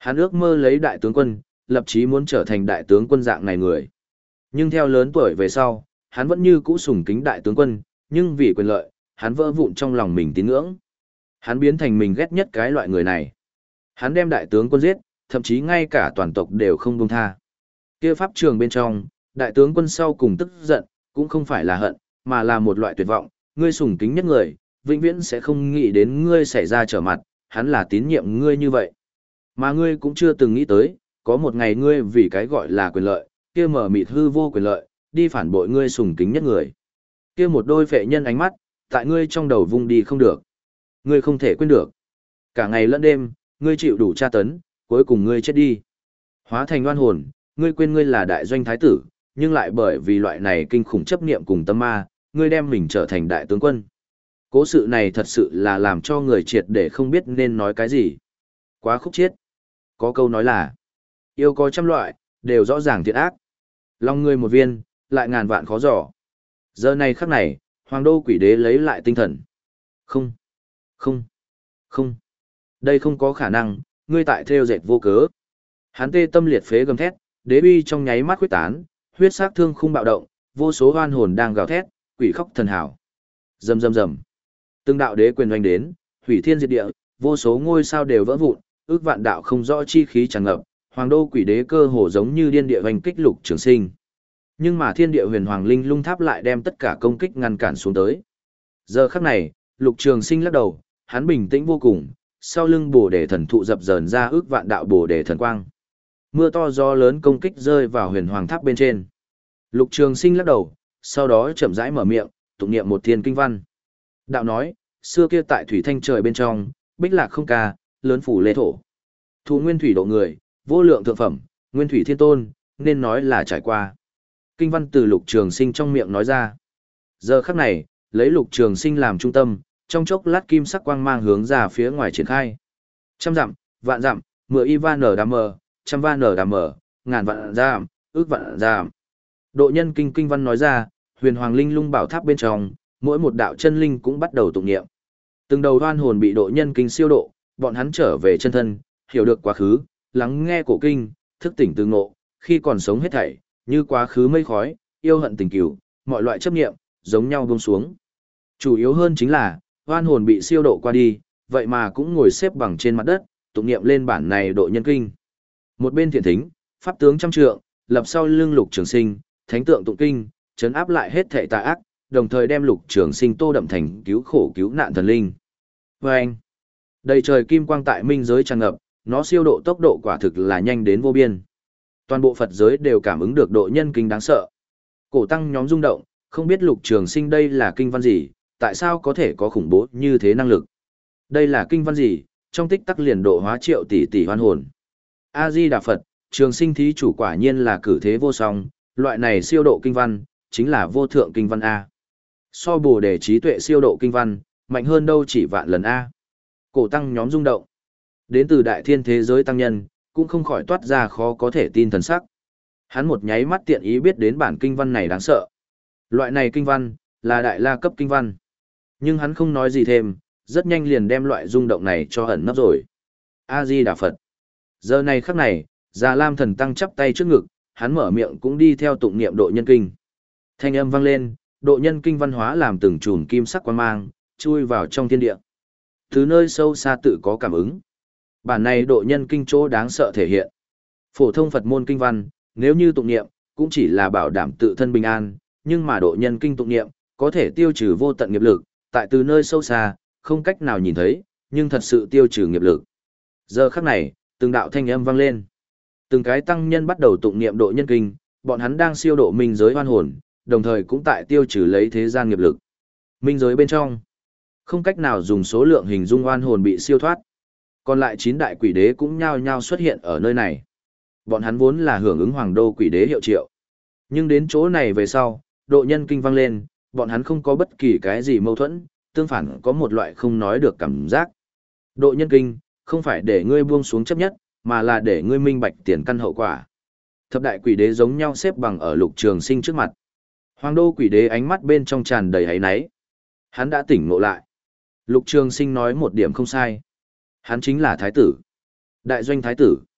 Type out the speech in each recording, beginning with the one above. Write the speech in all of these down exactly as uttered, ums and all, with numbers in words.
Hắn ước mơ lấy đại tướng quân, lập chí muốn trở thành đại tướng quân dạng này người. Nhưng theo lớn tuổi về sau, hắn vẫn như cũ sùng kính đại tướng quân, nhưng vì quyền lợi, hắn vỡ vụn trong lòng mình tín ngưỡng. Hắn biến thành mình ghét nhất cái loại người này. Hắn đem đại tướng quân giết, thậm chí ngay cả toàn tộc đều không buông tha. Kia pháp trường bên trong, đại tướng quân sau cùng tức giận, cũng không phải là hận, mà là một loại tuyệt vọng, ngươi sùng kính nhất người, vĩnh viễn sẽ không nghĩ đến ngươi xảy ra trở mặt, hắn là tín nhiệm ngươi như vậy. Mà ngươi cũng chưa từng nghĩ tới, có một ngày ngươi vì cái gọi là quyền lợi, kia mở mịt hư vô quyền lợi, đi phản bội ngươi sùng kính nhất người. Kia một đôi phệ nhân ánh mắt, tại ngươi trong đầu vung đi không được. Ngươi không thể quên được. Cả ngày lẫn đêm, ngươi chịu đủ tra tấn, cuối cùng ngươi chết đi. Hóa thành oan hồn, ngươi quên ngươi là đại doanh thái tử, nhưng lại bởi vì loại này kinh khủng chấp niệm cùng tâm ma, ngươi đem mình trở thành đại tướng quân. Cố sự này thật sự là làm cho người triệt để không biết nên nói cái gì. Quá khúc chiết. Có câu nói là, yêu có trăm loại, đều rõ ràng thiện ác. Lòng ngươi một viên, lại ngàn vạn khó dò. Giờ này khắc này, Hoàng đô quỷ đế lấy lại tinh thần. Không, không, không. Đây không có khả năng, ngươi tại theo dệt vô cớ. Hắn tê tâm liệt phế gầm thét, đế uy trong nháy mắt huyết tán, huyết sắc thương khung bạo động, vô số oan hồn đang gào thét, quỷ khóc thần hảo. Rầm rầm rầm. Từng đạo đế quyền oanh đến, hủy thiên diệt địa, vô số ngôi sao đều vỡ vụn, ước vạn đạo không rõ chi khí tràn ngập, Hoàng đô quỷ đế cơ hồ giống như điên địa oanh kích Lục Trường Sinh. Nhưng mà Thiên Địa Huyền Hoàng Linh Lung Tháp lại đem tất cả công kích ngăn cản xuống tới. Giờ khắc này, Lục Trường Sinh lắc đầu, hắn bình tĩnh vô cùng, sau lưng Bồ Đề thần thụ dập dờn ra ước vạn đạo Bồ Đề thần quang. Mưa to gió lớn công kích rơi vào Huyền Hoàng Tháp bên trên. Lục Trường Sinh lắc đầu, sau đó chậm rãi mở miệng, tụng niệm một thiên kinh văn. Đạo nói, xưa kia tại thủy thanh trời bên trong, bích lạc không ca, lớn phủ lê thổ. Thụ nguyên thủy độ người, vô lượng thượng phẩm, nguyên thủy thiên tôn, nên nói là trải qua. Kinh văn từ Lục Trường Sinh trong miệng nói ra. Giờ khắc này, lấy Lục Trường Sinh làm trung tâm, trong chốc lát kim sắc quang mang hướng ra phía ngoài triển khai. Trăm dặm, vạn dặm, mười y van nở đàm mờ, trăm van nở đàm mờ, ngàn vạn giảm, ước vạn giảm. Độ nhân kinh kinh văn nói ra, huyền hoàng linh lung bảo tháp bên trong, mỗi một đạo chân linh cũng bắt đầu tụng niệm. Từng đầu oan hồn bị độ nhân kinh siêu độ, bọn hắn trở về chân thân, hiểu được quá khứ, lắng nghe cổ kinh, thức tỉnh từ ngộ, khi còn sống hết thảy, như quá khứ mây khói, yêu hận tình cửu, mọi loại chấp niệm, giống nhau buông xuống. Chủ yếu hơn chính là, oan hồn bị siêu độ qua đi, vậy mà cũng ngồi xếp bằng trên mặt đất, tụng niệm lên bản này độ nhân kinh. Một bên thiện thính, pháp tướng trăm trượng, lập sau lưng Lục Trường Sinh, thánh tượng tụng kinh, trấn áp lại hết thảy tà ác, đồng thời đem Lục Trường Sinh tô đậm thành cứu khổ cứu nạn thần linh. Và anh, đầy trời kim quang tại minh giới tràn ngập, nó siêu độ tốc độ quả thực là nhanh đến vô biên. Toàn bộ Phật giới đều cảm ứng được độ nhân kinh đáng sợ. Cổ tăng nhóm rung động, không biết Lục Trường Sinh đây là kinh văn gì, tại sao có thể có khủng bố như thế năng lực. Đây là kinh văn gì, trong tích tắc liền độ hóa triệu tỷ tỷ hoan hồn. A-di-đà Phật, Trường Sinh thí chủ quả nhiên là cử thế vô song, loại này siêu độ kinh văn, chính là vô thượng kinh văn A. So Bồ Đề trí tuệ siêu độ kinh văn, mạnh hơn đâu chỉ vạn lần A. Cổ tăng nhóm rung động. Đến từ đại thiên thế giới tăng nhân, cũng không khỏi toát ra khó có thể tin thần sắc. Hắn một nháy mắt tiện ý biết đến bản kinh văn này đáng sợ. Loại này kinh văn, là đại la cấp kinh văn. Nhưng hắn không nói gì thêm, rất nhanh liền đem loại rung động này cho ẩn nấp rồi. A-di-đà Phật. Giờ này khắc này, Già Lam thần tăng chắp tay trước ngực, hắn mở miệng cũng đi theo tụng niệm độ nhân kinh. Thanh âm vang lên, độ nhân kinh văn hóa làm từng chùm kim sắc quang mang, chui vào trong thiên địa. Từ nơi sâu xa tự có cảm ứng. Bản này độ nhân kinh chỗ đáng sợ thể hiện. Phổ thông Phật môn kinh văn, nếu như tụng niệm, cũng chỉ là bảo đảm tự thân bình an, nhưng mà độ nhân kinh tụng niệm, có thể tiêu trừ vô tận nghiệp lực, tại từ nơi sâu xa, không cách nào nhìn thấy, nhưng thật sự tiêu trừ nghiệp lực. Giờ khắc này, từng đạo thanh âm vang lên. Từng cái tăng nhân bắt đầu tụng niệm độ nhân kinh, bọn hắn đang siêu độ minh giới oan hồn, đồng thời cũng tại tiêu trừ lấy thế gian nghiệp lực. Minh giới bên trong, không cách nào dùng số lượng hình dung oan hồn bị siêu thoát. Còn lại chín đại quỷ đế cũng nhao nhao xuất hiện ở nơi này. Bọn hắn vốn là hưởng ứng Hoàng đô quỷ đế hiệu triệu. Nhưng đến chỗ này về sau, độ nhân kinh vang lên, bọn hắn không có bất kỳ cái gì mâu thuẫn, tương phản có một loại không nói được cảm giác. Độ nhân kinh, không phải để ngươi buông xuống chấp nhất, mà là để ngươi minh bạch tiền căn hậu quả. Thập đại quỷ đế giống nhau xếp bằng ở Lục Trường Sinh trước mặt. Hoàng đô quỷ đế ánh mắt bên trong tràn đầy áy náy. Hắn đã tỉnh ngộ lại. Lục Trường Sinh nói một điểm không sai. Hắn chính là thái tử. Đại doanh thái tử.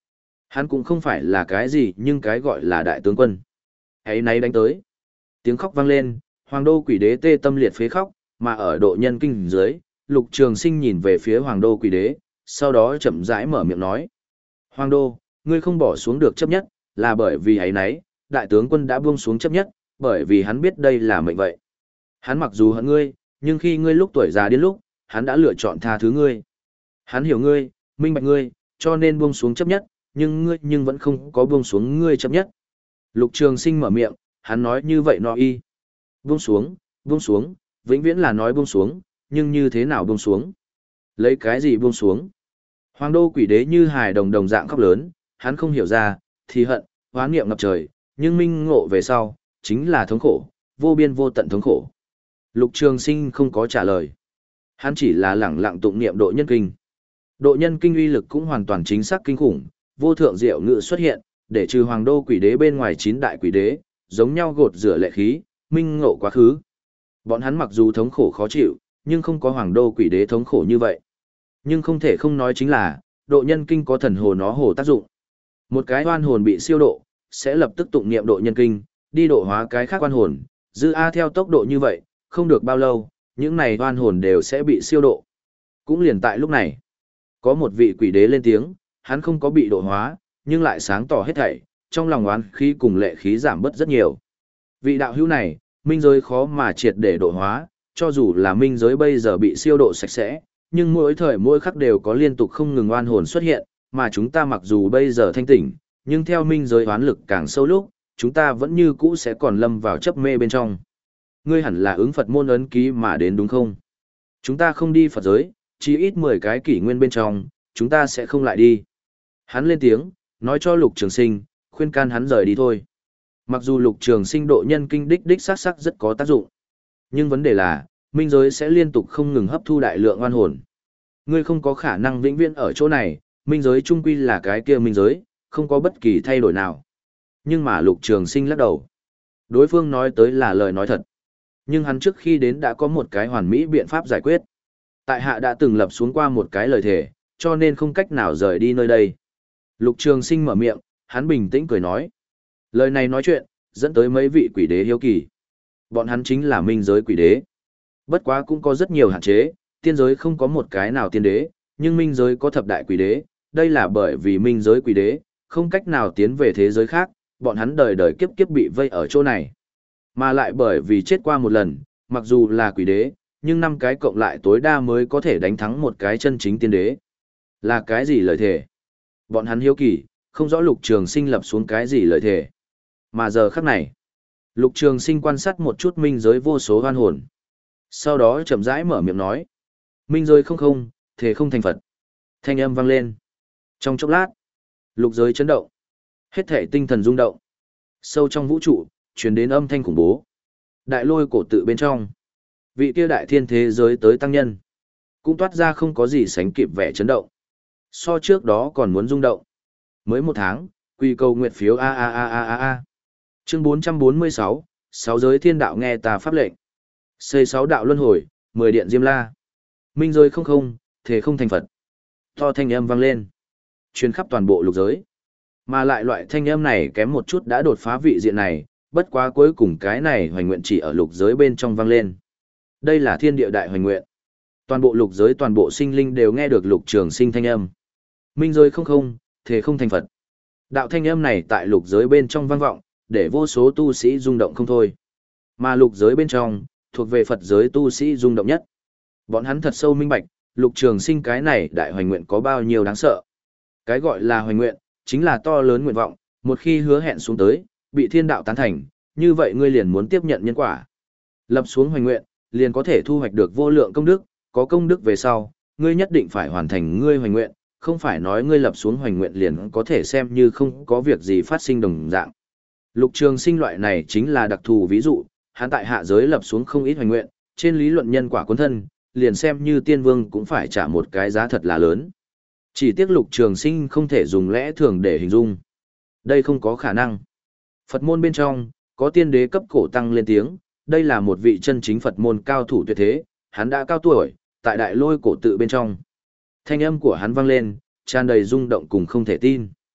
Hắn cũng không phải là cái gì nhưng cái gọi là đại tướng quân. Ấy nay đánh tới. Tiếng khóc vang lên, Hoàng đô quỷ đế tê tâm liệt phế khóc, mà ở độ nhân kinh dưới, Lục Trường Sinh nhìn về phía Hoàng đô quỷ đế, sau đó chậm rãi mở miệng nói. Hoàng đô, ngươi không bỏ xuống được chấp nhất, là bởi vì ấy nấy, đại tướng quân đã buông xuống chấp nhất, bởi vì hắn biết đây là mệnh vậy. Hắn mặc dù hận ngươi, nhưng khi ngươi lúc tuổi già đến lúc, hắn đã lựa chọn tha thứ ngươi. Hắn hiểu ngươi, minh bạch ngươi, cho nên buông xuống chấp nhất, nhưng ngươi nhưng vẫn không có buông xuống ngươi chấp nhất. Lục Trường Sinh mở miệng, hắn nói như vậy nó y. Buông xuống, buông xuống, vĩnh viễn là nói buông xuống, nhưng như thế nào buông xuống? Lấy cái gì buông xuống? Hoàng đô quỷ đế như hài đồng đồng dạng khóc lớn, hắn không hiểu ra, thì hận, hoán niệm ngập trời, nhưng minh ngộ về sau, chính là thống khổ, vô biên vô tận thống khổ. Lục Trường Sinh không có trả lời. Hắn chỉ là lẳng lặng tụng niệm độ nhân kinh. Độ nhân kinh uy lực cũng hoàn toàn chính xác kinh khủng, vô thượng diệu ngự xuất hiện, để trừ hoàng đô quỷ đế bên ngoài chín đại quỷ đế, giống nhau gột rửa lệ khí, minh ngộ quá khứ. Bọn hắn mặc dù thống khổ khó chịu, nhưng không có hoàng đô quỷ đế thống khổ như vậy. Nhưng không thể không nói chính là, độ nhân kinh có thần hồ nó hồ tác dụng. Một cái oan hồn bị siêu độ, sẽ lập tức tụng niệm độ nhân kinh, đi độ hóa cái khác oan hồn, dư A theo tốc độ như vậy, không được bao lâu, những này oan hồn đều sẽ bị siêu độ. Cũng liền tại lúc này, có một vị quỷ đế lên tiếng, hắn không có bị độ hóa, nhưng lại sáng tỏ hết thảy, trong lòng oán khí cùng lệ khí giảm bớt rất nhiều. Vị đạo hữu này, minh giới khó mà triệt để độ hóa, cho dù là minh giới bây giờ bị siêu độ sạch sẽ, nhưng mỗi thời mỗi khắc đều có liên tục không ngừng oan hồn xuất hiện, mà chúng ta mặc dù bây giờ thanh tỉnh, nhưng theo minh giới oán lực càng sâu lúc, chúng ta vẫn như cũ sẽ còn lâm vào chấp mê bên trong. Ngươi hẳn là ứng Phật môn ấn ký mà đến đúng không? Chúng ta không đi Phật giới, chỉ ít mười cái kỷ nguyên bên trong, chúng ta sẽ không lại đi. Hắn lên tiếng, nói cho Lục Trường Sinh, khuyên can hắn rời đi thôi. Mặc dù Lục Trường Sinh độ nhân kinh đích đích sắc sắc rất có tác dụng, nhưng vấn đề là, minh giới sẽ liên tục không ngừng hấp thu đại lượng oan hồn. Ngươi không có khả năng vĩnh viễn ở chỗ này, minh giới trung quy là cái kia minh giới, không có bất kỳ thay đổi nào. Nhưng mà Lục Trường Sinh lắc đầu. Đối phương nói tới là lời nói thật. Nhưng hắn trước khi đến đã có một cái hoàn mỹ biện pháp giải quyết. Tại hạ đã từng lập xuống qua một cái lời thề, cho nên không cách nào rời đi nơi đây. Lục Trường Sinh mở miệng, hắn bình tĩnh cười nói. Lời này nói chuyện, dẫn tới mấy vị quỷ đế hiếu kỳ. Bọn hắn chính là minh giới quỷ đế. Bất quá cũng có rất nhiều hạn chế, tiên giới không có một cái nào tiên đế, nhưng minh giới có thập đại quỷ đế, đây là bởi vì minh giới quỷ đế, không cách nào tiến về thế giới khác, bọn hắn đời đời kiếp kiếp bị vây ở chỗ này. Mà lại bởi vì chết qua một lần, mặc dù là quỷ đế, nhưng năm cái cộng lại tối đa mới có thể đánh thắng một cái chân chính tiên đế. Là cái gì lời thề? Bọn hắn hiếu kỳ, không rõ Lục Trường Sinh lập xuống cái gì lời thề. Mà giờ khắc này, Lục Trường Sinh quan sát một chút minh giới vô số oan hồn. Sau đó chậm rãi mở miệng nói. Minh giới không không, thề không thành Phật. Thanh âm vang lên. Trong chốc lát, lục giới chấn động. Hết thể tinh thần rung động. Sâu trong vũ trụ, truyền đến âm thanh khủng bố. Đại lôi cổ tự bên trong. Vị kia đại thiên thế giới tới tăng nhân. Cũng toát ra không có gì sánh kịp vẻ chấn động. So trước đó còn muốn rung động. Mới một tháng, quy cầu nguyện phiếu a a a a a a. Chương bốn trăm bốn mươi sáu, sáu giới thiên đạo nghe tà pháp lệnh. Xây sáu đạo luân hồi, mười điện diêm la. Minh giới không không, thể không thành Phật. To thanh âm vang lên. Truyền khắp toàn bộ lục giới. Mà lại loại thanh âm này kém một chút đã đột phá vị diện này, bất quá cuối cùng cái này hoành nguyện chỉ ở lục giới bên trong vang lên. Đây là thiên địa đại hoành nguyện. Toàn bộ lục giới toàn bộ sinh linh đều nghe được Lục Trường Sinh thanh âm. Minh giới không không, thể không thành Phật. Đạo thanh âm này tại lục giới bên trong vang vọng, để vô số tu sĩ rung động không thôi. Mà lục giới bên trong, thuộc về Phật giới tu sĩ rung động nhất. Bọn hắn thật sâu minh bạch, Lục Trường Sinh cái này đại hoành nguyện có bao nhiêu đáng sợ. Cái gọi là hoành nguyện, chính là to lớn nguyện vọng, một khi hứa hẹn xuống tới, bị thiên đạo tán thành, như vậy ngươi liền muốn tiếp nhận nhân quả. Lập xuống hoành nguyện, liền có thể thu hoạch được vô lượng công đức, có công đức về sau, ngươi nhất định phải hoàn thành ngươi hoành nguyện, không phải nói ngươi lập xuống hoành nguyện liền có thể xem như không có việc gì phát sinh đồng dạng. Lục Trường Sinh loại này chính là đặc thù ví dụ, hắn tại hạ giới lập xuống không ít hoành nguyện, trên lý luận nhân quả cuốn thân, liền xem như tiên vương cũng phải trả một cái giá thật là lớn. Chỉ tiếc Lục Trường Sinh không thể dùng lẽ thường để hình dung. Đây không có khả năng. Phật môn bên trong, có tiên đế cấp cổ tăng lên tiếng, đây là một vị chân chính Phật môn cao thủ tuyệt thế, hắn đã cao tuổi, tại đại lôi cổ tự bên trong. Thanh âm của hắn vang lên, tràn đầy rung động cùng không thể tin.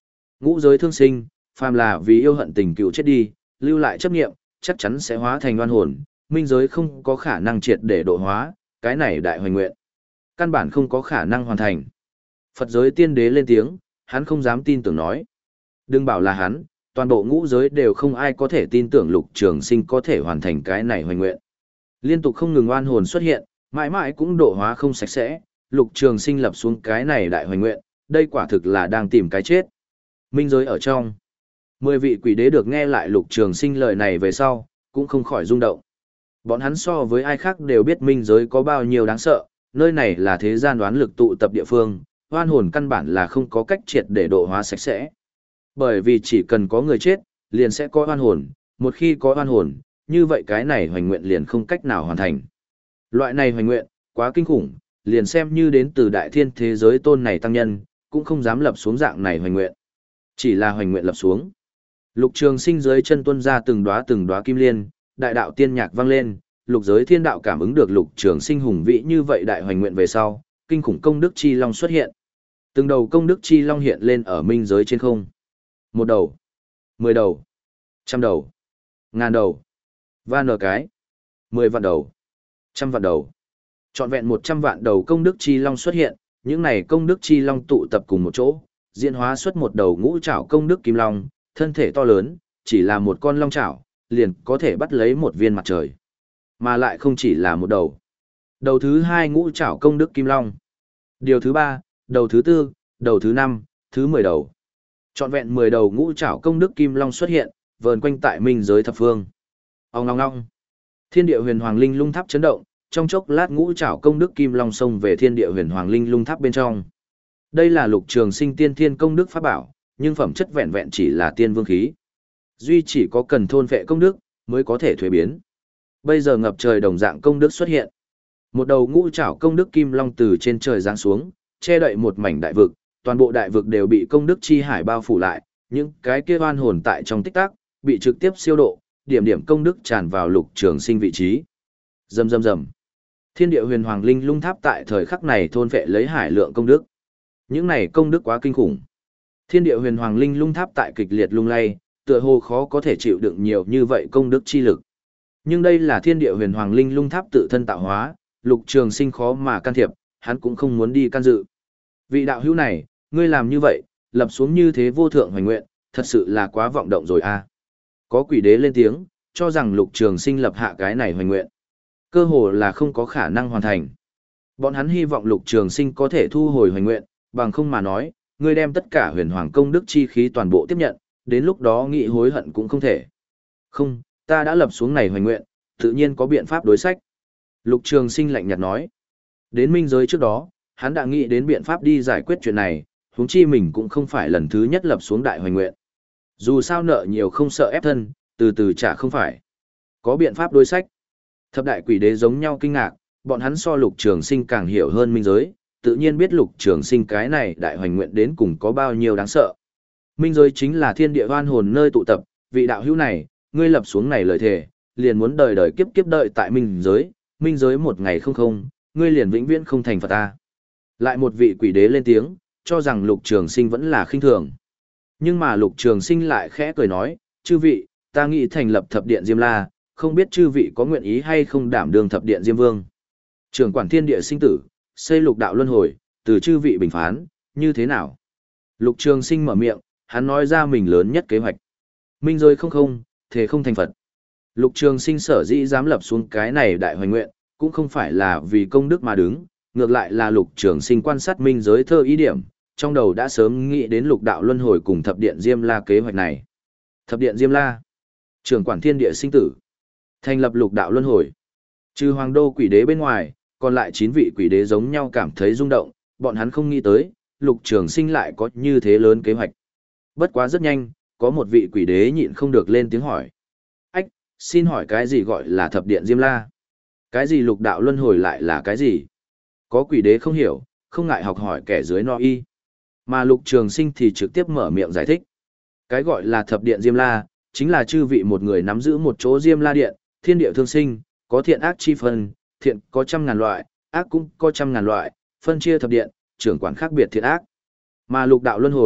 Ngũ giới thương sinh, phàm là vì yêu hận tình cựu chết đi, lưu lại chấp niệm, chắc chắn sẽ hóa thành oan hồn, minh giới không có khả năng triệt để độ hóa, cái này đại hoành nguyện. Căn bản không có khả năng hoàn thành. Phật giới tiên đế lên tiếng, hắn không dám tin tưởng nói. Đừng bảo là hắn, toàn bộ ngũ giới đều không ai có thể tin tưởng Lục Trường Sinh có thể hoàn thành cái này hoành nguyện. Liên tục không ngừng oan hồn xuất hiện, mãi mãi cũng độ hóa không sạch sẽ, Lục Trường Sinh lập xuống cái này đại hoành nguyện, đây quả thực là đang tìm cái chết. Minh giới ở trong. Mười vị quỷ đế được nghe lại Lục Trường Sinh lời này về sau, cũng không khỏi rung động. Bọn hắn so với ai khác đều biết minh giới có bao nhiêu đáng sợ, nơi này là thế gian đoán lực tụ tập địa phương, oan hồn căn bản là không có cách triệt để độ hóa sạch sẽ. Bởi vì chỉ cần có người chết, liền sẽ có oan hồn, một khi có oan hồn, như vậy cái này hoành nguyện liền không cách nào hoàn thành. Loại này hoành nguyện, quá kinh khủng, liền xem như đến từ đại thiên thế giới tôn này tăng nhân, cũng không dám lập xuống dạng này hoành nguyện. Chỉ là hoành nguyện lập xuống. Lục Trường Sinh dưới chân tuôn ra từng đóa từng đóa kim liên, đại đạo tiên nhạc vang lên, lục giới thiên đạo cảm ứng được Lục Trường Sinh hùng vĩ như vậy đại hoành nguyện về sau, kinh khủng công đức chi long xuất hiện. Từng đầu công đức chi long hiện lên ở minh giới trên không. Một đầu, mười đầu, trăm đầu, ngàn đầu, van nở cái, mười vạn đầu, trăm vạn đầu. Trọn vẹn một trăm vạn đầu công đức chi long xuất hiện, những này công đức chi long tụ tập cùng một chỗ, diễn hóa xuất một đầu ngũ trảo công đức kim long, thân thể to lớn, chỉ là một con long trảo, liền có thể bắt lấy một viên mặt trời. Mà lại không chỉ là một đầu. Đầu thứ hai ngũ trảo công đức kim long. Điều thứ ba, đầu thứ tư, đầu thứ năm, thứ mười đầu. Trọn vẹn mười đầu ngũ trảo công đức kim long xuất hiện, vờn quanh tại minh giới thập phương. Ong ong ong. Thiên địa huyền hoàng linh lung tháp chấn động, trong chốc lát ngũ trảo công đức kim long xông về thiên địa huyền hoàng linh lung tháp bên trong. Đây là Lục Trường Sinh tiên thiên công đức pháp bảo, nhưng phẩm chất vẹn vẹn chỉ là tiên vương khí. Duy chỉ có cần thôn vệ công đức mới có thể thuế biến. Bây giờ ngập trời đồng dạng công đức xuất hiện. Một đầu ngũ trảo công đức kim long từ trên trời giáng xuống, che đậy một mảnh đại vực, toàn bộ đại vực đều bị công đức chi hải bao phủ lại, những cái kia oan hồn tại trong tích tắc bị trực tiếp siêu độ, điểm điểm công đức tràn vào Lục Trường Sinh vị trí. Rầm rầm rầm. Thiên địa huyền hoàng linh lung tháp tại thời khắc này thôn vệ lấy hải lượng công đức. Những này công đức quá kinh khủng. Thiên địa huyền hoàng linh lung tháp tại kịch liệt lung lay, tựa hồ khó có thể chịu đựng nhiều như vậy công đức chi lực. Nhưng đây là thiên địa huyền hoàng linh lung tháp tự thân tạo hóa, Lục Trường Sinh khó mà can thiệp, hắn cũng không muốn đi can dự. Vị đạo hữu này, ngươi làm như vậy, lập xuống như thế vô thượng hoành nguyện, thật sự là quá vọng động rồi a. Có quỷ đế lên tiếng, cho rằng Lục Trường Sinh lập hạ cái này hoành nguyện, cơ hồ là không có khả năng hoàn thành. Bọn hắn hy vọng Lục Trường Sinh có thể thu hồi hoành nguyện, bằng không mà nói, ngươi đem tất cả huyền hoàng công đức chi khí toàn bộ tiếp nhận, đến lúc đó nghĩ hối hận cũng không thể. Không, ta đã lập xuống này hoành nguyện, tự nhiên có biện pháp đối sách. Lục Trường Sinh lạnh nhạt nói. Đến minh giới trước đó, hắn đã nghĩ đến biện pháp đi giải quyết chuyện này, huống chi mình cũng không phải lần thứ nhất lập xuống đại hoành nguyện. Dù sao nợ nhiều không sợ ép thân, từ từ trả không phải. Có biện pháp đối sách. Thập đại quỷ đế giống nhau kinh ngạc, bọn hắn so Lục Trường Sinh càng hiểu hơn minh giới, tự nhiên biết Lục Trường Sinh cái này đại hoành nguyện đến cùng có bao nhiêu đáng sợ. Minh giới chính là thiên địa oan hồn nơi tụ tập, vị đạo hữu này, ngươi lập xuống này lời thề, liền muốn đời đời kiếp kiếp đợi tại minh giới, minh giới một ngày không không, ngươi liền vĩnh viễn không thành Phật ta. Lại một vị quỷ đế lên tiếng, cho rằng Lục Trường Sinh vẫn là khinh thường. Nhưng mà Lục Trường Sinh lại khẽ cười nói, chư vị, ta nghĩ thành lập thập điện Diêm La, không biết chư vị có nguyện ý hay không đảm đương thập điện Diêm Vương. Trưởng quản thiên địa sinh tử, xây lục đạo luân hồi, từ chư vị bình phán, như thế nào? Lục Trường Sinh mở miệng, hắn nói ra mình lớn nhất kế hoạch. Minh giới không không, thế không thành Phật. Lục Trường Sinh sở dĩ dám lập xuống cái này đại hoành nguyện, cũng không phải là vì công đức mà đứng, ngược lại là Lục Trường Sinh quan sát minh giới thơ ý điểm, trong đầu đã sớm nghĩ đến lục đạo luân hồi cùng thập điện Diêm La kế hoạch này. Thập điện Diêm La, trưởng quản thiên địa sinh tử, thành lập lục đạo luân hồi. Trừ Hoàng Đô quỷ đế bên ngoài, còn lại chín vị quỷ đế giống nhau cảm thấy rung động, bọn hắn không nghĩ tới, Lục Trường Sinh lại có như thế lớn kế hoạch. Bất quá rất nhanh, có một vị quỷ đế nhịn không được lên tiếng hỏi. Ách, xin hỏi cái gì gọi là thập điện Diêm La? Cái gì lục đạo luân hồi lại là cái gì? Có quỷ đế không hiểu, không ngại học hỏi kẻ dưới no y. Mà Lục Trường Sinh thì trực tiếp mở miệng giải thích. Cái gọi là thập điện Diêm La, chính là chư vị một người nắm giữ một chỗ Diêm La điện, thiên địa thương sinh, có thiện ác chi phân, thiện có trăm ngàn loại, ác cũng có trăm ngàn loại, phân chia thập điện, trưởng quản khác biệt thiện ác. Mà lục đạo luân hồi,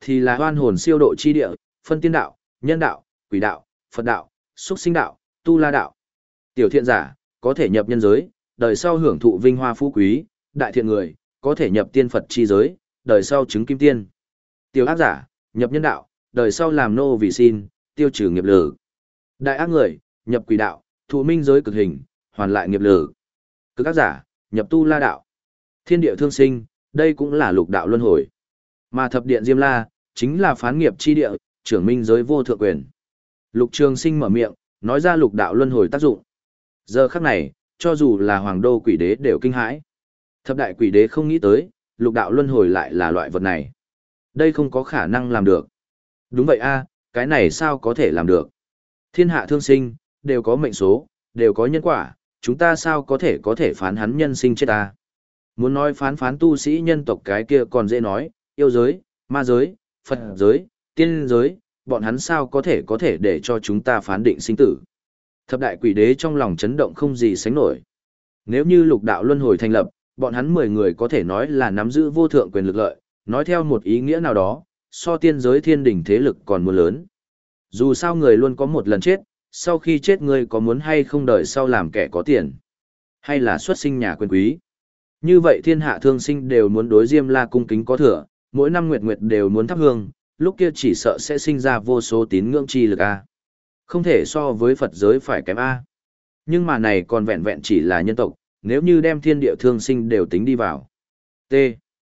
thì là oan hồn siêu độ chi địa, phân tiên đạo, nhân đạo, quỷ đạo, Phật đạo, xuất sinh đạo, tu la đạo. Tiểu thiện giả, có thể nhập nhân giới, đời sau hưởng thụ vinh hoa phú quý, đại thiện người, có thể nhập tiên Phật chi giới, đời sau chứng kim tiên. Tiểu ác giả, nhập nhân đạo, đời sau làm nô vì xin, tiêu trừ nghiệp lử. Đại ác người, nhập quỷ đạo, thụ minh giới cực hình, hoàn lại nghiệp lử. Cực ác giả, nhập tu la đạo. Thiên địa thương sinh, đây cũng là lục đạo luân hồi. Mà thập điện Diêm La, chính là phán nghiệp chi địa, trưởng minh giới vô thượng quyền. Lục Trường Sinh mở miệng, nói ra lục đạo luân hồi tác dụng. Giờ khắc này, cho dù là hoàng đô quỷ đế đều kinh hãi. Thập đại quỷ đế không nghĩ tới, lục đạo luân hồi lại là loại vật này. Đây không có khả năng làm được. Đúng vậy a, cái này sao có thể làm được? Thiên hạ thương sinh, đều có mệnh số, đều có nhân quả, chúng ta sao có thể có thể phán hắn nhân sinh chết ta? Muốn nói phán phán tu sĩ nhân tộc cái kia còn dễ nói, yêu giới, ma giới, Phật giới, tiên giới, bọn hắn sao có thể có thể để cho chúng ta phán định sinh tử. Thập đại quỷ đế trong lòng chấn động không gì sánh nổi. Nếu như lục đạo luân hồi thành lập, bọn hắn mười người có thể nói là nắm giữ vô thượng quyền lực lợi, nói theo một ý nghĩa nào đó, so tiên giới thiên đỉnh thế lực còn muốn lớn. Dù sao người luôn có một lần chết, sau khi chết người có muốn hay không đời sau làm kẻ có tiền, hay là xuất sinh nhà quyền quý. Như vậy thiên hạ thương sinh đều muốn đối Diêm La cung kính có thừa, mỗi năm nguyệt nguyệt đều muốn thắp hương, lúc kia chỉ sợ sẽ sinh ra vô số tín ngưỡng chi lực a. Không thể so với Phật giới phải kém a. Nhưng mà này còn vẹn vẹn chỉ là nhân tộc, nếu như đem thiên địa thương sinh đều tính đi vào. T.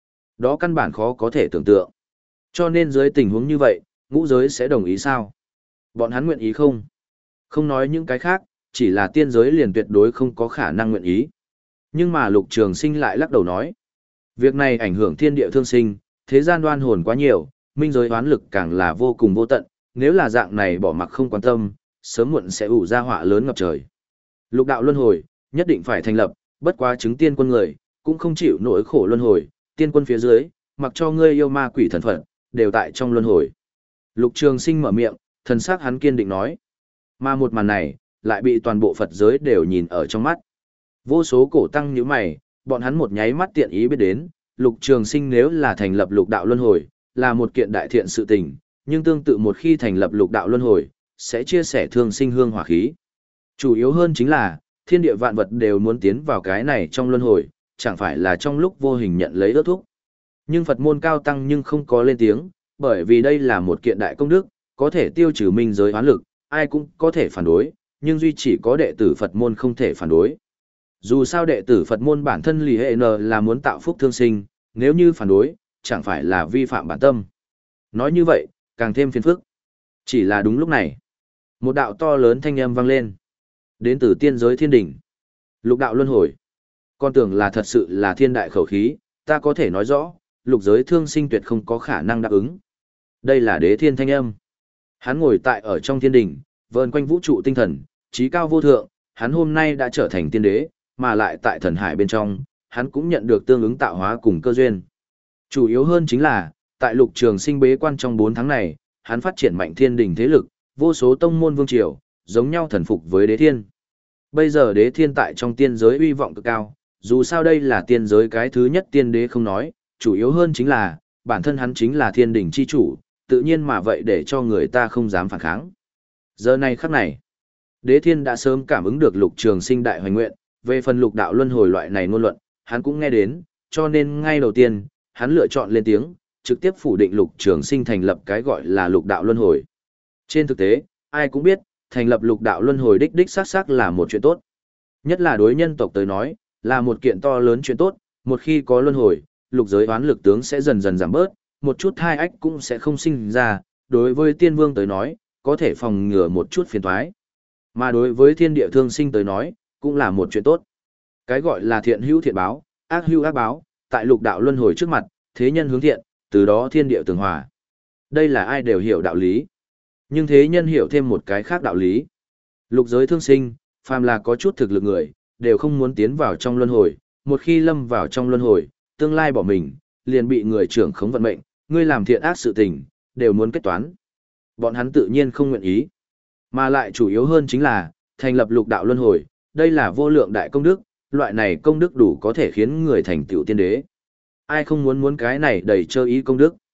Đó căn bản khó có thể tưởng tượng. Cho nên dưới tình huống như vậy, ngũ giới sẽ đồng ý sao? Bọn hắn nguyện ý không? Không nói những cái khác, chỉ là tiên giới liền tuyệt đối không có khả năng nguyện ý. Nhưng mà Lục Trường Sinh lại lắc đầu nói, việc này ảnh hưởng thiên địa thương sinh, thế gian đoan hồn quá nhiều, minh giới oán lực càng là vô cùng vô tận, nếu là dạng này bỏ mặc không quan tâm, sớm muộn sẽ ủ ra họa lớn ngập trời. Lục đạo luân hồi, nhất định phải thành lập, bất quá chứng tiên quân người, cũng không chịu nỗi khổ luân hồi, tiên quân phía dưới, mặc cho ngươi yêu ma quỷ thần phật, đều tại trong luân hồi. Lục Trường Sinh mở miệng, thần sắc hắn kiên định nói. Mà một màn này, lại bị toàn bộ Phật giới đều nhìn ở trong mắt. Vô số cổ tăng như mày, bọn hắn một nháy mắt tiện ý biết đến, Lục Trường Sinh nếu là thành lập lục đạo luân hồi, là một kiện đại thiện sự tình, nhưng tương tự một khi thành lập lục đạo luân hồi, sẽ chia sẻ thương sinh hương hỏa khí. Chủ yếu hơn chính là, thiên địa vạn vật đều muốn tiến vào cái này trong luân hồi, chẳng phải là trong lúc vô hình nhận lấy ước thúc. Nhưng Phật môn cao tăng nhưng không có lên tiếng, bởi vì đây là một kiện đại công đức, có thể tiêu trừ minh giới oán lực, ai cũng có thể phản đối, nhưng duy chỉ có đệ tử Phật môn không thể phản đối. Dù sao đệ tử Phật môn bản thân lì hệ n là muốn tạo phúc thương sinh, nếu như phản đối, chẳng phải là vi phạm bản tâm. Nói như vậy, càng thêm phiền phức. Chỉ là đúng lúc này, một đạo to lớn thanh âm vang lên. Đến từ tiên giới thiên đỉnh. Lục đạo luân hồi. Con tưởng là thật sự là thiên đại khẩu khí, ta có thể nói rõ, lục giới thương sinh tuyệt không có khả năng đáp ứng. Đây là đế thiên thanh âm. Hắn ngồi tại ở trong thiên đỉnh, vờn quanh vũ trụ tinh thần, trí cao vô thượng, hắn hôm nay đã trở thành tiên đế, mà lại tại thần hải bên trong, hắn cũng nhận được tương ứng tạo hóa cùng cơ duyên. Chủ yếu hơn chính là, tại Lục Trường Sinh bế quan trong bốn tháng này, hắn phát triển mạnh thiên đỉnh thế lực, vô số tông môn vương triều, giống nhau thần phục với đế thiên. Bây giờ đế thiên tại trong tiên giới uy vọng cực cao, dù sao đây là tiên giới cái thứ nhất tiên đế không nói, chủ yếu hơn chính là, bản thân hắn chính là thiên đỉnh chi chủ, tự nhiên mà vậy để cho người ta không dám phản kháng. Giờ này khắc này, đế thiên đã sớm cảm ứng được Lục Trường Sinh đại hoành nguyện, về phần lục đạo luân hồi loại này ngôn luận, hắn cũng nghe đến, cho nên ngay đầu tiên, hắn lựa chọn lên tiếng, trực tiếp phủ định Lục Trường Sinh thành lập cái gọi là lục đạo luân hồi. Trên thực tế, ai cũng biết, thành lập lục đạo luân hồi đích đích xác xác là một chuyện tốt. Nhất là đối nhân tộc tới nói, là một kiện to lớn chuyện tốt, một khi có luân hồi, lục giới oán lực tướng sẽ dần dần giảm bớt, một chút thai ách cũng sẽ không sinh ra, đối với tiên vương tới nói, có thể phòng ngừa một chút phiền toái. Mà đối với thiên địa thương sinh tới nói, cũng là một chuyện tốt. Cái gọi là thiện hữu thiện báo, ác hữu ác báo, tại lục đạo luân hồi trước mặt, thế nhân hướng thiện, từ đó thiên địa tường hòa. Đây là ai đều hiểu đạo lý. Nhưng thế nhân hiểu thêm một cái khác đạo lý. Lục giới thương sinh, phàm là có chút thực lực người, đều không muốn tiến vào trong luân hồi, một khi lâm vào trong luân hồi, tương lai bỏ mình, liền bị người trưởng khống vận mệnh, ngươi làm thiện ác sự tình, đều muốn kết toán. Bọn hắn tự nhiên không nguyện ý. Mà lại chủ yếu hơn chính là, thành lập lục đạo luân hồi, đây là vô lượng đại công đức, loại này công đức đủ có thể khiến người thành tựu tiên đế. Ai không muốn muốn cái này đầy chơi ý công đức.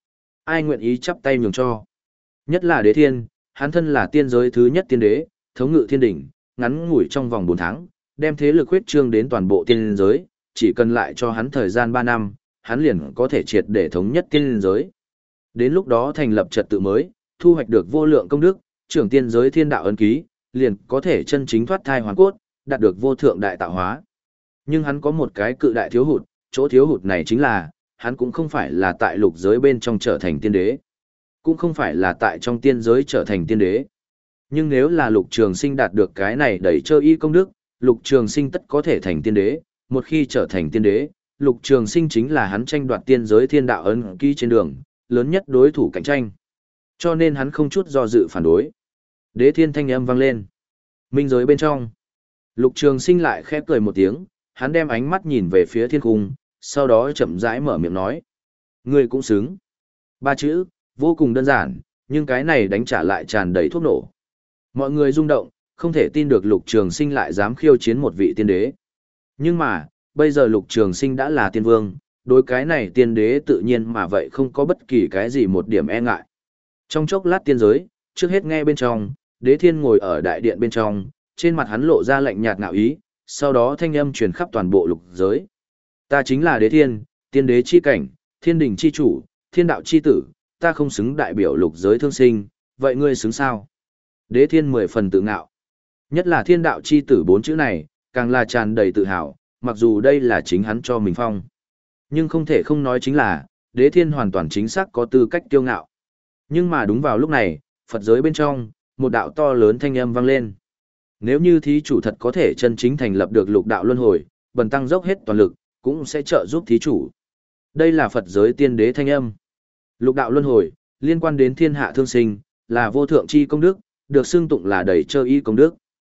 ai nguyện ý chắp tay nhường cho. Nhất là đế thiên, hắn thân là tiên giới thứ nhất tiên đế, thống ngự thiên đỉnh, ngắn ngủi trong vòng bốn tháng, đem thế lực huyết trương đến toàn bộ tiên giới, chỉ cần lại cho hắn thời gian ba năm, hắn liền có thể triệt để thống nhất tiên giới. Đến lúc đó thành lập trật tự mới, thu hoạch được vô lượng công đức, trưởng tiên giới thiên đạo ấn ký, liền có thể chân chính thoát thai hoàn cốt, đạt được vô thượng đại tạo hóa. Nhưng hắn có một cái cự đại thiếu hụt, chỗ thiếu hụt này chính là, hắn cũng không phải là tại lục giới bên trong trở thành tiên đế, cũng không phải là tại trong tiên giới trở thành tiên đế. Nhưng nếu là lục trường sinh đạt được cái này đẩy chơi y công đức, lục trường sinh tất có thể thành tiên đế, một khi trở thành tiên đế, lục trường sinh chính là hắn tranh đoạt tiên giới thiên đạo ấn ký trên đường, lớn nhất đối thủ cạnh tranh. Cho nên hắn không chút do dự phản đối. Đế thiên thanh âm vang lên. Minh giới bên trong. Lục trường sinh lại khẽ cười một tiếng, hắn đem ánh mắt nhìn về phía thiên cung, sau đó chậm rãi mở miệng nói. Ngươi cũng xứng. Ba chữ, vô cùng đơn giản, nhưng cái này đánh trả lại tràn đầy thuốc nổ. Mọi người rung động, không thể tin được lục trường sinh lại dám khiêu chiến một vị tiên đế. Nhưng mà, bây giờ lục trường sinh đã là tiên vương, đối cái này tiên đế tự nhiên mà vậy không có bất kỳ cái gì một điểm e ngại. Trong chốc lát tiên giới, trước hết nghe bên trong, đế thiên ngồi ở đại điện bên trong, trên mặt hắn lộ ra lạnh nhạt ngạo ý, sau đó thanh âm truyền khắp toàn bộ lục giới. Ta chính là đế thiên, tiên đế chi cảnh, thiên đình chi chủ, thiên đạo chi tử, ta không xứng đại biểu lục giới thương sinh, vậy ngươi xứng sao? Đế thiên mười phần tự ngạo. Nhất là thiên đạo chi tử bốn chữ này, càng là tràn đầy tự hào, mặc dù đây là chính hắn cho mình phong. Nhưng không thể không nói chính là, đế thiên hoàn toàn chính xác có tư cách kiêu ngạo. Nhưng mà đúng vào lúc này, Phật giới bên trong, một đạo to lớn thanh âm vang lên. Nếu như thí chủ thật có thể chân chính thành lập được lục đạo luân hồi, bần tăng dốc hết toàn lực, cũng sẽ trợ giúp thí chủ. Đây là Phật giới tiên đế thanh âm. Lục đạo luân hồi, liên quan đến thiên hạ thương sinh, là vô thượng chi công đức, được xưng tụng là đầy chơi y công đức.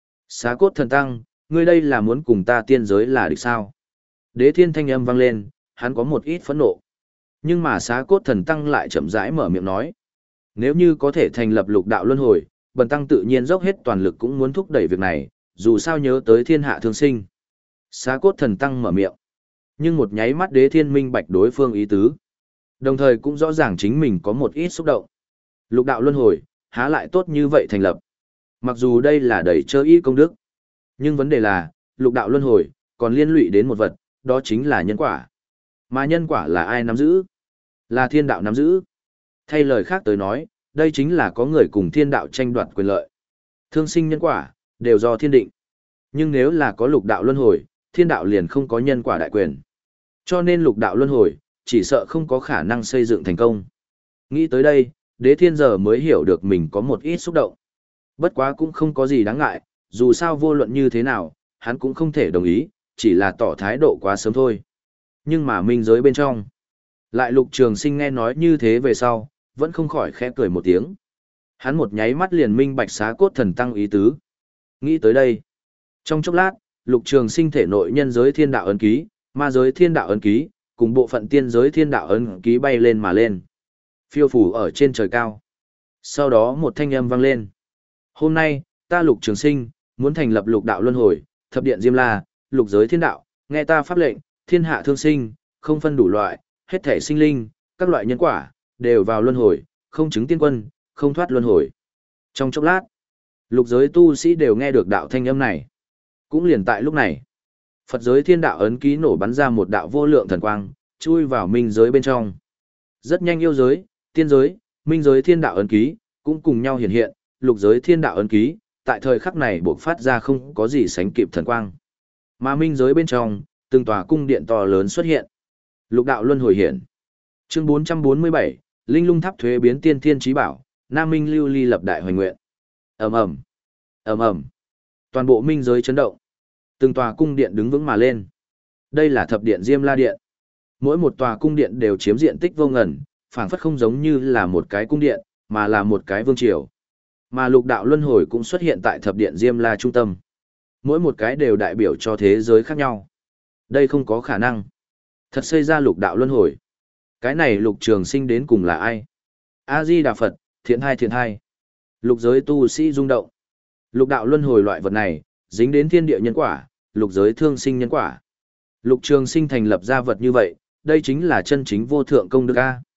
Xá cốt thần tăng, ngươi đây là muốn cùng ta tiên giới là địch sao? Đế thiên thanh âm vang lên, hắn có một ít phẫn nộ. Nhưng mà xá cốt thần tăng lại chậm rãi mở miệng nói. Nếu như có thể thành lập lục đạo luân hồi, bần tăng tự nhiên dốc hết toàn lực cũng muốn thúc đẩy việc này, dù sao nhớ tới thiên hạ thương sinh. Xá cốt thần tăng mở miệng. Nhưng một nháy mắt đế thiên minh bạch đối phương ý tứ. Đồng thời cũng rõ ràng chính mình có một ít xúc động. Lục đạo luân hồi, há lại tốt như vậy thành lập. Mặc dù đây là đầy chơi y công đức. Nhưng vấn đề là, lục đạo luân hồi, còn liên lụy đến một vật, đó chính là nhân quả. Mà nhân quả là ai nắm giữ? Là thiên đạo nắm giữ. Thay lời khác tới nói, đây chính là có người cùng thiên đạo tranh đoạt quyền lợi. Thương sinh nhân quả, đều do thiên định. Nhưng nếu là có lục đạo luân hồi, thiên đạo liền không có nhân quả đại quyền. Cho nên lục đạo luân hồi, chỉ sợ không có khả năng xây dựng thành công. Nghĩ tới đây, đế thiên giờ mới hiểu được mình có một ít xúc động. Bất quá cũng không có gì đáng ngại, dù sao vô luận như thế nào, hắn cũng không thể đồng ý, chỉ là tỏ thái độ quá sớm thôi. Nhưng mà minh giới bên trong, lại lục trường sinh nghe nói như thế về sau, vẫn không khỏi khẽ cười một tiếng. Hắn một nháy mắt liền minh bạch xá cốt thần tăng ý tứ. Nghĩ tới đây, trong chốc lát, lục trường sinh thể nội nhân giới thiên đạo ấn ký, ma giới thiên đạo ấn ký, cùng bộ phận tiên giới thiên đạo ấn ký bay lên mà lên. Phiêu phủ ở trên trời cao. Sau đó một thanh âm vang lên. Hôm nay, ta lục trường sinh, muốn thành lập lục đạo luân hồi, thập điện Diêm La, lục giới thiên đạo, nghe ta pháp lệnh, thiên hạ thương sinh, không phân đủ loại, hết thể sinh linh, các loại nhân quả, đều vào luân hồi, không chứng tiên quân, không thoát luân hồi. Trong chốc lát, lục giới tu sĩ đều nghe được đạo thanh âm này. Cũng liền tại lúc này, Phật giới thiên đạo ấn ký nổ bắn ra một đạo vô lượng thần quang, chui vào minh giới bên trong. Rất nhanh yêu giới, tiên giới, minh giới thiên đạo ấn ký, cũng cùng nhau hiện hiện, lục giới thiên đạo ấn ký, tại thời khắc này bộc phát ra không có gì sánh kịp thần quang. Mà minh giới bên trong, từng tòa cung điện to lớn xuất hiện. Lục đạo luân hồi hiện. Chương bốn trăm bốn mươi bảy, Linh Lung Tháp thuế biến tiên thiên chí bảo, Nam Minh lưu ly lập đại hoành nguyện. Ầm ầm, ầm ầm. Toàn bộ minh giới chấn động. Từng tòa cung điện đứng vững mà lên. Đây là thập điện Diêm La điện. Mỗi một tòa cung điện đều chiếm diện tích vô ngần, phảng phất không giống như là một cái cung điện, mà là một cái vương triều. Mà lục đạo luân hồi cũng xuất hiện tại thập điện Diêm La trung tâm. Mỗi một cái đều đại biểu cho thế giới khác nhau. Đây không có khả năng. Thật xây ra lục đạo luân hồi. Cái này lục trường sinh đến cùng là ai? A-di-đà Phật, thiện hai thiện hai. Lục giới tu sĩ rung động. Lục đạo luân hồi loại vật này, dính đến thiên địa nhân quả, lục giới thương sinh nhân quả. Lục trường sinh thành lập ra vật như vậy, đây chính là chân chính vô thượng công đức A.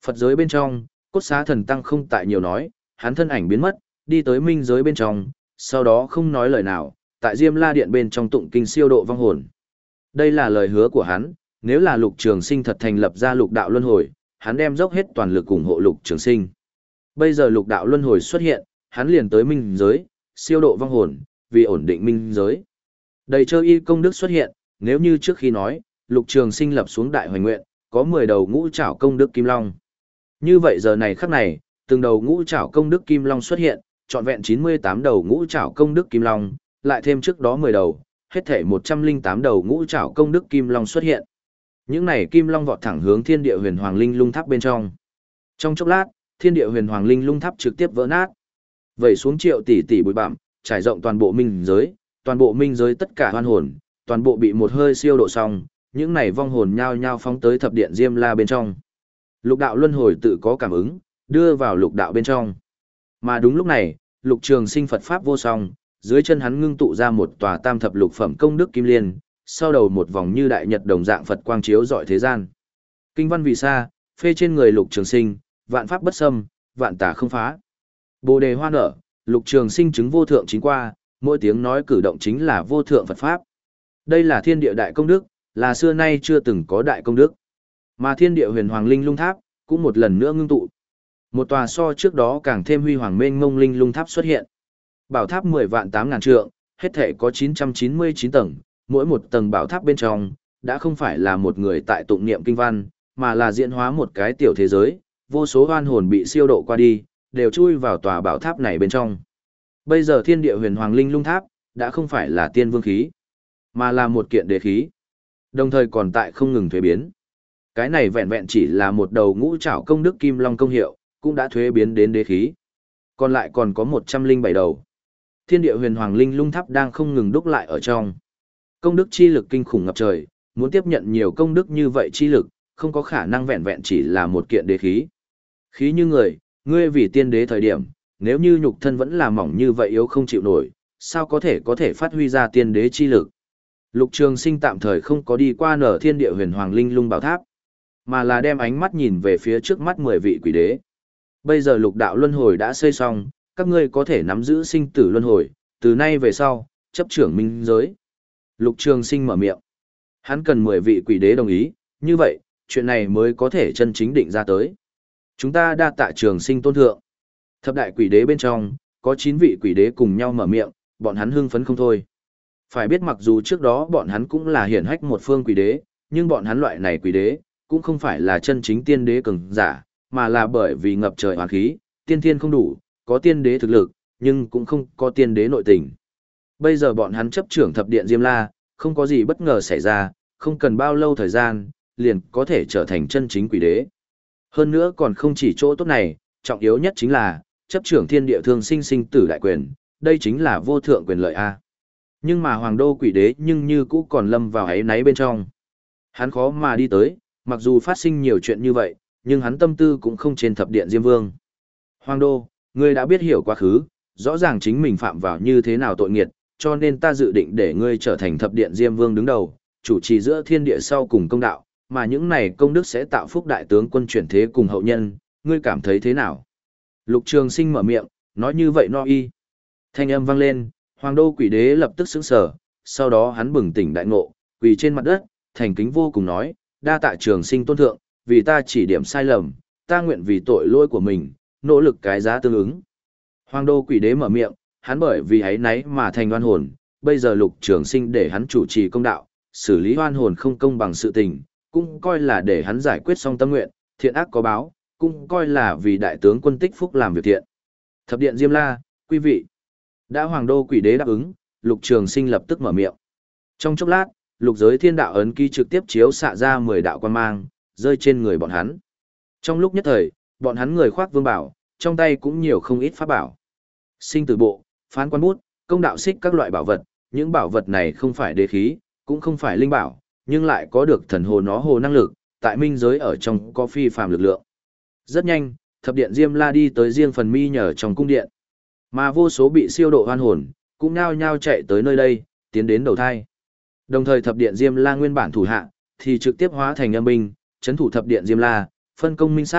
Phật giới bên trong, cốt xá thần tăng không tại nhiều nói, hắn thân ảnh biến mất, đi tới minh giới bên trong, sau đó không nói lời nào, tại Diêm La Điện bên trong tụng kinh siêu độ vong hồn. Đây là lời hứa của hắn, nếu là Lục Trường Sinh thật thành lập ra lục đạo luân hồi, hắn đem dốc hết toàn lực ủng hộ Lục Trường Sinh. Bây giờ lục đạo luân hồi xuất hiện, hắn liền tới minh giới, siêu độ vong hồn, vì ổn định minh giới. Đầy chơi y công đức xuất hiện, nếu như trước khi nói, Lục Trường Sinh lập xuống đại hoành nguyện, có mười đầu ngũ trảo công đức kim long. Như vậy giờ này khắc này, từng đầu ngũ trảo công đức kim long xuất hiện, trọn vẹn chín mươi tám đầu ngũ trảo công đức kim long, lại thêm trước đó mười đầu, hết thể một trăm lẻ tám đầu ngũ trảo công đức kim long xuất hiện. Những này kim long vọt thẳng hướng Thiên Địa Huyền Hoàng Linh Lung Tháp bên trong. Trong chốc lát, Thiên Địa Huyền Hoàng Linh Lung Tháp trực tiếp vỡ nát. Vẩy xuống triệu tỷ tỷ bụi bặm, trải rộng toàn bộ minh giới, toàn bộ minh giới tất cả hoan hồn, toàn bộ bị một hơi siêu độ xong, những này vong hồn nhao nhao phóng tới thập điện Diêm La bên trong. Lục đạo luân hồi tự có cảm ứng, đưa vào lục đạo bên trong. Mà đúng lúc này, Lục Trường Sinh Phật pháp vô song, dưới chân hắn ngưng tụ ra một tòa tam thập lục phẩm công đức kim liên, sau đầu một vòng như đại nhật đồng dạng Phật quang chiếu rọi thế gian. Kinh văn vì sa, phê trên người Lục Trường Sinh, vạn pháp bất xâm, vạn tà không phá. Bồ đề hoa nở, Lục Trường Sinh chứng vô thượng chính qua, mỗi tiếng nói cử động chính là vô thượng Phật pháp. Đây là thiên địa đại công đức, là xưa nay chưa từng có đại công đức. Mà Thiên Địa Huyền Hoàng Linh Lung Tháp cũng một lần nữa ngưng tụ. Một tòa so trước đó càng thêm huy hoàng mênh mông linh lung tháp xuất hiện. Bảo tháp mười vạn tám ngàn trượng, hết thể có chín trăm chín mươi chín tầng, mỗi một tầng bảo tháp bên trong đã không phải là một người tại tụng niệm kinh văn, mà là diễn hóa một cái tiểu thế giới, vô số oan hồn bị siêu độ qua đi, đều chui vào tòa bảo tháp này bên trong. Bây giờ Thiên Địa Huyền Hoàng Linh Lung Tháp đã không phải là tiên vương khí, mà là một kiện đế khí, đồng thời còn tại không ngừng thuế biến. Cái này vẹn vẹn chỉ là một đầu ngũ trảo công đức kim long công hiệu, cũng đã thuế biến đến đế khí. Còn lại còn có một trăm lẻ bảy đầu. Thiên Địa Huyền Hoàng Linh Lung Tháp đang không ngừng đúc lại ở trong. Công đức chi lực kinh khủng ngập trời, muốn tiếp nhận nhiều công đức như vậy chi lực, không có khả năng vẹn vẹn chỉ là một kiện đế khí. Khí như người, ngươi vì tiên đế thời điểm, nếu như nhục thân vẫn là mỏng như vậy yếu không chịu nổi, sao có thể có thể phát huy ra tiên đế chi lực. Lục Trường Sinh tạm thời không có đi qua nở Thiên Địa Huyền Hoàng Linh Lung Bảo Tháp, mà là đem ánh mắt nhìn về phía trước mắt mười vị quỷ đế. Bây giờ lục đạo luân hồi đã xây xong, các ngươi có thể nắm giữ sinh tử luân hồi, từ nay về sau, chấp trưởng minh giới. Lục Trường Sinh mở miệng. Hắn cần mười vị quỷ đế đồng ý, như vậy, chuyện này mới có thể chân chính định ra tới. Chúng ta đa tạ Trường Sinh tôn thượng. Thập đại quỷ đế bên trong, có chín vị quỷ đế cùng nhau mở miệng, bọn hắn hưng phấn không thôi. Phải biết mặc dù trước đó bọn hắn cũng là hiển hách một phương quỷ đế, nhưng bọn hắn loại này quỷ đế, cũng không phải là chân chính tiên đế cường giả, mà là bởi vì ngập trời hoàn khí, tiên thiên không đủ, có tiên đế thực lực, nhưng cũng không có tiên đế nội tình. Bây giờ bọn hắn chấp trưởng thập điện Diêm La, không có gì bất ngờ xảy ra, không cần bao lâu thời gian, liền có thể trở thành chân chính quỷ đế. Hơn nữa còn không chỉ chỗ tốt này, trọng yếu nhất chính là, chấp trưởng thiên địa thương sinh sinh tử đại quyền, đây chính là vô thượng quyền lợi A. Nhưng mà hoàng đô quỷ đế nhưng như cũ còn lâm vào ấy náy bên trong. Hắn khó mà đi tới, mặc dù phát sinh nhiều chuyện như vậy, nhưng hắn tâm tư cũng không trên thập điện Diêm Vương. Hoàng đô, ngươi đã biết hiểu quá khứ, rõ ràng chính mình phạm vào như thế nào tội nghiệt, cho nên ta dự định để ngươi trở thành thập điện Diêm Vương đứng đầu, chủ trì giữa thiên địa sau cùng công đạo, mà những này công đức sẽ tạo phúc đại tướng quân chuyển thế cùng hậu nhân, ngươi cảm thấy thế nào? Lục Trường Sinh mở miệng, nói như vậy no y. Thanh âm vang lên, hoàng đô quỷ đế lập tức sững sờ, sau đó hắn bừng tỉnh đại ngộ, quỳ trên mặt đất, thành kính vô cùng nói, đa tạ Trường Sinh tôn thượng, vì ta chỉ điểm sai lầm, ta nguyện vì tội lỗi của mình, nỗ lực cái giá tương ứng. Hoàng đô quỷ đế mở miệng, hắn bởi vì ấy nấy mà thành oan hồn, bây giờ Lục Trường Sinh để hắn chủ trì công đạo, xử lý oan hồn không công bằng sự tình, cũng coi là để hắn giải quyết xong tâm nguyện, thiện ác có báo, cũng coi là vì đại tướng quân tích phúc làm việc thiện. Thập điện Diêm La, quý vị. Đã hoàng đô quỷ đế đáp ứng, Lục Trường Sinh lập tức mở miệng. Trong chốc lát, lục giới thiên đạo ấn ký trực tiếp chiếu xạ ra mười đạo quan mang, rơi trên người bọn hắn. Trong lúc nhất thời, bọn hắn người khoác vương bảo, trong tay cũng nhiều không ít pháp bảo. Sinh tử bộ, phán quan bút, công đạo xích các loại bảo vật, những bảo vật này không phải đế khí, cũng không phải linh bảo, nhưng lại có được thần hồ nó hồ năng lực, tại minh giới ở trong có phi phàm lực lượng. Rất nhanh, thập điện Diêm La đi tới riêng phần mi nhờ trong cung điện. Mà vô số bị siêu độ hoan hồn, cũng nhao nhao chạy tới nơi đây, tiến đến đầu thai. Đồng thời thập điện Diêm La nguyên bản thủ hạ, thì trực tiếp hóa thành âm binh, chấn thủ thập điện Diêm La, phân công minh xác,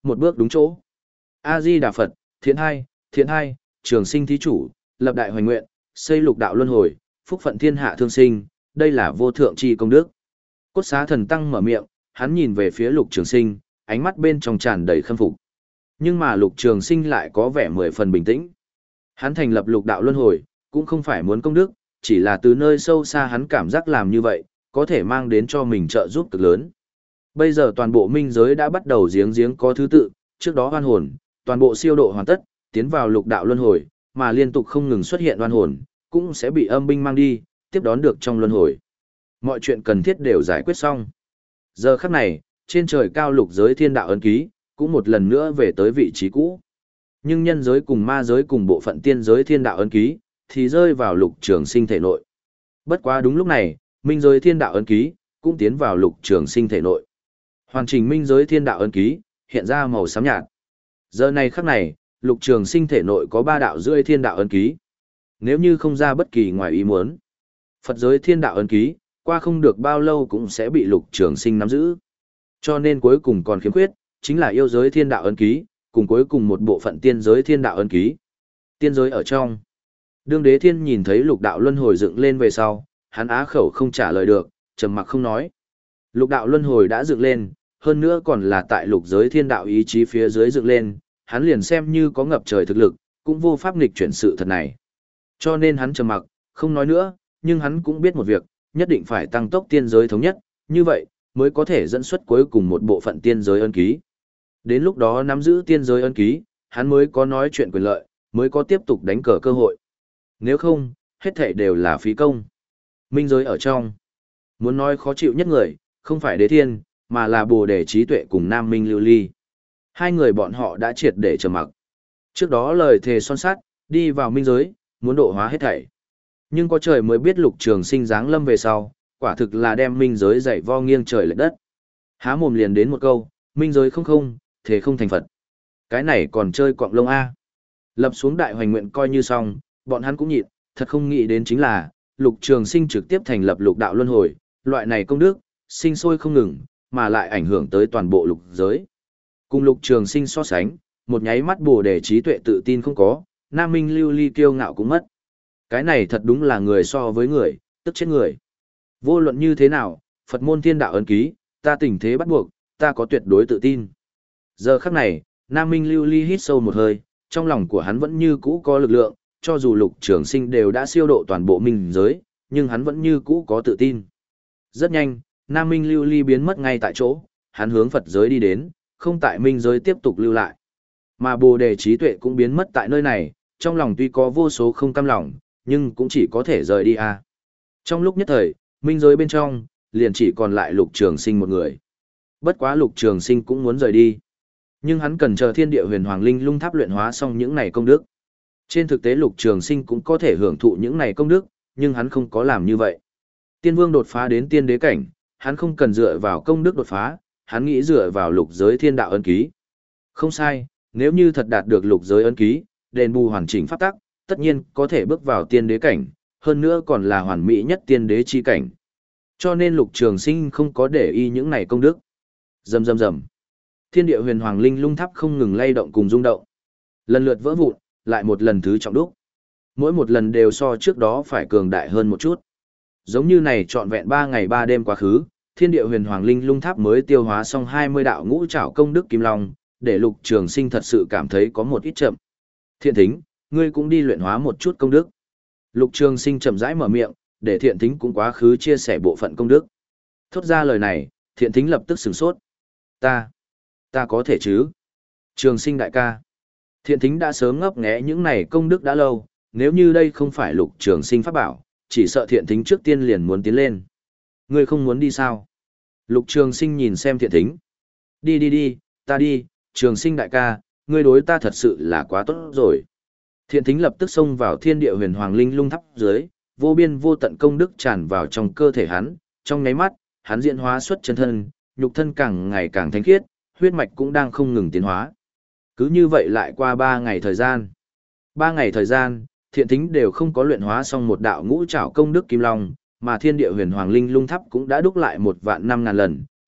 một bước đúng chỗ. A Di Đà Phật, thiện hai, thiện hai, trường sinh thí chủ, lập đại hoành nguyện, xây lục đạo luân hồi, phúc phận thiên hạ thương sinh, đây là vô thượng chi công đức. Cốt xá thần tăng mở miệng, hắn nhìn về phía lục trường sinh, ánh mắt bên trong tràn đầy khâm phục. Nhưng mà lục trường sinh lại có vẻ mười phần bình tĩnh. Hắn thành lập lục đạo luân hồi, cũng không phải muốn công đức, chỉ là từ nơi sâu xa hắn cảm giác làm như vậy, có thể mang đến cho mình trợ giúp cực lớn. Bây giờ toàn bộ minh giới đã bắt đầu giếng giếng có thứ tự, trước đó oan hồn, toàn bộ siêu độ hoàn tất, tiến vào lục đạo luân hồi, mà liên tục không ngừng xuất hiện oan hồn, cũng sẽ bị âm binh mang đi, tiếp đón được trong luân hồi. Mọi chuyện cần thiết đều giải quyết xong. Giờ khắc này, trên trời cao lục giới thiên đạo ấn ký, cũng một lần nữa về tới vị trí cũ. Nhưng nhân giới cùng ma giới cùng bộ phận tiên giới thiên đạo ấn ký, thì rơi vào lục trường sinh thể nội. Bất quá đúng lúc này, minh giới thiên đạo ấn ký, cũng tiến vào lục trường sinh thể nội. Hoàn chỉnh minh giới thiên đạo ấn ký, hiện ra màu xám nhạt. Giờ này khắc này, lục trường sinh thể nội có ba đạo rưỡi thiên đạo ấn ký. Nếu như không ra bất kỳ ngoài ý muốn, Phật giới thiên đạo ấn ký, qua không được bao lâu cũng sẽ bị lục trường sinh nắm giữ. Cho nên cuối cùng còn khiếm khuyết, chính là yêu giới thiên đạo ấn ký, cùng cuối cùng một bộ phận tiên giới thiên đạo ấn ký. Tiên giới ở trong. Đương Đế Thiên nhìn thấy lục đạo luân hồi dựng lên về sau, hắn á khẩu không trả lời được, trầm mặc không nói. Lục đạo luân hồi đã dựng lên, hơn nữa còn là tại lục giới thiên đạo ý chí phía dưới dựng lên, hắn liền xem như có ngập trời thực lực, cũng vô pháp nghịch chuyển sự thật này. Cho nên hắn trầm mặc, không nói nữa, nhưng hắn cũng biết một việc, nhất định phải tăng tốc tiên giới thống nhất, như vậy mới có thể dẫn xuất cuối cùng một bộ phận tiên giới ân ký. Đến lúc đó nắm giữ tiên giới ân ký, hắn mới có nói chuyện quyền lợi, mới có tiếp tục đánh cờ cơ hội. Nếu không, hết thảy đều là phí công. Minh giới ở trong. Muốn nói khó chịu nhất người, không phải Đế Thiên, mà là Bồ Đề Trí Tuệ cùng Nam Minh Lưu Ly. Hai người bọn họ đã triệt để trầm mặc. Trước đó lời thề son sắt, đi vào minh giới, muốn độ hóa hết thảy. Nhưng có trời mới biết lục trường sinh giáng lâm về sau, quả thực là đem minh giới dạy vo nghiêng trời lệch đất. Há mồm liền đến một câu, minh giới không không, thế không thành Phật. Cái này còn chơi quạng lông A. Lập xuống đại hoành nguyện coi như xong, bọn hắn cũng nhịn, thật không nghĩ đến chính là, lục trường sinh trực tiếp thành lập lục đạo luân hồi, loại này công đức, sinh sôi không ngừng, mà lại ảnh hưởng tới toàn bộ lục giới. Cùng lục trường sinh so sánh, một nháy mắt Bồ Đề Trí Tuệ tự tin không có, Nam Minh Lưu Ly kiêu ngạo cũng mất. Cái này thật đúng là người so với người, tức chết người. Vô luận như thế nào, Phật môn thiên đạo ấn ký, ta tình thế bắt buộc, ta có tuyệt đối tự tin. Giờ khắc này, Nam Minh Lưu Ly hít sâu một hơi, trong lòng của hắn vẫn như cũ có lực lượng, cho dù lục trường sinh đều đã siêu độ toàn bộ minh giới, nhưng hắn vẫn như cũ có tự tin. Rất nhanh, Nam Minh Lưu Ly biến mất ngay tại chỗ, hắn hướng Phật giới đi đến, không tại minh giới tiếp tục lưu lại. Mà Bồ Đề Trí Tuệ cũng biến mất tại nơi này, trong lòng tuy có vô số không cam lòng, nhưng cũng chỉ có thể rời đi à. Trong lúc nhất thời, minh giới bên trong, liền chỉ còn lại lục trường sinh một người. Bất quá lục trường sinh cũng muốn rời đi. Nhưng hắn cần chờ thiên địa huyền hoàng linh lung tháp luyện hóa xong những này công đức. Trên thực tế lục trường sinh cũng có thể hưởng thụ những này công đức, nhưng hắn không có làm như vậy. Tiên vương đột phá đến tiên đế cảnh, hắn không cần dựa vào công đức đột phá, hắn nghĩ dựa vào lục giới thiên đạo ấn ký. Không sai, nếu như thật đạt được lục giới ấn ký, đền bù hoàn chỉnh pháp tắc, tất nhiên có thể bước vào tiên đế cảnh, hơn nữa còn là hoàn mỹ nhất tiên đế chi cảnh. Cho nên lục trường sinh không có để ý những này công đức. Rầm rầm rầm. Thiên địa huyền hoàng linh lung tháp không ngừng lay động cùng rung động. Lần lượt vỡ vụn, lại một lần thứ trọng đúc. Mỗi một lần đều so trước đó phải cường đại hơn một chút. Giống như này trọn vẹn ba ngày ba đêm quá khứ, thiên địa huyền hoàng linh lung tháp mới tiêu hóa xong hai mươi đạo ngũ trảo công đức kim long, để lục trường sinh thật sự cảm thấy có một ít chậm. Thiện thính, ngươi cũng đi luyện hóa một chút công đức. Lục trường sinh chậm rãi mở miệng, để thiện thính cũng quá khứ chia sẻ bộ phận công đức. Thốt ra lời này, thiện thính lập tức sửng sốt. Ta, ta có thể chứ? Trường sinh đại ca. Thiện thính đã sớm ngấp nghé những này công đức đã lâu, nếu như đây không phải lục trường sinh pháp bảo, chỉ sợ thiện thính trước tiên liền muốn tiến lên. Ngươi không muốn đi sao? Lục trường sinh nhìn xem thiện thính. Đi đi đi, ta đi, trường sinh đại ca, ngươi đối ta thật sự là quá tốt rồi. Thiện thính lập tức xông vào thiên địa huyền hoàng linh lung tháp dưới, vô biên vô tận công đức tràn vào trong cơ thể hắn, trong nháy mắt, hắn diễn hóa xuất chân thân, nhục thân càng ngày càng thánh khiết, huyết mạch cũng đang không ngừng tiến hóa. Cứ như vậy lại qua ba ngày thời gian. Ba ngày thời gian, thiện thính đều không có luyện hóa xong một đạo ngũ trảo công đức kim long, mà thiên địa huyền hoàng linh lung tháp cũng đã đúc lại một vạn năm ngàn lần,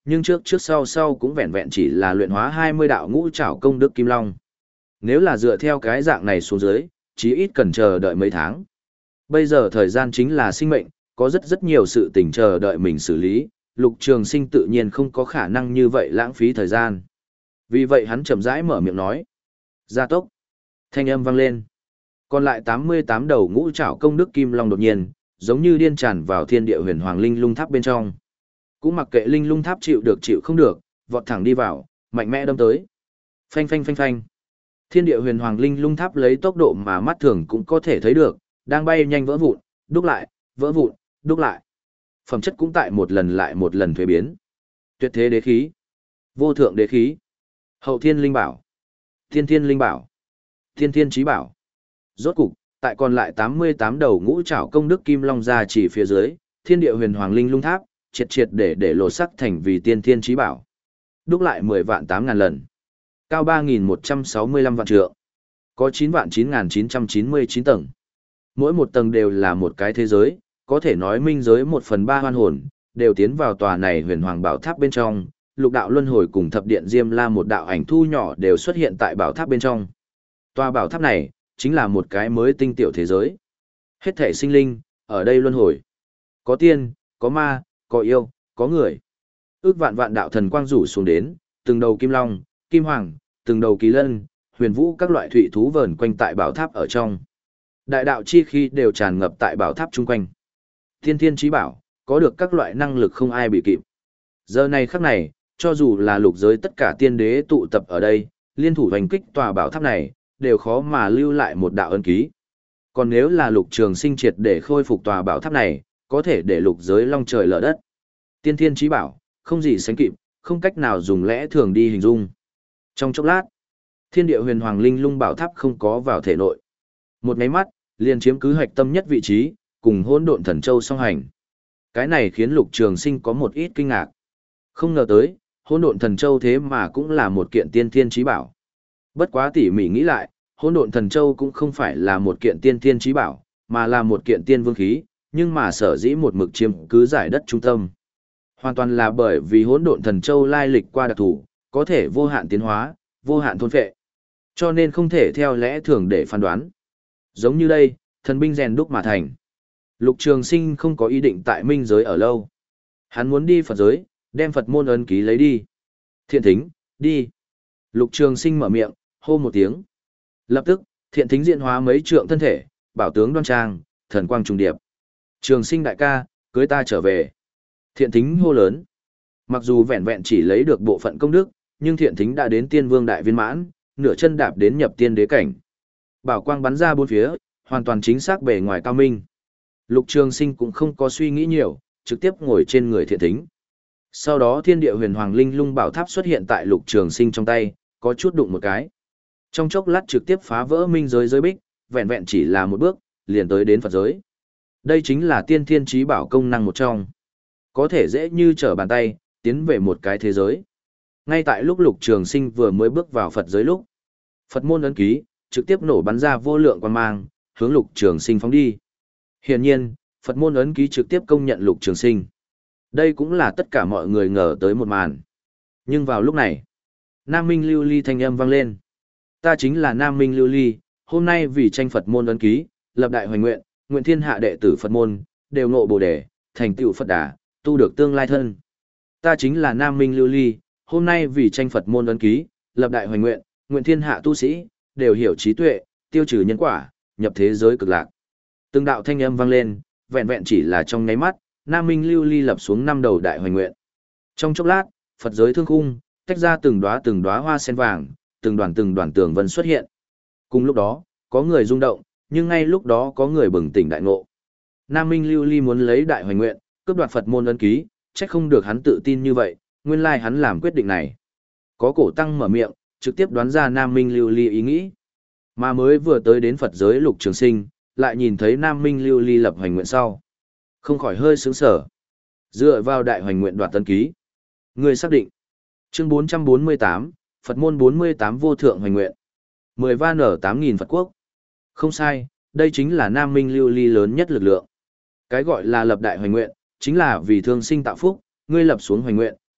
nhưng trước trước sau sau cũng vẹn vẹn chỉ là luyện hóa hai mươi đạo ngũ trảo công đức kim long. Nếu là dựa theo cái dạng này xuống dưới, chí ít cần chờ đợi mấy tháng. Bây giờ thời gian chính là sinh mệnh, có rất rất nhiều sự tình chờ đợi mình xử lý, Lục Trường Sinh tự nhiên không có khả năng như vậy lãng phí thời gian. Vì vậy hắn chậm rãi mở miệng nói. Gia tốc. Thanh âm vang lên. Còn lại tám mươi tám đầu ngũ trảo công đức kim long đột nhiên, giống như điên tràn vào thiên địa huyền hoàng linh lung tháp bên trong. Cũng mặc kệ linh lung tháp chịu được chịu không được, vọt thẳng đi vào, mạnh mẽ đâm tới. Phanh phanh phanh phanh. Thiên địa huyền hoàng linh lung tháp lấy tốc độ mà mắt thường cũng có thể thấy được, đang bay nhanh vỡ vụn, đúc lại, vỡ vụn, đúc lại. Phẩm chất cũng tại một lần lại một lần thuế biến. Tuyệt thế đế khí, vô thượng đế khí, hậu thiên linh bảo, thiên thiên linh bảo, thiên thiên chí bảo. Rốt cục, tại còn lại tám mươi tám đầu ngũ trảo công đức kim long ra chỉ phía dưới, thiên địa huyền hoàng linh lung tháp, triệt triệt để để lột sắc thành vì tiên thiên chí bảo. Đúc lại mười vạn tám ngàn lần. Cao ba nghìn một trăm sáu mươi lăm vạn trượng. Có chín vạn chín nghìn chín trăm chín mươi chín tầng. Mỗi một tầng đều là một cái thế giới, có thể nói minh giới một phần ba hoan hồn, đều tiến vào tòa này huyền hoàng bảo tháp bên trong, lục đạo luân hồi cùng thập điện diêm la một đạo ảnh thu nhỏ đều xuất hiện tại bảo tháp bên trong. Tòa bảo tháp này, chính là một cái mới tinh tiểu thế giới. Hết thể sinh linh, ở đây luân hồi. Có tiên, có ma, có yêu, có người. Ước vạn vạn đạo thần quang rủ xuống đến, từng đầu kim long, kim hoàng, từng đầu kỳ lân, huyền vũ các loại thủy thú vờn quanh tại bảo tháp ở trong. Đại đạo chi khí đều tràn ngập tại bảo tháp chung quanh. Thiên thiên chí bảo, có được các loại năng lực không ai bị kịp. Giờ này khắc này, cho dù là lục giới tất cả tiên đế tụ tập ở đây, liên thủ hoành kích tòa bảo tháp này, đều khó mà lưu lại một đạo ân ký. Còn nếu là Lục Trường Sinh triệt để khôi phục tòa bảo tháp này, có thể để lục giới long trời lở đất. Tiên thiên chí bảo, không gì sánh kịp, không cách nào dùng lẽ thường đi hình dung. Trong chốc lát, thiên địa huyền hoàng linh lung bảo tháp không có vào thể nội. Một máy mắt, liền chiếm cứ hạch tâm nhất vị trí, cùng hỗn độn thần châu song hành. Cái này khiến Lục Trường Sinh có một ít kinh ngạc. Không ngờ tới, hỗn độn thần châu thế mà cũng là một kiện tiên thiên chí bảo. Bất quá tỉ mỉ nghĩ lại, hỗn độn thần châu cũng không phải là một kiện tiên thiên chí bảo, mà là một kiện tiên vương khí, nhưng mà sở dĩ một mực chiếm cứ giải đất trung tâm. Hoàn toàn là bởi vì hỗn độn thần châu lai lịch qua đặc thù, có thể vô hạn tiến hóa, vô hạn thôn phệ. Cho nên không thể theo lẽ thường để phán đoán. Giống như đây, thần binh rèn đúc mà thành. Lục Trường Sinh không có ý định tại minh giới ở lâu. Hắn muốn đi Phật giới, đem Phật môn ấn ký lấy đi. Thiện thính, đi. Lục Trường Sinh mở miệng, hô một tiếng. Lập tức, thiện thính diện hóa mấy trượng thân thể, bảo tướng đoan trang, thần quang trùng điệp. Trường Sinh đại ca, cưới ta trở về. Thiện thính hô lớn. Mặc dù vẹn vẹn chỉ lấy được bộ phận công đức, nhưng thiện thính đã đến tiên vương đại viên mãn, nửa chân đạp đến nhập tiên đế cảnh. Bảo quang bắn ra bốn phía, hoàn toàn chính xác bề ngoài cao minh. Lục Trường Sinh cũng không có suy nghĩ nhiều, trực tiếp ngồi trên người thiện thính. Sau đó thiên địa huyền hoàng linh lung bảo tháp xuất hiện tại Lục Trường Sinh trong tay, có chút đụng một cái. Trong chốc lát trực tiếp phá vỡ minh giới giới bích, vẹn vẹn chỉ là một bước, liền tới đến Phật giới. Đây chính là tiên thiên chí bảo công năng một trong. Có thể dễ như trở bàn tay, tiến về một cái thế giới. Ngay tại lúc Lục Trường Sinh vừa mới bước vào Phật giới lúc, Phật môn ấn ký trực tiếp nổ bắn ra vô lượng quang mang, hướng Lục Trường Sinh phóng đi. Hiển nhiên, Phật môn ấn ký trực tiếp công nhận Lục Trường Sinh. Đây cũng là tất cả mọi người ngờ tới một màn. Nhưng vào lúc này, Nam Minh Lưu Ly thanh âm vang lên. Ta chính là Nam Minh Lưu Ly, hôm nay vì tranh Phật môn ấn ký, lập đại hoành nguyện, nguyện thiên hạ đệ tử Phật môn, đều ngộ Bồ đề, thành tựu Phật đà, tu được tương lai thân. Ta chính là Nam Minh Lưu Ly, hôm nay vì tranh Phật môn ấn ký, lập đại hoành nguyện, nguyện thiên hạ tu sĩ, đều hiểu trí tuệ, tiêu trừ nhân quả, nhập thế giới cực lạc. Từng đạo thanh âm vang lên, vẹn vẹn chỉ là trong nháy mắt, Nam Minh Lưu Ly lập xuống năm đầu đại hoành nguyện. Trong chốc lát, Phật giới thương khung, tách ra từng đóa từng đóa hoa sen vàng, từng đoàn từng đoàn tường vân xuất hiện. Cùng lúc đó, có người rung động, nhưng ngay lúc đó có người bừng tỉnh đại ngộ. Nam Minh Lưu Ly muốn lấy đại hoành nguyện, cướp đoạt Phật môn ấn ký, chắc không được hắn tự tin như vậy, nguyên lai hắn làm quyết định này. Có cổ tăng mở miệng, trực tiếp đoán ra Nam Minh Lưu Ly ý nghĩ. Mà mới vừa tới đến Phật giới Lục Trường Sinh, lại nhìn thấy Nam Minh Lưu Ly lập hoành nguyện sau. Không khỏi hơi sướng sở. Dựa vào đại hoành nguyện đoạt ấn ký. Người xác định. Chương bốn trăm bốn mươi tám, Phật môn bốn mươi tám vô thượng hoành nguyện. mười van ở tám nghìn Phật quốc. Không sai, đây chính là Nam Minh Lưu Ly lớn nhất lực lượng. Cái gọi là lập đại hoành nguyện, chính là vì thương sinh tạo phúc, ngươi lập xuống hoành nguyện,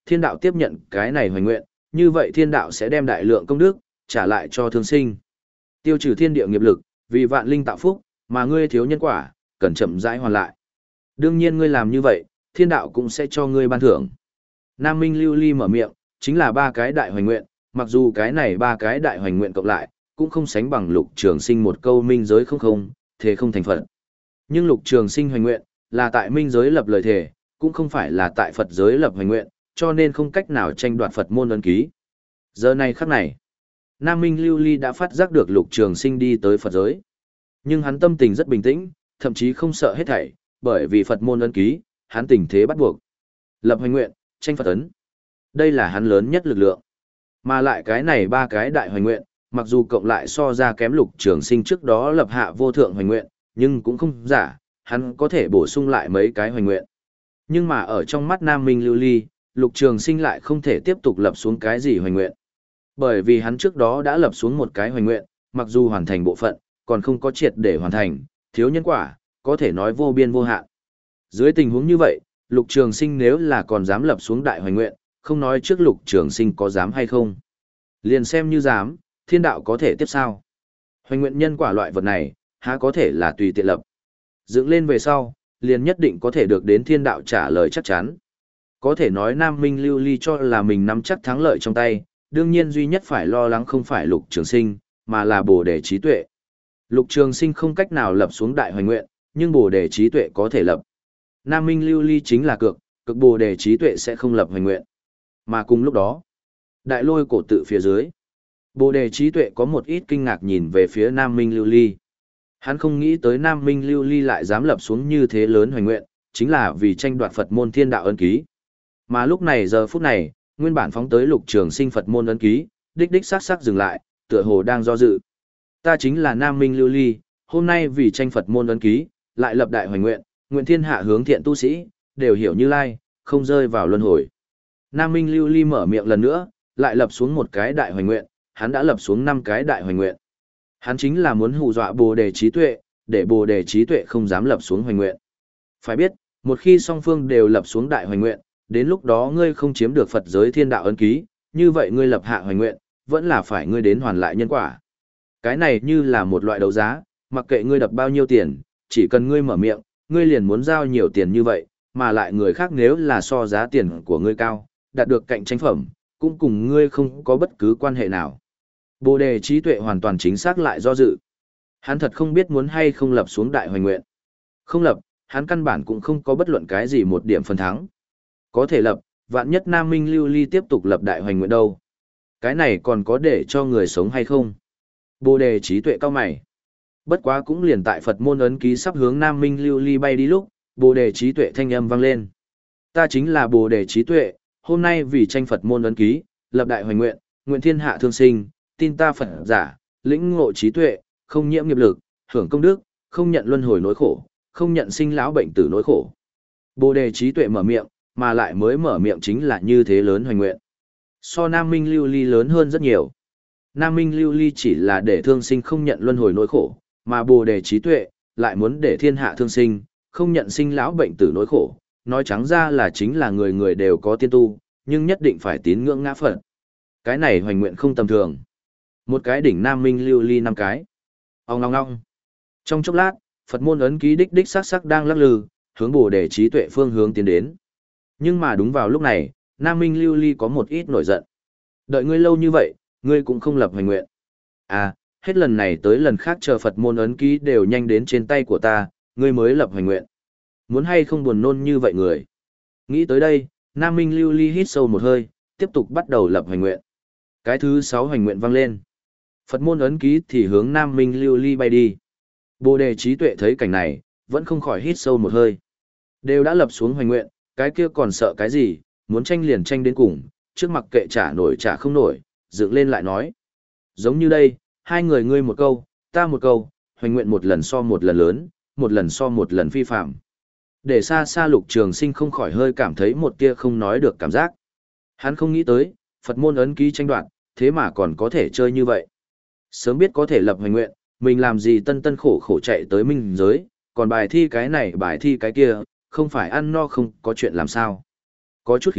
thiên đạo tiếp nhận cái này hoành nguyện, như vậy thiên đạo sẽ đem đại lượng công đức, trả lại cho thương sinh. Tiêu trừ thiên địa nghiệp lực, vì vạn linh tạo phúc, mà ngươi thiếu nhân quả, cần chậm rãi hoàn lại. Đương nhiên ngươi làm như vậy, thiên đạo cũng sẽ cho ngươi ban thưởng. Nam Minh Lưu Ly mở miệng, chính là ba cái đại hoành nguyện, mặc dù cái này ba cái đại hoành nguyện cộng lại, cũng không sánh bằng Lục Trường Sinh một câu minh giới không không, thế không thành Phật. Nhưng Lục Trường Sinh hoành nguyện, là tại minh giới lập lời thề, cũng không phải là tại Phật giới lập hoành nguyện, cho nên không cách nào tranh đoạt Phật môn ấn ký. Giờ này khắc này, Nam Minh Lưu Ly đã phát giác được Lục Trường Sinh đi tới Phật giới. Nhưng hắn tâm tình rất bình tĩnh, thậm chí không sợ hết thảy, bởi vì Phật môn ấn ký, hắn tình thế bắt buộc. Lập hoành nguyện, tranh Phật ấn. Đây là hắn lớn nhất lực lượng. Mà lại cái này ba cái đại hoành nguyện, mặc dù cộng lại so ra kém Lục Trường Sinh trước đó lập hạ vô thượng hoành nguyện, nhưng cũng không giả, hắn có thể bổ sung lại mấy cái hoành nguyện. Nhưng mà ở trong mắt Nam Minh Lưu Ly, Lục Trường Sinh lại không thể tiếp tục lập xuống cái gì hoành nguyện. Bởi vì hắn trước đó đã lập xuống một cái hoành nguyện, mặc dù hoàn thành bộ phận, còn không có triệt để hoàn thành, thiếu nhân quả, có thể nói vô biên vô hạn. Dưới tình huống như vậy, Lục Trường Sinh nếu là còn dám lập xuống đại hoành nguyện, không nói trước Lục Trường Sinh có dám hay không. Liền xem như dám, thiên đạo có thể tiếp sao. Hoành nguyện nhân quả loại vật này, há có thể là tùy tiện lập. Dựng lên về sau, liền nhất định có thể được đến thiên đạo trả lời chắc chắn. Có thể nói Nam Minh Lưu Ly cho là mình nắm chắc thắng lợi trong tay, đương nhiên duy nhất phải lo lắng không phải Lục Trường Sinh, mà là Bồ Đề trí tuệ. Lục Trường Sinh không cách nào lập xuống đại hoành nguyện, nhưng Bồ Đề trí tuệ có thể lập. Nam Minh Lưu Ly chính là cược, cực Bồ Đề trí tuệ sẽ không lập hoành nguyện. Mà cùng lúc đó, đại lôi cổ tự phía dưới, Bồ Đề trí tuệ có một ít kinh ngạc nhìn về phía Nam Minh Lưu Ly. Hắn không nghĩ tới Nam Minh Lưu Ly lại dám lập xuống như thế lớn hoành nguyện, chính là vì tranh đoạt Phật môn thiên đạo ân ký. Mà lúc này giờ phút này, nguyên bản phóng tới Lục Trường Sinh Phật môn ấn ký, đích đích sắc sắc dừng lại, tựa hồ đang do dự. Ta chính là Nam Minh Lưu Ly, hôm nay vì tranh Phật môn ấn ký, lại lập đại hoành nguyện, nguyện thiên hạ hướng thiện tu sĩ, đều hiểu Như Lai, không rơi vào luân hồi. Nam Minh Lưu Ly mở miệng lần nữa, lại lập xuống một cái đại hoành nguyện, hắn đã lập xuống năm cái đại hoành nguyện. Hắn chính là muốn hù dọa Bồ Đề trí tuệ, để Bồ Đề trí tuệ không dám lập xuống hoành nguyện. Phải biết, một khi song phương đều lập xuống đại hoành nguyện, đến lúc đó ngươi không chiếm được Phật giới thiên đạo ấn ký, như vậy ngươi lập hạ hoành nguyện, vẫn là phải ngươi đến hoàn lại nhân quả. Cái này như là một loại đấu giá, mặc kệ ngươi đập bao nhiêu tiền, chỉ cần ngươi mở miệng, ngươi liền muốn giao nhiều tiền như vậy, mà lại người khác nếu là so giá tiền của ngươi cao, đạt được cạnh tranh phẩm, cũng cùng ngươi không có bất cứ quan hệ nào. Bồ Đề trí tuệ hoàn toàn chính xác lại do dự. Hắn thật không biết muốn hay không lập xuống đại hoành nguyện. Không lập, hắn căn bản cũng không có bất luận cái gì một điểm phần thắng. Có thể lập, vạn nhất Nam Minh Lưu Ly tiếp tục lập đại hoành nguyện đâu. Cái này còn có để cho người sống hay không? Bồ Đề trí tuệ cao mày. Bất quá cũng liền tại Phật môn ấn ký sắp hướng Nam Minh Lưu Ly bay đi lúc, Bồ Đề trí tuệ thanh âm vang lên. Ta chính là Bồ Đề trí tuệ, hôm nay vì tranh Phật môn ấn ký, lập đại hoành nguyện, nguyện thiên hạ thương sinh, tin ta Phật giả, lĩnh ngộ trí tuệ, không nhiễm nghiệp lực, hưởng công đức, không nhận luân hồi nỗi khổ, không nhận sinh lão bệnh tử nỗi khổ. Bồ Đề trí tuệ mở miệng, mà lại mới mở miệng chính là như thế lớn hoành nguyện. So Nam Minh Lưu Ly lớn hơn rất nhiều. Nam Minh Lưu Ly chỉ là để thương sinh không nhận luân hồi nỗi khổ, mà Bồ Đề trí tuệ lại muốn để thiên hạ thương sinh không nhận sinh lão bệnh tử nỗi khổ. Nói trắng ra là chính là người người đều có tiên tu, nhưng nhất định phải tín ngưỡng ngã Phật. Cái này hoành nguyện không tầm thường. Một cái đỉnh Nam Minh Lưu Ly năm cái. Ong ong ong. Trong chốc lát, Phật môn ấn ký đích đích sắc sắc đang lắc lư, hướng Bồ Đề trí tuệ phương hướng tiến đến. Nhưng mà đúng vào lúc này, Nam Minh Lưu Ly có một ít nổi giận. Đợi ngươi lâu như vậy, ngươi cũng không lập hoành nguyện. À, hết lần này tới lần khác chờ Phật môn ấn ký đều nhanh đến trên tay của ta, ngươi mới lập hoành nguyện. Muốn hay không buồn nôn như vậy người. Nghĩ tới đây, Nam Minh Lưu Ly hít sâu một hơi, tiếp tục bắt đầu lập hoành nguyện. Cái thứ sáu hoành nguyện vang lên. Phật môn ấn ký thì hướng Nam Minh Lưu Ly bay đi. Bồ Đề trí tuệ thấy cảnh này, vẫn không khỏi hít sâu một hơi. Đều đã lập xuống hoành nguyện, cái kia còn sợ cái gì, muốn tranh liền tranh đến cùng, trước mặt kệ trả nổi trả không nổi, dựng lên lại nói. Giống như đây, hai người ngươi một câu, ta một câu, hoành nguyện một lần so một lần lớn, một lần so một lần phi phạm. Để xa xa Lục Trường Sinh không khỏi hơi cảm thấy một tia không nói được cảm giác. Hắn không nghĩ tới, Phật môn ấn ký tranh đoạt, thế mà còn có thể chơi như vậy. Sớm biết có thể lập hoành nguyện, mình làm gì tân tân khổ khổ chạy tới minh giới, còn bài thi cái này bài thi cái kia, không phải ăn no không có chuyện làm sao. Có chút khí,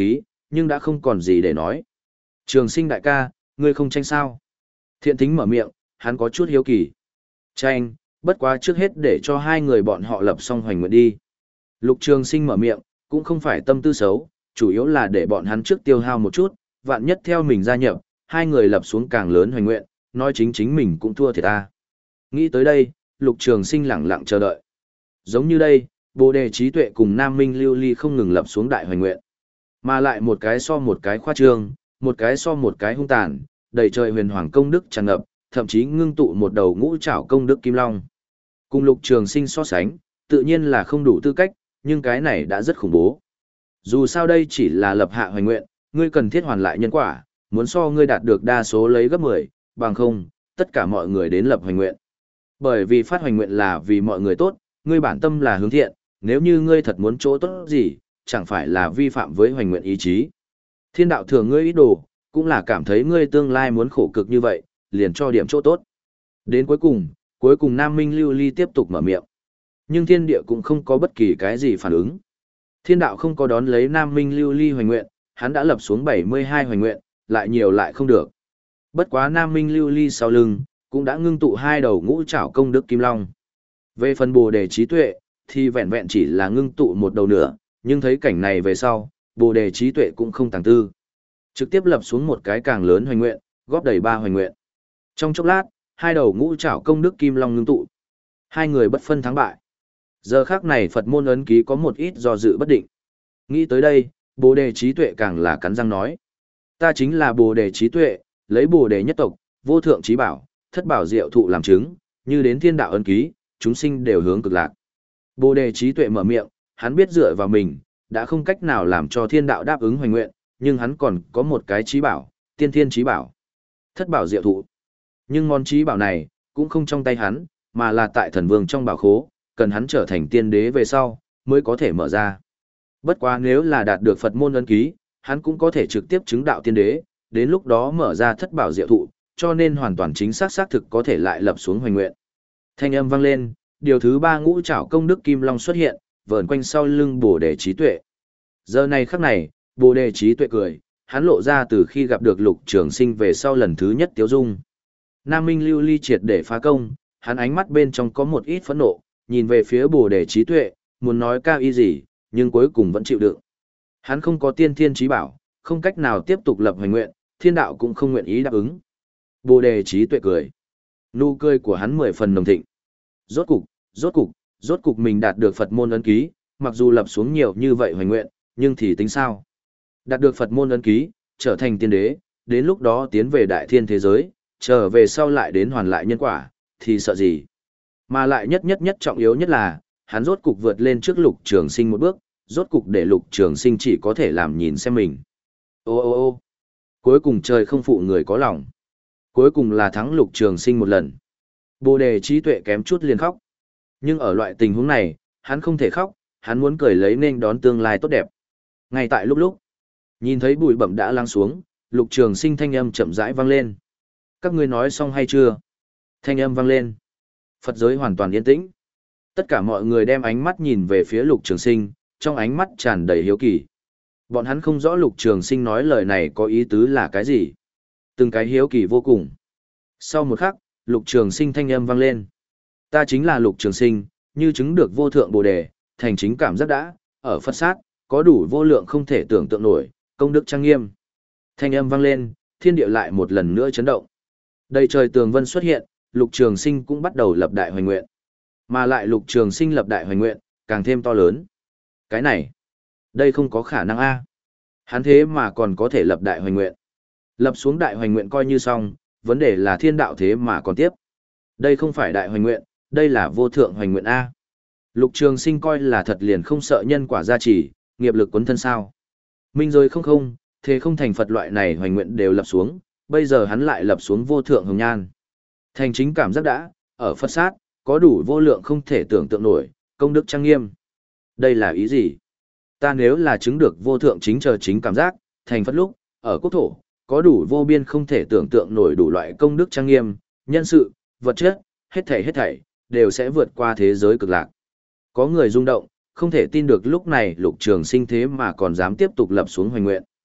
nhưng đã không còn gì để nói. Trường Sinh đại ca, ngươi không tranh sao? Thiện Thính mở miệng, hắn có chút hiếu kỳ. Tranh, bất quá trước hết để cho hai người bọn họ lập xong hoành nguyện đi. Lục Trường Sinh mở miệng, cũng không phải tâm tư xấu, chủ yếu là để bọn hắn trước tiêu hao một chút, vạn nhất theo mình gia nhập, hai người lập xuống càng lớn hoành nguyện, nói chính chính mình cũng thua thiệt ta. Nghĩ tới đây, Lục Trường Sinh lặng lặng chờ đợi. Giống như đây, Bồ Đề Trí Tuệ cùng Nam Minh Lưu Ly không ngừng lập xuống đại hoành nguyện. Mà lại một cái so một cái khoa trương, một cái so một cái hung tàn, đầy trời huyền hoàng công đức tràn ngập, thậm chí ngưng tụ một đầu ngũ trảo công đức kim long. Cùng Lục Trường Sinh so sánh, tự nhiên là không đủ tư cách, nhưng cái này đã rất khủng bố. Dù sao đây chỉ là lập hạ hoành nguyện, ngươi cần thiết hoàn lại nhân quả, muốn so ngươi đạt được đa số lấy gấp mười, bằng không, tất cả mọi người đến lập hoành nguyện. Bởi vì phát hoành nguyện là vì mọi người tốt, ngươi bản tâm là hướng thiện, nếu như ngươi thật muốn chỗ tốt gì, chẳng phải là vi phạm với hoành nguyện ý chí. Thiên đạo thường ngươi ý đồ, cũng là cảm thấy ngươi tương lai muốn khổ cực như vậy, liền cho điểm chỗ tốt. Đến cuối cùng, cuối cùng Nam Minh Lưu Ly tiếp tục mở miệng. Nhưng thiên địa cũng không có bất kỳ cái gì phản ứng. Thiên đạo không có đón lấy Nam Minh Lưu Ly hoành nguyện, hắn đã lập xuống bảy mươi hai hoành nguyện, lại nhiều lại không được. Bất quá Nam Minh Lưu Ly sau lưng, cũng đã ngưng tụ hai đầu ngũ trảo công đức kim long. Về phần Bồ Đề Trí Tuệ, thì vẹn vẹn chỉ là ngưng tụ một đầu nửa, nhưng thấy cảnh này về sau, Bồ Đề Trí Tuệ cũng không tàng tư. Trực tiếp lập xuống một cái càng lớn hoành nguyện, góp đầy ba hoành nguyện. Trong chốc lát, hai đầu ngũ trảo công đức kim long ngưng tụ. Hai người bất phân thắng bại. Giờ khắc này Phật môn ấn ký có một ít do dự bất định. Nghĩ tới đây, Bồ Đề Trí Tuệ càng là cắn răng nói. Ta chính là Bồ Đề Trí Tuệ, lấy Bồ Đề nhất tộc, vô thượng trí bảo, thất bảo diệu thụ làm chứng, như đến thiên đạo ấn ký, chúng sinh đều hướng cực lạc. Bồ Đề Trí Tuệ mở miệng, hắn biết dựa vào mình, đã không cách nào làm cho thiên đạo đáp ứng hoành nguyện, nhưng hắn còn có một cái trí bảo, tiên thiên trí bảo, thất bảo diệu thụ. Nhưng món trí bảo này, cũng không trong tay hắn, mà là tại thần vương trong bảo khố, cần hắn trở thành tiên đế về sau, mới có thể mở ra. Bất quá nếu là đạt được Phật môn ấn ký, hắn cũng có thể trực tiếp chứng đạo tiên đế, đến lúc đó mở ra thất bảo diệu thụ, cho nên hoàn toàn chính xác xác thực có thể lại lập xuống hoành nguyện. Thanh âm vang lên, điều thứ ba ngũ trảo công đức kim long xuất hiện, vờn quanh sau lưng Bồ Đề Trí Tuệ. Giờ này khắc này, Bồ Đề Trí Tuệ cười, hắn lộ ra từ khi gặp được Lục Trường Sinh về sau lần thứ nhất tiếu dung. Nam Minh Lưu Ly triệt để phá công, hắn ánh mắt bên trong có một ít phẫn nộ, nhìn về phía Bồ Đề Trí Tuệ, muốn nói cao ý gì, nhưng cuối cùng vẫn chịu đựng. Hắn không có tiên thiên trí bảo, không cách nào tiếp tục lập hoành nguyện, thiên đạo cũng không nguyện ý đáp ứng. Bồ Đề Trí Tuệ cười. Nụ cười của hắn mười phần nồng thịnh. Rốt cục, rốt cục, rốt cục mình đạt được Phật môn ấn ký, mặc dù lập xuống nhiều như vậy hoành nguyện, nhưng thì tính sao? Đạt được Phật môn ấn ký, trở thành tiên đế, đến lúc đó tiến về đại thiên thế giới, trở về sau lại đến hoàn lại nhân quả, thì sợ gì? Mà lại nhất nhất nhất trọng yếu nhất là, hắn rốt cục vượt lên trước Lục Trường Sinh một bước, rốt cục để Lục Trường Sinh chỉ có thể làm nhìn xem mình. Ô ô ô cuối cùng trời không phụ người có lòng. Cuối cùng là thắng Lục Trường Sinh một lần. Bồ Đề Trí Tuệ kém chút liền khóc. Nhưng ở loại tình huống này, hắn không thể khóc, hắn muốn cười lấy nên đón tương lai tốt đẹp. Ngay tại lúc lúc, nhìn thấy bụi bặm đã lắng xuống, Lục Trường Sinh thanh âm chậm rãi vang lên. Các ngươi nói xong hay chưa? Thanh âm vang lên. Phật giới hoàn toàn yên tĩnh. Tất cả mọi người đem ánh mắt nhìn về phía Lục Trường Sinh, trong ánh mắt tràn đầy hiếu kỳ. Bọn hắn không rõ Lục Trường Sinh nói lời này có ý tứ là cái gì. Từng cái hiếu kỳ vô cùng. Sau một khắc, Lục Trường Sinh thanh âm vang lên. Ta chính là Lục Trường Sinh, như chứng được vô thượng Bồ Đề, thành chính cảm giác đã, ở Phật sát, có đủ vô lượng không thể tưởng tượng nổi, công đức trang nghiêm. Thanh âm vang lên, thiên địa lại một lần nữa chấn động. Đầy trời tường vân xuất hiện, Lục Trường Sinh cũng bắt đầu lập đại hoành nguyện. Mà lại Lục Trường Sinh lập đại hoành nguyện, càng thêm to lớn. Cái này, đây không có khả năng a. Hắn thế mà còn có thể lập đại hoành nguyện. Lập xuống đại hoành nguyện coi như xong, vấn đề là thiên đạo thế mà còn tiếp. Đây không phải đại hoành nguyện, đây là vô thượng hoành nguyện a. Lục Trường Sinh coi là thật liền không sợ nhân quả gia trì, nghiệp lực quấn thân sao? Minh rồi không không, thế không thành Phật loại này hoành nguyện đều lập xuống, bây giờ hắn lại lập xuống vô thượng hồng nhan. Thành chính cảm giác đã, ở Phật sát, có đủ vô lượng không thể tưởng tượng nổi, công đức trang nghiêm. Đây là ý gì? Ta nếu là chứng được vô thượng chính chờ chính cảm giác, thành Phật lúc, ở quốc thổ, có đủ vô biên không thể tưởng tượng nổi đủ loại công đức trang nghiêm, nhân sự, vật chất, hết thảy hết thảy, đều sẽ vượt qua thế giới cực lạc. Có người rung động, không thể tin được lúc này Lục Trường Sinh thế mà còn dám tiếp tục lập xuống hoành nguyện.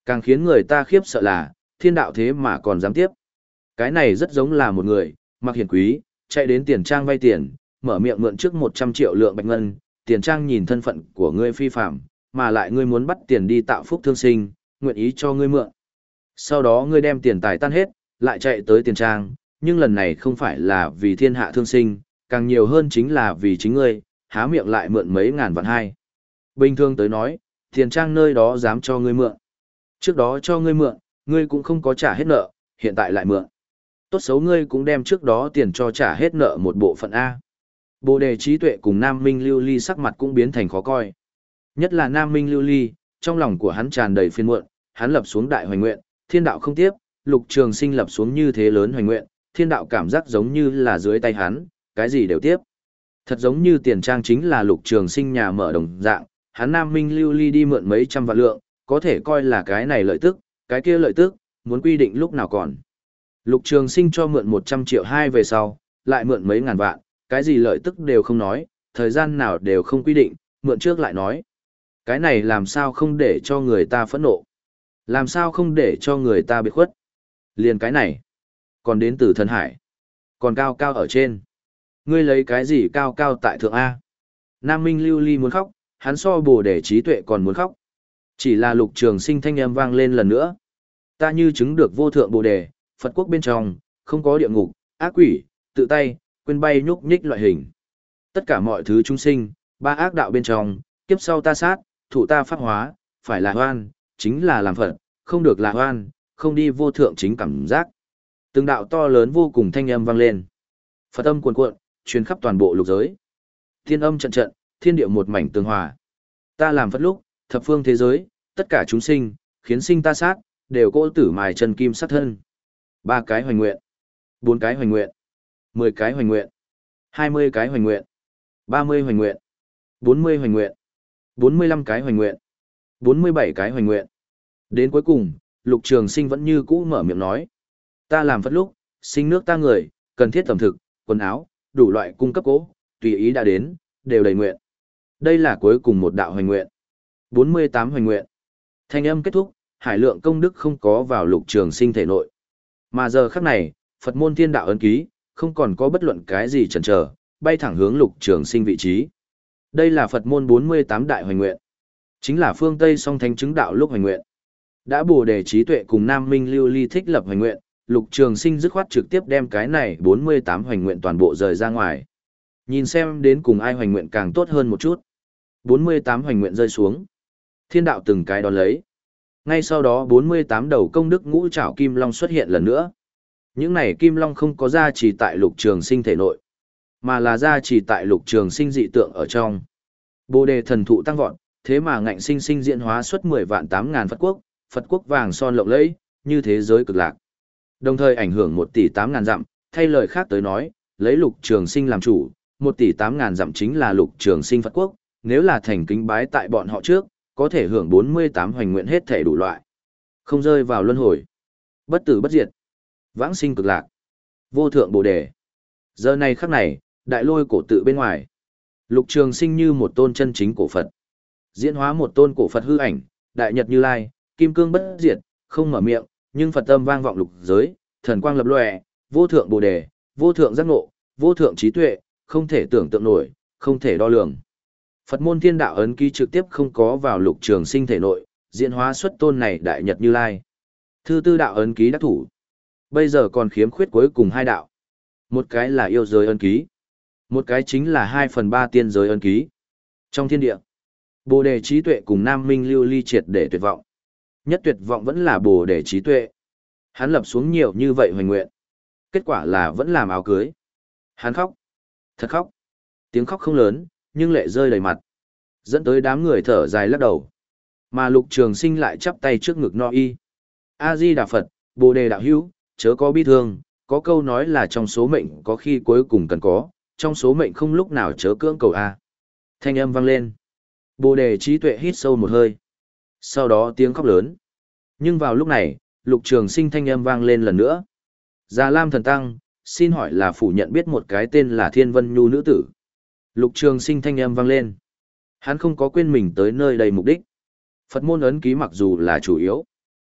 Càng khiến người ta khiếp sợ là, thiên đạo thế mà còn dám tiếp. Cái này rất giống là một người, mặc hiển quý, chạy đến tiền trang vay tiền, mở miệng mượn trước một trăm triệu lượng bạch ngân, tiền trang nhìn thân phận của ngươi phi phạm, mà lại ngươi muốn bắt tiền đi tạo phúc thương sinh, nguyện ý cho ngươi mượn. Sau đó ngươi đem tiền tài tan hết, lại chạy tới tiền trang, nhưng lần này không phải là vì thiên hạ thương sinh, càng nhiều hơn chính là vì chính ngươi, há miệng lại mượn mấy ngàn vạn hai. Bình thường tới nói, tiền trang nơi đó dám cho ngươi mượn. Trước đó cho ngươi mượn, ngươi cũng không có trả hết nợ, hiện tại lại mượn. Tốt xấu ngươi cũng đem trước đó tiền cho trả hết nợ một bộ phận A. Bồ đề trí tuệ cùng Nam Minh Lưu Ly sắc mặt cũng biến thành khó coi. Nhất là Nam Minh Lưu Ly, trong lòng của hắn tràn đầy phiền muộn, hắn lập xuống đại hoành nguyện, thiên đạo không tiếp, Lục Trường Sinh lập xuống như thế lớn hoành nguyện, thiên đạo cảm giác giống như là dưới tay hắn, cái gì đều tiếp. Thật giống như tiền trang chính là Lục Trường Sinh nhà mở đồng dạng, hắn Nam Minh Lưu Ly đi mượn mấy trăm vạn lượng, có thể coi là cái này lợi tức, cái kia lợi tức, muốn quy định lúc nào còn. Lục Trường Sinh cho mượn một trăm triệu hai về sau, lại mượn mấy ngàn vạn, cái gì lợi tức đều không nói, thời gian nào đều không quy định, mượn trước lại nói. Cái này làm sao không để cho người ta phẫn nộ? Làm sao không để cho người ta biệt khuất? Liền cái này, còn đến từ thần hải, còn cao cao ở trên. Ngươi lấy cái gì cao cao tại thượng A? Nam Minh Lưu Ly muốn khóc, hắn so Bồ Đề trí tuệ còn muốn khóc. Chỉ là Lục Trường Sinh thanh âm vang lên lần nữa. Ta như chứng được vô thượng Bồ Đề, Phật quốc bên trong, không có địa ngục, ác quỷ, tự tay, quên bay nhúc nhích loại hình. Tất cả mọi thứ chúng sinh, ba ác đạo bên trong, kiếp sau ta sát, thụ ta pháp hóa, phải là hoan, chính là làm Phật, không được là hoan, không đi vô thượng chính cảm giác. Từng đạo to lớn vô cùng thanh âm vang lên. Phật âm cuồn cuộn, truyền khắp toàn bộ lục giới. Thiên âm trận trận, thiên địa một mảnh tương hòa. Ta làm Phật lúc, thập phương thế giới, tất cả chúng sinh, khiến sinh ta sát, đều cỗ tử mài chân kim sát thân. Ba cái hoành nguyện, bốn cái hoành nguyện, mười cái hoành nguyện, hai mươi cái hoành nguyện, ba mươi hoành nguyện, bốn mươi hoành nguyện, bốn mươi lăm cái hoành nguyện, bốn mươi bảy cái hoành nguyện. Đến cuối cùng, Lục Trường Sinh vẫn như cũ mở miệng nói. Ta làm Phật lúc, sinh nước ta người, cần thiết tầm thực, quần áo, đủ loại cung cấp cố, tùy ý đã đến, đều đầy nguyện. Đây là cuối cùng một đạo hoành nguyện. bốn mươi tám hoành nguyện. Thanh âm kết thúc, hải lượng công đức không có vào Lục Trường Sinh thể nội. Mà giờ khắc này, Phật môn thiên đạo ấn ký, không còn có bất luận cái gì chần chờ, bay thẳng hướng Lục Trường Sinh vị trí. Đây là Phật môn bốn mươi tám đại hoành nguyện. Chính là phương Tây song thánh chứng đạo lúc hoành nguyện. Đã Bồ Đề trí tuệ cùng Nam Minh Lưu Ly thích lập hoành nguyện, Lục Trường Sinh dứt khoát trực tiếp đem cái này bốn mươi tám hoành nguyện toàn bộ rời ra ngoài. Nhìn xem đến cùng ai hoành nguyện càng tốt hơn một chút. bốn mươi tám hoành nguyện rơi xuống. Thiên đạo từng cái đón lấy. Ngay sau đó bốn mươi tám đầu công đức ngũ trảo kim long xuất hiện lần nữa. Những này kim long không có gia trì tại Lục Trường Sinh thể nội, mà là gia trì tại Lục Trường Sinh dị tượng ở trong. Bồ Đề thần thụ tăng vọt, thế mà ngạnh sinh sinh diễn hóa xuất mười vạn tám ngàn Phật quốc, Phật quốc vàng son lộng lẫy, như thế giới cực lạc. Đồng thời ảnh hưởng một tỷ tám ngàn dặm, thay lời khác tới nói, lấy Lục Trường Sinh làm chủ, một tỷ tám ngàn dặm chính là Lục Trường Sinh Phật quốc, nếu là thành kính bái tại bọn họ trước, có thể hưởng bốn mươi tám hoành nguyện hết thể đủ loại. Không rơi vào luân hồi, bất tử bất diệt, vãng sinh cực lạc, vô thượng Bồ Đề. Giờ này khắc này, đại lôi cổ tự bên ngoài, Lục Trường Sinh như một tôn chân chính cổ Phật, diễn hóa một tôn cổ Phật hư ảnh, đại nhật Như Lai, kim cương bất diệt, không mở miệng, nhưng Phật âm vang vọng lục giới, thần quang lập lòe, vô thượng Bồ Đề, vô thượng giác ngộ, vô thượng trí tuệ, không thể tưởng tượng nổi, không thể đo lường. Phật môn thiên đạo ấn ký trực tiếp không có vào Lục Trường Sinh thể nội, diễn hóa xuất tôn này đại nhật Như Lai. Thứ tư đạo ấn ký đắc thủ. Bây giờ còn khiếm khuyết cuối cùng hai đạo. Một cái là yêu giới ấn ký, một cái chính là hai phần ba tiên giới ấn ký. Trong thiên địa, Bồ Đề trí tuệ cùng Nam Minh Lưu Ly triệt để tuyệt vọng. Nhất tuyệt vọng vẫn là Bồ Đề trí tuệ. Hắn lập xuống nhiều như vậy hoành nguyện. Kết quả là vẫn làm áo cưới. Hắn khóc. Thật khóc. Tiếng khóc không lớn, nhưng lệ rơi đầy mặt. Dẫn tới đám người thở dài lắc đầu. Mà Lục Trường Sinh lại chắp tay trước ngực no y. A-di-đà Phật, Bồ Đề đạo hữu, chớ có bi thương, có câu nói là trong số mệnh có khi cuối cùng cần có, trong số mệnh không lúc nào chớ cưỡng cầu a. Thanh âm vang lên. Bồ Đề trí tuệ hít sâu một hơi. Sau đó tiếng khóc lớn. Nhưng vào lúc này, Lục Trường Sinh thanh âm vang lên lần nữa. Già Lam thần tăng, xin hỏi là phủ nhận biết một cái tên là Thiên Vân Nhu nữ tử. Lục Trường Sinh thanh âm vang lên. Hắn không có quên mình tới nơi đây mục đích. Phật môn ấn ký mặc dù là chủ yếu,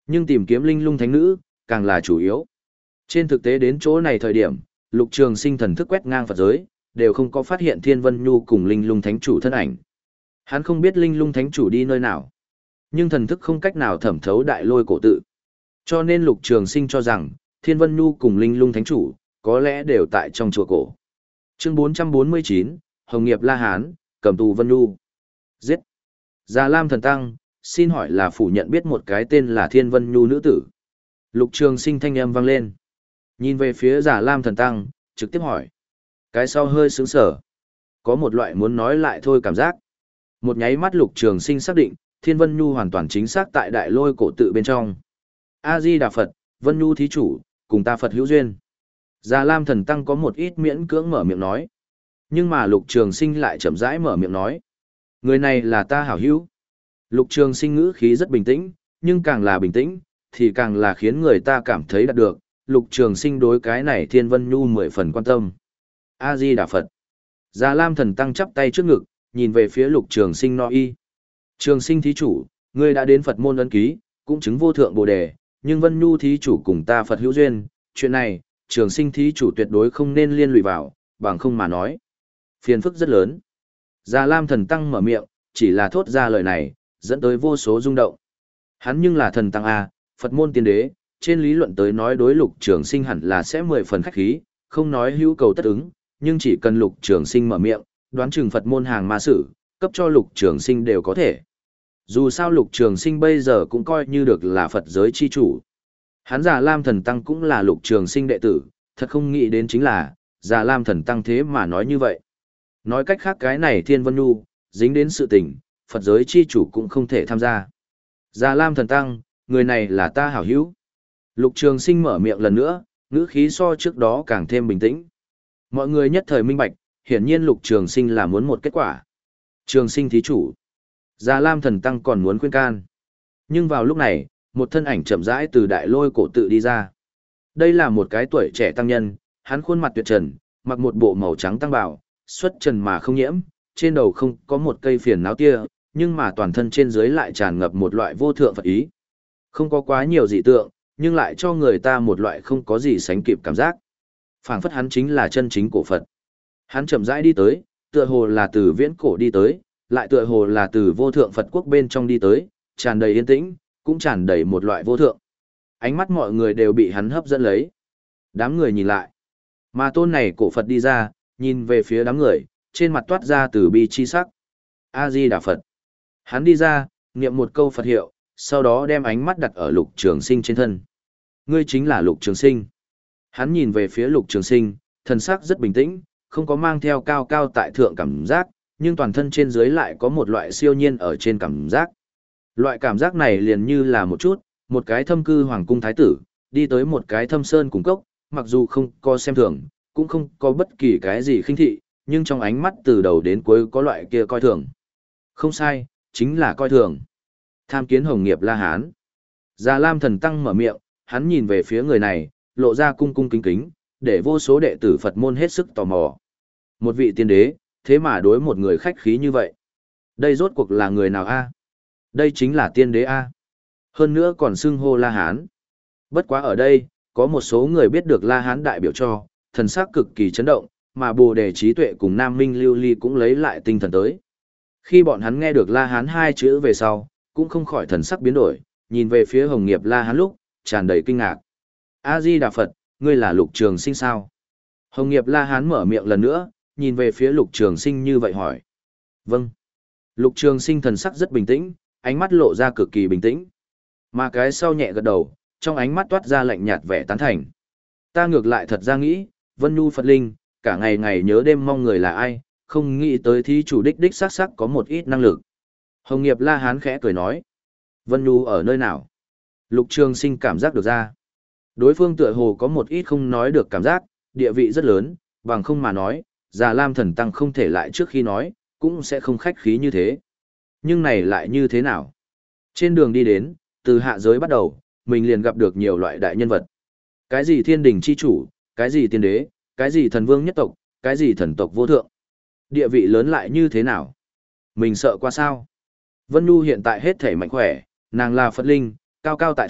Nhưng tìm kiếm linh lung thánh nữ, càng là chủ yếu. Trên thực tế đến chỗ này thời điểm, Lục Trường Sinh thần thức quét ngang Phật giới, đều không có phát hiện Thiên Vân Nhu cùng linh lung thánh chủ thân ảnh. Hắn không biết linh lung thánh chủ đi nơi nào, nhưng thần thức không cách nào thẩm thấu đại lôi cổ tự. Cho nên Lục Trường Sinh cho rằng, Thiên Vân Nhu cùng linh lung thánh chủ, có lẽ đều tại trong chùa cổ. Chương bốn trăm bốn mươi chín, Hồng Nghiệp La Hán, cầm tù Vân Nhu. Giết. Già Lam thần tăng, xin hỏi là phủ nhận biết một cái tên là Thiên Vân Nhu nữ tử. Lục Trường Sinh thanh âm vang lên. Nhìn về phía Già Lam thần tăng, trực tiếp hỏi. Cái sau hơi sững sờ. Có một loại muốn nói lại thôi cảm giác. Một nháy mắt Lục Trường Sinh xác định, Thiên Vân Nhu hoàn toàn chính xác tại đại lôi cổ tự bên trong. A-di-đà Phật, Vân Nhu thí chủ, cùng ta Phật hữu duyên. Già Lam thần tăng có một ít miễn cưỡng mở miệng nói. Nhưng mà Lục Trường Sinh lại chậm rãi mở miệng nói. Người này là ta hảo hữu. Lục Trường Sinh ngữ khí rất bình tĩnh, nhưng càng là bình tĩnh, thì càng là khiến người ta cảm thấy đạt được. Lục Trường Sinh đối cái này Thiên Vân Nhu mười phần quan tâm. A-di-đà Phật. Già Lam thần tăng chắp tay trước ngực, nhìn về phía Lục Trường Sinh nói y. Trường Sinh thí chủ, ngươi đã đến Phật môn ấn ký, cũng chứng vô thượng bồ đề, nhưng Vân Nhu thí chủ cùng ta Phật hữu duyên, chuyện này, Trường Sinh thí chủ tuyệt đối không nên liên lụy vào, bằng không mà nói. Phiền phức rất lớn. Già Lam thần tăng mở miệng, chỉ là thốt ra lời này, dẫn tới vô số rung động. Hắn nhưng là thần tăng A, Phật môn tiên đế, trên lý luận tới nói đối Lục Trường Sinh hẳn là sẽ mười phần khách khí, không nói hữu cầu tất ứng, nhưng chỉ cần Lục Trường Sinh mở miệng, đoán chừng Phật môn hàng ma sử, cấp cho Lục Trường Sinh đều có thể. Dù sao Lục Trường Sinh bây giờ cũng coi như được là Phật giới chi chủ. Hắn Già Lam thần tăng cũng là Lục Trường Sinh đệ tử, thật không nghĩ đến chính là, Già Lam thần tăng thế mà nói như vậy. Nói cách khác cái này Thiên Vân Nhu, dính đến sự tình, Phật giới chi chủ cũng không thể tham gia. Già Lam thần tăng, người này là ta hảo hữu. Lục Trường Sinh mở miệng lần nữa, ngữ khí so trước đó càng thêm bình tĩnh. Mọi người nhất thời minh bạch, hiển nhiên Lục Trường Sinh là muốn một kết quả. Trường Sinh thí chủ. Già Lam thần tăng còn muốn khuyên can. Nhưng vào lúc này, một thân ảnh chậm rãi từ đại lôi cổ tự đi ra. Đây là một cái tuổi trẻ tăng nhân, hắn khuôn mặt tuyệt trần, mặc một bộ màu trắng tăng bào, xuất trần mà không nhiễm, trên đầu không có một cây phiền não tia, nhưng mà toàn thân trên dưới lại tràn ngập một loại vô thượng Phật ý. Không có quá nhiều dị tượng, nhưng lại cho người ta một loại không có gì sánh kịp cảm giác. Phảng phất hắn chính là chân chính cổ Phật. Hắn chậm rãi đi tới, tựa hồ là từ viễn cổ đi tới, lại tựa hồ là từ vô thượng Phật quốc bên trong đi tới, tràn đầy yên tĩnh, cũng tràn đầy một loại vô thượng. Ánh mắt mọi người đều bị hắn hấp dẫn lấy. Đám người nhìn lại. Mà tôn này cổ Phật đi ra, nhìn về phía đám người, trên mặt toát ra từ bi chi sắc. A-di-đà Phật. Hắn đi ra, niệm một câu Phật hiệu, sau đó đem ánh mắt đặt ở Lục Trường Sinh trên thân. Ngươi chính là Lục Trường Sinh. Hắn nhìn về phía Lục Trường Sinh, thần sắc rất bình tĩnh, không có mang theo cao cao tại thượng cảm giác, nhưng toàn thân trên dưới lại có một loại siêu nhiên ở trên cảm giác. Loại cảm giác này liền như là một chút, một cái thâm cư hoàng cung thái tử, đi tới một cái thâm sơn cung cốc, mặc dù không có xem thường, cũng không có bất kỳ cái gì khinh thị, nhưng trong ánh mắt từ đầu đến cuối có loại kia coi thường. Không sai, chính là coi thường. Tham kiến Hồng Nghiệp La Hán. Già Lam thần tăng mở miệng, hắn nhìn về phía người này, lộ ra cung cung kính kính, để vô số đệ tử Phật môn hết sức tò mò. Một vị tiên đế, thế mà đối một người khách khí như vậy. Đây rốt cuộc là người nào a? Đây chính là tiên đế a. Hơn nữa còn xưng hô La Hán. Bất quá ở đây, có một số người biết được La Hán đại biểu cho, thần sắc cực kỳ chấn động, mà Bồ Đề Trí Tuệ cùng Nam Minh Lưu Ly cũng lấy lại tinh thần tới. Khi bọn hắn nghe được La Hán hai chữ về sau, cũng không khỏi thần sắc biến đổi, nhìn về phía Hồng Nghiệp La Hán lúc, tràn đầy kinh ngạc. A-di-đà Phật, ngươi là Lục Trường Sinh sao? Hồng Nghiệp La Hán mở miệng lần nữa, nhìn về phía Lục Trường Sinh như vậy hỏi. Vâng. Lục Trường Sinh thần sắc rất bình tĩnh, ánh mắt lộ ra cực kỳ bình tĩnh. Mà cái sau nhẹ gật đầu, trong ánh mắt toát ra lạnh nhạt vẻ tán thành. Ta ngược lại thật ra nghĩ, Vân Nhu Phật Linh, cả ngày ngày nhớ đêm mong người là ai, không nghĩ tới thí chủ đích đích sắc sắc có một ít năng lực. Hồng Nghiệp La Hán khẽ cười nói. Vân Nhu ở nơi nào? Lục Trường Sinh cảm giác được ra. Đối phương tựa hồ có một ít không nói được cảm giác, địa vị rất lớn, bằng không mà nói, Già Lam thần tăng không thể lại trước khi nói, cũng sẽ không khách khí như thế. Nhưng này lại như thế nào? Trên đường đi đến, từ hạ giới bắt đầu, mình liền gặp được nhiều loại đại nhân vật. Cái gì thiên đình chi chủ, cái gì tiên đế, cái gì thần vương nhất tộc, cái gì thần tộc vô thượng. Địa vị lớn lại như thế nào? Mình sợ qua sao? Vân Nhu hiện tại hết thể mạnh khỏe, nàng là Phật linh, cao cao tại thượng,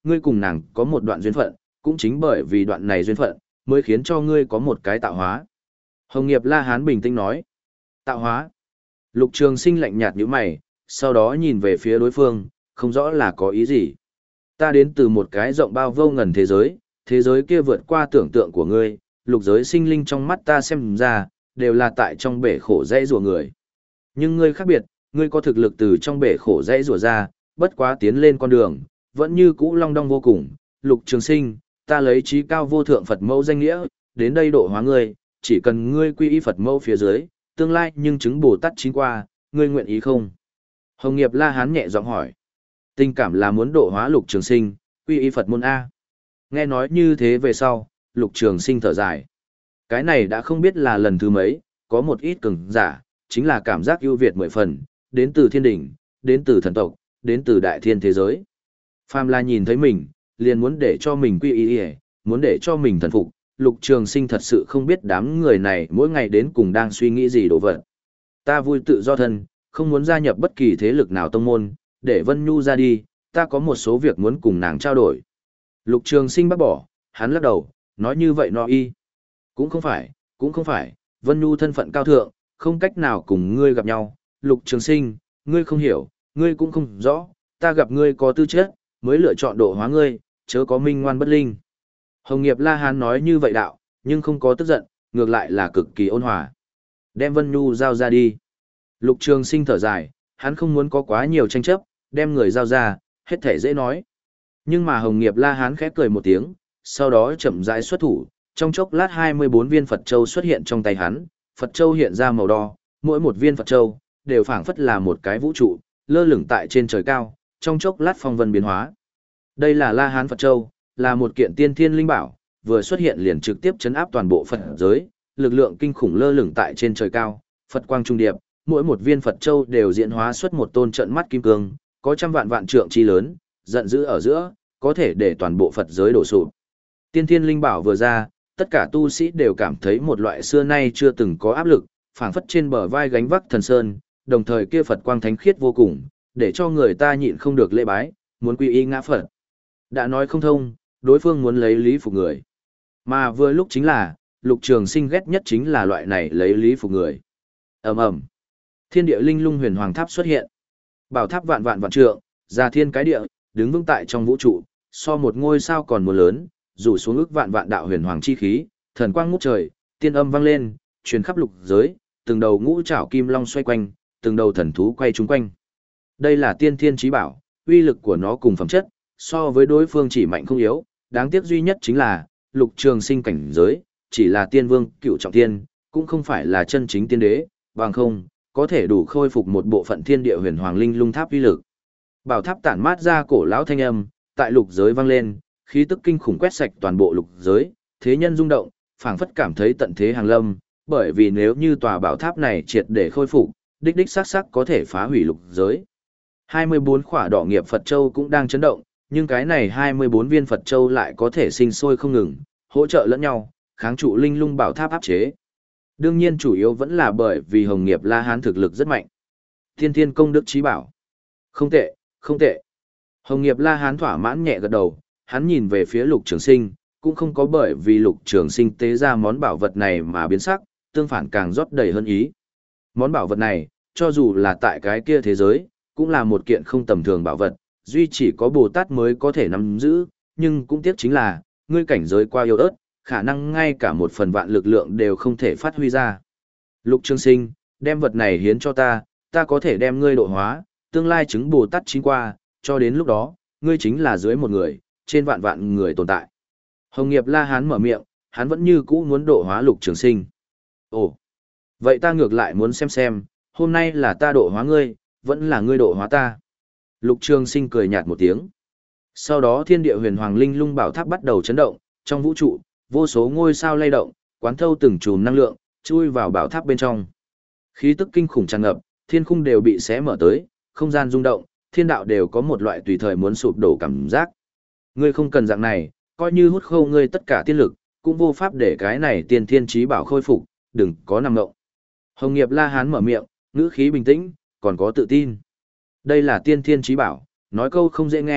ngươi cùng nàng có một đoạn duyên phận, cũng chính bởi vì đoạn này duyên phận, mới khiến cho ngươi có một cái tạo hóa. Hồng Nghiệp La Hán bình tĩnh nói. Tạo hóa. Lục Trường Sinh lạnh nhạt nhíu mày, sau đó nhìn về phía đối phương, không rõ là có ý gì. Ta đến từ một cái rộng bao vô ngần thế giới, thế giới kia vượt qua tưởng tượng của ngươi, lục giới sinh linh trong mắt ta xem ra, đều là tại trong bể khổ dãy rùa người. Nhưng ngươi khác biệt, ngươi có thực lực từ trong bể khổ dãy rùa ra, bất quá tiến lên con đường, vẫn như cũ long đong vô cùng. Lục Trường Sinh, ta lấy trí cao vô thượng Phật mẫu danh nghĩa, đến đây độ hóa ngươi, chỉ cần ngươi quy y Phật mẫu phía dưới, tương lai nhưng chứng Bồ Tát chín qua, ngươi nguyện ý không? Hồng Nghiệp La Hán nhẹ giọng hỏi. Tình cảm là muốn độ hóa Lục Trường Sinh, quy y Phật môn A. Nghe nói như thế về sau, Lục Trường Sinh thở dài. Cái này đã không biết là lần thứ mấy, có một ít cường giả, chính là cảm giác ưu việt mười phần, đến từ thiên đỉnh, đến từ thần tộc, đến từ đại thiên thế giới. Phàm là nhìn thấy mình, liền muốn để cho mình quy y, muốn để cho mình thần phục. Lục Trường Sinh thật sự không biết đám người này mỗi ngày đến cùng đang suy nghĩ gì đồ vật. Ta vui tự do thân, không muốn gia nhập bất kỳ thế lực nào tông môn, để Vân Nhu ra đi, ta có một số việc muốn cùng nàng trao đổi. Lục Trường Sinh bác bỏ, hắn lắc đầu, nói như vậy no y. Cũng không phải, cũng không phải, Vân Nhu thân phận cao thượng, không cách nào cùng ngươi gặp nhau. Lục Trường Sinh, ngươi không hiểu, ngươi cũng không rõ, ta gặp ngươi có tư chất, mới lựa chọn độ hóa ngươi, chớ có minh ngoan bất linh. Hồng Nghiệp La Hán nói như vậy đạo, nhưng không có tức giận, ngược lại là cực kỳ ôn hòa. Đem Vân Nhu giao ra đi. Lục Trường Sinh thở dài, hắn không muốn có quá nhiều tranh chấp, đem người giao ra, hết thể dễ nói. Nhưng mà Hồng Nghiệp La Hán khép cười một tiếng, sau đó chậm rãi xuất thủ, trong chốc lát hai mươi bốn viên Phật Châu xuất hiện trong tay hắn, Phật Châu hiện ra màu đỏ, mỗi một viên Phật Châu đều phảng phất là một cái vũ trụ, lơ lửng tại trên trời cao, trong chốc lát phong vân biến hóa. Đây là La Hán Phật Châu, là một kiện tiên thiên linh bảo, vừa xuất hiện liền trực tiếp chấn áp toàn bộ Phật giới, lực lượng kinh khủng lơ lửng tại trên trời cao, Phật quang trung điệp, mỗi một viên Phật Châu đều diễn hóa xuất một tôn trận mắt kim cương, có trăm vạn vạn trượng chi lớn, giận dữ ở giữa, có thể để toàn bộ Phật giới đổ sụp. Tiên thiên linh bảo vừa ra, tất cả tu sĩ đều cảm thấy một loại xưa nay chưa từng có áp lực, phảng phất trên bờ vai gánh vác thần sơn, đồng thời kia Phật quang thánh khiết vô cùng, để cho người ta nhịn không được lễ bái, muốn quy y ngã Phật. Đã nói không thông, đối phương muốn lấy lý phục người. Mà vừa lúc chính là, Lục Trường Sinh ghét nhất chính là loại này lấy lý phục người. Ầm ầm. Thiên địa linh lung huyền hoàng tháp xuất hiện. Bảo tháp vạn vạn vạn trượng, ra thiên cái địa, đứng vững tại trong vũ trụ, so một ngôi sao còn muốn lớn, rủ xuống ức vạn vạn đạo huyền hoàng chi khí, thần quang ngút trời, tiên âm vang lên, truyền khắp lục giới, từng đầu ngũ trảo kim long xoay quanh, từng đầu thần thú quay chúng quanh. Đây là tiên thiên chí bảo, uy lực của nó cùng phẩm chất, so với đối phương chỉ mạnh không yếu, đáng tiếc duy nhất chính là, Lục Trường Sinh cảnh giới, chỉ là tiên vương, cựu trọng tiên, cũng không phải là chân chính tiên đế, bằng không, có thể đủ khôi phục một bộ phận thiên địa huyền hoàng linh lung tháp uy lực. Bảo tháp tản mát ra cổ lão thanh âm, tại lục giới vang lên, khí tức kinh khủng quét sạch toàn bộ lục giới, thế nhân rung động, phảng phất cảm thấy tận thế hàng lâm, bởi vì nếu như tòa bảo tháp này triệt để khôi phục, đích đích xác xác có thể phá hủy lục giới. hai mươi bốn khỏa đỏ nghiệp Phật Châu cũng đang chấn động, nhưng cái này hai mươi bốn viên Phật Châu lại có thể sinh sôi không ngừng, hỗ trợ lẫn nhau, kháng trụ linh lung bảo tháp áp chế. Đương nhiên chủ yếu vẫn là bởi vì Hồng Nghiệp La Hán thực lực rất mạnh. Thiên Thiên công đức chí bảo. Không tệ, không tệ. Hồng Nghiệp La Hán thỏa mãn nhẹ gật đầu, hắn nhìn về phía Lục Trường Sinh, cũng không có bởi vì Lục Trường Sinh tế ra món bảo vật này mà biến sắc, tương phản càng rót đầy hơn ý. Món bảo vật này, cho dù là tại cái kia thế giới, cũng là một kiện không tầm thường bảo vật, duy chỉ có Bồ Tát mới có thể nắm giữ, nhưng cũng tiếc chính là, ngươi cảnh giới qua yếu ớt, khả năng ngay cả một phần vạn lực lượng đều không thể phát huy ra. Lục Trường Sinh, đem vật này hiến cho ta, ta có thể đem ngươi độ hóa, tương lai chứng Bồ Tát chín qua, cho đến lúc đó, ngươi chính là dưới một người, trên vạn vạn người tồn tại. Hồng Nghiệp La Hán mở miệng, hắn vẫn như cũ muốn độ hóa Lục Trường Sinh. Ồ, vậy ta ngược lại muốn xem xem, hôm nay là ta độ hóa ngươi, vẫn là ngươi độ hóa ta. Lục Trường Sinh cười nhạt một tiếng. Sau đó thiên địa huyền hoàng linh lung bảo tháp bắt đầu chấn động, trong vũ trụ, vô số ngôi sao lay động, quán thâu từng chùm năng lượng, chui vào bảo tháp bên trong. Khí tức kinh khủng tràn ngập, thiên khung đều bị xé mở tới, không gian rung động, thiên đạo đều có một loại tùy thời muốn sụp đổ cảm giác. Ngươi không cần dạng này, coi như hút khô ngươi tất cả tiên lực, cũng vô pháp để cái này tiên thiên chí bảo khôi phục, đừng có nằm ngộng. Hồng Nghiệp La Hán mở miệng, ngữ khí bình tĩnh, còn có tự tin. Đây là tiên thiên chí bảo, nói câu không dễ nghe,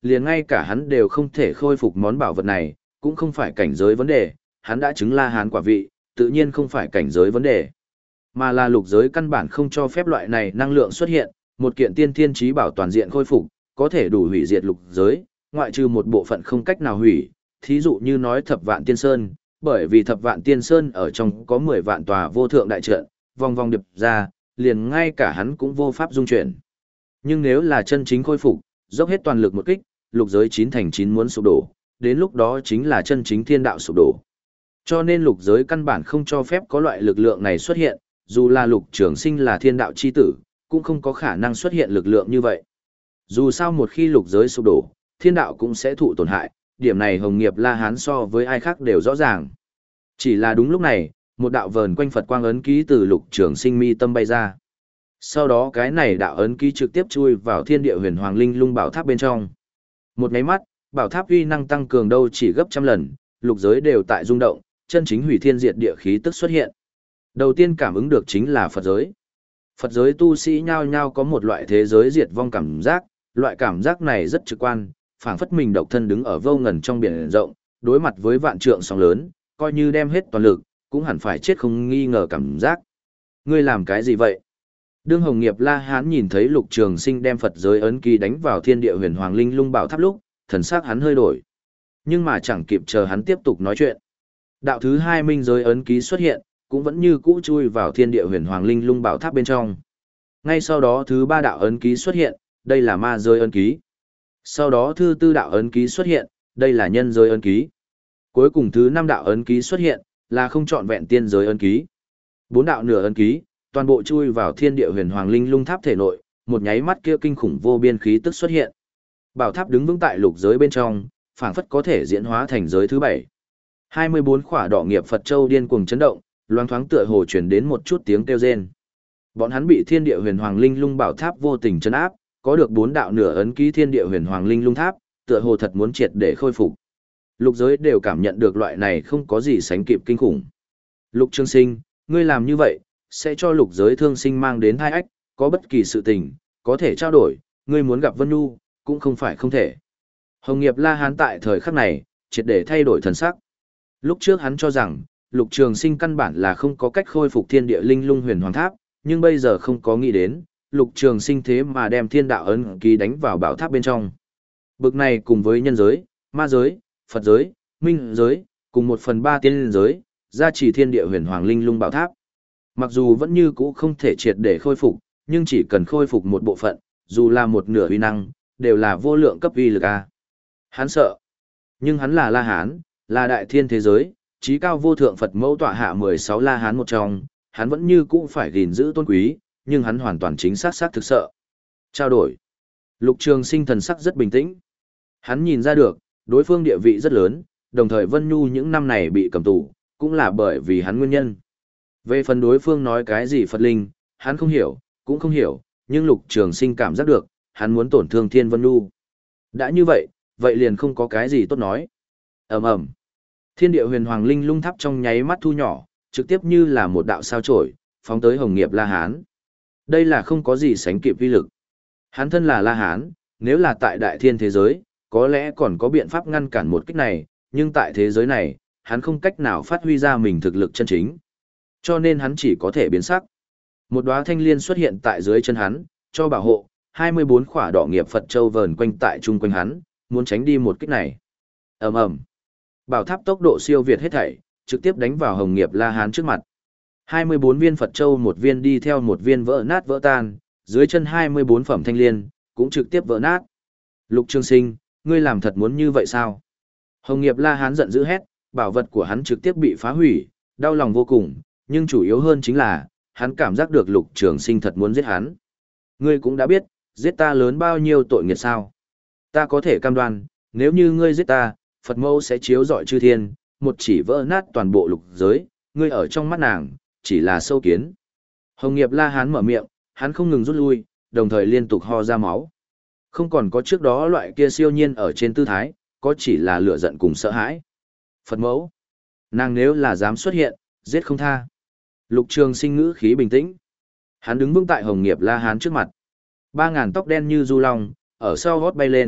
liền ngay cả hắn đều không thể khôi phục món bảo vật này, cũng không phải cảnh giới vấn đề, hắn đã chứng La Hán quả vị, tự nhiên không phải cảnh giới vấn đề, mà là lục giới căn bản không cho phép loại này năng lượng xuất hiện, một kiện tiên thiên chí bảo toàn diện khôi phục, có thể đủ hủy diệt lục giới, ngoại trừ một bộ phận không cách nào hủy, thí dụ như nói Thập Vạn Tiên Sơn, bởi vì Thập Vạn Tiên Sơn ở trong có mười vạn tòa vô thượng đại trận, vòng vòng điệp ra, liền ngay cả hắn cũng vô pháp dung chuyển. Nhưng nếu là chân chính khôi phục, dốc hết toàn lực một kích, lục giới chín thành chín muốn sụp đổ, đến lúc đó chính là chân chính thiên đạo sụp đổ. Cho nên lục giới căn bản không cho phép có loại lực lượng này xuất hiện, dù là lục trường sinh là thiên đạo chi tử, cũng không có khả năng xuất hiện lực lượng như vậy. Dù sao một khi lục giới sụp đổ, thiên đạo cũng sẽ thụ tổn hại, điểm này Hồng Nghiệp La Hán so với ai khác đều rõ ràng. Chỉ là đúng lúc này, một đạo vờn quanh Phật quang ấn ký từ lục trường sinh mi tâm bay ra. Sau đó cái này đạo ấn ký trực tiếp chui vào thiên địa huyền hoàng linh lung bảo tháp bên trong. Một máy mắt, bảo tháp uy năng tăng cường đâu chỉ gấp trăm lần, lục giới đều tại rung động, chân chính hủy thiên diệt địa khí tức xuất hiện. Đầu tiên cảm ứng được chính là Phật giới. Phật giới tu sĩ nhao nhao có một loại thế giới diệt vong cảm giác, loại cảm giác này rất trực quan, phảng phất mình độc thân đứng ở vô ngần trong biển rộng, đối mặt với vạn trượng sóng lớn, coi như đem hết toàn lực, cũng hẳn phải chết không nghi ngờ cảm giác. Ngươi làm cái gì vậy? Đương Hồng Nghiệp La Hán nhìn thấy Lục Trường Sinh đem Phật giới ấn ký đánh vào thiên địa huyền hoàng linh lung bảo tháp lúc, thần sắc hắn hơi đổi. Nhưng mà chẳng kịp chờ hắn tiếp tục nói chuyện. Đạo thứ hai minh giới ấn ký xuất hiện, cũng vẫn như cũ chui vào thiên địa huyền hoàng linh lung bảo tháp bên trong. Ngay sau đó thứ ba đạo ấn ký xuất hiện, đây là ma giới ấn ký. Sau đó thứ tư đạo ấn ký xuất hiện, đây là nhân giới ấn ký. Cuối cùng thứ năm đạo ấn ký xuất hiện, là không trọn vẹn tiên giới ấn ký. Bốn đạo nửa ấn ký, toàn bộ chui vào thiên địa huyền hoàng linh lung tháp thể nội, một nháy mắt kia kinh khủng vô biên khí tức xuất hiện. Bảo tháp đứng vững tại lục giới bên trong, phảng phất có thể diễn hóa thành giới thứ bảy. hai mươi bốn khỏa đỏ nghiệp Phật châu điên cuồng chấn động, loáng thoáng tựa hồ truyền đến một chút tiếng kêu rên. Bọn hắn bị thiên địa huyền hoàng linh lung bảo tháp vô tình trấn áp, có được bốn đạo nửa ấn ký thiên địa huyền hoàng linh lung tháp, tựa hồ thật muốn triệt để khôi phục. Lục giới đều cảm nhận được loại này không có gì sánh kịp kinh khủng. Lục Trường Sinh, ngươi làm như vậy, sẽ cho lục giới thương sinh mang đến hai ách, có bất kỳ sự tình, có thể trao đổi, ngươi muốn gặp Vân Nhu, cũng không phải không thể. Hồng Nghiệp La Hán tại thời khắc này, triệt để thay đổi thần sắc. Lúc trước hắn cho rằng, Lục Trường Sinh căn bản là không có cách khôi phục thiên địa linh lung huyền hoàng tháp, nhưng bây giờ không có nghĩ đến, Lục Trường Sinh thế mà đem thiên đạo ấn ký đánh vào bảo tháp bên trong. Bực này cùng với nhân giới, ma giới, Phật giới, minh giới, cùng một phần ba tiên giới, gia trì thiên địa huyền hoàng linh lung bảo tháp. Mặc dù vẫn như cũ không thể triệt để khôi phục, nhưng chỉ cần khôi phục một bộ phận, dù là một nửa uy năng, đều là vô lượng cấp uy lực a. Hắn sợ, nhưng hắn là La Hán, là đại thiên thế giới, chí cao vô thượng Phật mẫu tọa hạ mười sáu La Hán một trong, hắn vẫn như cũ phải gìn giữ tôn quý, nhưng hắn hoàn toàn chính xác xác thực sợ. Trao đổi. Lục Trường Sinh thần sắc rất bình tĩnh. Hắn nhìn ra được, đối phương địa vị rất lớn, đồng thời Vân Nhu những năm này bị cầm tù, cũng là bởi vì hắn nguyên nhân. Về phần đối phương nói cái gì Phật linh, hắn không hiểu, cũng không hiểu, nhưng Lục Trường Sinh cảm giác được, hắn muốn tổn thương Thiên Vân Nhu. Đã như vậy, vậy liền không có cái gì tốt nói. Ầm ầm. Thiên địa huyền hoàng linh lung tháp trong nháy mắt thu nhỏ, trực tiếp như là một đạo sao chổi, phóng tới Hồng Nghiệp La Hán. Đây là không có gì sánh kịp uy lực. Hắn thân là La Hán, nếu là tại đại thiên thế giới, có lẽ còn có biện pháp ngăn cản một kích này, nhưng tại thế giới này, hắn không cách nào phát huy ra mình thực lực chân chính. Cho nên hắn chỉ có thể biến sắc. Một đóa thanh liên xuất hiện tại dưới chân hắn, cho bảo hộ, hai mươi bốn khỏa đỏ nghiệp Phật châu vờn quanh tại chung quanh hắn, muốn tránh đi một kích này. Ầm ầm. Bảo tháp tốc độ siêu việt hết thảy, trực tiếp đánh vào Hồng Nghiệp La Hán trước mặt. hai mươi bốn viên Phật châu một viên đi theo một viên vỡ nát vỡ tan, dưới chân hai mươi bốn phẩm thanh liên cũng trực tiếp vỡ nát. Lục Trường Sinh, ngươi làm thật muốn như vậy sao? Hồng Nghiệp La Hán giận dữ hét, bảo vật của hắn trực tiếp bị phá hủy, đau lòng vô cùng, nhưng chủ yếu hơn chính là, hắn cảm giác được Lục Trường Sinh thật muốn giết hắn. Ngươi cũng đã biết, giết ta lớn bao nhiêu tội nghiệp sao? Ta có thể cam đoan, nếu như ngươi giết ta, Phật mẫu sẽ chiếu rọi chư thiên, một chỉ vỡ nát toàn bộ lục giới, ngươi ở trong mắt nàng, chỉ là sâu kiến. Hồng Nghiệp La Hán mở miệng, hắn không ngừng rút lui, đồng thời liên tục ho ra máu. Không còn có trước đó loại kia siêu nhiên ở trên tư thái, có chỉ là lửa giận cùng sợ hãi. Phật mẫu, nàng nếu là dám xuất hiện, giết không tha. Lục Trường Sinh ngữ khí bình tĩnh. Hắn đứng vững tại Hồng Nghiệp La Hán trước mặt. Ba ngàn tóc đen như du long, ở sau gót bay lên,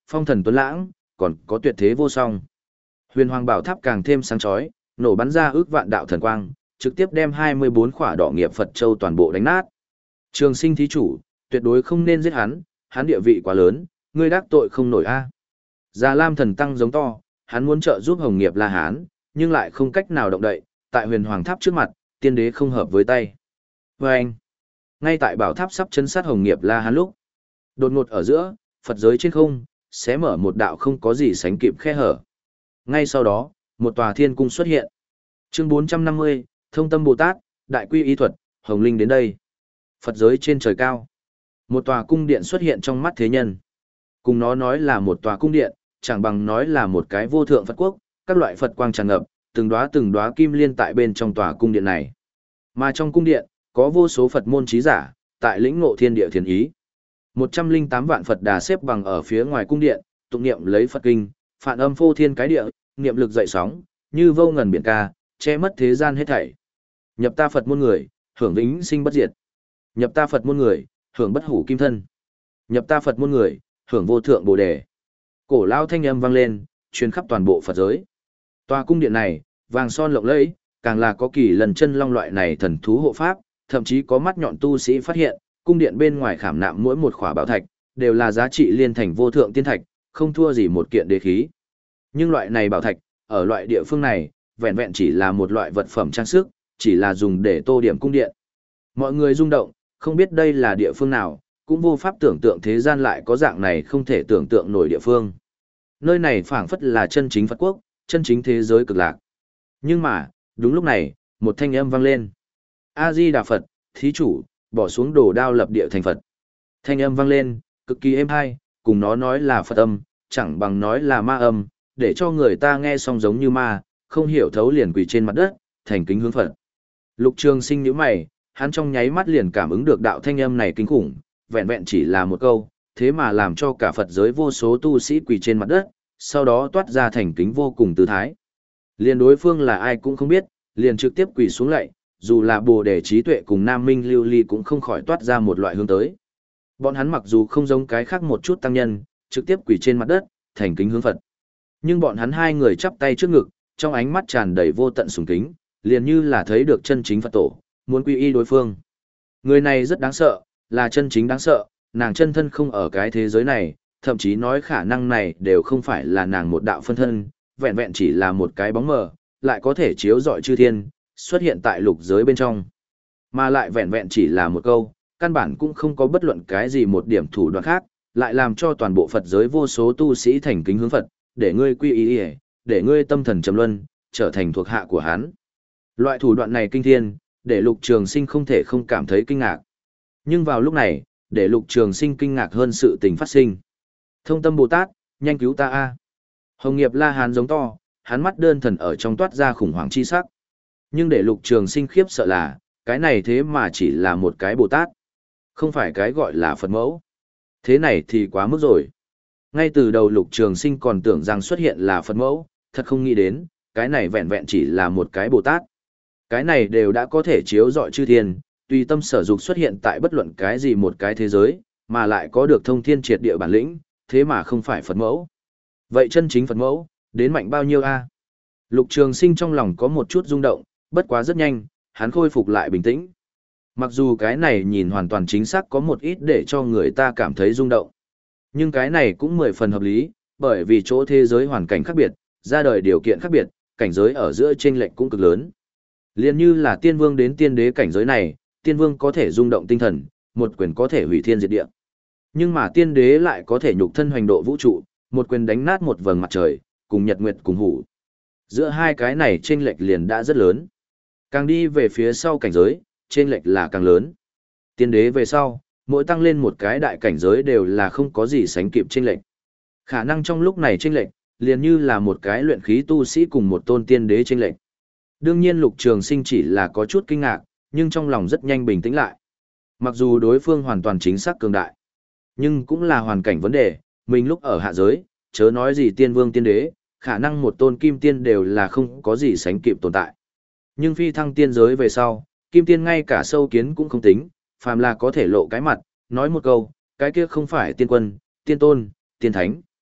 phong thần tuấn lãng, còn có tuyệt thế vô song. Huyền Hoàng Bảo Tháp càng thêm sáng chói, nổ bắn ra ước vạn đạo thần quang, trực tiếp đem hai mươi bốn khỏa đỏ nghiệp Phật châu toàn bộ đánh nát. Trường Sinh thí chủ, tuyệt đối không nên giết hắn, hắn địa vị quá lớn, ngươi đắc tội không nổi a. Già Lam thần tăng giống to, hắn muốn trợ giúp Hồng Nghiệp La Hán, nhưng lại không cách nào động đậy, tại Huyền Hoàng Tháp trước mặt, tiên đế không hợp với tay. Và anh, ngay tại bảo tháp sắp chấn sát Hồng Nghiệp La Hán lúc, đột ngột ở giữa, Phật giới trên không, xé mở một đạo không có gì sánh kịp khe hở. Ngay sau đó, một tòa thiên cung xuất hiện. Chương bốn trăm năm mươi, Thông Tâm Bồ Tát, Đại Quy Y Thuật, Hồng Linh đến đây. Phật giới trên trời cao. Một tòa cung điện xuất hiện trong mắt thế nhân. Cùng nó nói là một tòa cung điện, chẳng bằng nói là một cái vô thượng Phật quốc, các loại Phật quang tràn ngập, từng đóa từng đóa kim liên tại bên trong tòa cung điện này. Mà trong cung điện, có vô số Phật môn trí giả, tại lĩnh ngộ thiên địa thiền ý. một trăm linh tám vạn Phật đà xếp bằng ở phía ngoài cung điện, tụng niệm lấy Phật kinh, phản âm phô thiên cái địa, niệm lực dậy sóng, như vô ngần biển ca, che mất thế gian hết thảy. Nhập ta Phật môn người, hưởng vĩnh sinh bất diệt. Nhập ta Phật môn người, hưởng bất hủ kim thân. Nhập ta Phật môn người, hưởng vô thượng bồ đề. Cổ lao thanh âm vang lên, truyền khắp toàn bộ Phật giới. Tòa cung điện này, vàng son lộng lẫy, càng là có kỳ lần chân long loại này thần thú hộ pháp, thậm chí có mắt nhọn tu sĩ phát hiện, cung điện bên ngoài khảm nạm mỗi một khỏa bảo thạch, đều là giá trị liên thành vô thượng tiên thạch, không thua gì một kiện đế khí. Nhưng loại này bảo thạch, ở loại địa phương này, vẹn vẹn chỉ là một loại vật phẩm trang sức, chỉ là dùng để tô điểm cung điện. Mọi người rung động, không biết đây là địa phương nào, cũng vô pháp tưởng tượng thế gian lại có dạng này không thể tưởng tượng nổi địa phương. Nơi này phảng phất là chân chính Phật quốc, chân chính thế giới cực lạc. Nhưng mà, đúng lúc này, một thanh âm vang lên. A-di-đà Phật, thí chủ, bỏ xuống đồ đao lập địa thành Phật. Thanh âm vang lên, cực kỳ êm hay, cùng nó nói là Phật âm, chẳng bằng nói là ma âm, để cho người ta nghe xong giống như ma, không hiểu thấu liền quỳ trên mặt đất, thành kính hướng Phật. Lục Trường Sinh nhíu mày, hắn trong nháy mắt liền cảm ứng được đạo thanh âm này kinh khủng, vẹn vẹn chỉ là một câu, thế mà làm cho cả Phật giới vô số tu sĩ quỳ trên mặt đất, sau đó toát ra thành kính vô cùng tư thái. Liền đối phương là ai cũng không biết, liền trực tiếp quỳ xuống lạy, dù là Bồ Đề trí tuệ cùng Nam Minh Lưu Ly cũng không khỏi toát ra một loại hướng tới. Bọn hắn mặc dù không giống cái khác một chút tăng nhân, trực tiếp quỳ trên mặt đất, thành kính hướng Phật. Nhưng bọn hắn hai người chắp tay trước ngực, trong ánh mắt tràn đầy vô tận sùng kính, liền như là thấy được chân chính Phật tổ, muốn quy y đối phương. Người này rất đáng sợ, là chân chính đáng sợ, nàng chân thân không ở cái thế giới này, thậm chí nói khả năng này đều không phải là nàng một đạo phân thân, vẹn vẹn chỉ là một cái bóng mờ, lại có thể chiếu rọi chư thiên, xuất hiện tại lục giới bên trong. Mà lại vẹn vẹn chỉ là một câu, căn bản cũng không có bất luận cái gì một điểm thủ đoạn khác, lại làm cho toàn bộ Phật giới vô số tu sĩ thành kính hướng Phật, để ngươi quy y, để ngươi tâm thần trầm luân, trở thành thuộc hạ của hắn. Loại thủ đoạn này kinh thiên, để Lục Trường Sinh không thể không cảm thấy kinh ngạc. Nhưng vào lúc này, để Lục Trường Sinh kinh ngạc hơn sự tình phát sinh. Thông Tâm Bồ Tát, nhanh cứu ta a! Hồng Nghiệp La Hán giống to, hắn mắt đơn thần ở trong toát ra khủng hoảng chi sắc. Nhưng để Lục Trường Sinh khiếp sợ là, cái này thế mà chỉ là một cái Bồ Tát, không phải cái gọi là Phật mẫu. Thế này thì quá mức rồi. Ngay từ đầu Lục Trường Sinh còn tưởng rằng xuất hiện là Phật mẫu, thật không nghĩ đến, cái này vẹn vẹn chỉ là một cái Bồ Tát. Cái này đều đã có thể chiếu rọi chư thiên, tùy tâm sở dục xuất hiện tại bất luận cái gì một cái thế giới, mà lại có được thông thiên triệt địa bản lĩnh, thế mà không phải Phật mẫu. Vậy chân chính Phật mẫu, đến mạnh bao nhiêu a? Lục Trường Sinh trong lòng có một chút rung động, bất quá rất nhanh, hắn khôi phục lại bình tĩnh. Mặc dù cái này nhìn hoàn toàn chính xác có một ít để cho người ta cảm thấy rung động. Nhưng cái này cũng mười phần hợp lý, bởi vì chỗ thế giới hoàn cảnh khác biệt, ra đời điều kiện khác biệt, cảnh giới ở giữa chênh lệch cũng cực lớn. Liên như là tiên vương đến tiên đế cảnh giới này, tiên vương có thể rung động tinh thần, một quyền có thể hủy thiên diệt địa. Nhưng mà tiên đế lại có thể nhục thân hoành độ vũ trụ, một quyền đánh nát một vầng mặt trời, cùng nhật nguyệt cùng hủ. Giữa hai cái này chênh lệch liền đã rất lớn. Càng đi về phía sau cảnh giới, chênh lệch là càng lớn. Tiên đế về sau, mỗi tăng lên một cái đại cảnh giới đều là không có gì sánh kịp chênh lệch. Khả năng trong lúc này chênh lệch, liền như là một cái luyện khí tu sĩ cùng một tôn tiên đế chênh lệch. Đương nhiên Lục Trường Sinh chỉ là có chút kinh ngạc, nhưng trong lòng rất nhanh bình tĩnh lại. Mặc dù đối phương hoàn toàn chính xác cường đại, nhưng cũng là hoàn cảnh vấn đề, mình lúc ở hạ giới, chớ nói gì tiên vương tiên đế, khả năng một tôn kim tiên đều là không có gì sánh kịp tồn tại. Nhưng phi thăng tiên giới về sau, kim tiên ngay cả sâu kiến cũng không tính, phàm là có thể lộ cái mặt, nói một câu, cái kia không phải tiên quân, tiên tôn, tiên thánh.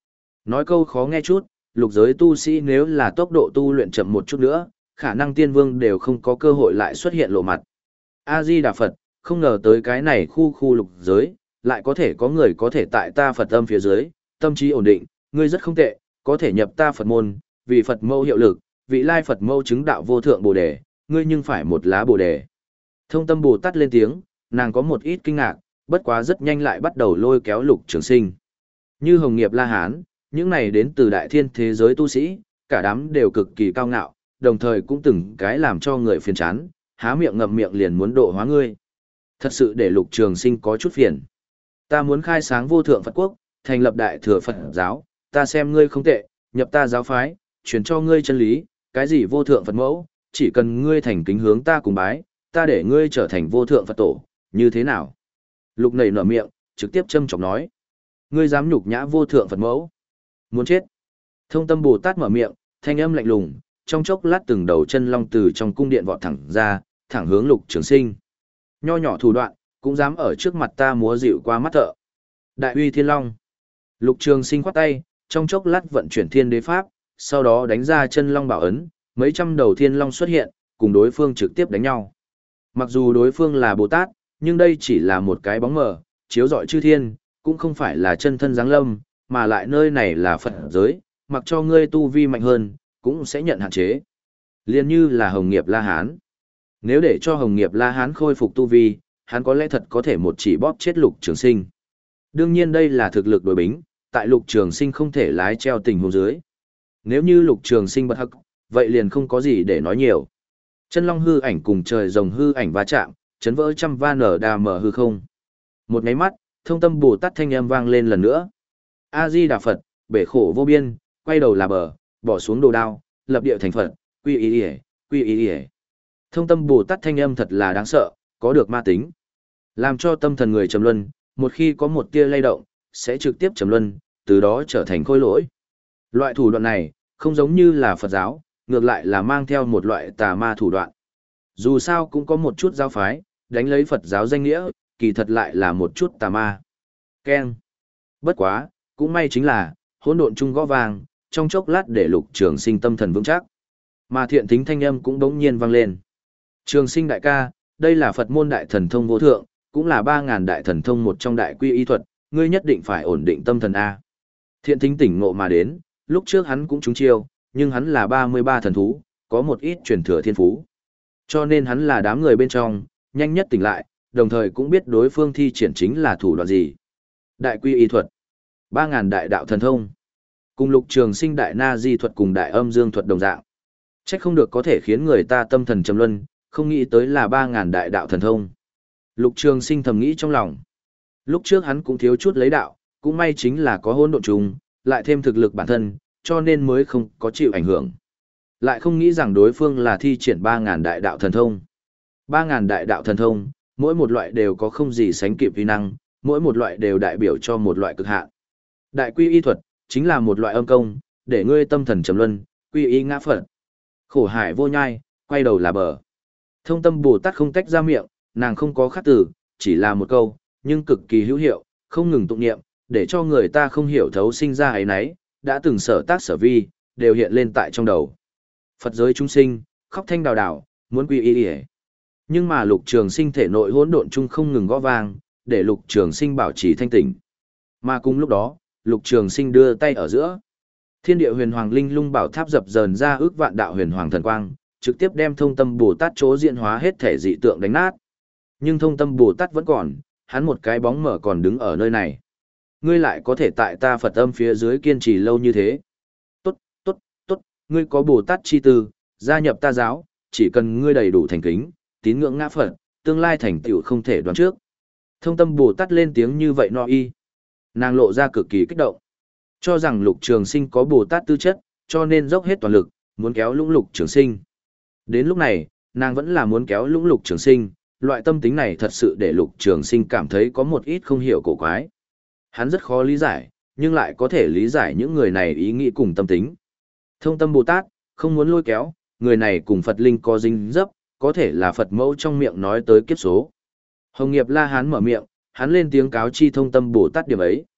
Nói câu khó nghe chút, lục giới tu sĩ nếu là tốc độ tu luyện chậm một chút nữa, khả năng tiên vương đều không có cơ hội lại xuất hiện lộ mặt. A-di-đà Phật, không ngờ tới cái này khu khu lục giới, lại có thể có người có thể tại ta Phật âm phía dưới, tâm trí ổn định, ngươi rất không tệ, có thể nhập ta Phật môn, vì Phật mâu hiệu lực, vị lai Phật mâu chứng đạo vô thượng bồ đề, ngươi nhưng phải một lá bồ đề. Thông tâm Bồ Tát lên tiếng, nàng có một ít kinh ngạc, bất quá rất nhanh lại bắt đầu lôi kéo Lục Trường Sinh. Như Hồng Nghiệp La Hán, những này đến từ đại thiên thế giới tu sĩ, cả đám đều cực kỳ cao ngạo, đồng thời cũng từng cái làm cho người phiền chán, há miệng ngậm miệng liền muốn độ hóa ngươi. Thật sự để Lục Trường Sinh có chút phiền. Ta muốn khai sáng vô thượng Phật quốc, thành lập đại thừa Phật giáo, ta xem ngươi không tệ, nhập ta giáo phái, truyền cho ngươi chân lý, cái gì vô thượng Phật mẫu, chỉ cần ngươi thành kính hướng ta cùng bái, ta để ngươi trở thành vô thượng Phật tổ, như thế nào? Lục Nảy nở miệng, trực tiếp châm chọc nói. Ngươi dám nhục nhã vô thượng Phật mẫu? Muốn chết. Thông tâm Bồ Tát mở miệng, thanh âm lạnh lùng, trong chốc lát từng đầu chân long từ trong cung điện vọt thẳng ra, thẳng hướng Lục Trường Sinh. Nho nhỏ thủ đoạn, cũng dám ở trước mặt ta múa dịu qua mắt thợ. Đại uy thiên long. Lục Trường Sinh khoát tay, trong chốc lát vận chuyển thiên đế pháp, sau đó đánh ra chân long bảo ấn, mấy trăm đầu thiên long xuất hiện, cùng đối phương trực tiếp đánh nhau. Mặc dù đối phương là Bồ Tát, nhưng đây chỉ là một cái bóng mờ, chiếu rọi chư thiên, cũng không phải là chân thân giáng lâm, mà lại nơi này là Phật giới, mặc cho ngươi tu vi mạnh hơn, cũng sẽ nhận hạn chế. Liên như là Hồng Nghiệp La Hán. Nếu để cho Hồng Nghiệp La Hán khôi phục tu vi, hắn có lẽ thật có thể một chỉ bóp chết Lục Trường Sinh. Đương nhiên đây là thực lực đối bính, tại Lục Trường Sinh không thể lái treo tình huống dưới. Nếu như Lục Trường Sinh bất hắc, vậy liền không có gì để nói nhiều. Chân long hư ảnh cùng trời rồng hư ảnh va chạm, chấn vỡ trăm va nở đà mở hư không. Một nháy mắt, thông tâm Bồ Tát thanh âm vang lên lần nữa. A-di-đà Phật, bể khổ vô biên, quay đầu là bờ, bỏ xuống đồ đao, lập địa thành Phật, quy y ỉa, quy y ỉa. Thông tâm Bồ Tát thanh âm thật là đáng sợ, có được ma tính. Làm cho tâm thần người trầm luân, một khi có một tia lay động, sẽ trực tiếp trầm luân, từ đó trở thành khôi lỗi. Loại thủ đoạn này, không giống như là Phật giáo, ngược lại là mang theo một loại tà ma thủ đoạn. Dù sao cũng có một chút giáo phái, đánh lấy Phật giáo danh nghĩa, kỳ thật lại là một chút tà ma. Keng. Bất quá, cũng may chính là, hỗn độn chung gõ vàng, trong chốc lát để Lục Trường Sinh tâm thần vững chắc. Mà thiện thính thanh âm cũng đống nhiên vang lên. Trường Sinh đại ca, đây là Phật môn đại thần thông vô thượng, cũng là ba ngàn đại thần thông một trong đại quy y thuật, ngươi nhất định phải ổn định tâm thần A. Thiện thính tỉnh ngộ mà đến, lúc trước hắn cũng trúng chiêu, nhưng hắn là ba mươi ba thần thú, có một ít truyền thừa thiên phú. Cho nên hắn là đám người bên trong, nhanh nhất tỉnh lại, đồng thời cũng biết đối phương thi triển chính là thủ đoạn gì. Đại quy y thuật, ba ngàn đại đạo thần thông, cùng Lục Trường Sinh đại na di thuật cùng đại âm dương thuật đồng dạng. Trách không được có thể khiến người ta tâm thần trầm luân, không nghĩ tới là ba ngàn đại đạo thần thông. Lục Trường Sinh thầm nghĩ trong lòng. Lúc trước hắn cũng thiếu chút lấy đạo, cũng may chính là có hỗn độn trùng, lại thêm thực lực bản thân, cho nên mới không có chịu ảnh hưởng. Lại không nghĩ rằng đối phương là thi triển ba ngàn đại đạo thần thông. ba ngàn đại đạo thần thông, mỗi một loại đều có không gì sánh kịp uy năng, mỗi một loại đều đại biểu cho một loại cực hạn. Đại quy y thuật, chính là một loại âm công, để ngươi tâm thần trầm luân, quy y ngã Phật. Khổ hải vô nhai, quay đầu là bờ. Thông tâm Bồ Tát không tách ra miệng, nàng không có khắc từ, chỉ là một câu, nhưng cực kỳ hữu hiệu, không ngừng tụng niệm, để cho người ta không hiểu thấu sinh ra ấy nấy, đã từng sở tác sở vi, đều hiện lên tại trong đầu. Phật giới chúng sinh, khóc thanh đào đào, muốn quy y y. Nhưng mà Lục Trường Sinh thể nội hỗn độn chung không ngừng gõ vang, để Lục Trường Sinh bảo trì thanh tỉnh. Mà cùng lúc đó, Lục Trường Sinh đưa tay ở giữa. Thiên địa huyền hoàng linh lung bảo tháp dập dờn ra ước vạn đạo huyền hoàng thần quang, trực tiếp đem thông tâm Bồ Tát chỗ diễn hóa hết thể dị tượng đánh nát. Nhưng thông tâm Bồ Tát vẫn còn, hắn một cái bóng mở còn đứng ở nơi này. Ngươi lại có thể tại ta Phật âm phía dưới kiên trì lâu như thế. Tốt, tốt, tốt, ngươi có Bồ Tát chi tư, gia nhập ta giáo, chỉ cần ngươi đầy đủ thành kính, tín ngưỡng ngã Phật, tương lai thành tựu không thể đoán trước. Thông tâm Bồ Tát lên tiếng như vậy no y. Nàng lộ ra cực kỳ kích động. Cho rằng Lục Trường Sinh có Bồ Tát tư chất, cho nên dốc hết toàn lực, muốn kéo lũng Lục Trường Sinh. Đến lúc này, nàng vẫn là muốn kéo lũng Lục Trường Sinh, loại tâm tính này thật sự để Lục Trường Sinh cảm thấy có một ít không hiểu cổ quái. Hắn rất khó lý giải, nhưng lại có thể lý giải những người này ý nghĩ cùng tâm tính. Thông tâm Bồ Tát, không muốn lôi kéo, người này cùng Phật Linh có dính dấp, có thể là Phật mẫu trong miệng nói tới kiếp số. Hồng Nghiệp La Hán mở miệng, hắn lên tiếng cáo chi thông tâm Bồ Tát điểm ấy.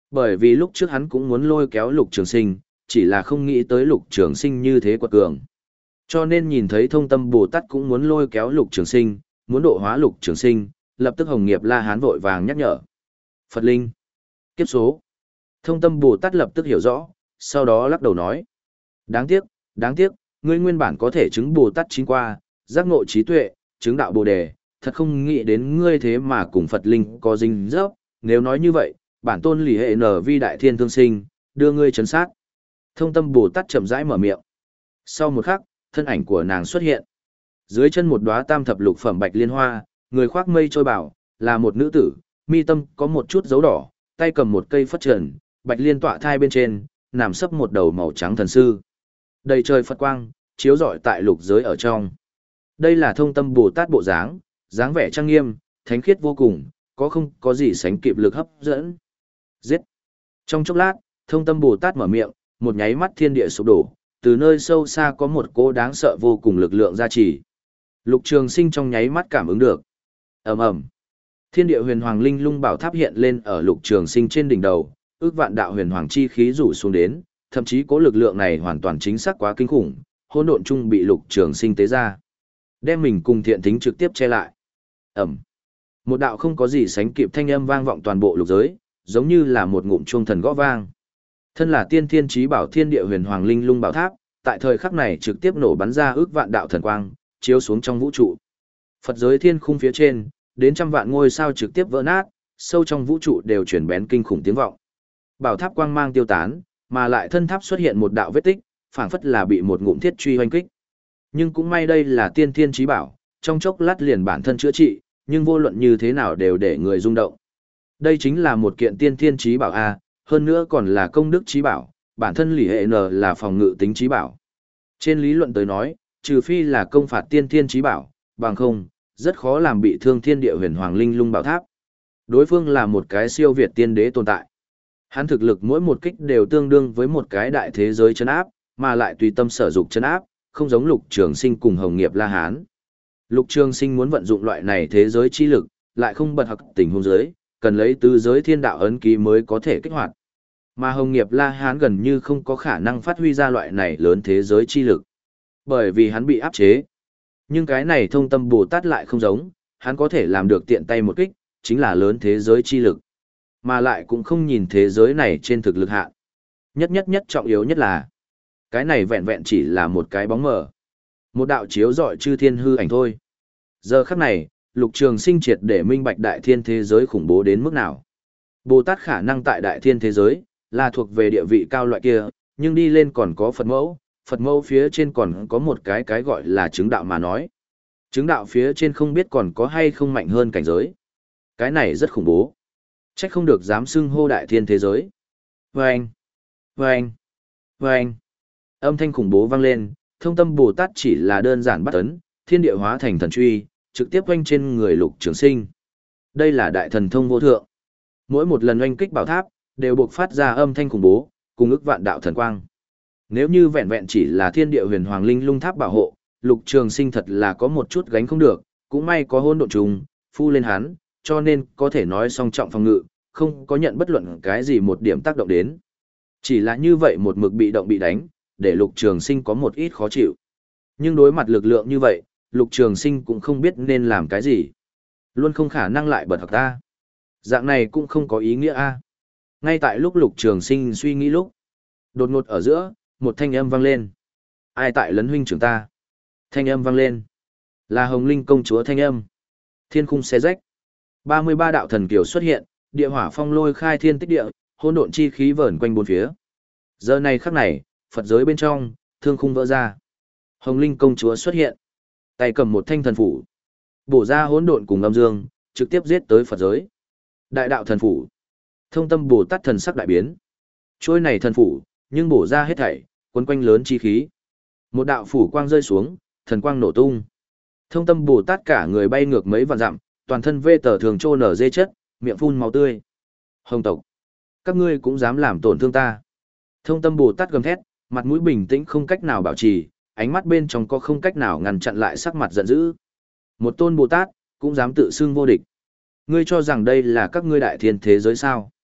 Bởi vì lúc trước hắn cũng muốn lôi kéo Lục Trường Sinh, chỉ là không nghĩ tới Lục Trường Sinh như thế quật cường. Cho nên nhìn thấy Thông Tâm Bồ Tát cũng muốn lôi kéo Lục Trường Sinh, muốn độ hóa Lục Trường Sinh, lập tức Hồng Nghiệp La Hán vội vàng nhắc nhở. Phật Linh, kiếp số. Thông Tâm Bồ Tát lập tức hiểu rõ, sau đó lắc đầu nói. Đáng tiếc, đáng tiếc, ngươi nguyên bản có thể chứng Bồ Tát chín qua, giác ngộ trí tuệ, chứng đạo Bồ Đề, thật không nghĩ đến ngươi thế mà cùng Phật Linh có dính dấp, nếu nói như vậy, bản tôn lì hệ nở vi đại thiên thương sinh, đưa ngươi chấn sát. Thông Tâm Bồ Tát chậm rãi mở miệng. Sau một khắc, thân ảnh của nàng xuất hiện. Dưới chân một đóa tam thập lục phẩm bạch liên hoa, người khoác mây trôi bảo, là một nữ tử, mi tâm có một chút dấu đỏ, tay cầm một cây phất trần, bạch liên tọa thai bên trên, nằm sấp một đầu màu trắng thần sư. Đầy trời Phật quang, chiếu rọi tại lục giới ở trong. Đây là Thông Tâm Bồ Tát bộ dáng, dáng vẻ trang nghiêm, thánh khiết vô cùng, có không có gì sánh kịp lực hấp dẫn. Giết! Trong chốc lát, Thông Tâm Bồ Tát mở miệng, một nháy mắt thiên địa sụp đổ, từ nơi sâu xa có một cỗ đáng sợ vô cùng lực lượng gia trì. Lục Trường Sinh trong nháy mắt cảm ứng được. Ầm ầm. Thiên địa huyền hoàng linh lung bảo tháp hiện lên ở Lục Trường Sinh trên đỉnh đầu, ước vạn đạo huyền hoàng chi khí rủ xuống đến, thậm chí cỗ lực lượng này hoàn toàn chính xác quá kinh khủng, hỗn độn chung bị Lục Trường Sinh tế ra, đem mình cùng Thiện Thính trực tiếp che lại. Ầm. Một đạo không có gì sánh kịp thanh âm vang vọng toàn bộ lục giới, giống như là một ngụm chuông thần gõ vang. Thân là tiên thiên chí bảo thiên địa huyền hoàng linh lung bảo tháp, tại thời khắc này trực tiếp nổ bắn ra ước vạn đạo thần quang, chiếu xuống trong vũ trụ. Phật giới thiên khung phía trên, đến trăm vạn ngôi sao trực tiếp vỡ nát, sâu trong vũ trụ đều chuyển bén kinh khủng tiếng vọng. Bảo tháp quang mang tiêu tán, mà lại thân tháp xuất hiện một đạo vết tích, phảng phất là bị một ngụm thiết truy hoành kích. Nhưng cũng may đây là tiên thiên chí bảo, trong chốc lát liền bản thân chữa trị, nhưng vô luận như thế nào đều để người rung động. Đây chính là một kiện tiên thiên chí bảo a, hơn nữa còn là công đức chí bảo, bản thân lì hệ N là phòng ngự tính chí bảo. Trên lý luận tới nói, trừ phi là công phạt tiên thiên chí bảo, bằng không, rất khó làm bị thương thiên địa huyền hoàng linh lung bảo tháp. Đối phương là một cái siêu việt tiên đế tồn tại. Hắn thực lực mỗi một kích đều tương đương với một cái đại thế giới chấn áp, mà lại tùy tâm sở dụng chấn áp, không giống Lục Trường Sinh cùng Hồng Nghiệp La Hán. Lục Trường Sinh muốn vận dụng loại này thế giới chi lực, lại không bật học tình huống giới, cần lấy tứ giới thiên đạo ấn ký mới có thể kích hoạt. Mà Hồng Nghiệp La Hán gần như không có khả năng phát huy ra loại này lớn thế giới chi lực, bởi vì hắn bị áp chế. Nhưng cái này Thông Tâm Bồ Tát lại không giống, hắn có thể làm được tiện tay một kích, chính là lớn thế giới chi lực. Mà lại cũng không nhìn thế giới này trên thực lực hạn. Nhất nhất nhất trọng yếu nhất là, cái này vẹn vẹn chỉ là một cái bóng mờ. Một đạo chiếu rọi chư thiên hư ảnh thôi. Giờ khắc này, Lục Trường Sinh triệt để minh bạch đại thiên thế giới khủng bố đến mức nào. Bồ Tát khả năng tại đại thiên thế giới, là thuộc về địa vị cao loại kia, nhưng đi lên còn có Phật mẫu, Phật mẫu phía trên còn có một cái cái gọi là chứng đạo mà nói. Chứng đạo phía trên không biết còn có hay không mạnh hơn cảnh giới. Cái này rất khủng bố. Trách không được dám xưng hô đại thiên thế giới. Vâng! Vâng! Vâng! Âm thanh khủng bố vang lên, Thông Tâm Bồ Tát chỉ là đơn giản bắt ấn, thiên địa hóa thành thần truy, trực tiếp oanh trên người Lục Trường Sinh. Đây là đại thần thông vô thượng. Mỗi một lần oanh kích bảo tháp, đều buộc phát ra âm thanh khủng bố, cùng ức vạn đạo thần quang. Nếu như vẹn vẹn chỉ là thiên địa huyền hoàng linh lung tháp bảo hộ, Lục Trường Sinh thật là có một chút gánh không được, cũng may có hôn độn trùng, phu lên hắn, cho nên có thể nói song trọng phòng ngự, không có nhận bất luận cái gì một điểm tác động đến. Chỉ là như vậy một mực bị động bị đánh, để Lục Trường Sinh có một ít khó chịu. Nhưng đối mặt lực lượng như vậy, Lục Trường Sinh cũng không biết nên làm cái gì. Luôn không khả năng lại bật học ta. Dạng này cũng không có ý nghĩa a. Ngay tại lúc Lục Trường Sinh suy nghĩ lúc, đột ngột ở giữa, một thanh âm vang lên. Ai tại lấn huynh trưởng ta? Thanh âm vang lên. Là Hồng Linh công chúa thanh âm. Thiên khung xé rách. ba mươi ba đạo thần kiều xuất hiện, địa hỏa phong lôi khai thiên tích địa, hỗn độn chi khí vờn quanh bốn phía. Giờ này khắc này, Phật giới bên trong, thương khung vỡ ra. Hồng Linh công chúa xuất hiện, tay cầm một thanh thần phủ, bổ ra hỗn độn cùng âm dương, trực tiếp giết tới Phật giới. Đại đạo thần phủ. Thông Tâm Bồ Tát thần sắc đại biến. Trôi này thần phủ, nhưng bổ ra hết thảy, quấn quanh lớn chi khí. Một đạo phủ quang rơi xuống, thần quang nổ tung. Thông Tâm Bồ Tát cả người bay ngược mấy vạn dặm, toàn thân vê tờ thường trô nở dê chất, miệng phun máu tươi. Hồng tộc, các ngươi cũng dám làm tổn thương ta. Thông Tâm Bồ Tát gầm thét, mặt mũi bình tĩnh không cách nào bảo trì, ánh mắt bên trong có không cách nào ngăn chặn lại sắc mặt giận dữ. Một tôn Bồ Tát, cũng dám tự xưng vô địch. Ngươi cho rằng đây là các ngươi đại thiên thế giới sao?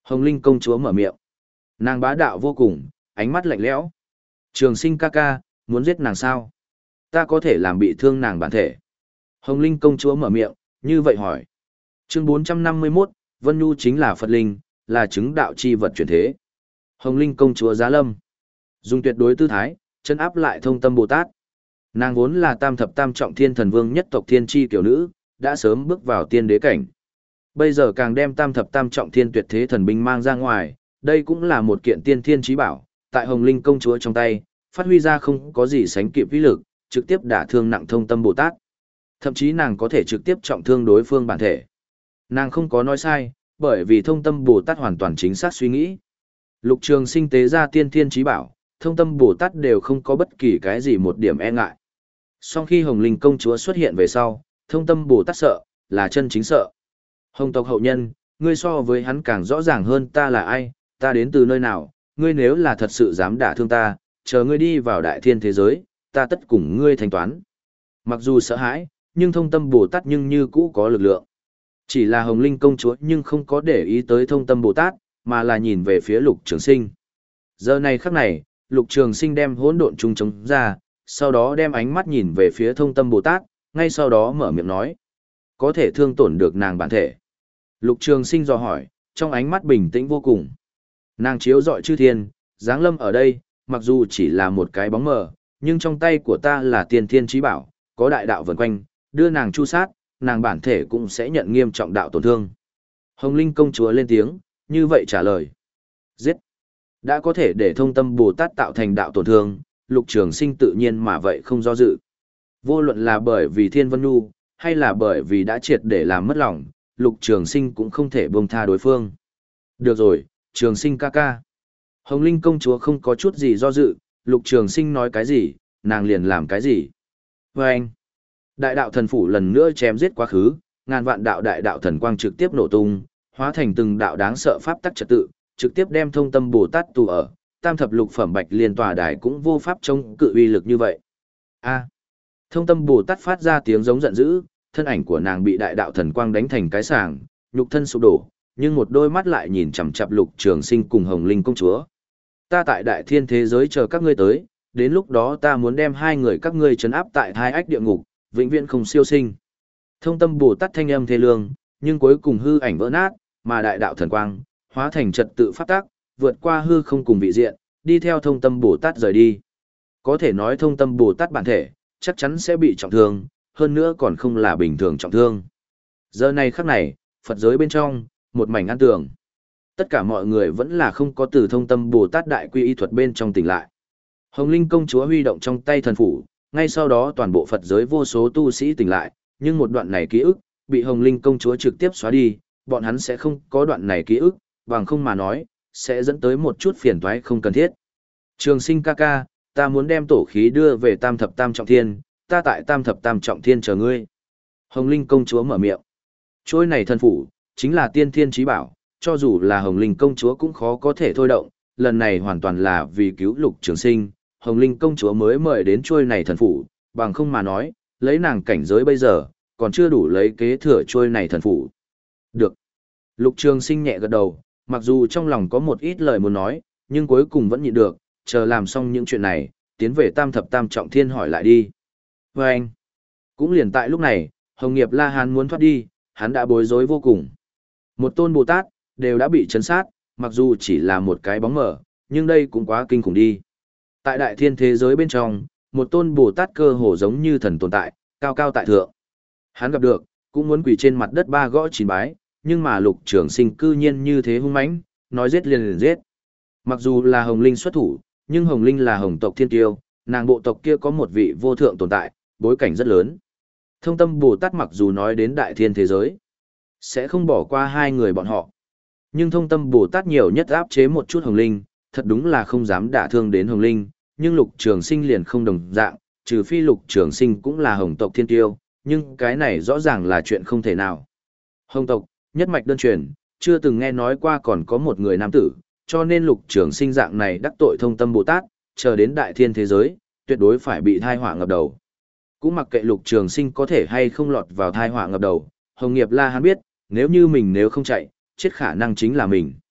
Hồng Linh công chúa mở miệng. Nàng bá đạo vô cùng, ánh mắt lạnh lẽo. Trường sinh ca ca, muốn giết nàng sao? Ta có thể làm bị thương nàng bản thể. Hồng Linh công chúa mở miệng, như vậy hỏi. Chương bốn trăm năm mươi mốt, Vân Nhu chính là Phật Linh, là chứng đạo chi vật chuyển thế. Hồng Linh công chúa giá lâm. Dùng tuyệt đối tư thái, chân áp lại thông tâm Bồ Tát. Nàng vốn là tam thập tam trọng thiên thần vương nhất tộc thiên chi tiểu nữ, đã sớm bước vào tiên đế cảnh. Bây giờ càng đem tam thập tam trọng thiên tuyệt thế thần binh mang ra ngoài, đây cũng là một kiện tiên thiên chí bảo, tại Hồng Linh công chúa trong tay, phát huy ra không có gì sánh kịp uy lực, trực tiếp đả thương nặng thông tâm Bồ Tát. Thậm chí nàng có thể trực tiếp trọng thương đối phương bản thể. Nàng không có nói sai, bởi vì thông tâm Bồ Tát hoàn toàn chính xác suy nghĩ. Lục Trường Sinh tế ra tiên thiên chí bảo, thông tâm Bồ Tát đều không có bất kỳ cái gì một điểm e ngại. Song khi Hồng Linh công chúa xuất hiện về sau, thông tâm Bồ Tát sợ, là chân chính sợ. Hồng tộc hậu nhân, ngươi so với hắn càng rõ ràng hơn ta là ai, ta đến từ nơi nào, ngươi nếu là thật sự dám đả thương ta, chờ ngươi đi vào đại thiên thế giới, ta tất cùng ngươi thanh toán. Mặc dù sợ hãi, nhưng thông tâm Bồ Tát nhưng như cũ có lực lượng. Chỉ là Hồng Linh công chúa nhưng không có để ý tới thông tâm Bồ Tát, mà là nhìn về phía Lục Trường Sinh. Giờ này khắc này, Lục Trường Sinh đem hỗn độn trung chống ra, sau đó đem ánh mắt nhìn về phía thông tâm Bồ Tát, ngay sau đó mở miệng nói. Có thể thương tổn được nàng bản thể. Lục Trường Sinh dò hỏi, trong ánh mắt bình tĩnh vô cùng. Nàng chiếu rọi chư thiên, giáng lâm ở đây, mặc dù chỉ là một cái bóng mờ, nhưng trong tay của ta là tiên thiên chí bảo, có đại đạo vần quanh, đưa nàng chu sát, nàng bản thể cũng sẽ nhận nghiêm trọng đạo tổn thương. Hồng Linh công chúa lên tiếng, như vậy trả lời. Giết. Đã có thể để thông tâm Bồ Tát tạo thành đạo tổn thương, Lục Trường Sinh tự nhiên mà vậy không do dự. Vô luận là bởi vì Thiên Vân Nhu, hay là bởi vì đã triệt để làm mất lòng, Lục Trường Sinh cũng không thể buông tha đối phương. Được rồi, Trường Sinh ca ca. Hồng Linh công chúa không có chút gì do dự, Lục Trường Sinh nói cái gì, nàng liền làm cái gì. Và anh, đại đạo thần phủ lần nữa chém giết quá khứ, ngàn vạn đạo đại đạo thần quang trực tiếp nổ tung, hóa thành từng đạo đáng sợ pháp tắc trật tự, trực tiếp đem thông tâm Bồ Tát tù ở, tam thập lục phẩm bạch liên tòa đài cũng vô pháp chống cự uy lực như vậy. A. Thông tâm Bồ Tát phát ra tiếng giống giận dữ, thân ảnh của nàng bị đại đạo thần quang đánh thành cái sàng, nhục thân sụp đổ, nhưng một đôi mắt lại nhìn chằm chằm Lục Trường Sinh cùng Hồng Linh công chúa. Ta tại đại thiên thế giới chờ các ngươi tới, đến lúc đó ta muốn đem hai người các ngươi trấn áp tại thai ách địa ngục, vĩnh viễn không siêu sinh. Thông tâm Bồ Tát thanh âm thê lương, nhưng cuối cùng hư ảnh vỡ nát, mà đại đạo thần quang hóa thành trật tự pháp tắc, vượt qua hư không cùng vị diện, đi theo thông tâm Bồ Tát rời đi. Có thể nói thông tâm Bồ Tát bản thể chắc chắn sẽ bị trọng thương, hơn nữa còn không là bình thường trọng thương. Giờ này khắc này, Phật giới bên trong, một mảnh an tường. Tất cả mọi người vẫn là không có từ thông tâm Bồ Tát đại quy y thuật bên trong tỉnh lại. Hồng Linh công chúa huy động trong tay thần phủ, ngay sau đó toàn bộ Phật giới vô số tu sĩ tỉnh lại, nhưng một đoạn này ký ức, bị Hồng Linh công chúa trực tiếp xóa đi, bọn hắn sẽ không có đoạn này ký ức, bằng không mà nói, sẽ dẫn tới một chút phiền toái không cần thiết. Trường Sinh ca ca, ta muốn đem tổ khí đưa về tam thập tam trọng thiên, ta tại tam thập tam trọng thiên chờ ngươi. Hồng Linh công chúa mở miệng. Trôi này thần phủ, chính là tiên thiên chí bảo, cho dù là Hồng Linh công chúa cũng khó có thể thôi động, lần này hoàn toàn là vì cứu Lục Trường Sinh, Hồng Linh công chúa mới mời đến trôi này thần phủ, bằng không mà nói, lấy nàng cảnh giới bây giờ, còn chưa đủ lấy kế thừa trôi này thần phủ. Được. Lục Trường Sinh nhẹ gật đầu, mặc dù trong lòng có một ít lời muốn nói, nhưng cuối cùng vẫn nhịn được, chờ làm xong những chuyện này, tiến về tam thập tam trọng thiên hỏi lại đi. Và anh, cũng liền tại lúc này, Hồng Nghiệp La Hán muốn thoát đi, hắn đã bối rối vô cùng. Một tôn Bồ Tát, đều đã bị chấn sát, mặc dù chỉ là một cái bóng mờ, nhưng đây cũng quá kinh khủng đi. Tại đại thiên thế giới bên trong, một tôn Bồ Tát cơ hồ giống như thần tồn tại, cao cao tại thượng. Hắn gặp được, cũng muốn quỳ trên mặt đất ba gõ chín bái, nhưng mà Lục Trường Sinh cư nhiên như thế hung mãnh, nói giết liền liền giết. Mặc dù là Hồng Linh xuất thủ, nhưng Hồng Linh là Hồng tộc thiên kiêu, nàng bộ tộc kia có một vị vô thượng tồn tại, bối cảnh rất lớn. Thông tâm Bồ Tát mặc dù nói đến đại thiên thế giới, sẽ không bỏ qua hai người bọn họ. Nhưng thông tâm Bồ Tát nhiều nhất áp chế một chút Hồng Linh, thật đúng là không dám đả thương đến Hồng Linh, nhưng Lục Trường Sinh liền không đồng dạng, trừ phi Lục Trường Sinh cũng là Hồng tộc thiên kiêu, nhưng cái này rõ ràng là chuyện không thể nào. Hồng tộc, nhất mạch đơn truyền, chưa từng nghe nói qua còn có một người nam tử, cho nên Lục Trường Sinh dạng này đắc tội thông tâm Bồ Tát, chờ đến đại thiên thế giới, tuyệt đối phải bị thai họa ngập đầu. Cũng mặc kệ Lục Trường Sinh có thể hay không lọt vào thai họa ngập đầu, Hồng Nghiệp La Hán biết, nếu như mình nếu không chạy, chết khả năng chính là mình.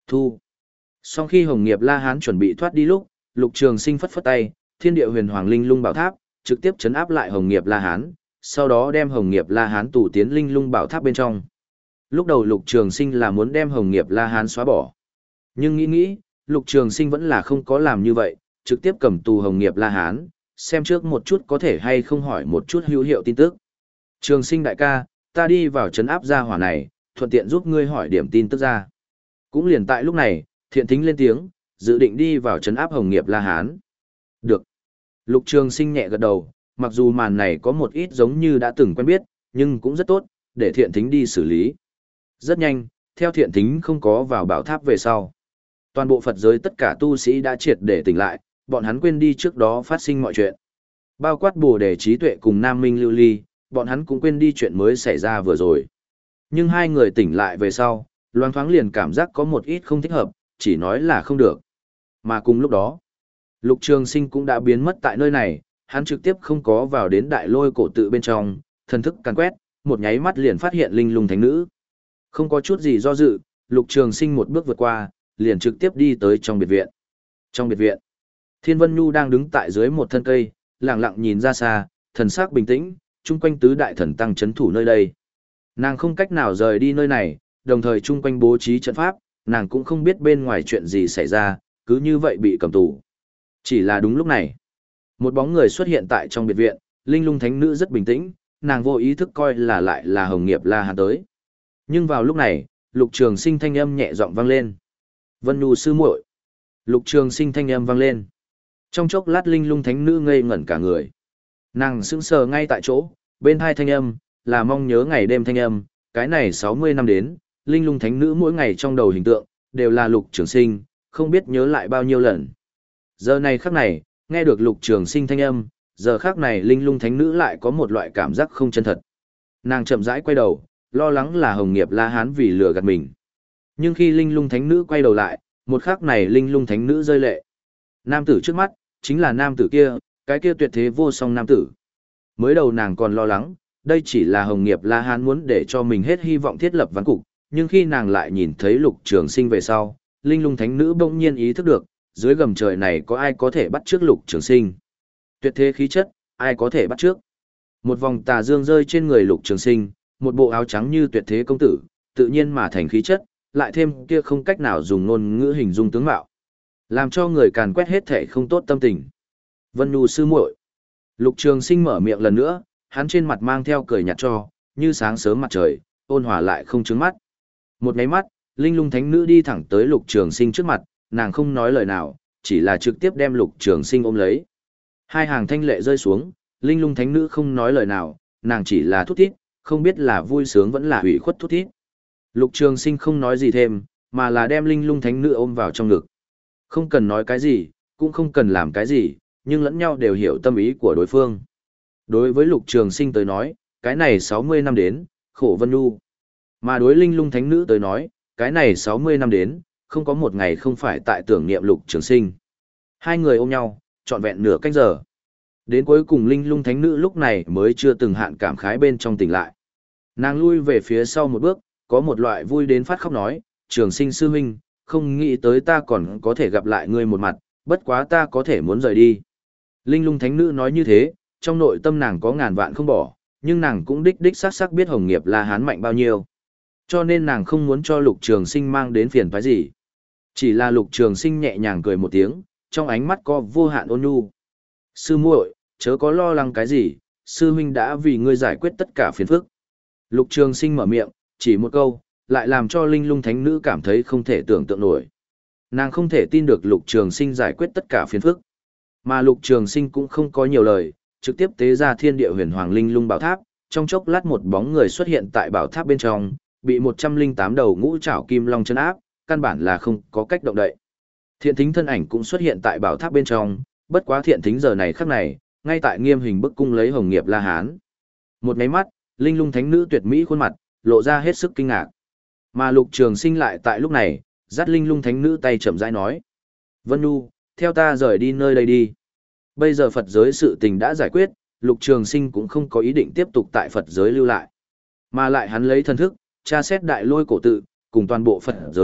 Thu. Sau khi Hồng Nghiệp La Hán chuẩn bị thoát đi lúc, Lục Trường Sinh phất phất tay, Thiên Địa Huyền Hoàng Linh Lung Bảo Tháp trực tiếp chấn áp lại Hồng Nghiệp La Hán, sau đó đem Hồng Nghiệp La Hán tụ tiến Linh Lung Bảo Tháp bên trong. Lúc đầu Lục Trường Sinh là muốn đem Hồng Nghiệp La Hán xóa bỏ, nhưng nghĩ nghĩ, Lục Trường Sinh vẫn là không có làm như vậy, trực tiếp cầm tù Hồng Nghiệp La Hán, xem trước một chút có thể hay không hỏi một chút hữu hiệu tin tức. Trường Sinh đại ca, ta đi vào trấn áp gia hỏa này, thuận tiện giúp ngươi hỏi điểm tin tức ra. Cũng liền tại lúc này, Thiện Thính lên tiếng, dự định đi vào trấn áp Hồng Nghiệp La Hán. Được. Lục Trường Sinh nhẹ gật đầu, mặc dù màn này có một ít giống như đã từng quen biết, nhưng cũng rất tốt, để Thiện Thính đi xử lý. Rất nhanh, theo Thiện Thính không có vào bảo tháp về sau. Toàn bộ Phật giới tất cả tu sĩ đã triệt để tỉnh lại, bọn hắn quên đi trước đó phát sinh mọi chuyện. Bao quát Bồ Đề Trí Tuệ cùng Nam Minh Lưu Ly, bọn hắn cũng quên đi chuyện mới xảy ra vừa rồi. Nhưng hai người tỉnh lại về sau, loáng thoáng liền cảm giác có một ít không thích hợp, chỉ nói là không được. Mà cùng lúc đó, Lục Trường Sinh cũng đã biến mất tại nơi này, hắn trực tiếp không có vào đến đại lôi cổ tự bên trong, thần thức càn quét, một nháy mắt liền phát hiện linh lung thánh nữ. Không có chút gì do dự, Lục Trường Sinh một bước vượt qua, liền trực tiếp đi tới trong biệt viện. Trong biệt viện, Thiên Vân Nhu đang đứng tại dưới một thân cây, lặng lặng nhìn ra xa, thần sắc bình tĩnh, chung quanh tứ đại thần tăng chấn thủ nơi đây. Nàng không cách nào rời đi nơi này, đồng thời chung quanh bố trí trận pháp, nàng cũng không biết bên ngoài chuyện gì xảy ra, cứ như vậy bị cầm tù. Chỉ là đúng lúc này, một bóng người xuất hiện tại trong biệt viện, linh lung thánh nữ rất bình tĩnh, nàng vô ý thức coi là lại là Hồng Nghiệp La Hán tới. Nhưng vào lúc này, Lục Trường Sinh thanh âm nhẹ giọng vang lên. Vân Nhu sư muội. Lục Trường Sinh thanh âm vang lên. Trong chốc lát linh lung thánh nữ ngây ngẩn cả người. Nàng sững sờ ngay tại chỗ, bên hai thanh âm, là mong nhớ ngày đêm thanh âm, cái này sáu mươi năm đến, linh lung thánh nữ mỗi ngày trong đầu hình tượng, đều là Lục Trường Sinh, không biết nhớ lại bao nhiêu lần. Giờ này khắc này, nghe được Lục Trường Sinh thanh âm, giờ khắc này linh lung thánh nữ lại có một loại cảm giác không chân thật. Nàng chậm rãi quay đầu, lo lắng là Hồng Nghiệp La Hán vì lừa gạt mình. Nhưng khi linh lung thánh nữ quay đầu lại, một khắc này linh lung thánh nữ rơi lệ. Nam tử trước mắt, chính là nam tử kia, cái kia tuyệt thế vô song nam tử. Mới đầu nàng còn lo lắng, đây chỉ là Hồng Nghiệp La Hán muốn để cho mình hết hy vọng thiết lập ván cục, nhưng khi nàng lại nhìn thấy Lục Trường Sinh về sau, linh lung thánh nữ bỗng nhiên ý thức được, dưới gầm trời này có ai có thể bắt trước Lục Trường Sinh. Tuyệt thế khí chất, ai có thể bắt trước. Một vòng tà dương rơi trên người Lục Trường Sinh, một bộ áo trắng như tuyệt thế công tử, tự nhiên mà thành khí chất, lại thêm kia không cách nào dùng ngôn ngữ hình dung tướng mạo, làm cho người càn quét hết thể không tốt tâm tình. Vân Nhu sư muội. Lục Trường Sinh mở miệng lần nữa, hắn trên mặt mang theo cười nhạt cho, như sáng sớm mặt trời, ôn hòa lại không chướng mắt. Một cái mắt, linh lung thánh nữ đi thẳng tới Lục Trường Sinh trước mặt, nàng không nói lời nào, chỉ là trực tiếp đem Lục Trường Sinh ôm lấy. Hai hàng thanh lệ rơi xuống, linh lung thánh nữ không nói lời nào, nàng chỉ là thút thít, không biết là vui sướng vẫn là ủy khuất thút thít. Lục Trường Sinh không nói gì thêm, mà là đem linh lung thánh nữ ôm vào trong ngực. Không cần nói cái gì, cũng không cần làm cái gì, nhưng lẫn nhau đều hiểu tâm ý của đối phương. Đối với Lục Trường Sinh tới nói, cái này sáu mươi năm đến, khổ Vân Nhu. Mà đối linh lung thánh nữ tới nói, cái này sáu mươi năm đến, không có một ngày không phải tại tưởng niệm Lục Trường Sinh. Hai người ôm nhau, trọn vẹn nửa canh giờ. Đến cuối cùng linh lung thánh nữ lúc này mới chưa từng hạn cảm khái bên trong tỉnh lại. Nàng lui về phía sau một bước, có một loại vui đến phát khóc nói, Trường Sinh sư huynh, không nghĩ tới ta còn có thể gặp lại ngươi một mặt, bất quá ta có thể muốn rời đi. Linh lung thánh nữ nói như thế, trong nội tâm nàng có ngàn vạn không bỏ, nhưng nàng cũng đích đích xác xác biết Hồng Nghiệp La Hán mạnh bao nhiêu. Cho nên nàng không muốn cho Lục Trường Sinh mang đến phiền toái gì. Chỉ là Lục Trường Sinh nhẹ nhàng cười một tiếng, trong ánh mắt có vô hạn ôn nhu. Sư muội, chớ có lo lắng cái gì, sư huynh đã vì ngươi giải quyết tất cả phiền phức. Lục Trường Sinh mở miệng, chỉ một câu, lại làm cho linh lung thánh nữ cảm thấy không thể tưởng tượng nổi. Nàng không thể tin được Lục Trường Sinh giải quyết tất cả phiền phức. Mà Lục Trường Sinh cũng không có nhiều lời, trực tiếp tế ra thiên địa huyền hoàng linh lung bảo tháp, trong chốc lát một bóng người xuất hiện tại bảo tháp bên trong, bị một trăm lẻ tám đầu ngũ trảo kim long trấn áp, căn bản là không có cách động đậy. Thiện Thính thân ảnh cũng xuất hiện tại bảo tháp bên trong, bất quá Thiện Thính giờ này khắc này, ngay tại nghiêm hình bức cung lấy Hồng Nghiệp La Hán. Một cái mắt, linh lung thánh nữ tuyệt mỹ khuôn mặt, lộ ra hết sức kinh ngạc. Mà Lục Trường Sinh lại tại lúc này, dắt linh lung thánh nữ tay chậm rãi nói: "Vân Nhu, theo ta rời đi nơi đây đi." Bây giờ Phật giới sự tình đã giải quyết, Lục Trường Sinh cũng không có ý định tiếp tục tại Phật giới lưu lại. Mà lại hắn lấy thân thức, tra xét đại lôi cổ tự, cùng toàn bộ Phật giới,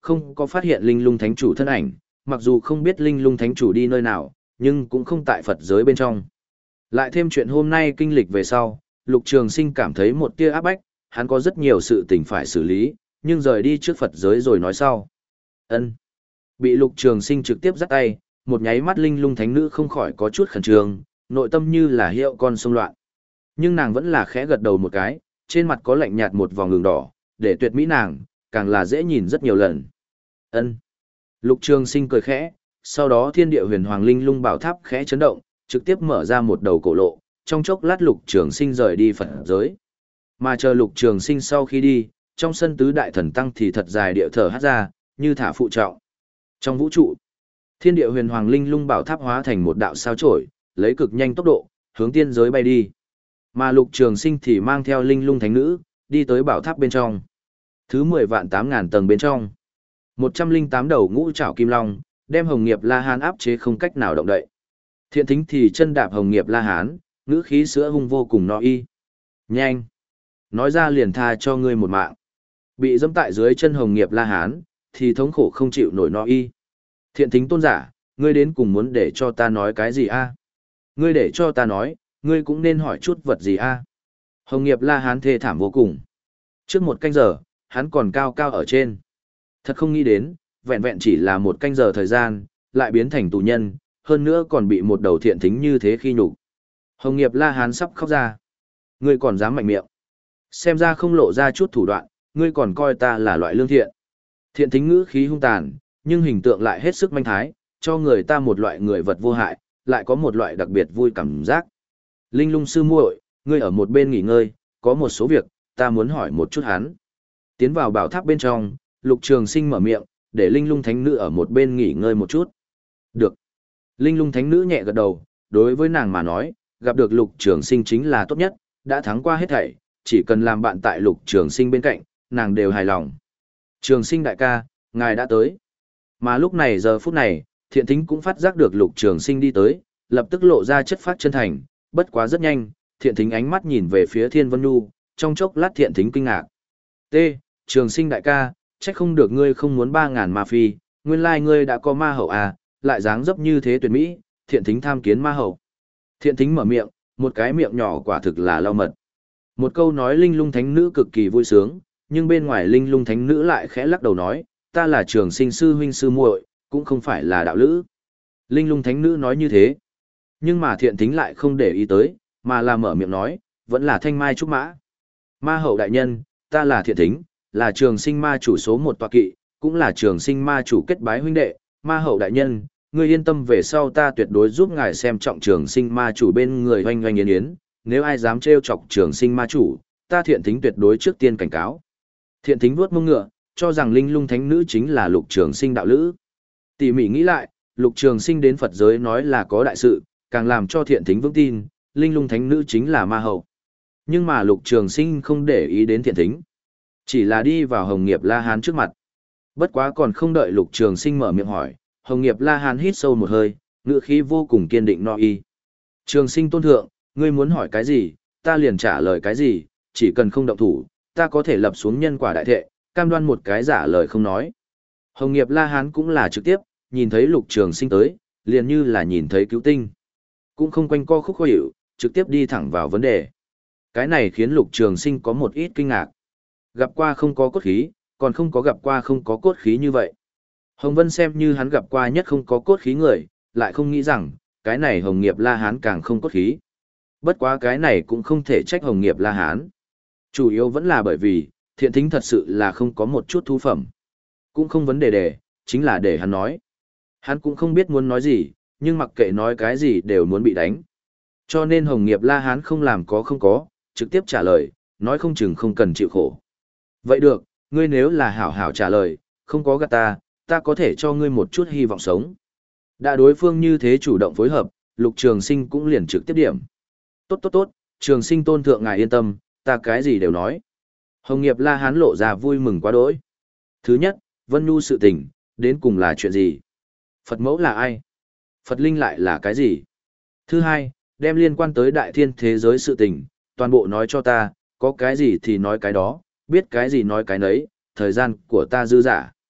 không có phát hiện linh lung thánh chủ thân ảnh, mặc dù không biết linh lung thánh chủ đi nơi nào, nhưng cũng không tại Phật giới bên trong. Lại thêm chuyện hôm nay kinh lịch về sau, Lục Trường Sinh cảm thấy một tia áp bách, hắn có rất nhiều sự tình phải xử lý, nhưng rời đi trước Phật giới rồi nói sau. Ân. Bị Lục Trường Sinh trực tiếp giắt tay, một nháy mắt linh lung thánh nữ không khỏi có chút khẩn trương, nội tâm như là hiệu con sông loạn. Nhưng nàng vẫn là khẽ gật đầu một cái, trên mặt có lạnh nhạt một vòng ngừng đỏ, để tuyệt mỹ nàng, càng là dễ nhìn rất nhiều lần. Ân. Lục Trường Sinh cười khẽ, sau đó thiên địa huyền hoàng linh lung bảo tháp khẽ chấn động, trực tiếp mở ra một đầu cổ lộ, trong chốc lát Lục Trường Sinh rời đi Phật giới. Mà chờ Lục Trường Sinh sau khi đi, trong sân tứ đại thần tăng thì thật dài địa thở hát ra, như thả phụ trọng. Trong vũ trụ, thiên địa huyền hoàng linh lung bảo tháp hóa thành một đạo sao chổi, lấy cực nhanh tốc độ, hướng tiên giới bay đi. Mà Lục Trường Sinh thì mang theo linh lung thánh nữ, đi tới bảo tháp bên trong. Thứ mười vạn tám ngàn tầng bên trong. một trăm linh tám đầu ngũ trảo kim long, đem Hồng Nghiệp La Hán áp chế không cách nào động đậy. Thiện Thính thì chân đạp Hồng Nghiệp La Hán, ngữ khí sữa hung vô cùng no y. Nhanh! Nói ra liền tha cho ngươi một mạng. Bị dẫm tại dưới chân Hồng Nghiệp La Hán, thì thống khổ không chịu nổi no y. Thiện Thính tôn giả, ngươi đến cùng muốn để cho ta nói cái gì a? Ngươi để cho ta nói, ngươi cũng nên hỏi chút vật gì a? Hồng Nghiệp La Hán thê thảm vô cùng. Trước một canh giờ, hắn còn cao cao ở trên. Thật không nghĩ đến, vẹn vẹn chỉ là một canh giờ thời gian, lại biến thành tù nhân, hơn nữa còn bị một đầu Thiện Thính như thế khi nhục. Hồng Nghiệp La Hán sắp khóc ra. Ngươi còn dám mạnh miệng. Xem ra không lộ ra chút thủ đoạn, ngươi còn coi ta là loại lương thiện. Thiện Thính ngữ khí hung tàn, nhưng hình tượng lại hết sức manh thái, cho người ta một loại người vật vô hại, lại có một loại đặc biệt vui cảm giác. Linh lung sư muội, ngươi ở một bên nghỉ ngơi, có một số việc, ta muốn hỏi một chút hắn. Tiến vào bảo tháp bên trong, Lục Trường Sinh mở miệng, để Linh lung thánh nữ ở một bên nghỉ ngơi một chút. Được. Linh lung thánh nữ nhẹ gật đầu, đối với nàng mà nói, gặp được Lục Trường Sinh chính là tốt nhất, đã thắng qua hết thảy, chỉ cần làm bạn tại Lục Trường Sinh bên cạnh, nàng đều hài lòng. Trường Sinh đại ca, ngài đã tới. Mà lúc này giờ phút này, Thiện Thính cũng phát giác được Lục Trường Sinh đi tới, lập tức lộ ra chất phát chân thành, bất quá rất nhanh, Thiện Thính ánh mắt nhìn về phía Thiên Vân Nhu, trong chốc lát Thiện Thính kinh ngạc. T. Trường Sinh đại ca, trách không được ngươi không muốn ba ngàn ma phi, nguyên lai ngươi đã có ma hậu à, lại dáng dấp như thế tuyệt mỹ, Thiện Thính tham kiến ma hậu. Thiện Thính mở miệng, một cái miệng nhỏ quả thực là lau mật. Một câu nói linh lung thánh nữ cực kỳ vui sướng, nhưng bên ngoài linh lung thánh nữ lại khẽ lắc đầu nói, ta là Trường Sinh sư huynh sư muội, cũng không phải là đạo lữ. Linh lung thánh nữ nói như thế, nhưng mà Thiện Thính lại không để ý tới, mà là mở miệng nói, vẫn là thanh mai trúc mã. Ma hậu đại nhân, ta là Thiện Thính, là Trường Sinh ma chủ số một tọa kỵ, cũng là Trường Sinh ma chủ kết bái huynh đệ. Ma hậu đại nhân, ngươi yên tâm, về sau ta tuyệt đối giúp ngài xem trọng Trường Sinh ma chủ bên người oanh oanh yến yến, nếu ai dám trêu chọc Trường Sinh ma chủ, ta Thiện Thính tuyệt đối trước tiên cảnh cáo. Thiện Thính vuốt mông ngựa, cho rằng linh lung thánh nữ chính là Lục Trường Sinh đạo lữ. Tỉ mỉ nghĩ lại, Lục Trường Sinh đến Phật giới nói là có đại sự, càng làm cho Thiện Thính vững tin, linh lung thánh nữ chính là ma hậu. Nhưng mà Lục Trường Sinh không để ý đến Thiện Thính, chỉ là đi vào Hồng Nghiệp La Hán trước mặt. Bất quá còn không đợi Lục Trường Sinh mở miệng hỏi, Hồng Nghiệp La Hán hít sâu một hơi, ngữ khí vô cùng kiên định no y. Trường Sinh tôn thượng, ngươi muốn hỏi cái gì, ta liền trả lời cái gì, chỉ cần không động thủ, ta có thể lập xuống nhân quả đại thệ, cam đoan một cái giả lời không nói. Hồng Nghiệp La Hán cũng là trực tiếp, nhìn thấy Lục Trường Sinh tới, liền như là nhìn thấy cứu tinh. Cũng không quanh co khúc khó hiểu, trực tiếp đi thẳng vào vấn đề. Cái này khiến Lục Trường Sinh có một ít kinh ngạc. Gặp qua không có cốt khí, còn không có gặp qua không có cốt khí như vậy. Hồng Vân xem như hắn gặp qua nhất không có cốt khí người, lại không nghĩ rằng, cái này Hồng Nghiệp La Hán càng không cốt khí. Bất quá cái này cũng không thể trách Hồng Nghiệp La Hán. Chủ yếu vẫn là bởi vì, Thiện Thính thật sự là không có một chút thú phẩm. Cũng không vấn đề đề, chính là để hắn nói. Hắn cũng không biết muốn nói gì, nhưng mặc kệ nói cái gì đều muốn bị đánh. Cho nên Hồng Nghiệp La Hán không làm có không có, trực tiếp trả lời, nói không chừng không cần chịu khổ. Vậy được, ngươi nếu là hảo hảo trả lời, không có gạt ta, ta có thể cho ngươi một chút hy vọng sống. Đã đối phương như thế chủ động phối hợp, Lục Trường Sinh cũng liền trực tiếp điểm. Tốt tốt tốt, Trường Sinh tôn thượng ngài yên tâm, ta cái gì đều nói. Hồng Nghiệp La Hán lộ ra vui mừng quá đỗi. Thứ nhất, Vân Nhu sự tình, đến cùng là chuyện gì? Phật mẫu là ai? Phật linh lại là cái gì? Thứ hai, đem liên quan tới đại thiên thế giới sự tình, toàn bộ nói cho ta, có cái gì thì nói cái đó, biết cái gì nói cái nấy, thời gian của ta dư dả.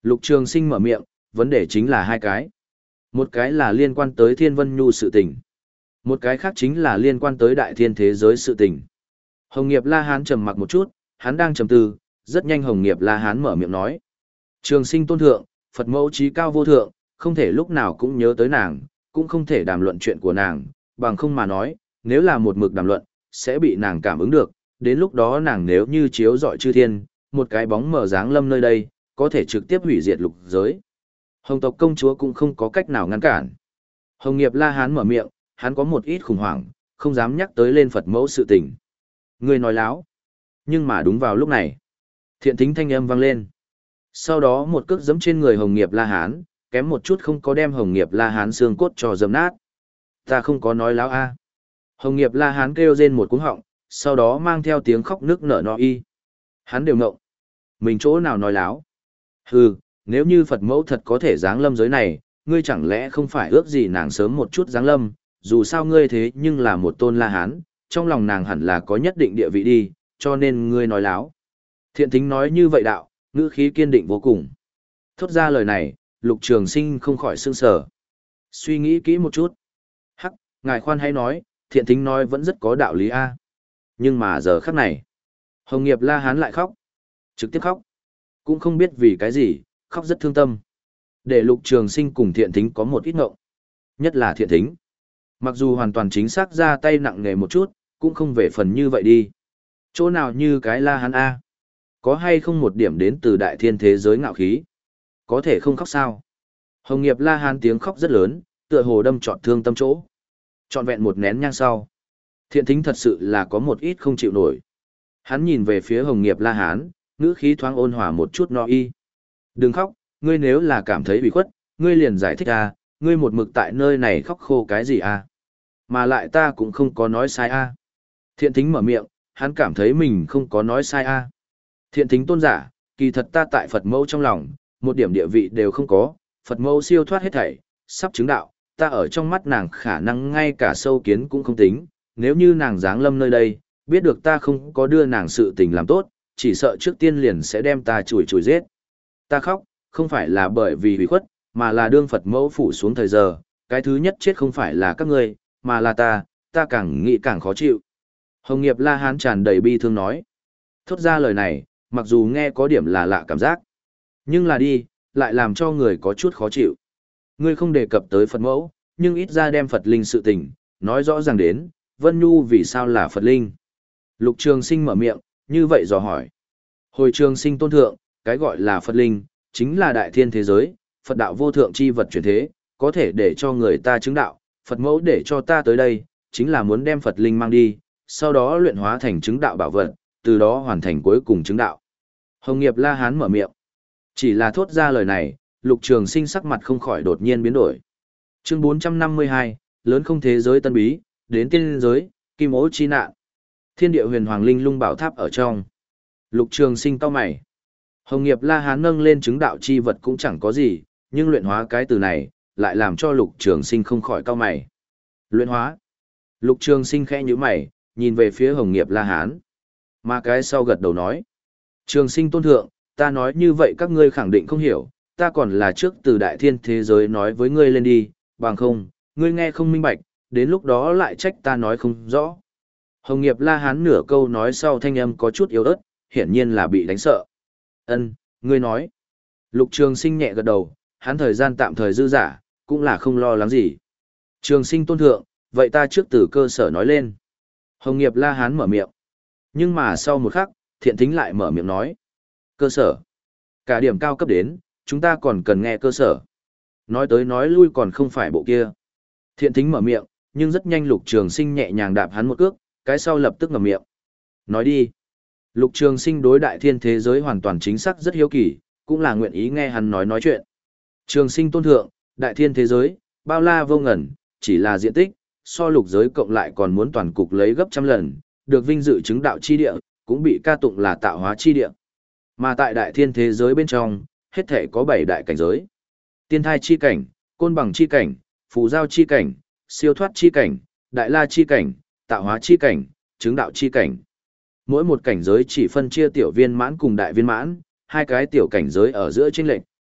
Lục Trường Sinh mở miệng, vấn đề chính là hai cái. Một cái là liên quan tới Thiên Vân Nhu sự tình. Một cái khác chính là liên quan tới đại thiên thế giới sự tình. Hồng Nghiệp La Hán trầm mặc một chút, hắn đang trầm tư, rất nhanh Hồng Nghiệp La Hán mở miệng nói. Trường Sinh tôn thượng, Phật mẫu trí cao vô thượng, không thể lúc nào cũng nhớ tới nàng, cũng không thể đàm luận chuyện của nàng, bằng không mà nói, nếu là một mực đàm luận, sẽ bị nàng cảm ứng được, đến lúc đó nàng nếu như chiếu rọi chư thiên, một cái bóng mờ dáng lâm nơi đây, có thể trực tiếp hủy diệt lục giới. Hồng tộc công chúa cũng không có cách nào ngăn cản. Hồng Nghiệp La Hán mở miệng, hắn có một ít khủng hoảng, không dám nhắc tới lên Phật mẫu sự tình. Người nói láo. Nhưng mà đúng vào lúc này, thiện thính thanh âm vang lên. Sau đó một cước giẫm trên người Hồng Nghiệp La Hán, kém một chút không có đem Hồng Nghiệp La Hán xương cốt cho dầm nát. Ta không có nói láo a. Hồng Nghiệp La Hán kêu rên một cú họng, sau đó mang theo tiếng khóc nước nở no y. Hắn đều ngộng. Mình chỗ nào nói láo? Hừ, nếu như Phật mẫu thật có thể giáng lâm giới này, ngươi chẳng lẽ không phải ước gì nàng sớm một chút giáng lâm, dù sao ngươi thế nhưng là một tôn La Hán, trong lòng nàng hẳn là có nhất định địa vị đi, cho nên ngươi nói láo. Thiện Thính nói như vậy đạo, ngữ khí kiên định vô cùng. Thốt ra lời này, Lục Trường Sinh không khỏi sửng sở. Suy nghĩ kỹ một chút. Hắc, ngài khoan hãy nói, Thiện Thính nói vẫn rất có đạo lý a. Nhưng mà giờ khắc này, Hồng Nghiệp La Hán lại khóc. Trực tiếp khóc. Cũng không biết vì cái gì, khóc rất thương tâm. Để Lục Trường Sinh cùng Thiện Thính có một ít ngộng. Nhất là Thiện Thính. Mặc dù hoàn toàn chính xác ra tay nặng nề một chút, cũng không về phần như vậy đi. Chỗ nào như cái La Hán A. Có hay không một điểm đến từ đại thiên thế giới ngạo khí? Có thể không khóc sao? Hồng Nghiệp La Hán tiếng khóc rất lớn, tựa hồ đâm trọn thương tâm chỗ. Trọn vẹn một nén nhang sau. Thiện Thính thật sự là có một ít không chịu nổi. Hắn nhìn về phía Hồng Nghiệp La Hán, ngữ khí thoáng ôn hòa một chút no y. Đừng khóc, ngươi nếu là cảm thấy bị khuất, ngươi liền giải thích a, ngươi một mực tại nơi này khóc khô cái gì a? Mà lại ta cũng không có nói sai a. Thiện Thính mở miệng, hắn cảm thấy mình không có nói sai a. Thiện Thính tôn giả, kỳ thật ta tại Phật mẫu trong lòng, một điểm địa vị đều không có, Phật mẫu siêu thoát hết thảy, sắp chứng đạo, ta ở trong mắt nàng khả năng ngay cả sâu kiến cũng không tính, nếu như nàng giáng lâm nơi đây, biết được ta không có đưa nàng sự tình làm tốt, chỉ sợ trước tiên liền sẽ đem ta chùi chùi giết. Ta khóc, không phải là bởi vì hủy khuất, mà là đương Phật mẫu phủ xuống thời giờ, cái thứ nhất chết không phải là các ngươi, mà là ta, ta càng nghĩ càng khó chịu. Hồng Nghiệp La Hán tràn đầy bi thương nói. Thốt ra lời này, mặc dù nghe có điểm là lạ cảm giác, nhưng là đi, lại làm cho người có chút khó chịu. Ngươi không đề cập tới Phật mẫu, nhưng ít ra đem Phật linh sự tình, nói rõ ràng đến, Vân Nhu vì sao là Phật linh. Lục Trường Sinh mở miệng, như vậy dò hỏi. Hồi Trường Sinh tôn thượng, cái gọi là Phật linh, chính là đại thiên thế giới, Phật đạo vô thượng chi vật chuyển thế, có thể để cho người ta chứng đạo, Phật mẫu để cho ta tới đây, chính là muốn đem Phật linh mang đi, sau đó luyện hóa thành chứng đạo bảo vật, từ đó hoàn thành cuối cùng chứng đạo. Hồng Nghiệp La Hán mở miệng. Chỉ là thốt ra lời này, Lục Trường Sinh sắc mặt không khỏi đột nhiên biến đổi. Chương bốn trăm năm mươi hai, lớn không thế giới tân bí, đến tiên giới, kim ố chi nạn. Thiên địa huyền hoàng linh lung bảo tháp ở trong. Lục Trường Sinh cau mày. Hồng Nghiệp La Hán nâng lên chứng đạo chi vật cũng chẳng có gì, nhưng luyện hóa cái từ này, lại làm cho Lục Trường Sinh không khỏi cau mày. Luyện hóa. Lục Trường Sinh khẽ nhíu mày, nhìn về phía Hồng Nghiệp La Hán. Mà cái sau gật đầu nói. Trường Sinh tôn thượng, ta nói như vậy các ngươi khẳng định không hiểu, ta còn là trước từ đại thiên thế giới nói với ngươi lên đi, bằng không, ngươi nghe không minh bạch, đến lúc đó lại trách ta nói không rõ. Hồng Nghiệp La Hán nửa câu nói sau thanh âm có chút yếu ớt, hiển nhiên là bị đánh sợ. Ân, ngươi nói. Lục Trường Sinh nhẹ gật đầu, hắn thời gian tạm thời dư giả, cũng là không lo lắng gì. Trường Sinh tôn thượng, vậy ta trước từ cơ sở nói lên. Hồng Nghiệp La Hán mở miệng. Nhưng mà sau một khắc, Thiện Thính lại mở miệng nói. Cơ sở. Cả điểm cao cấp đến, chúng ta còn cần nghe cơ sở. Nói tới nói lui còn không phải bộ kia. Thiện Thính mở miệng, nhưng rất nhanh Lục Trường Sinh nhẹ nhàng đạp hắn một cước, cái sau lập tức ngậm miệng. Nói đi. Lục Trường Sinh đối đại thiên thế giới hoàn toàn chính xác rất hiếu kỳ, cũng là nguyện ý nghe hắn nói nói chuyện. Trường Sinh tôn thượng, đại thiên thế giới, bao la vô ngần, chỉ là diện tích, so lục giới cộng lại còn muốn toàn cục lấy gấp trăm lần, được vinh dự chứng đạo chi địa, cũng bị ca tụng là tạo hóa chi địa. Mà tại đại thiên thế giới bên trong, hết thể có bảy đại cảnh giới. Tiên thai chi cảnh, côn bằng chi cảnh, phù giao chi cảnh, siêu thoát chi cảnh, đại la chi cảnh, tạo hóa chi cảnh, chứng đạo chi cảnh. Mỗi một cảnh giới chỉ phân chia tiểu viên mãn cùng đại viên mãn, hai cái tiểu cảnh giới ở giữa chênh lệch,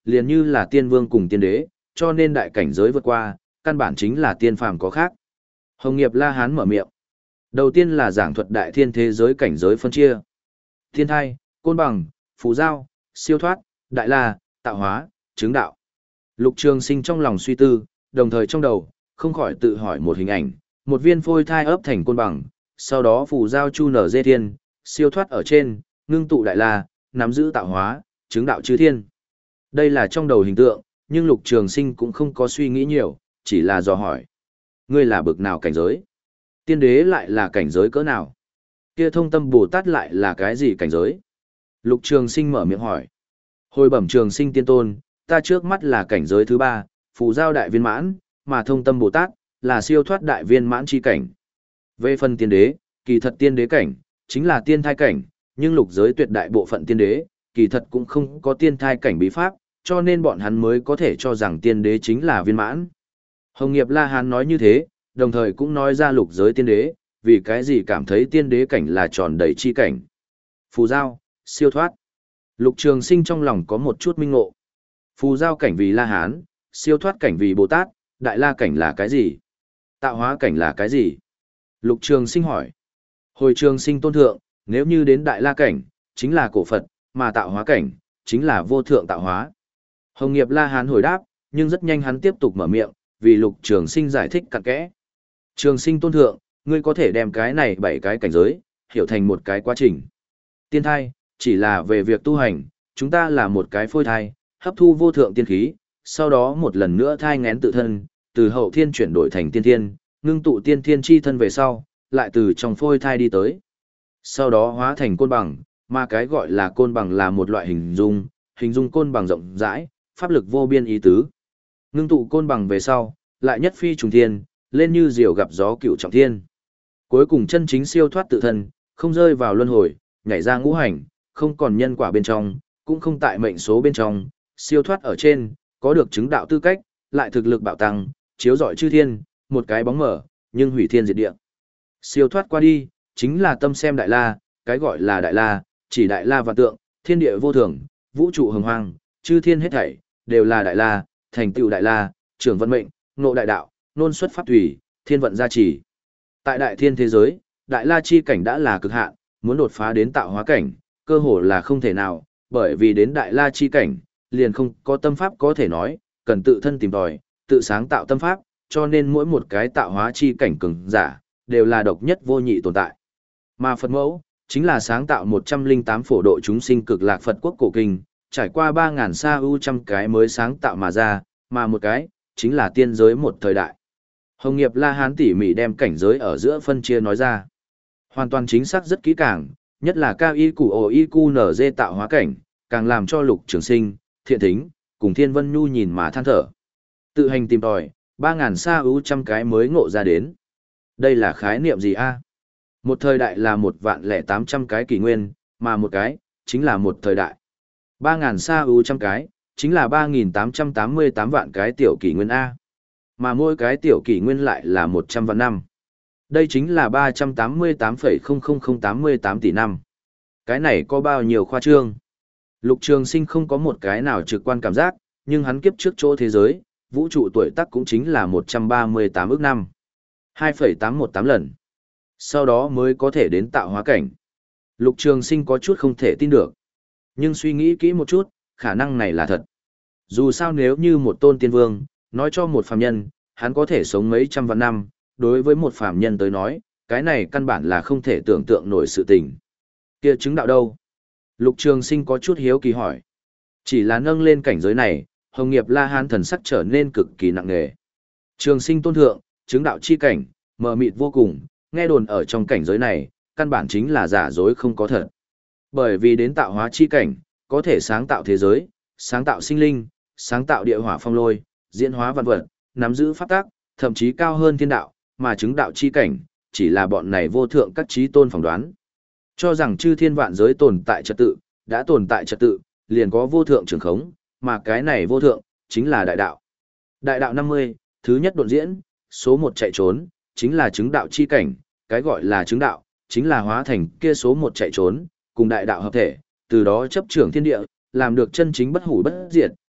liền như là tiên vương cùng tiên đế, cho nên đại cảnh giới vượt qua, căn bản chính là tiên phàm có khác. Hồng Nghiệp La Hán mở miệng. Đầu tiên là giảng thuật đại thiên thế giới cảnh giới phân chia. Thiên thai, côn bằng, phù giao, siêu thoát, đại la, tạo hóa, chứng đạo. Lục Trường Sinh trong lòng suy tư, đồng thời trong đầu, không khỏi tự hỏi một hình ảnh, một viên phôi thai ấp thành côn bằng, sau đó phù giao chu nở dê thiên, siêu thoát ở trên, ngưng tụ đại la, nắm giữ tạo hóa, chứng đạo chư thiên. Đây là trong đầu hình tượng, nhưng Lục Trường Sinh cũng không có suy nghĩ nhiều, chỉ là dò hỏi. Ngươi là bực nào cảnh giới? Tiên đế lại là cảnh giới cỡ nào? Kia Thông Tâm Bồ Tát lại là cái gì cảnh giới? Lục Trường Sinh mở miệng hỏi. Hồi bẩm Trường Sinh tiên tôn, ta trước mắt là cảnh giới thứ ba, phù giao đại viên mãn, mà Thông Tâm Bồ Tát là siêu thoát đại viên mãn chi cảnh. Về phần tiên đế, kỳ thật tiên đế cảnh, chính là tiên thai cảnh, nhưng lục giới tuyệt đại bộ phận tiên đế, kỳ thật cũng không có tiên thai cảnh bí pháp, cho nên bọn hắn mới có thể cho rằng tiên đế chính là viên mãn. Hồng Nghiệp La Hán nói như thế, đồng thời cũng nói ra lục giới tiên đế, vì cái gì cảm thấy tiên đế cảnh là tròn đầy chi cảnh. Phù giao, siêu thoát. Lục Trường Sinh trong lòng có một chút minh ngộ. Phù giao cảnh vì La Hán, siêu thoát cảnh vì Bồ Tát, đại la cảnh là cái gì? Tạo hóa cảnh là cái gì? Lục Trường Sinh hỏi. Hồi Trường Sinh tôn thượng, nếu như đến đại la cảnh, chính là cổ Phật, mà tạo hóa cảnh, chính là vô thượng tạo hóa. Hồng Nghiệp La Hán hồi đáp, nhưng rất nhanh hắn tiếp tục mở miệng, vì Lục Trường Sinh giải thích cặn kẽ. Trường Sinh tôn thượng, ngươi có thể đem cái này bảy cái cảnh giới, hiểu thành một cái quá trình. Tiên thai, chỉ là về việc tu hành, chúng ta là một cái phôi thai, hấp thu vô thượng tiên khí, sau đó một lần nữa thai ngén tự thân, từ hậu thiên chuyển đổi thành tiên thiên, ngưng tụ tiên thiên chi thân về sau, lại từ trong phôi thai đi tới. Sau đó hóa thành côn bằng, mà cái gọi là côn bằng là một loại hình dung, hình dung côn bằng rộng rãi, pháp lực vô biên ý tứ. Ngưng tụ côn bằng về sau, lại nhất phi trùng thiên, lên như diều gặp gió cựu trọng thiên. Cuối cùng chân chính siêu thoát tự thân, không rơi vào luân hồi, nhảy ra ngũ hành, không còn nhân quả bên trong, cũng không tại mệnh số bên trong, siêu thoát ở trên, có được chứng đạo tư cách, lại thực lực bạo tăng, chiếu rọi chư thiên, một cái bóng mở, nhưng hủy thiên diệt địa. Siêu thoát qua đi, chính là tâm xem đại la, cái gọi là đại la, chỉ đại la vạn tượng, thiên địa vô thường, vũ trụ hồng hoang, chư thiên hết thảy, đều là đại la, thành tựu đại la, trưởng vận mệnh, ngộ đại đạo, nôn xuất pháp thủy, thiên vận gia trì. Tại đại thiên thế giới, đại la chi cảnh đã là cực hạn, muốn đột phá đến tạo hóa cảnh, cơ hồ là không thể nào, bởi vì đến đại la chi cảnh, liền không có tâm pháp có thể nói, cần tự thân tìm tòi, tự sáng tạo tâm pháp, cho nên mỗi một cái tạo hóa chi cảnh cường giả, đều là độc nhất vô nhị tồn tại. Mà Phật mẫu, chính là sáng tạo một trăm lẻ tám phổ độ chúng sinh cực lạc Phật quốc cổ kinh, trải qua ba ngàn sa ưu trăm cái mới sáng tạo mà ra, mà một cái, chính là tiên giới một thời đại. Hồng Nghiệp La Hán tỉ mỉ đem cảnh giới ở giữa phân chia nói ra. Hoàn toàn chính xác rất kỹ càng, nhất là cao y củ ổ y cu nở dê tạo hóa cảnh, càng làm cho Lục Trường Sinh, Thiện Thính, cùng Thiên Vân Nhu nhìn mà than thở. Tự hành tìm tòi, ba ngàn sa ưu trăm cái mới ngộ ra đến. Đây là khái niệm gì a? Một thời đại là một vạn lẻ tám trăm cái kỷ nguyên, mà một cái, chính là một thời đại. Ba ngàn sa ưu trăm cái, chính là ba nghìn tám trăm tám mươi tám vạn cái tiểu kỷ nguyên A. Mà mỗi cái tiểu kỷ nguyên lại là một trăm vạn năm. Đây chính là ba trăm tám mươi tám phẩy không không không tám mươi tám tỷ năm. Cái này có bao nhiêu khoa trương? Lục Trường Sinh không có một cái nào trực quan cảm giác, nhưng hắn kiếp trước chỗ thế giới, vũ trụ tuổi tác cũng chính là một trăm ba mươi tám ước năm. hai phẩy tám một tám lần. Sau đó mới có thể đến tạo hóa cảnh. Lục Trường Sinh có chút không thể tin được. Nhưng suy nghĩ kỹ một chút, khả năng này là thật. Dù sao nếu như một tôn tiên vương, nói cho một phàm nhân, hắn có thể sống mấy trăm vạn năm, đối với một phàm nhân tới nói, cái này căn bản là không thể tưởng tượng nổi sự tình. Kia chứng đạo đâu? Lục Trường Sinh có chút hiếu kỳ hỏi. Chỉ là nâng lên cảnh giới này, Hồng Nghiệp La Hán thần sắc trở nên cực kỳ nặng nề. Trường Sinh tôn thượng, chứng đạo chi cảnh, mờ mịt vô cùng, nghe đồn ở trong cảnh giới này, căn bản chính là giả dối không có thật. Bởi vì đến tạo hóa chi cảnh, có thể sáng tạo thế giới, sáng tạo sinh linh, sáng tạo địa hỏa phong lôi, diễn hóa vạn vật, nắm giữ pháp tác, thậm chí cao hơn thiên đạo, mà chứng đạo chi cảnh, chỉ là bọn này vô thượng các trí tôn phỏng đoán. Cho rằng chư thiên vạn giới tồn tại trật tự, đã tồn tại trật tự, liền có vô thượng trường khống, mà cái này vô thượng, chính là đại đạo. Đại đạo năm mươi, thứ nhất độn diễn, số một chạy trốn, chính là chứng đạo chi cảnh, cái gọi là chứng đạo, chính là hóa thành kia số một chạy trốn, cùng đại đạo hợp thể, từ đó chấp trưởng thiên địa, làm được chân chính bất hủ bất diệt,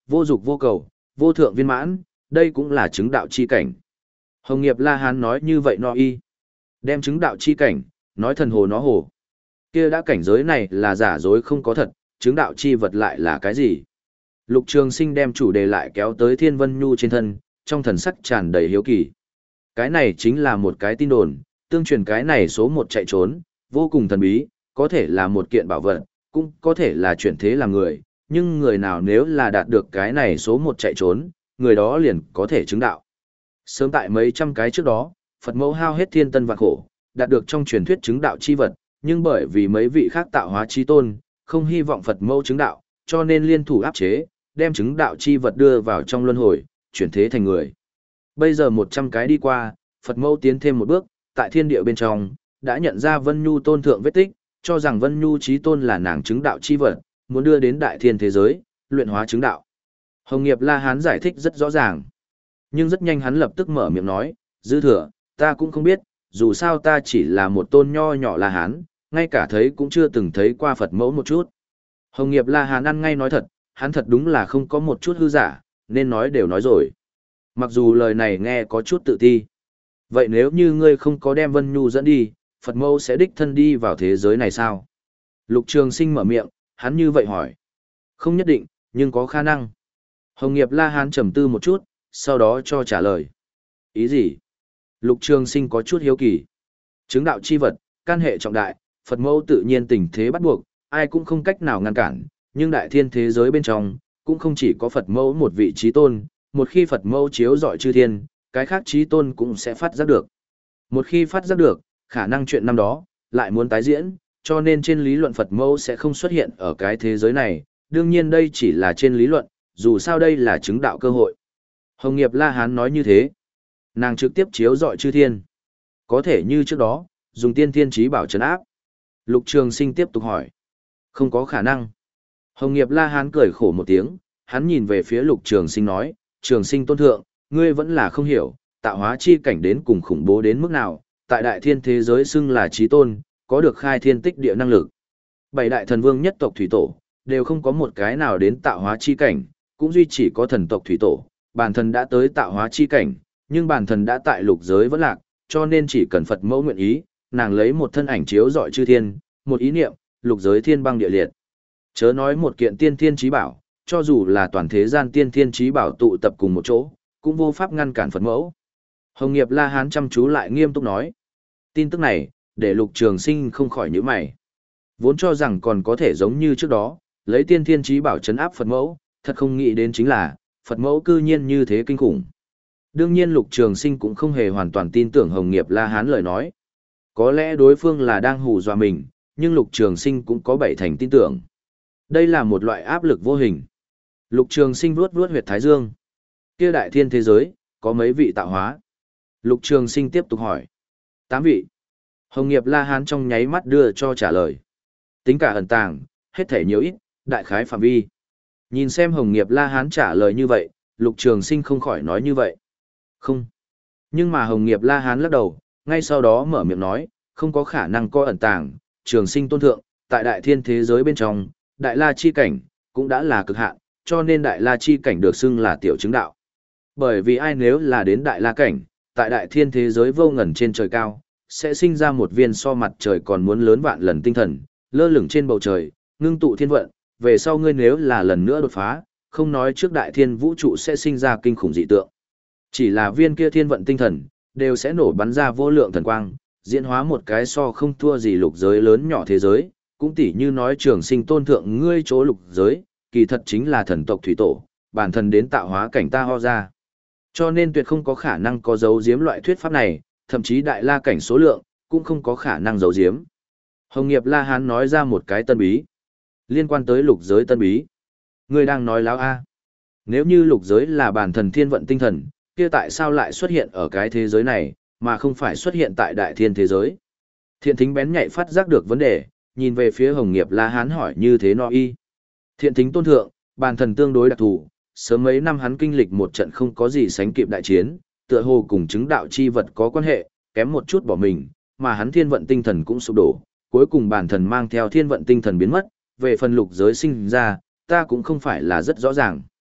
Vô dục vô cầu, vô thượng viên mãn, đây cũng là chứng đạo chi cảnh. Hồng Nghiệp La Hán nói như vậy no y. Đem chứng đạo chi cảnh, nói thần hồ nó hồ. Kia đã cảnh giới này là giả dối không có thật, chứng đạo chi vật lại là cái gì? Lục Trường Sinh đem chủ đề lại kéo tới Thiên Vân Nhu trên thân, trong thần sắc tràn đầy hiếu kỳ. Cái này chính là một cái tin đồn, tương truyền cái này số một chạy trốn, vô cùng thần bí, có thể là một kiện bảo vật, cũng có thể là chuyển thế làm người, nhưng người nào nếu là đạt được cái này số một chạy trốn, người đó liền có thể chứng đạo. Sớm tại mấy trăm cái trước đó, Phật mẫu hao hết thiên tân vạn khổ, đạt được trong truyền thuyết chứng đạo chi vật, nhưng bởi vì mấy vị khác tạo hóa chi tôn, không hy vọng Phật mẫu chứng đạo, cho nên liên thủ áp chế, đem chứng đạo chi vật đưa vào trong luân hồi, chuyển thế thành người. Bây giờ một trăm cái đi qua, Phật mẫu tiến thêm một bước, tại thiên địa bên trong, đã nhận ra Vân Nhu tôn thượng vết tích, cho rằng Vân Nhu chí tôn là nàng chứng đạo chi vật, muốn đưa đến đại thiên thế giới, luyện hóa chứng đạo. Hồng Nghiệp La Hán giải thích rất rõ ràng. Nhưng rất nhanh hắn lập tức mở miệng nói, dư thừa, ta cũng không biết, dù sao ta chỉ là một tôn nho nhỏ La Hán, ngay cả thấy cũng chưa từng thấy qua Phật mẫu một chút. Hồng Nghiệp La Hán ăn ngay nói thật, hắn thật đúng là không có một chút hư giả, nên nói đều nói rồi. Mặc dù lời này nghe có chút tự ti. Vậy nếu như ngươi không có đem Vân Nhu dẫn đi, Phật mẫu sẽ đích thân đi vào thế giới này sao? Lục Trường Sinh mở miệng, hắn như vậy hỏi. Không nhất định, nhưng có khả năng. Hồng Nghiệp La Hán trầm tư một chút, sau đó cho trả lời. Ý gì? Lục Trường Sinh có chút hiếu kỳ. Chứng đạo chi vật, can hệ trọng đại, Phật mẫu tự nhiên tình thế bắt buộc, ai cũng không cách nào ngăn cản, nhưng đại thiên thế giới bên trong, cũng không chỉ có Phật mẫu một vị trí tôn, một khi Phật mẫu chiếu rọi chư thiên, cái khác trí tôn cũng sẽ phát giác được. Một khi phát giác được, khả năng chuyện năm đó, lại muốn tái diễn, cho nên trên lý luận Phật mẫu sẽ không xuất hiện ở cái thế giới này, đương nhiên đây chỉ là trên lý luận, dù sao đây là chứng đạo cơ hội. Hồng Nghiệp La Hán nói như thế, nàng trực tiếp chiếu rọi chư thiên. Có thể như trước đó, dùng tiên thiên trí bảo trấn áp. Lục Trường Sinh tiếp tục hỏi. Không có khả năng. Hồng Nghiệp La Hán cười khổ một tiếng, hắn nhìn về phía Lục Trường Sinh nói, Trường Sinh tôn thượng, ngươi vẫn là không hiểu, tạo hóa chi cảnh đến cùng khủng bố đến mức nào, tại đại thiên thế giới xưng là trí tôn, có được khai thiên tích địa năng lực. Bảy đại thần vương nhất tộc thủy tổ, đều không có một cái nào đến tạo hóa chi cảnh, cũng duy chỉ có thần tộc thủy tổ, bản thần đã tới tạo hóa chi cảnh, nhưng bản thần đã tại lục giới vẫn lạc, cho nên chỉ cần Phật mẫu nguyện ý, nàng lấy một thân ảnh chiếu dọi chư thiên, một ý niệm, lục giới thiên băng địa liệt. Chớ nói một kiện tiên thiên trí bảo, cho dù là toàn thế gian tiên thiên trí bảo tụ tập cùng một chỗ, cũng vô pháp ngăn cản Phật mẫu. Hồng Nghiệp La Hán chăm chú lại nghiêm túc nói. Tin tức này, để Lục Trường Sinh không khỏi nhíu mày. Vốn cho rằng còn có thể giống như trước đó, lấy tiên thiên trí bảo trấn áp Phật mẫu, thật không nghĩ đến chính là, Phật mẫu cư nhiên như thế kinh khủng. Đương nhiên Lục Trường Sinh cũng không hề hoàn toàn tin tưởng Hồng Nghiệp La Hán lời nói. Có lẽ đối phương là đang hù dọa mình, nhưng Lục Trường Sinh cũng có bảy thành tin tưởng. Đây là một loại áp lực vô hình. Lục Trường Sinh vuốt vuốt huyệt thái dương. Kia đại thiên thế giới, có mấy vị tạo hóa? Lục Trường Sinh tiếp tục hỏi. Tám vị. Hồng Nghiệp La Hán trong nháy mắt đưa cho trả lời. Tính cả ẩn tàng, hết thể nhiều ít, đại khái phạm vi. Nhìn xem Hồng Nghiệp La Hán trả lời như vậy, Lục Trường Sinh không khỏi nói như vậy. Không. Nhưng mà Hồng Nghiệp La Hán lắc đầu, ngay sau đó mở miệng nói, không có khả năng có ẩn tàng, Trường Sinh tôn thượng, tại đại thiên thế giới bên trong, đại la chi cảnh, cũng đã là cực hạn, cho nên đại la chi cảnh được xưng là tiểu chứng đạo. Bởi vì ai nếu là đến đại la cảnh, tại đại thiên thế giới vô ngần trên trời cao, sẽ sinh ra một viên so mặt trời còn muốn lớn vạn lần tinh thần, lơ lửng trên bầu trời, ngưng tụ thiên vận, về sau ngươi nếu là lần nữa đột phá, không nói trước đại thiên vũ trụ sẽ sinh ra kinh khủng dị tượng. Chỉ là viên kia thiên vận tinh thần, đều sẽ nổ bắn ra vô lượng thần quang, diễn hóa một cái so không thua gì lục giới lớn nhỏ thế giới, cũng tỉ như nói Trường Sinh tôn thượng ngươi chỗ lục giới, kỳ thật chính là thần tộc thủy tổ, bản thân đến tạo hóa cảnh ta ho ra. Cho nên tuyệt không có khả năng có dấu giếm loại thuyết pháp này, thậm chí đại la cảnh số lượng, cũng không có khả năng giấu giếm. Hồng Nghiệp La Hán nói ra một cái tân bí. Liên quan tới lục giới tân bí. Người đang nói láo a? Nếu như lục giới là bản thần thiên vận tinh thần, kia tại sao lại xuất hiện ở cái thế giới này, mà không phải xuất hiện tại đại thiên thế giới? Thiện Thính bén nhạy phát giác được vấn đề, nhìn về phía Hồng Nghiệp La Hán hỏi như thế no y. Thiện Thính tôn thượng, bản thần tương đối đặc thù, sớm mấy năm hắn kinh lịch một trận không có gì sánh kịp đại chiến, tựa hồ cùng chứng đạo chi vật có quan hệ, kém một chút bỏ mình, mà hắn thiên vận tinh thần cũng sụp đổ, cuối cùng bản thần mang theo thiên vận tinh thần biến mất, về phần lục giới sinh ra, ta cũng không phải là rất rõ ràng.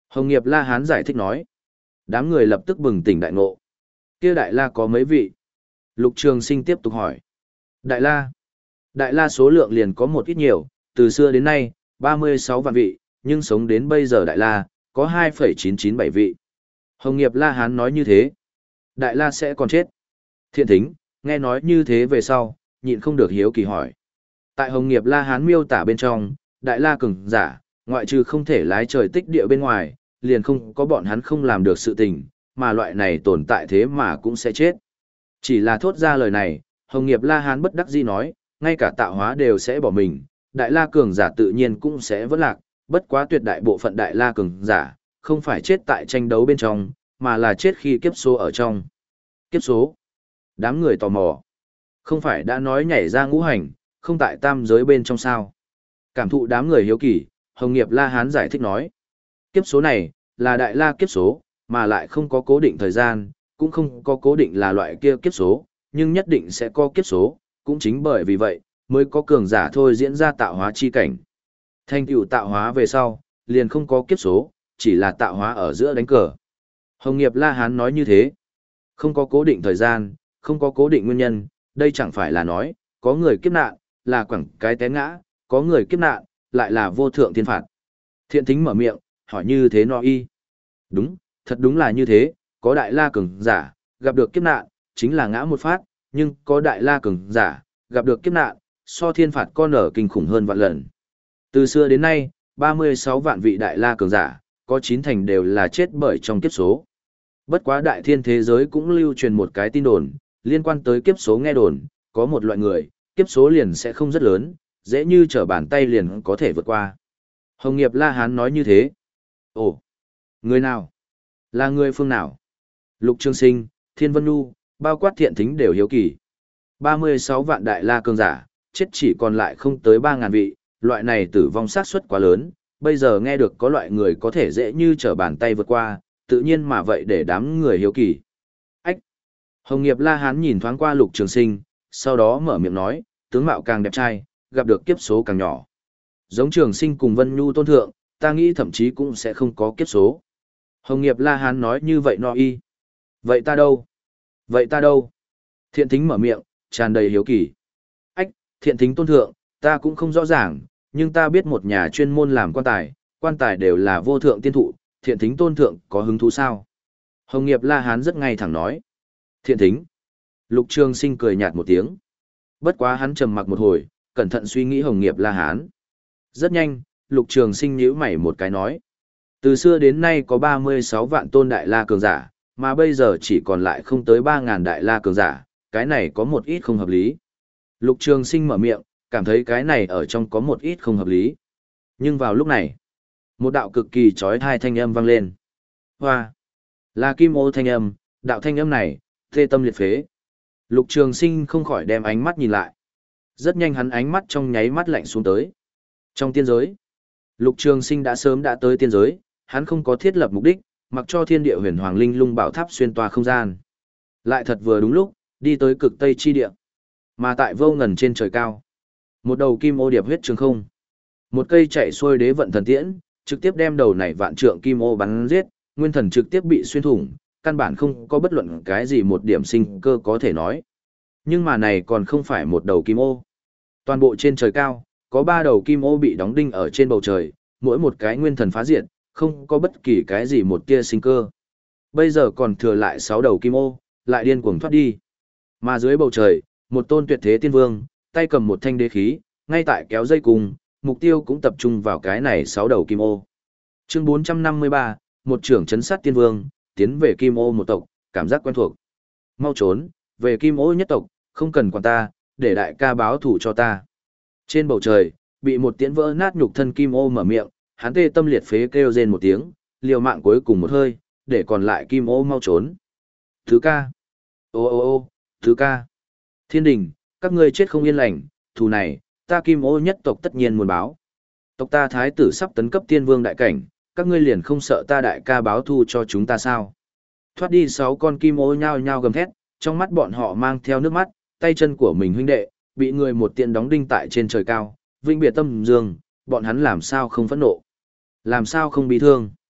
Hồng Nghiệp La Hán giải thích nói. Đám người lập tức bừng tỉnh đại ngộ. Kia Đại La có mấy vị? Lục Trường Sinh tiếp tục hỏi. Đại La. Đại La số lượng liền có một ít nhiều, từ xưa đến nay, ba mươi sáu vạn vị, nhưng sống đến bây giờ Đại La, có hai phẩy chín chín bảy vị. Hồng Nghiệp La Hán nói như thế. Đại La sẽ còn chết. Thiện Thính, nghe nói như thế về sau, nhịn không được hiếu kỳ hỏi. Tại Hồng Nghiệp La Hán miêu tả bên trong, Đại La cường giả, ngoại trừ không thể lái trời tích địa bên ngoài, liền không có bọn hắn không làm được sự tình, mà loại này tồn tại thế mà cũng sẽ chết. Chỉ là thốt ra lời này, Hồng Nghiệp La Hán bất đắc dĩ nói, ngay cả tạo hóa đều sẽ bỏ mình, Đại La cường giả tự nhiên cũng sẽ vỡ lạc, bất quá tuyệt đại bộ phận Đại La cường giả, không phải chết tại tranh đấu bên trong, mà là chết khi kiếp số ở trong. Kiếp số? Đám người tò mò. Không phải đã nói nhảy ra ngũ hành, không tại tam giới bên trong sao? Cảm thụ đám người hiếu kỳ, Hồng Nghiệp La Hán giải thích nói. Kiếp số này, là Đại La kiếp số, mà lại không có cố định thời gian, cũng không có cố định là loại kia kiếp số, nhưng nhất định sẽ có kiếp số, cũng chính bởi vì vậy, mới có cường giả thôi diễn ra tạo hóa chi cảnh. Thành tựu tạo hóa về sau, liền không có kiếp số, chỉ là tạo hóa ở giữa đánh cờ. Hồng Nghiệp La Hán nói như thế. Không có cố định thời gian, không có cố định nguyên nhân, đây chẳng phải là nói, có người kiếp nạn, là quẳng cái té ngã, có người kiếp nạn, lại là vô thượng thiên phạt. Thiện Thính mở miệng, hỏi như thế no y. Đúng, thật đúng là như thế, có Đại La cường giả, gặp được kiếp nạn, chính là ngã một phát, nhưng có Đại La cường giả, gặp được kiếp nạn, so thiên phạt con ở kinh khủng hơn vạn lần. Từ xưa đến nay, ba mươi sáu vạn vị Đại La cường giả, có chín thành đều là chết bởi trong kiếp số. Bất quá đại thiên thế giới cũng lưu truyền một cái tin đồn, liên quan tới kiếp số nghe đồn, có một loại người, kiếp số liền sẽ không rất lớn, dễ như trở bàn tay liền có thể vượt qua. Hồng Nghiệp La Hán nói như thế. Ồ, người nào? Là người phương nào? Lục Trường Sinh, Thiên Vân Nhu, bao quát Thiện Thính đều hiếu kỳ. ba mươi sáu vạn Đại La cường giả, chết chỉ còn lại không tới ba ngàn vị, loại này tử vong xác suất quá lớn, bây giờ nghe được có loại người có thể dễ như trở bàn tay vượt qua, tự nhiên mà vậy để đám người hiếu kỳ. Ách! Hồng Nghiệp La Hán nhìn thoáng qua Lục Trường Sinh, sau đó mở miệng nói, tướng mạo càng đẹp trai, gặp được kiếp số càng nhỏ. Giống Trường Sinh cùng Vân Nhu tôn thượng, ta nghĩ thậm chí cũng sẽ không có kiếp số. Hồng Nghiệp La Hán nói như vậy no y. Vậy ta đâu? Vậy ta đâu? Thiện Thính mở miệng, tràn đầy hiếu kỳ. Ách! Thiện Thính tôn thượng, ta cũng không rõ ràng, nhưng ta biết một nhà chuyên môn làm quan tài, quan tài đều là vô thượng tiên thụ, Thiện Thính tôn thượng có hứng thú sao? Hồng Nghiệp La Hán rất ngay thẳng nói. Thiện Thính. Lục Trường Sinh cười nhạt một tiếng. Bất quá hắn trầm mặc một hồi, cẩn thận suy nghĩ Hồng Nghiệp La Hán. Rất nhanh, Lục Trường Sinh nhíu mày một cái nói. Từ xưa đến nay có ba mươi sáu vạn tôn Đại La cường giả, mà bây giờ chỉ còn lại không tới ba ngàn Đại La cường giả, cái này có một ít không hợp lý. Lục Trường Sinh mở miệng, cảm thấy cái này ở trong có một ít không hợp lý. Nhưng vào lúc này, một đạo cực kỳ chói tai thanh âm vang lên. Hoa! Là kim ô thanh âm, đạo thanh âm này, tê tâm liệt phế. Lục Trường Sinh không khỏi đem ánh mắt nhìn lại. Rất nhanh hắn ánh mắt trong nháy mắt lạnh xuống tới. Trong tiên giới, Lục Trường Sinh đã sớm đã tới tiên giới, hắn không có thiết lập mục đích, mặc cho thiên địa huyền hoàng linh lung bảo tháp xuyên toa không gian. Lại thật vừa đúng lúc, đi tới cực tây chi địa. Mà tại vô ngần trên trời cao, một đầu kim ô điệp huyết trường không. Một cây chạy xuôi đế vận thần tiễn, trực tiếp đem đầu này vạn trượng kim ô bắn giết, nguyên thần trực tiếp bị xuyên thủng, căn bản không có bất luận cái gì một điểm sinh cơ có thể nói. Nhưng mà này còn không phải một đầu kim ô. Toàn bộ trên trời cao, có ba đầu kim ô bị đóng đinh ở trên bầu trời, mỗi một cái nguyên thần phá diệt, không có bất kỳ cái gì một tia sinh cơ. Bây giờ còn thừa lại sáu đầu kim ô, lại điên cuồng thoát đi. Mà dưới bầu trời, một tôn tuyệt thế tiên vương, tay cầm một thanh đế khí, ngay tại kéo dây cùng, mục tiêu cũng tập trung vào cái này sáu đầu kim ô. Chương bốn trăm năm mươi ba, một trưởng chấn sát tiên vương, tiến về kim ô một tộc, cảm giác quen thuộc. Mau trốn, về kim ô nhất tộc, không cần quản ta, để đại ca báo thủ cho ta. Trên bầu trời, bị một tiễn vỡ nát nhục thân kim ô mở miệng, hắn tê tâm liệt phế kêu rên một tiếng, liều mạng cuối cùng một hơi, để còn lại kim ô mau trốn. Thứ ca. Ô ô ô, thứ ca. Thiên đình, các ngươi chết không yên lành, thù này, ta kim ô nhất tộc tất nhiên muốn báo. Tộc ta thái tử sắp tấn cấp tiên vương đại cảnh, các ngươi liền không sợ ta đại ca báo thù cho chúng ta sao? Thoát đi sáu con kim ô nhao nhao gầm thét, trong mắt bọn họ mang theo nước mắt, tay chân của mình huynh đệ, bị người một tiện đóng đinh tại trên trời cao, vinh biệt tâm dương, bọn hắn làm sao không phẫn nộ? Làm sao không bị thương?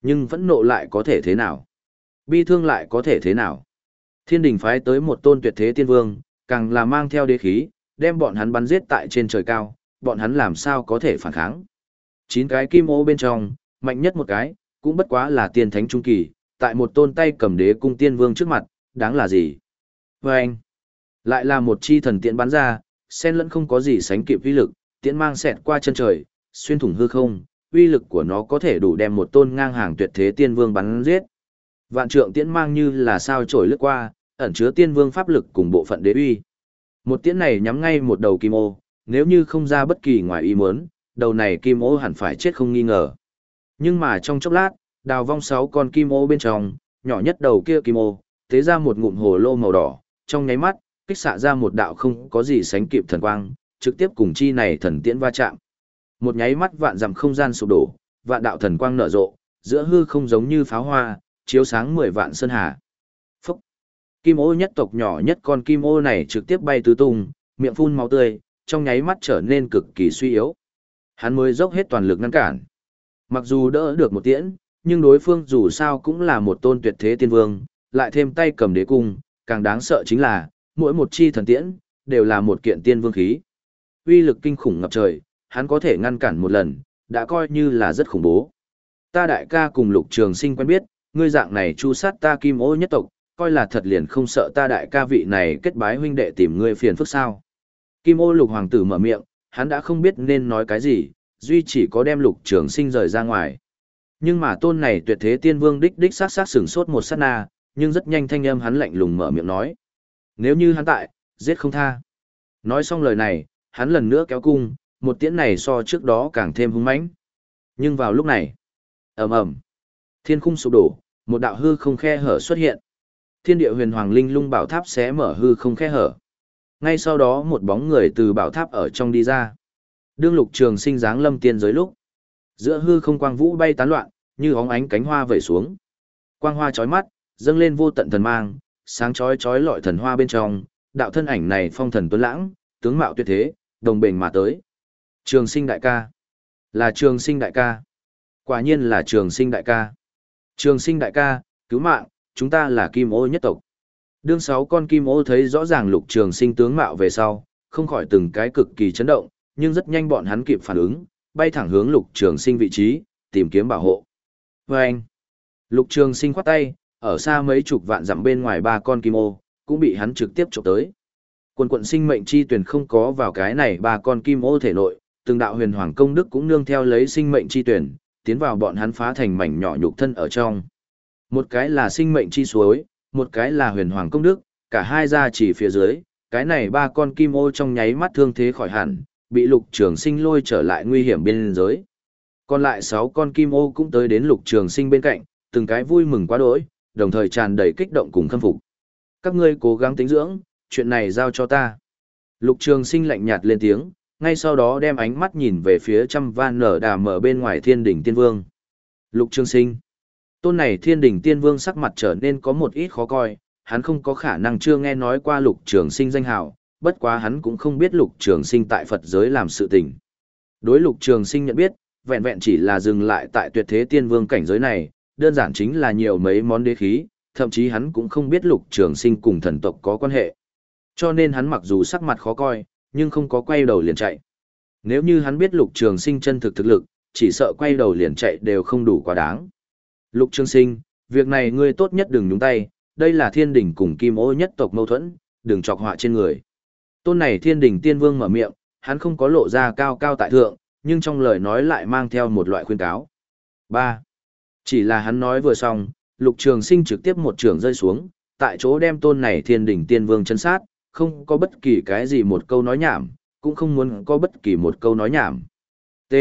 Nhưng phẫn nộ lại có thể thế nào? Bi thương lại có thể thế nào? Thiên đình phái tới một tôn tuyệt thế tiên vương, càng là mang theo đế khí, đem bọn hắn bắn giết tại trên trời cao, bọn hắn làm sao có thể phản kháng? Chín cái kim ô bên trong, mạnh nhất một cái, cũng bất quá là tiên thánh trung kỳ, tại một tôn tay cầm đế cung tiên vương trước mặt, đáng là gì? Và anh, lại là một chi thần tiễn bắn ra, sen lẫn không có gì sánh kịp uy lực, tiễn mang xẹt qua chân trời, xuyên thủng hư không, uy lực của nó có thể đủ đem một tôn ngang hàng tuyệt thế tiên vương bắn giết. Vạn trượng tiễn mang như là sao chổi lướt qua, ẩn chứa tiên vương pháp lực cùng bộ phận đế uy. Một tiễn này nhắm ngay một đầu kim ô, nếu như không ra bất kỳ ngoài ý muốn, đầu này kim ô hẳn phải chết không nghi ngờ. Nhưng mà trong chốc lát, đào vong sáu con kim ô bên trong, nhỏ nhất đầu kia kim ô, tế ra một ngụm hồ lô màu đỏ, trong nháy mắt, kích xạ ra một đạo không có gì sánh kịp thần quang, trực tiếp cùng chi này thần tiễn va chạm. Một nháy mắt vạn dặm không gian sụp đổ, vạn đạo thần quang nở rộ, giữa hư không giống như pháo hoa, chiếu sáng mười vạn sơn hà. Phúc! Kim ô nhất tộc nhỏ nhất con kim ô này trực tiếp bay tứ tung, miệng phun máu tươi, trong nháy mắt trở nên cực kỳ suy yếu. Hắn mới dốc hết toàn lực ngăn cản. Mặc dù đỡ được một tiễn, nhưng đối phương dù sao cũng là một tôn tuyệt thế tiên vương, lại thêm tay cầm đế cung, càng đáng sợ chính là, mỗi một chi thần tiễn, đều là một kiện tiên vương khí. Uy lực kinh khủng ngập trời, hắn có thể ngăn cản một lần, đã coi như là rất khủng bố. Ta đại ca cùng Lục Trường Sinh quen biết, ngươi dạng này chu sát ta kim ô nhất tộc, coi là thật liền không sợ ta đại ca vị này kết bái huynh đệ tìm ngươi phiền phức sao. Kim ô Lục Hoàng tử mở miệng, hắn đã không biết nên nói cái gì, duy chỉ có đem Lục Trường Sinh rời ra ngoài. Nhưng mà tôn này tuyệt thế tiên vương đích đích sát sát sửng sốt một sát na, nhưng rất nhanh thanh âm hắn lạnh lùng mở miệng nói. Nếu như hắn tại, giết không tha. Nói xong lời này, hắn lần nữa kéo cung, một tiễn này so trước đó càng thêm hung mãnh. Nhưng vào lúc này, ầm ầm, thiên khung sụp đổ, một đạo hư không khe hở xuất hiện. Thiên địa huyền hoàng linh lung bảo tháp xé mở hư không khe hở. Ngay sau đó một bóng người từ bảo tháp ở trong đi ra. Đương Lục Trường Sinh giáng lâm tiên giới lúc, giữa hư không quang vũ bay tán loạn, như óng ánh cánh hoa vẩy xuống. Quang hoa chói mắt, dâng lên vô tận thần mang, sáng chói chói lọi thần hoa bên trong, đạo thân ảnh này phong thần tuấn lãng, tướng mạo tuyệt thế, đồng bền mà tới. Trường Sinh đại ca, là Trường Sinh đại ca. Quả nhiên là Trường Sinh đại ca. Trường Sinh đại ca, cứu mạng, chúng ta là Kim Ô nhất tộc. Đương sáu con Kim Ô thấy rõ ràng Lục Trường Sinh tướng mạo về sau, không khỏi từng cái cực kỳ chấn động, nhưng rất nhanh bọn hắn kịp phản ứng, bay thẳng hướng Lục Trường Sinh vị trí, tìm kiếm bảo hộ. Và anh, Lục Trường Sinh khoát tay, ở xa mấy chục vạn dặm bên ngoài ba con Kim Ô, cũng bị hắn trực tiếp chụp tới. Quần quận sinh mệnh chi tuyển không có vào cái này ba con Kim Ô thể nội, từng đạo huyền hoàng công đức cũng nương theo lấy sinh mệnh chi tuyển, tiến vào bọn hắn phá thành mảnh nhỏ nhục thân ở trong. Một cái là sinh mệnh chi suối, một cái là huyền hoàng công đức, cả hai ra chỉ phía dưới, cái này ba con Kim Ô trong nháy mắt thương thế khỏi hẳn, bị Lục Trường Sinh lôi trở lại nguy hiểm biên giới. Còn lại sáu con Kim Ô cũng tới đến Lục Trường Sinh bên cạnh, từng cái vui mừng quá đỗi, đồng thời tràn đầy kích động cùng khâm phục. Các ngươi cố gắng tĩnh dưỡng, chuyện này giao cho ta. Lục Trường Sinh lạnh nhạt lên tiếng, ngay sau đó đem ánh mắt nhìn về phía trăm van nở đà mở bên ngoài Thiên Đỉnh Tiên Vương. Lục Trường Sinh. Tôn này Thiên Đỉnh Tiên Vương sắc mặt trở nên có một ít khó coi, hắn không có khả năng chưa nghe nói qua Lục Trường Sinh danh hào, bất quá hắn cũng không biết Lục Trường Sinh tại Phật giới làm sự tình. Đối Lục Trường Sinh nhận biết, vẹn vẹn chỉ là dừng lại tại tuyệt thế tiên vương cảnh giới này, đơn giản chính là nhiều mấy món đế khí, thậm chí hắn cũng không biết Lục Trường Sinh cùng thần tộc có quan hệ. Cho nên hắn mặc dù sắc mặt khó coi, nhưng không có quay đầu liền chạy. Nếu như hắn biết Lục Trường Sinh chân thực thực lực, chỉ sợ quay đầu liền chạy đều không đủ quá đáng. Lục Trường Sinh, việc này ngươi tốt nhất đừng nhúng tay, đây là Thiên Đình cùng Kim Ô nhất tộc mâu thuẫn, đừng chọc họa trên người. Tôn này Thiên Đình Tiên Vương mở miệng, hắn không có lộ ra cao cao tại thượng, nhưng trong lời nói lại mang theo một loại khuyên cáo. ba. Chỉ là hắn nói vừa xong, Lục Trường Sinh trực tiếp một trường rơi xuống, tại chỗ đem tôn này Thiên Đỉnh Tiên Vương chân sát, không có bất kỳ cái gì một câu nói nhảm, cũng không muốn có bất kỳ một câu nói nhảm. T.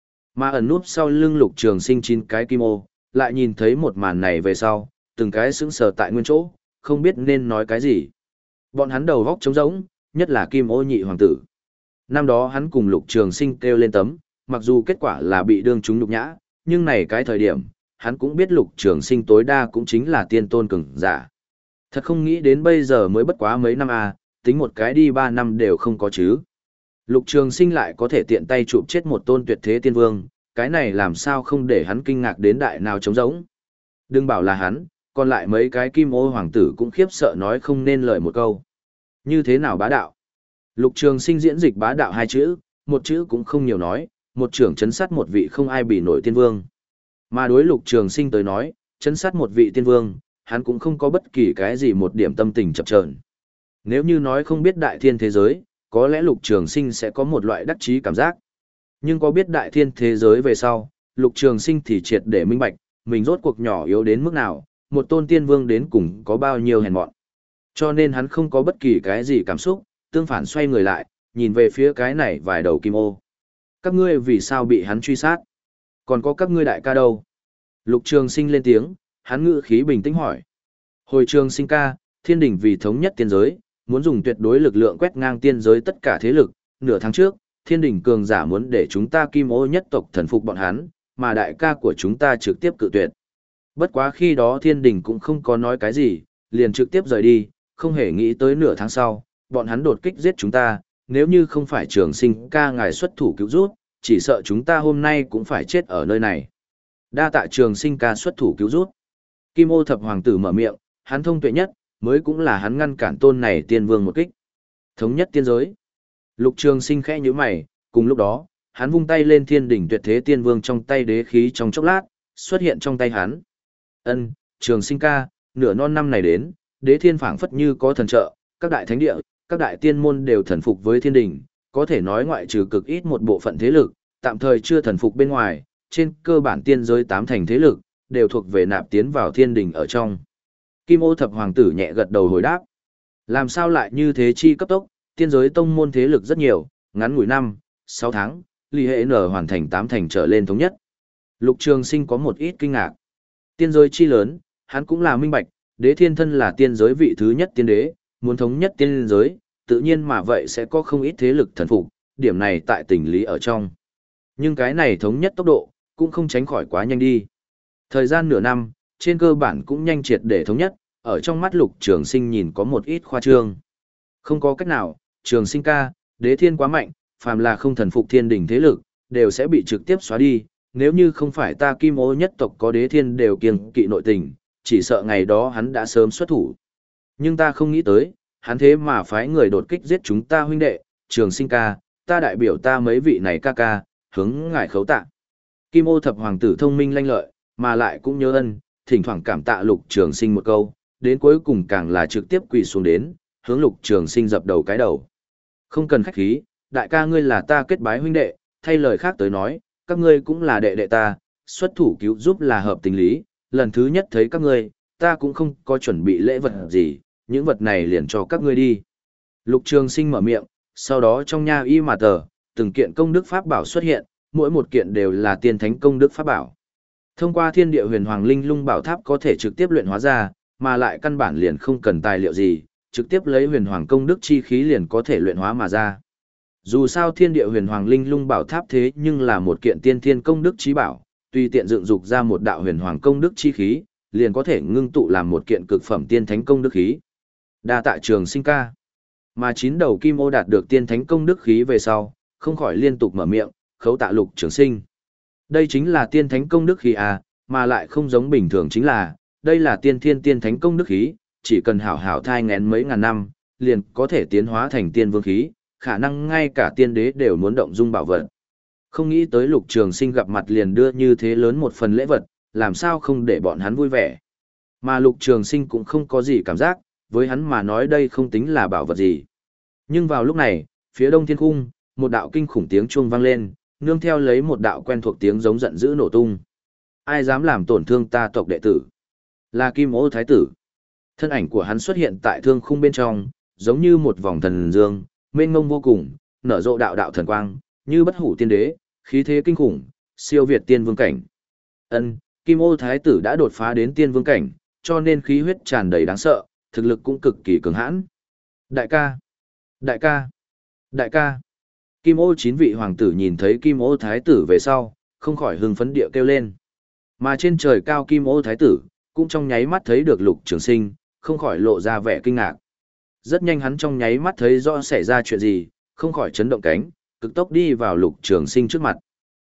Mà ẩn núp sau lưng Lục Trường Sinh chín cái Kim Ô, lại nhìn thấy một màn này về sau, từng cái sững sờ tại nguyên chỗ, không biết nên nói cái gì. Bọn hắn đầu góc trống rỗng, nhất là Kim Ô nhị hoàng tử. Năm đó hắn cùng Lục Trường Sinh kêu lên tấm, mặc dù kết quả là bị đương chúng nhục nhã, nhưng này cái thời điểm, hắn cũng biết Lục Trường Sinh tối đa cũng chính là tiên tôn cường giả. Thật không nghĩ đến bây giờ mới bất quá mấy năm à, tính một cái đi ba năm đều không có chứ. Lục Trường Sinh lại có thể tiện tay chụp chết một tôn tuyệt thế tiên vương, cái này làm sao không để hắn kinh ngạc đến đại nào trống rỗng. Đừng bảo là hắn, còn lại mấy cái kim ô hoàng tử cũng khiếp sợ nói không nên lời một câu. Như thế nào bá đạo? Lục Trường Sinh diễn dịch bá đạo hai chữ, một chữ cũng không nhiều nói, một trưởng chấn sát một vị không ai bị nổi tiên vương. Mà đối Lục Trường Sinh tới nói, chấn sát một vị tiên vương, hắn cũng không có bất kỳ cái gì một điểm tâm tình chập chờn. Nếu như nói không biết đại thiên thế giới, có lẽ Lục Trường Sinh sẽ có một loại đắc chí cảm giác. Nhưng có biết đại thiên thế giới về sau, Lục Trường Sinh thì triệt để minh bạch, mình rốt cuộc nhỏ yếu đến mức nào, một tôn tiên vương đến cùng có bao nhiêu hèn mọn. Cho nên hắn không có bất kỳ cái gì cảm xúc, tương phản xoay người lại, nhìn về phía cái này vài đầu kim ô. Các ngươi vì sao bị hắn truy sát? Còn có các ngươi đại ca đâu? Lục Trường Sinh lên tiếng, hắn ngữ khí bình tĩnh hỏi. Hồi Trường Sinh ca, thiên đình vì thống nhất tiên giới, muốn dùng tuyệt đối lực lượng quét ngang tiên giới tất cả thế lực. Nửa tháng trước, thiên đình cường giả muốn để chúng ta kim ô nhất tộc thần phục bọn hắn, mà đại ca của chúng ta trực tiếp cự tuyệt. Bất quá khi đó thiên đình cũng không có nói cái gì, liền trực tiếp rời đi, không hề nghĩ tới nửa tháng sau, bọn hắn đột kích giết chúng ta, nếu như không phải Trường Sinh ca ngài xuất thủ cứu rút, chỉ sợ chúng ta hôm nay cũng phải chết ở nơi này. Đa tạ Trường Sinh ca xuất thủ cứu rút. Kim ô thập hoàng tử mở miệng, hắn thông tuệ nhất, mới cũng là hắn ngăn cản tôn này tiên vương một kích. Thống nhất tiên giới. Lục Trường Sinh khẽ nhíu mày, cùng lúc đó, hắn vung tay lên thiên đỉnh tuyệt thế tiên vương trong tay đế khí trong chốc lát, xuất hiện trong tay hắn. Ân, Trường Sinh ca, nửa non năm này đến, đế thiên phảng phất như có thần trợ, các đại thánh địa, các đại tiên môn đều thần phục với thiên đình, có thể nói ngoại trừ cực ít một bộ phận thế lực, tạm thời chưa thần phục bên ngoài, trên cơ bản tiên giới tám thành thế lực, đều thuộc về nạp tiến vào thiên đình ở trong. Kim ô thập hoàng tử nhẹ gật đầu hồi đáp. Làm sao lại như thế chi cấp tốc, tiên giới tông môn thế lực rất nhiều, ngắn ngủi năm, sáu tháng, ly hệ nở hoàn thành tám thành trở lên thống nhất. Lục Trường Sinh có một ít kinh ngạc. Tiên giới chi lớn, hắn cũng là minh bạch, đế thiên thân là tiên giới vị thứ nhất tiên đế, muốn thống nhất tiên giới, tự nhiên mà vậy sẽ có không ít thế lực thần phục, điểm này tại tình lý ở trong. Nhưng cái này thống nhất tốc độ, cũng không tránh khỏi quá nhanh đi. Thời gian nửa năm, trên cơ bản cũng nhanh triệt để thống nhất, ở trong mắt Lục Trường Sinh nhìn có một ít khoa trương. Không có cách nào, Trường Sinh ca, đế thiên quá mạnh, phàm là không thần phục thiên đình thế lực, đều sẽ bị trực tiếp xóa đi, nếu như không phải ta kim ô nhất tộc có đế thiên đều kiêng kỵ nội tình, chỉ sợ ngày đó hắn đã sớm xuất thủ. Nhưng ta không nghĩ tới, hắn thế mà phái người đột kích giết chúng ta huynh đệ, Trường Sinh ca, ta đại biểu ta mấy vị này ca ca, hướng ngài khấu tạ. Kim ô thập hoàng tử thông minh lanh lợi, mà lại cũng nhớ ân, thỉnh thoảng cảm tạ Lục Trường Sinh một câu, đến cuối cùng càng là trực tiếp quỳ xuống đến, hướng Lục Trường Sinh dập đầu cái đầu. Không cần khách khí, đại ca ngươi là ta kết bái huynh đệ, thay lời khác tới nói, các ngươi cũng là đệ đệ ta, xuất thủ cứu giúp là hợp tình lý, lần thứ nhất thấy các ngươi, ta cũng không có chuẩn bị lễ vật gì, những vật này liền cho các ngươi đi. Lục Trường Sinh mở miệng, sau đó trong nha y mà tờ, từng kiện công đức pháp bảo xuất hiện, mỗi một kiện đều là tiên thánh công đức pháp bảo. Thông qua thiên địa huyền hoàng linh lung bảo tháp có thể trực tiếp luyện hóa ra, mà lại căn bản liền không cần tài liệu gì, trực tiếp lấy huyền hoàng công đức chi khí liền có thể luyện hóa mà ra. Dù sao thiên địa huyền hoàng linh lung bảo tháp thế nhưng là một kiện tiên thiên công đức chí bảo, tùy tiện dựng dục ra một đạo huyền hoàng công đức chi khí, liền có thể ngưng tụ làm một kiện cực phẩm tiên thánh công đức khí. Đa tạ Trường Sinh ca. Mà chín đầu kim ô đạt được tiên thánh công đức khí về sau, không khỏi liên tục mở miệng, khấu tạ Lục Trường Sinh. Đây chính là tiên thánh công đức khí à, mà lại không giống bình thường chính là, đây là tiên thiên tiên thánh công đức khí, chỉ cần hảo hảo thai ngén mấy ngàn năm, liền có thể tiến hóa thành tiên vương khí, khả năng ngay cả tiên đế đều muốn động dung bảo vật. Không nghĩ tới Lục Trường Sinh gặp mặt liền đưa như thế lớn một phần lễ vật, làm sao không để bọn hắn vui vẻ. Mà Lục Trường Sinh cũng không có gì cảm giác, với hắn mà nói đây không tính là bảo vật gì. Nhưng vào lúc này, phía đông thiên cung, một đạo kinh khủng tiếng chuông vang lên, nương theo lấy một đạo quen thuộc tiếng giống giận dữ nổ tung. Ai dám làm tổn thương ta tộc đệ tử? Là Kim Ô Thái tử. Thân ảnh của hắn xuất hiện tại thương khung bên trong, giống như một vòng thần dương, mênh mông vô cùng, nở rộ đạo đạo thần quang, như bất hủ tiên đế, khí thế kinh khủng, siêu việt tiên vương cảnh. Ân, Kim Ô Thái tử đã đột phá đến tiên vương cảnh, cho nên khí huyết tràn đầy đáng sợ, thực lực cũng cực kỳ cường hãn. Đại ca, đại ca, đại ca. Kim Ô chín vị hoàng tử nhìn thấy Kim Ô Thái tử về sau, không khỏi hưng phấn địa kêu lên. Mà trên trời cao Kim Ô Thái tử, cũng trong nháy mắt thấy được Lục Trường Sinh, không khỏi lộ ra vẻ kinh ngạc. Rất nhanh hắn trong nháy mắt thấy rõ xảy ra chuyện gì, không khỏi chấn động cánh, cực tốc đi vào Lục Trường Sinh trước mặt.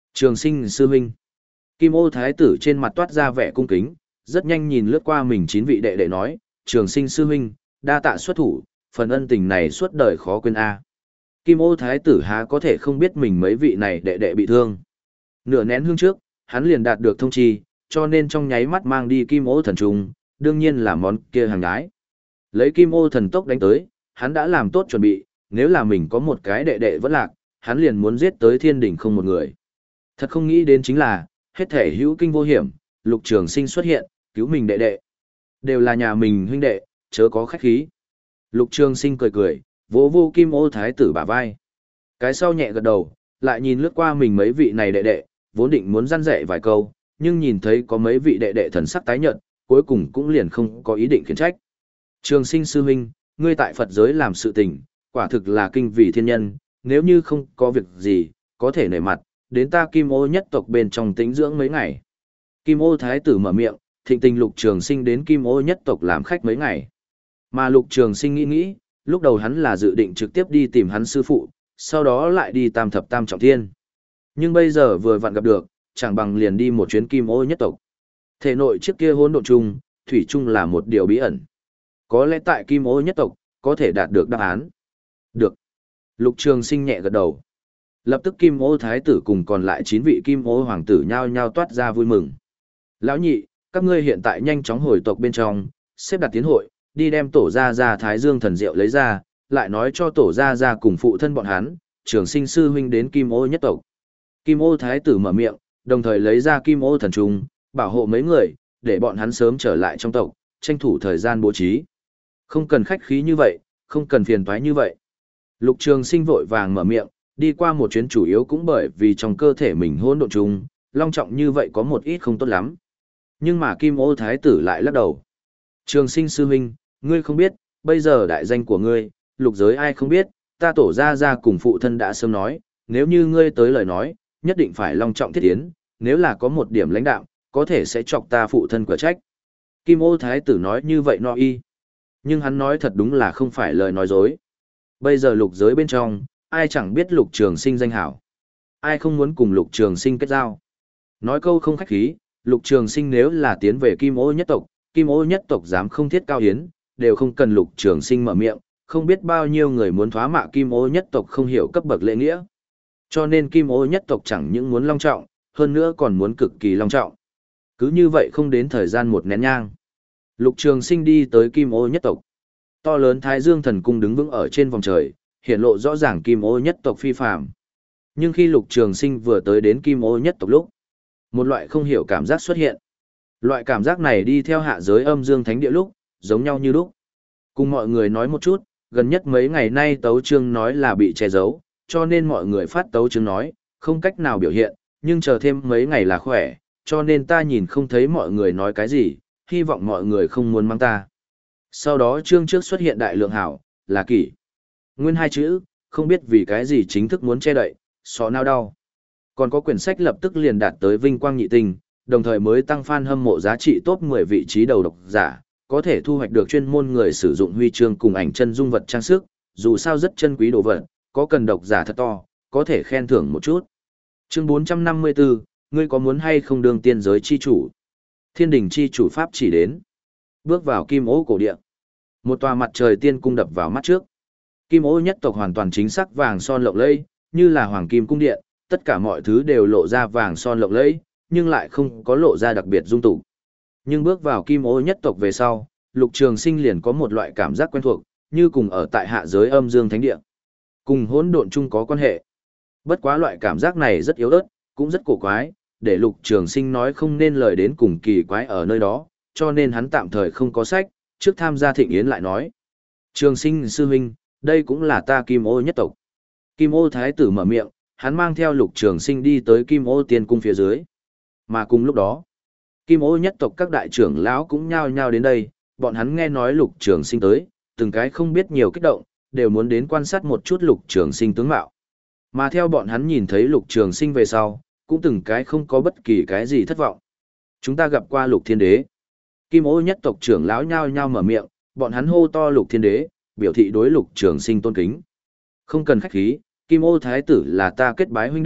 Trường sinh sư huynh. Kim ô thái tử trên mặt toát ra vẻ cung kính, rất nhanh nhìn lướt qua mình chín vị đệ đệ nói, trường sinh sư huynh, đa tạ xuất thủ, phần ân tình này suốt đời khó quên a. Kim ô thái tử há có thể không biết mình mấy vị này đệ đệ bị thương. Nửa nén hương trước, hắn liền đạt được thông chi, cho nên trong nháy mắt mang đi kim ô thần trùng, đương nhiên là món kia hàng gái. Lấy kim ô thần tốc đánh tới, hắn đã làm tốt chuẩn bị, nếu là mình có một cái đệ đệ vẫn lạc, hắn liền muốn giết tới thiên đỉnh không một người. Thật không nghĩ đến chính là, hết thể hữu kinh vô hiểm, Lục Trường Sinh xuất hiện, cứu mình đệ đệ. Đều là nhà mình huynh đệ, chớ có khách khí. Lục Trường Sinh cười cười, vỗ vô kim ô thái tử bả vai. Cái sau nhẹ gật đầu, lại nhìn lướt qua mình mấy vị này đệ đệ, vốn định muốn răn dạy vài câu, nhưng nhìn thấy có mấy vị đệ đệ thần sắc tái nhợt, cuối cùng cũng liền không có ý định khiển trách. Trường Sinh sư huynh, ngươi tại Phật giới làm sự tình, quả thực là kinh vì thiên nhân, nếu như không có việc gì, có thể nể mặt, đến ta Kim Ô nhất tộc bên trong tĩnh dưỡng mấy ngày. Kim Ô thái tử mở miệng, thịnh tình Lục Trường Sinh đến Kim Ô nhất tộc làm khách mấy ngày. Mà Lục Trường Sinh nghĩ nghĩ, lúc đầu hắn là dự định trực tiếp đi tìm hắn sư phụ, sau đó lại đi tam thập tam trọng thiên. Nhưng bây giờ vừa vặn gặp được, chẳng bằng liền đi một chuyến Kim Ô nhất tộc. Thể nội trước kia hỗn độn chung, thủy chung là một điều bí ẩn. Có lẽ tại Kim Ô nhất tộc, có thể đạt được đáp án. Được. Lục Trường Sinh nhẹ gật đầu. Lập tức Kim Ô thái tử cùng còn lại chín vị Kim Ô hoàng tử nhao nhao toát ra vui mừng. Lão nhị, các ngươi hiện tại nhanh chóng hồi tộc bên trong, xếp đặt tiến hội, đi đem tổ gia gia Thái Dương thần diệu lấy ra, lại nói cho tổ gia gia cùng phụ thân bọn hắn, Trường Sinh sư huynh đến Kim Ô nhất tộc. Kim Ô thái tử mở miệng, đồng thời lấy ra Kim Ô thần trùng, bảo hộ mấy người, để bọn hắn sớm trở lại trong tộc, tranh thủ thời gian bố trí. Không cần khách khí như vậy, không cần phiền toái như vậy. Lục Trường Sinh vội vàng mở miệng, đi qua một chuyến chủ yếu cũng bởi vì trong cơ thể mình hỗn độn trùng, long trọng như vậy có một ít không tốt lắm. Nhưng mà Kim Ô thái tử lại lắc đầu. Trường Sinh sư huynh, ngươi không biết, bây giờ đại danh của ngươi, lục giới ai không biết, ta tổ gia gia cùng phụ thân đã sớm nói, nếu như ngươi tới lời nói, nhất định phải long trọng thiết tiến, nếu là có một điểm lãnh đạo, có thể sẽ chọc ta phụ thân quả trách. Kim Ô thái tử nói như vậy no y. Nhưng hắn nói thật đúng là không phải lời nói dối. Bây giờ lục giới bên trong, ai chẳng biết Lục Trường Sinh danh hảo. Ai không muốn cùng Lục Trường Sinh kết giao. Nói câu không khách khí, Lục Trường Sinh nếu là tiến về Kim Ô nhất tộc, Kim Ô nhất tộc dám không thiết cao hiến, đều không cần Lục Trường Sinh mở miệng, không biết bao nhiêu người muốn thoá mạ Kim Ô nhất tộc không hiểu cấp bậc lễ nghĩa. Cho nên Kim Ô nhất tộc chẳng những muốn long trọng, hơn nữa còn muốn cực kỳ long trọng. Cứ như vậy không đến thời gian một nén nhang. Lục Trường Sinh đi tới Kim Ô nhất tộc. To lớn Thái Dương thần cung đứng vững ở trên vòng trời, hiện lộ rõ ràng Kim Ô nhất tộc phi phàm. Nhưng khi Lục Trường Sinh vừa tới đến Kim Ô nhất tộc lúc, một loại không hiểu cảm giác xuất hiện. Loại cảm giác này đi theo hạ giới âm dương thánh địa lúc, giống nhau như lúc. Cùng mọi người nói một chút, gần nhất mấy ngày nay tấu chương nói là bị che giấu, cho nên mọi người phát tấu chương nói, không cách nào biểu hiện, nhưng chờ thêm mấy ngày là khỏe, cho nên ta nhìn không thấy mọi người nói cái gì, hy vọng mọi người không muốn mang ta. Sau đó chương trước xuất hiện đại lượng hảo, là kỷ. Nguyên hai chữ, không biết vì cái gì chính thức muốn che đậy, xó nao đau. Còn có quyển sách lập tức liền đạt tới vinh quang nhị tinh, đồng thời mới tăng fan hâm mộ giá trị top mười vị trí đầu độc giả, có thể thu hoạch được chuyên môn người sử dụng huy chương cùng ảnh chân dung vật trang sức, dù sao rất chân quý đồ vật, có cần độc giả thật to, có thể khen thưởng một chút. Chương bốn trăm năm mươi tư, ngươi có muốn hay không đương tiên giới chi chủ? Thiên đình chi chủ pháp chỉ đến. Bước vào Kim Ô cổ địa. Một tòa mặt trời tiên cung đập vào mắt trước. Kim Ô nhất tộc hoàn toàn chính xác vàng son lộng lẫy, như là hoàng kim cung điện, tất cả mọi thứ đều lộ ra vàng son lộng lẫy, nhưng lại không có lộ ra đặc biệt dung tục. Nhưng bước vào Kim Ô nhất tộc về sau, Lục Trường Sinh liền có một loại cảm giác quen thuộc, như cùng ở tại hạ giới âm dương thánh địa. Cùng hỗn độn chung có quan hệ. Bất quá loại cảm giác này rất yếu ớt, cũng rất cổ quái, để Lục Trường Sinh nói không nên lời đến cùng kỳ quái ở nơi đó, cho nên hắn tạm thời không có sách, trước tham gia thịnh yến lại nói. Trường Sinh sư huynh, đây cũng là ta Kim Ô nhất tộc. Kim Ô thái tử mở miệng, hắn mang theo Lục Trường Sinh đi tới Kim Ô tiên cung phía dưới. Mà cùng lúc đó, Kim Ô nhất tộc các đại trưởng lão cũng nhao nhao đến đây, bọn hắn nghe nói Lục Trường Sinh tới, từng cái không biết nhiều kích động, đều muốn đến quan sát một chút Lục Trường Sinh tướng mạo. Mà theo bọn hắn nhìn thấy Lục Trường Sinh về sau, cũng từng cái không có bất kỳ cái gì thất vọng. Chúng ta gặp qua Lục Thiên Đế. Kim Ô nhất tộc trưởng lão nhao nhao mở miệng, bọn hắn hô to Lục Thiên Đế, biểu thị đối Lục Trường Sinh tôn kính. Không cần khách khí, Kim Ô thái tử là ta kết bái huynh đệ,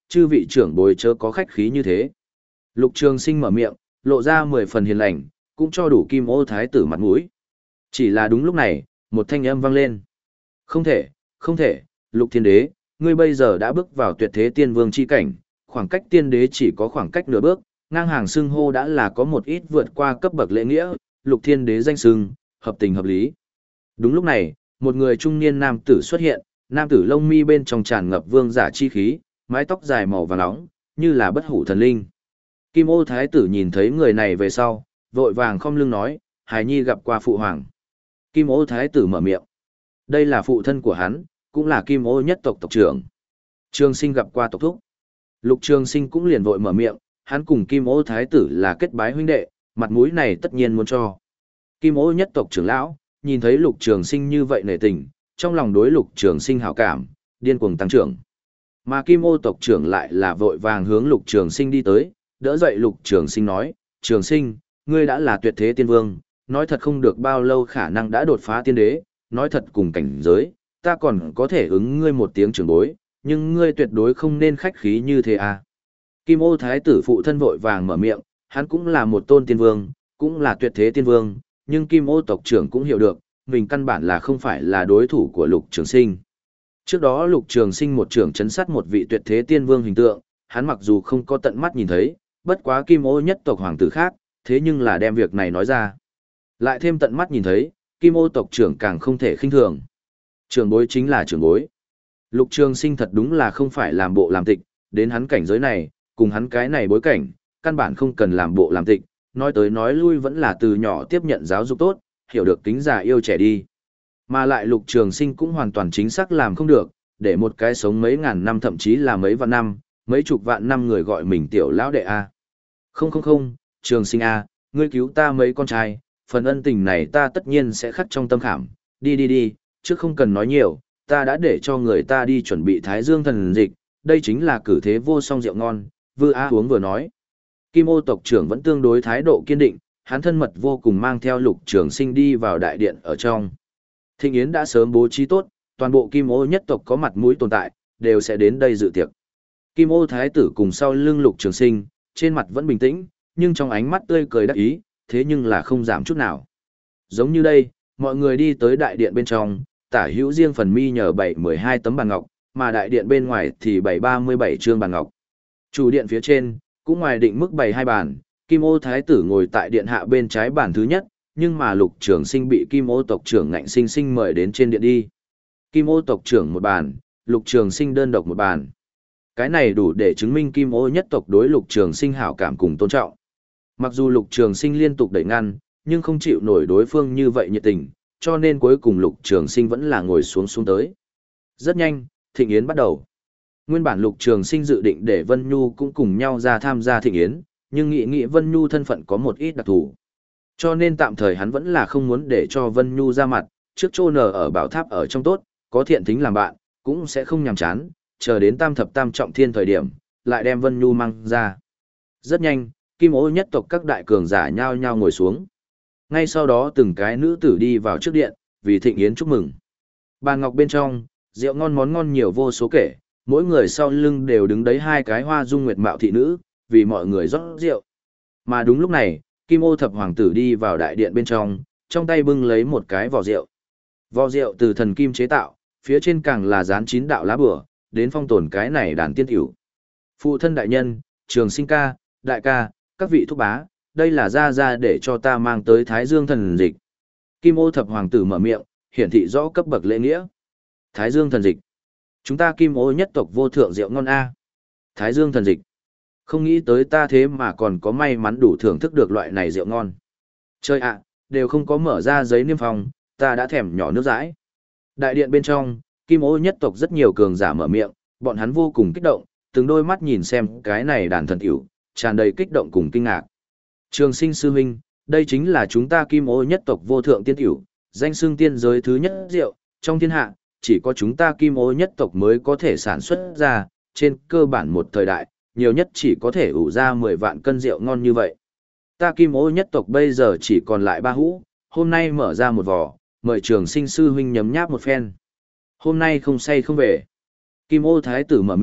chư vị trưởng bối chớ có khách khí như thế. Lục Trường Sinh mở miệng, lộ ra mười phần hiền lành, cũng cho đủ Kim Ô Thái tử mặt mũi. Chỉ là đúng lúc này, một thanh âm vang lên. Không thể, không thể, Lục Thiên Đế, ngươi bây giờ đã bước vào tuyệt thế tiên vương chi cảnh, khoảng cách tiên đế chỉ có khoảng cách nửa bước, ngang hàng xưng hô đã là có một ít vượt qua cấp bậc lễ nghĩa, Lục Thiên Đế danh xưng, hợp tình hợp lý. Đúng lúc này, một người trung niên nam tử xuất hiện, nam tử lông mi bên trong tràn ngập vương giả chi khí, mái tóc dài màu vàng nóng, như là bất hủ thần linh. Kim Ô Thái tử nhìn thấy người này về sau, vội vàng khom lưng nói, Hải Nhi gặp qua phụ hoàng. Kim Ô Thái tử mở miệng. Đây là phụ thân của hắn, cũng là Kim Ô nhất tộc tộc trưởng. Trường Sinh gặp qua tộc thúc. Lục Trường Sinh cũng liền vội mở miệng, hắn cùng Kim Ô Thái tử là kết bái huynh đệ, mặt mũi này tất nhiên muốn cho. Kim Ô nhất tộc trưởng lão, nhìn thấy Lục Trường Sinh như vậy nể tình, trong lòng đối Lục Trường Sinh hảo cảm, điên cuồng tăng trưởng. Mà Kim Ô tộc trưởng lại là vội vàng hướng Lục Trường Sinh đi tới, đỡ dậy Lục Trường Sinh nói, Trường Sinh, ngươi đã là tuyệt thế tiên vương, nói thật không được bao lâu khả năng đã đột phá tiên đế, nói thật cùng cảnh giới, ta còn có thể ứng ngươi một tiếng trưởng bối, nhưng ngươi tuyệt đối không nên khách khí như thế à. Kim Ô Thái tử phụ thân vội vàng mở miệng, hắn cũng là một tôn tiên vương, cũng là tuyệt thế tiên vương, nhưng Kim Ô tộc trưởng cũng hiểu được, mình căn bản là không phải là đối thủ của Lục Trường Sinh. Trước đó Lục Trường Sinh một trưởng chấn sát một vị tuyệt thế tiên vương hình tượng, hắn mặc dù không có tận mắt nhìn thấy, bất quá Kim Ô nhất tộc hoàng tử khác, thế nhưng là đem việc này nói ra. Lại thêm tận mắt nhìn thấy, Kim Ô tộc trưởng càng không thể khinh thường. Trưởng bối chính là trưởng bối. Lục Trường Sinh thật đúng là không phải làm bộ làm tịch, đến hắn cảnh giới này, cùng hắn cái này bối cảnh, căn bản không cần làm bộ làm tịch, nói tới nói lui vẫn là từ nhỏ tiếp nhận giáo dục tốt, hiểu được kính già yêu trẻ đi. Mà lại Lục Trường Sinh cũng hoàn toàn chính xác làm không được, để một cái sống mấy ngàn năm thậm chí là mấy vạn năm, mấy chục vạn năm người gọi mình tiểu lão đệ a. Không không không, Trường Sinh a, ngươi cứu ta mấy con trai, phần ân tình này ta tất nhiên sẽ khắc trong tâm khảm, đi đi đi, chứ không cần nói nhiều, ta đã để cho người ta đi chuẩn bị Thái Dương thần dịch, đây chính là cử thế vô song rượu ngon, vừa a uống vừa nói. Kim Ô tộc trưởng vẫn tương đối thái độ kiên định, hắn thân mật vô cùng mang theo Lục Trường Sinh đi vào đại điện ở trong. Thịnh yến đã sớm bố trí tốt, toàn bộ Kim Ô nhất tộc có mặt mũi tồn tại, đều sẽ đến đây dự tiệc. Kim Ô thái tử cùng sau lưng Lục Trường Sinh, trên mặt vẫn bình tĩnh, nhưng trong ánh mắt tươi cười đắc ý, thế nhưng là không giảm chút nào. Giống như đây, mọi người đi tới đại điện bên trong, tả hữu riêng phần mi nhờ bảy mười hai tấm bàn ngọc, mà đại điện bên ngoài thì bảy ba mươi bảy trương bàn ngọc. Chủ điện phía trên, cũng ngoài định mức bày hai bàn, Kim Ô thái tử ngồi tại điện hạ bên trái bàn thứ nhất, nhưng mà Lục Trường Sinh bị Kim Ô tộc trưởng ngạnh sinh sinh mời đến trên điện đi. Kim Ô tộc trưởng một bàn, Lục Trường Sinh đơn độc một bàn. Cái này đủ để chứng minh Kim Ô nhất tộc đối Lục Trường Sinh hảo cảm cùng tôn trọng. Mặc dù Lục Trường Sinh liên tục đẩy ngăn, nhưng không chịu nổi đối phương như vậy nhiệt tình, cho nên cuối cùng Lục Trường Sinh vẫn là ngồi xuống xuống tới. Rất nhanh, thịnh yến bắt đầu. Nguyên bản Lục Trường Sinh dự định để Vân Nhu cũng cùng nhau ra tham gia thịnh yến, nhưng nghĩ nghĩ Vân Nhu thân phận có một ít đặc thù. Cho nên tạm thời hắn vẫn là không muốn để cho Vân Nhu ra mặt, trước chô nở ở bảo tháp ở trong tốt, có thiện tính làm bạn, cũng sẽ không nhàm chán, chờ đến tam thập tam trọng thiên thời điểm, lại đem Vân Nhu mang ra. Rất nhanh, Kim Ô nhất tộc các đại cường giả nhao nhao ngồi xuống. Ngay sau đó từng cái nữ tử đi vào trước điện, vì thịnh yến chúc mừng. Bàn ngọc bên trong, rượu ngon món ngon nhiều vô số kể, mỗi người sau lưng đều đứng đấy hai cái hoa dung nguyệt mạo thị nữ, vì mọi người rót rượu. Mà đúng lúc này, Kim Ô thập hoàng tử đi vào đại điện bên trong, trong tay bưng lấy một cái vò rượu. Vò rượu từ thần kim chế tạo, phía trên càng là dán chín đạo lá bửa, đến phong tồn cái này đàn tiên tiểu. Phụ thân đại nhân, Trường Sinh ca, đại ca, các vị thúc bá, đây là ra ra để cho ta mang tới Thái Dương thần dịch. Kim Ô thập hoàng tử mở miệng, hiển thị rõ cấp bậc lễ nghĩa. Thái Dương thần dịch. Chúng ta Kim Ô nhất tộc vô thượng rượu ngon a. Thái Dương thần dịch. Không nghĩ tới ta thế mà còn có may mắn đủ thưởng thức được loại này rượu ngon. Chơi ạ, đều không có mở ra giấy niêm phong, ta đã thèm nhỏ nước dãi. Đại điện bên trong, Kim Ô nhất tộc rất nhiều cường giả mở miệng, bọn hắn vô cùng kích động, từng đôi mắt nhìn xem cái này đàn thần tiểu, tràn đầy kích động cùng kinh ngạc. Trường Sinh sư huynh, đây chính là chúng ta Kim Ô nhất tộc vô thượng tiên tiểu, danh xưng tiên giới thứ nhất rượu, trong thiên hạ, chỉ có chúng ta Kim Ô nhất tộc mới có thể sản xuất ra, trên cơ bản một thời đại, nhiều nhất chỉ có thể ủ ra mười vạn cân rượu ngon như vậy. Ta Kim Ô nhất tộc bây giờ chỉ còn lại ba hũ, hôm nay mở ra một vò, mời Trường Sinh sư huynh nhấm nháp một phen. Hôm nay không say không về. Kim Ô thái tử mở miệng,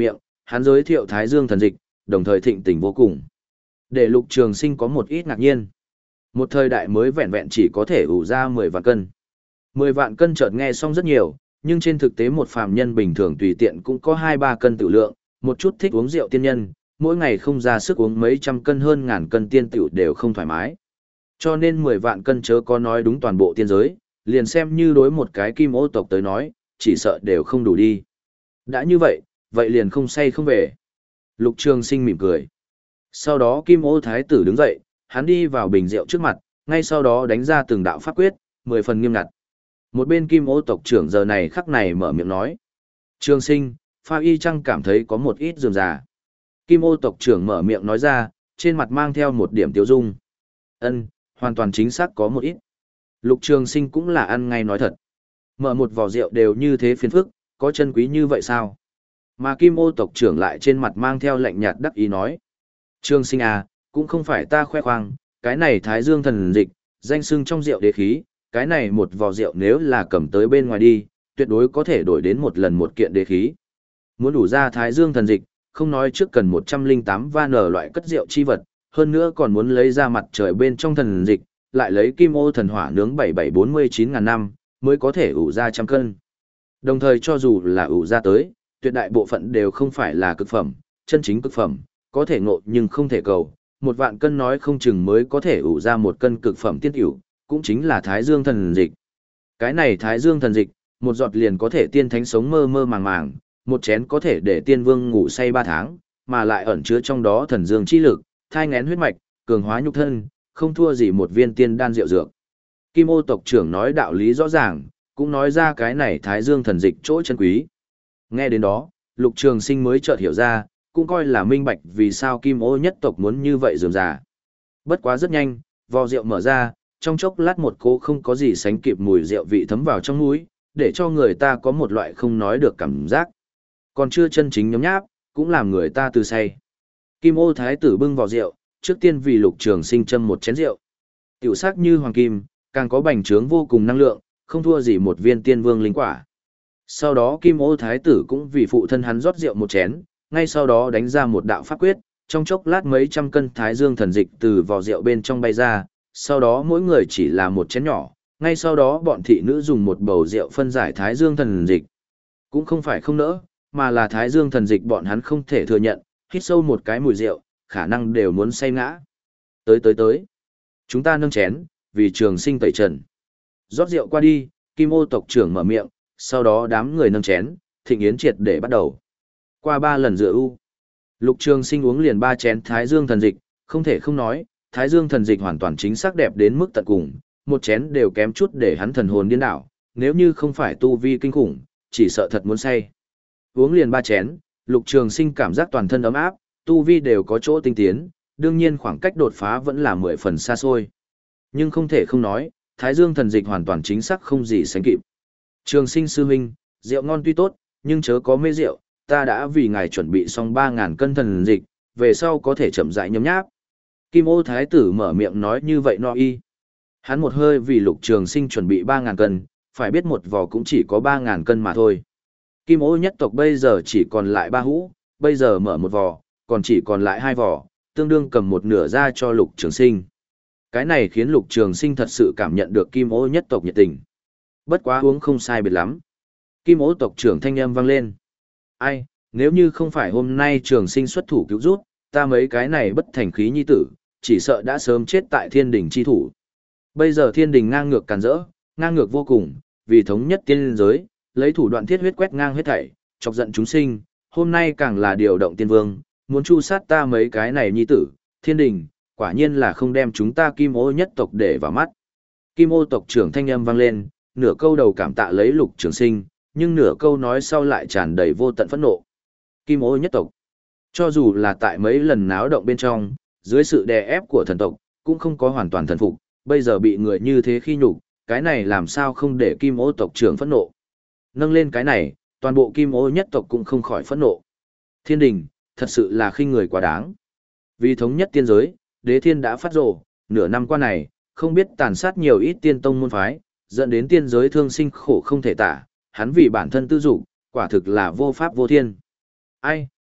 hắn giới thiệu Thái Dương thần dịch, đồng thời thịnh tình vô cùng. Để Lục Trường Sinh có một ít ngạc nhiên. Một thời đại mới vẹn vẹn chỉ có thể ủ ra mười vạn cân. Mười vạn cân chợt nghe xong rất nhiều, nhưng trên thực tế một phàm nhân bình thường tùy tiện cũng có hai ba cân tự lượng, một chút thích uống rượu tiên nhân, mỗi ngày không ra sức uống mấy trăm cân hơn ngàn cân tiên tiểu đều không thoải mái. Cho nên mười vạn cân chớ có nói đúng toàn bộ tiên giới, liền xem như đối một cái kim ô tộc tới nói, chỉ sợ đều không đủ đi. Đã như vậy, vậy liền không say không về. Lục Trường Sinh mỉm cười. Sau đó kim ô thái tử đứng dậy, hắn đi vào bình rượu trước mặt, ngay sau đó đánh ra từng đạo pháp quyết, mười phần nghiêm ngặt. Một bên kim ô tộc trưởng giờ này khắc này mở miệng nói. Trường Sinh, pha y chăng cảm thấy có một ít rườm rà. Kim ô tộc trưởng mở miệng nói ra, trên mặt mang theo một điểm tiêu dung. Ân, hoàn toàn chính xác có một ít. Lục Trường Sinh cũng là ăn ngay nói thật. Mở một vò rượu đều như thế phiền phức, có chân quý như vậy sao? Mà Kim ô tộc trưởng lại trên mặt mang theo lạnh nhạt đắc ý nói. Trường Sinh à, cũng không phải ta khoe khoang, cái này Thái Dương thần dịch, danh xưng trong rượu đế khí, cái này một vò rượu nếu là cầm tới bên ngoài đi, tuyệt đối có thể đổi đến một lần một kiện đế khí. Muốn đủ ra Thái Dương thần dịch, không nói trước cần một trăm lẻ tám van nở loại cất rượu chi vật, hơn nữa còn muốn lấy ra mặt trời bên trong thần dịch, lại lấy kim ô thần hỏa nướng bảy bảy bốn mươi chín ngàn năm, mới có thể ủ ra trăm cân. Đồng thời cho dù là ủ ra tới, tuyệt đại bộ phận đều không phải là cực phẩm, chân chính cực phẩm, có thể ngộ nhưng không thể cầu. Một vạn cân nói không chừng mới có thể ủ ra một cân cực phẩm tiên tiểu, cũng chính là Thái Dương thần dịch. Cái này Thái Dương thần dịch, một giọt liền có thể tiên thánh sống mơ mơ màng màng, một chén có thể để tiên vương ngủ say ba tháng, mà lại ẩn chứa trong đó thần dương chi lực, thai nghén huyết mạch, cường hóa nhục thân, không thua gì một viên tiên đan rượu dược. Kim ô tộc trưởng nói đạo lý rõ ràng, cũng nói ra cái này Thái Dương thần dịch chỗ chân quý. Nghe đến đó, Lục Trường Sinh mới chợt hiểu ra, cũng coi là minh bạch vì sao Kim ô nhất tộc muốn như vậy rườm rà. Bất quá rất nhanh, vò rượu mở ra, trong chốc lát một cô không có gì sánh kịp mùi rượu vị thấm vào trong mũi, để cho người ta có một loại không nói được cảm giác. Còn chưa chân chính nhấm nháp, cũng làm người ta từ say. Kim ô thái tử bưng vào rượu, trước tiên vì Lục Trường Sinh châm một chén rượu. Tiểu sắc như hoàng kim, càng có bành trướng vô cùng năng lượng, không thua gì một viên tiên vương linh quả. Sau đó Kim ô thái tử cũng vì phụ thân hắn rót rượu một chén, ngay sau đó đánh ra một đạo pháp quyết, trong chốc lát mấy trăm cân Thái Dương thần dịch từ vò rượu bên trong bay ra, sau đó mỗi người chỉ là một chén nhỏ, ngay sau đó bọn thị nữ dùng một bầu rượu phân giải Thái Dương thần dịch. Cũng không phải không nỡ, mà là Thái Dương thần dịch bọn hắn không thể thừa nhận, hít sâu một cái mùi rượu, khả năng đều muốn say ngã. Tới tới tới, chúng ta nâng chén, vì Trường Sinh tẩy trần. Rót rượu qua đi, Kim ô tộc trưởng mở miệng, sau đó đám người nâng chén, thịnh yến triệt để bắt đầu. Qua ba lần rượu u, Lục Trường Sinh uống liền ba chén Thái Dương thần dịch, không thể không nói, Thái Dương thần dịch hoàn toàn chính xác đẹp đến mức tận cùng, một chén đều kém chút để hắn thần hồn điên đảo, nếu như không phải tu vi kinh khủng, chỉ sợ thật muốn say. Uống liền ba chén, Lục Trường Sinh cảm giác toàn thân ấm áp, tu vi đều có chỗ tinh tiến, đương nhiên khoảng cách đột phá vẫn là mười phần xa xôi. Nhưng không thể không nói, Thái Dương thần dịch hoàn toàn chính xác không gì sánh kịp. Trường Sinh sư huynh, rượu ngon tuy tốt, nhưng chớ có mê rượu, ta đã vì ngài chuẩn bị xong ba ngàn cân thần dịch, về sau có thể chậm rãi nhấm nháp. Kim ô thái tử mở miệng nói như vậy no y. Hắn một hơi vì Lục Trường Sinh chuẩn bị ba ngàn cân, phải biết một vò cũng chỉ có ba ngàn cân mà thôi. Kim ô nhất tộc bây giờ chỉ còn lại ba hũ, bây giờ mở một vò, còn chỉ còn lại hai vò, tương đương cầm một nửa ra cho Lục Trường Sinh. Cái này khiến Lục Trường Sinh thật sự cảm nhận được Kim ô nhất tộc nhiệt tình. Bất quá uống không sai biệt lắm. Kim ô tộc trưởng thanh âm vang lên. Ai, nếu như không phải hôm nay Trường Sinh xuất thủ cứu rút, ta mấy cái này bất thành khí nhi tử, chỉ sợ đã sớm chết tại thiên đình chi thủ. Bây giờ thiên đình ngang ngược càn rỡ, ngang ngược vô cùng, vì thống nhất tiên giới, lấy thủ đoạn thiết huyết quét ngang hết thảy, chọc giận chúng sinh, hôm nay càng là điều động tiên vương, muốn chu sát ta mấy cái này nhi tử, thiên đình, quả nhiên là không đem chúng ta Kim ô nhất tộc để vào mắt. Kim ô tộc trưởng thanh âm vang lên, nửa câu đầu cảm tạ lấy Lục Trường Sinh, nhưng nửa câu nói sau lại tràn đầy vô tận phẫn nộ. Kim ô nhất tộc, cho dù là tại mấy lần náo động bên trong, dưới sự đè ép của thần tộc, cũng không có hoàn toàn thần phục, bây giờ bị người như thế khi nhục, cái này làm sao không để Kim ô tộc trưởng phẫn nộ. Nâng lên cái này, toàn bộ Kim ô nhất tộc cũng không khỏi phẫn nộ. Thiên đình, thật sự là khinh người quá đáng. Vì thống nhất tiên giới, đế thiên đã phát rồ, nửa năm qua này, không biết tàn sát nhiều ít tiên tông môn phái, dẫn đến tiên giới thương sinh khổ không thể tả, hắn vì bản thân tư dục, quả thực là vô pháp vô thiên. Ai,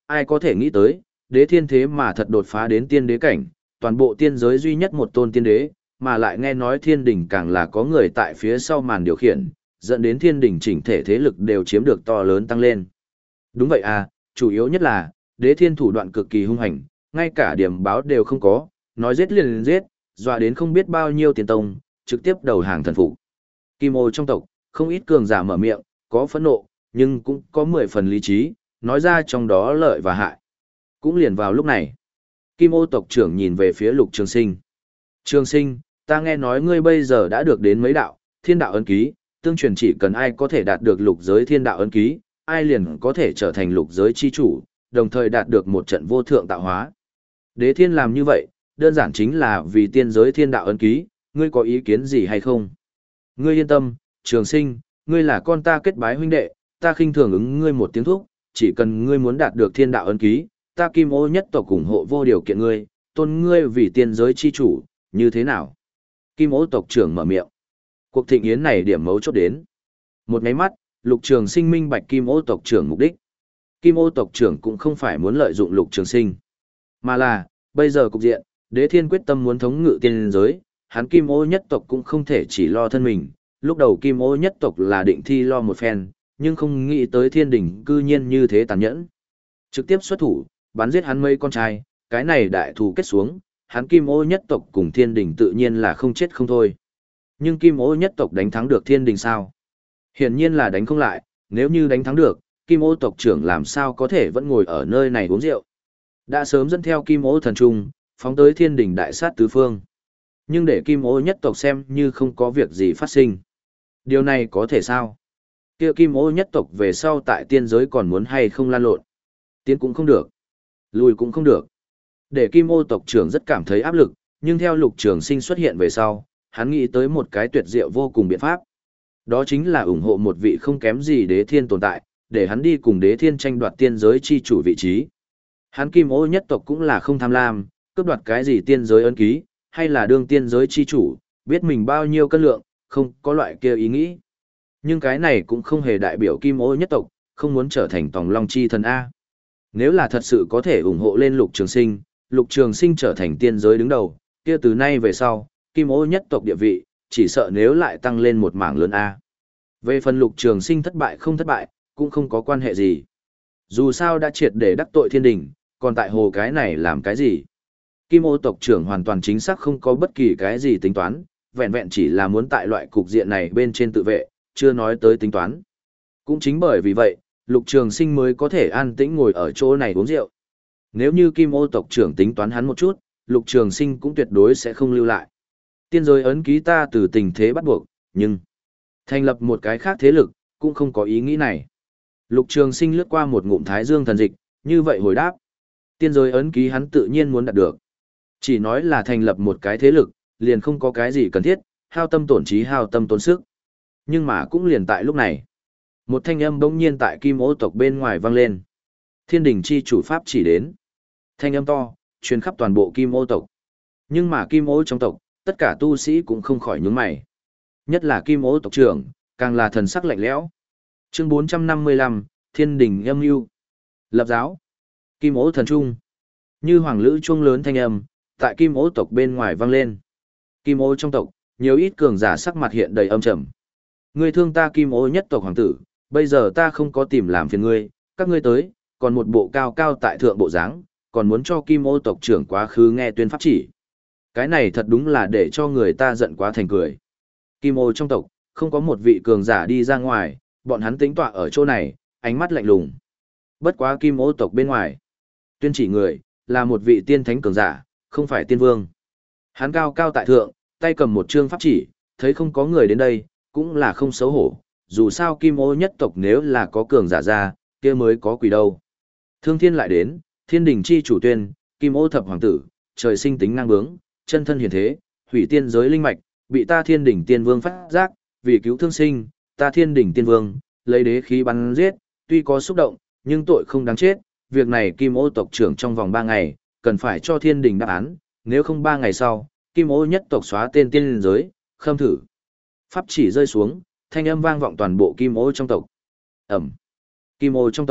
ai có thể nghĩ tới, đế thiên thế mà thật đột phá đến tiên đế cảnh, toàn bộ tiên giới duy nhất một tôn tiên đế, mà lại nghe nói thiên đình càng là có người tại phía sau màn điều khiển, dẫn đến thiên đình chỉnh thể thế lực đều chiếm được to lớn tăng lên. Đúng vậy à, chủ yếu nhất là, đế thiên thủ đoạn cực kỳ hung hành, ngay cả điểm báo đều không có, nói giết liền giết, dọa đến không biết bao nhiêu tiền tông, trực tiếp đầu hàng thần phục. Kim ô trong tộc, không ít cường giả mở miệng, có phẫn nộ, nhưng cũng có mười phần lý trí, nói ra trong đó lợi và hại. Cũng liền vào lúc này, Kim ô tộc trưởng nhìn về phía Lục Trường Sinh. Trường Sinh, ta nghe nói ngươi bây giờ đã được đến mấy đạo, thiên đạo ấn ký, tương truyền chỉ cần ai có thể đạt được lục giới thiên đạo ấn ký, ai liền có thể trở thành lục giới chi chủ, đồng thời đạt được một trận vô thượng tạo hóa. Đế thiên làm như vậy, đơn giản chính là vì tiên giới thiên đạo ấn ký, ngươi có ý kiến gì hay không? Ngươi yên tâm, Trường Sinh, ngươi là con ta kết bái huynh đệ, ta khinh thường ứng ngươi một tiếng thúc, chỉ cần ngươi muốn đạt được thiên đạo ấn ký, ta Kim ô nhất tộc ủng hộ vô điều kiện ngươi, tôn ngươi vì tiên giới chi chủ, như thế nào? Kim ô tộc trưởng mở miệng. Cuộc thịnh yến này điểm mấu chốt đến. Một nháy mắt, Lục Trường Sinh minh bạch Kim ô tộc trưởng mục đích. Kim ô tộc trưởng cũng không phải muốn lợi dụng Lục Trường Sinh, mà là, bây giờ cục diện, Đế Thiên quyết tâm muốn thống ngự tiên giới, hắn Kim ô nhất tộc cũng không thể chỉ lo thân mình. Lúc đầu Kim ô nhất tộc là định thi lo một phen, nhưng không nghĩ tới thiên đỉnh cư nhiên như thế tàn nhẫn. Trực tiếp xuất thủ, bắn giết hắn mấy con trai, cái này đại thù kết xuống, hắn Kim ô nhất tộc cùng thiên đỉnh tự nhiên là không chết không thôi. Nhưng Kim ô nhất tộc đánh thắng được thiên đỉnh sao? Hiển nhiên là đánh không lại, nếu như đánh thắng được, Kim ô tộc trưởng làm sao có thể vẫn ngồi ở nơi này uống rượu. Đã sớm dẫn theo Kim ô thần trung, phóng tới thiên đỉnh đại sát tứ phương. Nhưng để Kim ô nhất tộc xem như không có việc gì phát sinh. Điều này có thể sao? Kia Kim ô nhất tộc về sau tại tiên giới còn muốn hay không lan lộn? Tiến cũng không được, lùi cũng không được. Để Kim ô tộc trưởng rất cảm thấy áp lực, nhưng theo Lục Trường Sinh xuất hiện về sau, hắn nghĩ tới một cái tuyệt diệu vô cùng biện pháp. Đó chính là ủng hộ một vị không kém gì đế thiên tồn tại, để hắn đi cùng đế thiên tranh đoạt tiên giới chi chủ vị trí. Hắn Kim ô nhất tộc cũng là không tham lam, cướp đoạt cái gì tiên giới ấn ký, hay là đương tiên giới chi chủ, biết mình bao nhiêu cân lượng, không có loại kia ý nghĩ. Nhưng cái này cũng không hề đại biểu Kim ô nhất tộc, không muốn trở thành tòng long chi thần A. Nếu là thật sự có thể ủng hộ lên Lục Trường Sinh, Lục Trường Sinh trở thành tiên giới đứng đầu, kia từ nay về sau, Kim ô nhất tộc địa vị, chỉ sợ nếu lại tăng lên một mảng lớn A. Về phần Lục Trường Sinh thất bại không thất bại, cũng không có quan hệ gì. Dù sao đã triệt để đắc tội thiên đình, còn tại hồ cái này làm cái gì? Kim ô tộc trưởng hoàn toàn chính xác không có bất kỳ cái gì tính toán, vẹn vẹn chỉ là muốn tại loại cục diện này bên trên tự vệ, chưa nói tới tính toán. Cũng chính bởi vì vậy, Lục Trường Sinh mới có thể an tĩnh ngồi ở chỗ này uống rượu. Nếu như Kim ô tộc trưởng tính toán hắn một chút, Lục Trường Sinh cũng tuyệt đối sẽ không lưu lại. Tiên giới ấn ký ta từ tình thế bắt buộc, nhưng thành lập một cái khác thế lực, cũng không có ý nghĩ này. Lục Trường Sinh lướt qua một ngụm thái dương thần dịch, như vậy hồi đáp. Tiên giới ấn ký hắn tự nhiên muốn đạt được. Chỉ nói là thành lập một cái thế lực, liền không có cái gì cần thiết, hao tâm tổn trí hao tâm tổn sức. Nhưng mà cũng liền tại lúc này, một thanh âm bỗng nhiên tại Kim ô tộc bên ngoài vang lên. Thiên đình chi chủ pháp chỉ đến. Thanh âm to, truyền khắp toàn bộ Kim ô tộc. Nhưng mà Kim ô trong tộc, tất cả tu sĩ cũng không khỏi nhướng mày. Nhất là Kim ô tộc trưởng, càng là thần sắc lạnh lẽo. Chương bốn trăm năm mươi lăm, Thiên đình âm mưu. Lập giáo. Kim ô thần trung. Như hoàng lữ chuông lớn thanh âm, tại Kim ô tộc bên ngoài vang lên. Kim ô trong tộc, nhiều ít cường giả sắc mặt hiện đầy âm trầm. Ngươi thương ta Kim ô nhất tộc hoàng tử, bây giờ ta không có tìm làm phiền ngươi, các ngươi tới, còn một bộ cao cao tại thượng bộ dáng, còn muốn cho Kim ô tộc trưởng quá khứ nghe tuyên pháp chỉ. Cái này thật đúng là để cho người ta giận quá thành cười. Kim ô trong tộc, không có một vị cường giả đi ra ngoài, bọn hắn tính tọa ở chỗ này, ánh mắt lạnh lùng. Bất quá Kim ô tộc bên ngoài, tuyên chỉ người, là một vị tiên thánh cường giả, không phải tiên vương. Hắn cao cao tại thượng, tay cầm một chương pháp chỉ, thấy không có người đến đây, cũng là không xấu hổ, dù sao Kim ô nhất tộc nếu là có cường giả ra, kia mới có quỷ đâu. Thương thiên lại đến, thiên đình chi chủ tuyên, Kim ô thập hoàng tử, trời sinh tính ngang bướng, chân thân hiển thế, hủy tiên giới linh mạch, bị ta thiên đình tiên vương phát giác, vì cứu thương sinh, ta thiên đình tiên vương, lấy đế khí bắn giết, tuy có xúc động, nhưng tội không đáng chết, việc này Kim ô tộc trưởng trong vòng ba ngày, cần phải cho thiên đình đáp án, nếu không ba ngày sau, Kim ô nhất tộc xóa tên tiên giới, khâm thử. Pháp chỉ rơi xuống, thanh âm vang vọng toàn bộ Kim ô trong tộc. Ẩm. Kim ô trong tộc,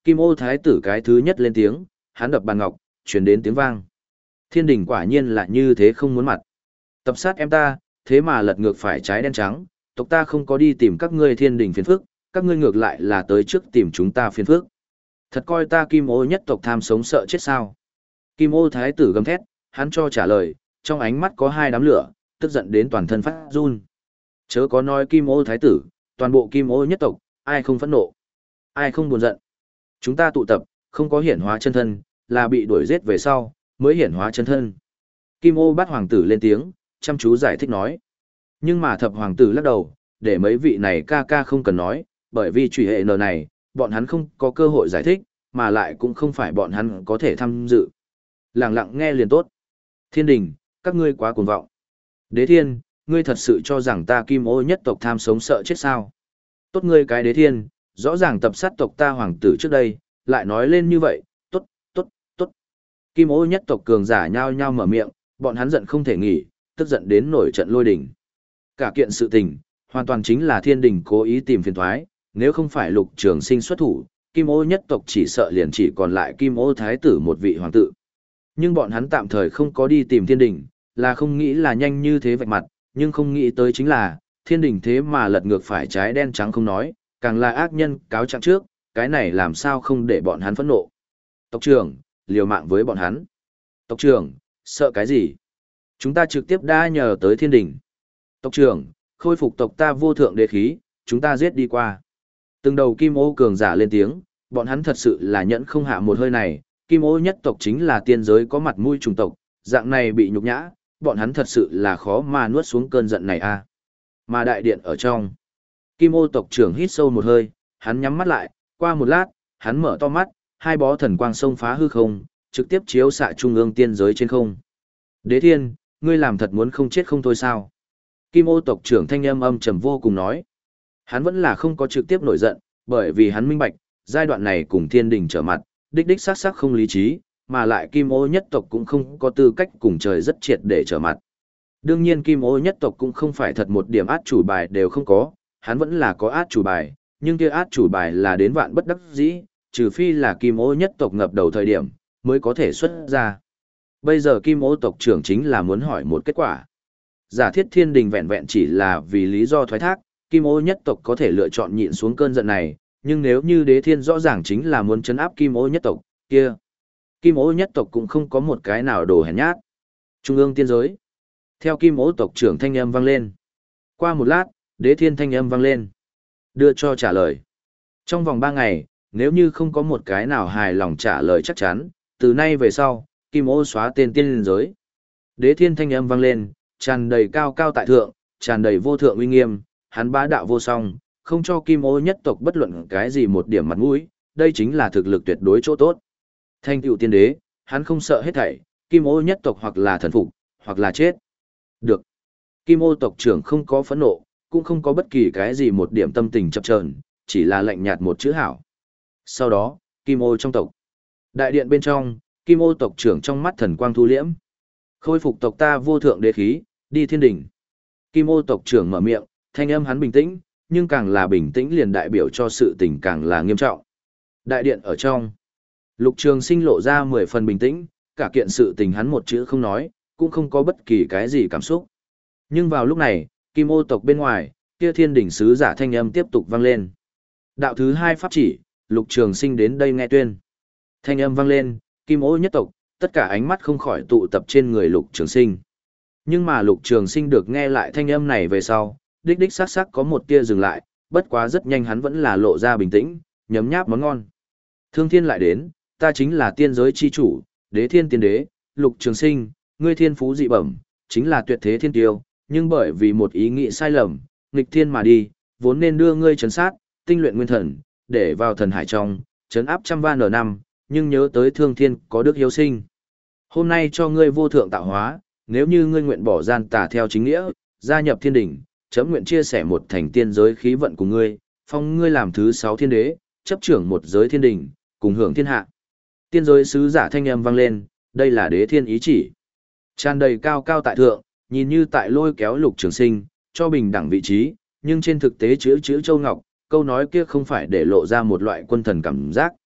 Kim Ô Thái tử cái thứ nhất lên tiếng, hắn đập bàn ngọc, truyền đến tiếng vang. Thiên đình quả nhiên là như thế không muốn mặt. Tập sát em ta, thế mà lật ngược phải trái đen trắng, tộc ta không có đi tìm các ngươi thiên đình phiền phức, các ngươi ngược lại là tới trước tìm chúng ta phiền phức. Thật coi ta Kim Ô nhất tộc tham sống sợ chết sao? Kim Ô Thái tử gầm thét, hắn cho trả lời, trong ánh mắt có hai đám lửa, tức giận đến toàn thân phát run. Chớ có nói Kim Ô Thái tử, toàn bộ Kim Ô nhất tộc, ai không phẫn nộ, ai không buồn giận. Chúng ta tụ tập, không có hiển hóa chân thân, là bị đuổi giết về sau, mới hiển hóa chân thân. Kim Ô Bát hoàng tử lên tiếng, chăm chú giải thích nói. Nhưng mà thập hoàng tử lắc đầu, để mấy vị này ca ca không cần nói, bởi vì truy hệ n này, bọn hắn không có cơ hội giải thích, mà lại cũng không phải bọn hắn có thể tham dự. Lặng lặng nghe liền tốt. Thiên đình, các ngươi quá cuồng vọng. Đế thiên, ngươi thật sự cho rằng ta Kim Ô nhất tộc tham sống sợ chết sao? Tốt ngươi cái đế thiên, rõ ràng tập sát tộc ta hoàng tử trước đây, lại nói lên như vậy, tốt, tốt, tốt. Kim Ô nhất tộc cường giả nhao nhao mở miệng, bọn hắn giận không thể nghỉ, tức giận đến nổi trận lôi đình. Cả kiện sự tình, hoàn toàn chính là thiên đình cố ý tìm phiền toái, nếu không phải Lục Trường Sinh xuất thủ, Kim Ô nhất tộc chỉ sợ liền chỉ còn lại Kim Ô thái tử một vị hoàng tử. Nhưng bọn hắn tạm thời không có đi tìm thiên đình, là không nghĩ là nhanh như thế vạch mặt, nhưng không nghĩ tới chính là, thiên đình thế mà lật ngược phải trái đen trắng không nói, càng là ác nhân cáo trạng trước, cái này làm sao không để bọn hắn phẫn nộ. Tộc trưởng, liều mạng với bọn hắn. Tộc trưởng, sợ cái gì? Chúng ta trực tiếp đã nhờ tới thiên đình. Tộc trưởng, khôi phục tộc ta vô thượng đế khí, chúng ta giết đi qua. Từng đầu Kim Ô cường giả lên tiếng, bọn hắn thật sự là nhẫn không hạ một hơi này, Kim Ô nhất tộc chính là tiên giới có mặt mũi trùng tộc, dạng này bị nhục nhã, bọn hắn thật sự là khó mà nuốt xuống cơn giận này a. Mà đại điện ở trong, Kim Ô tộc trưởng hít sâu một hơi, hắn nhắm mắt lại, qua một lát, hắn mở to mắt, hai bó thần quang xông phá hư không, trực tiếp chiếu xạ trung ương tiên giới trên không. Đế thiên, ngươi làm thật muốn không chết không thôi sao? Kim Ô tộc trưởng thanh âm âm trầm vô cùng nói. Hắn vẫn là không có trực tiếp nổi giận, bởi vì hắn minh bạch, giai đoạn này cùng thiên đình trở mặt, đích đích xác xác không lý trí, mà lại Kim Ô nhất tộc cũng không có tư cách cùng trời rất triệt để trở mặt. Đương nhiên Kim Ô nhất tộc cũng không phải thật một điểm át chủ bài đều không có, hắn vẫn là có át chủ bài, nhưng kia át chủ bài là đến vạn bất đắc dĩ, trừ phi là Kim Ô nhất tộc ngập đầu thời điểm, mới có thể xuất ra. Bây giờ Kim Ô tộc trưởng chính là muốn hỏi một kết quả. Giả thiết thiên đình vẹn vẹn chỉ là vì lý do thoái thác, Kim Ô nhất tộc có thể lựa chọn nhịn xuống cơn giận này, nhưng nếu như đế thiên rõ ràng chính là muốn trấn áp Kim Ô nhất tộc, kia Kim Ô nhất tộc cũng không có một cái nào đồ hèn nhát. Trung ương tiên giới. Theo Kim Ô tộc trưởng thanh âm vang lên. Qua một lát, đế thiên thanh âm vang lên. Đưa cho trả lời. Trong vòng ba ngày, nếu như không có một cái nào hài lòng trả lời chắc chắn, từ nay về sau, Kim Ô xóa tên tiên giới. Đế thiên thanh âm vang lên, tràn đầy cao cao tại thượng, tràn đầy vô thượng uy nghiêm, hắn bá đạo vô song, không cho Kim Ô nhất tộc bất luận cái gì một điểm mặt mũi, đây chính là thực lực tuyệt đối chỗ tốt. Thanh tựu tiên đế, hắn không sợ hết thảy, Kim Ô nhất tộc hoặc là thần phục, hoặc là chết. Được. Kim Ô tộc trưởng không có phẫn nộ, cũng không có bất kỳ cái gì một điểm tâm tình chập chờn, chỉ là lạnh nhạt một chữ hảo. Sau đó, Kim Ô trong tộc. Đại điện bên trong, Kim Ô tộc trưởng trong mắt thần quang thu liễm. Khôi phục tộc ta vô thượng đế khí, đi thiên đỉnh. Kim Ô tộc trưởng mở miệng, thanh âm hắn bình tĩnh, nhưng càng là bình tĩnh liền đại biểu cho sự tình càng là nghiêm trọng. Đại điện ở trong, Lục Trường Sinh lộ ra mười phần bình tĩnh, cả kiện sự tình hắn một chữ không nói, cũng không có bất kỳ cái gì cảm xúc. Nhưng vào lúc này, Kim Ô tộc bên ngoài, kia thiên đỉnh sứ giả thanh âm tiếp tục vang lên. Đạo thứ hai pháp chỉ, Lục Trường Sinh đến đây nghe tuyên. Thanh âm vang lên, Kim Ô nhất tộc, tất cả ánh mắt không khỏi tụ tập trên người Lục Trường Sinh. Nhưng mà Lục Trường Sinh được nghe lại thanh âm này về sau, đích đích sắc sắc có một tia dừng lại, bất quá rất nhanh hắn vẫn là lộ ra bình tĩnh, nhấm nháp món ngon. Thương thiên lại đến, ta chính là tiên giới chi chủ, đế thiên tiên đế, Lục Trường Sinh, ngươi thiên phú dị bẩm, chính là tuyệt thế thiên tiêu, nhưng bởi vì một ý nghĩ sai lầm, nghịch thiên mà đi, vốn nên đưa ngươi trấn sát, tinh luyện nguyên thần, để vào thần hải trong, trấn áp trăm van ở năm, nhưng nhớ tới thương thiên có đức hiếu sinh. Hôm nay cho ngươi vô thượng tạo hóa, nếu như ngươi nguyện bỏ gian tà theo chính nghĩa, gia nhập thiên đỉnh, chấm nguyện chia sẻ một thành tiên giới khí vận của ngươi, phong ngươi làm thứ sáu thiên đế, chấp trưởng một giới thiên đỉnh, cùng hưởng thiên hạ. Tiên giới sứ giả thanh âm vang lên, đây là đế thiên ý chỉ. Tràn đầy cao cao tại thượng, nhìn như tại lôi kéo Lục Trường Sinh, cho bình đẳng vị trí, nhưng trên thực tế chữ chữ châu ngọc, câu nói kia không phải để lộ ra một loại quân thần cảm giác.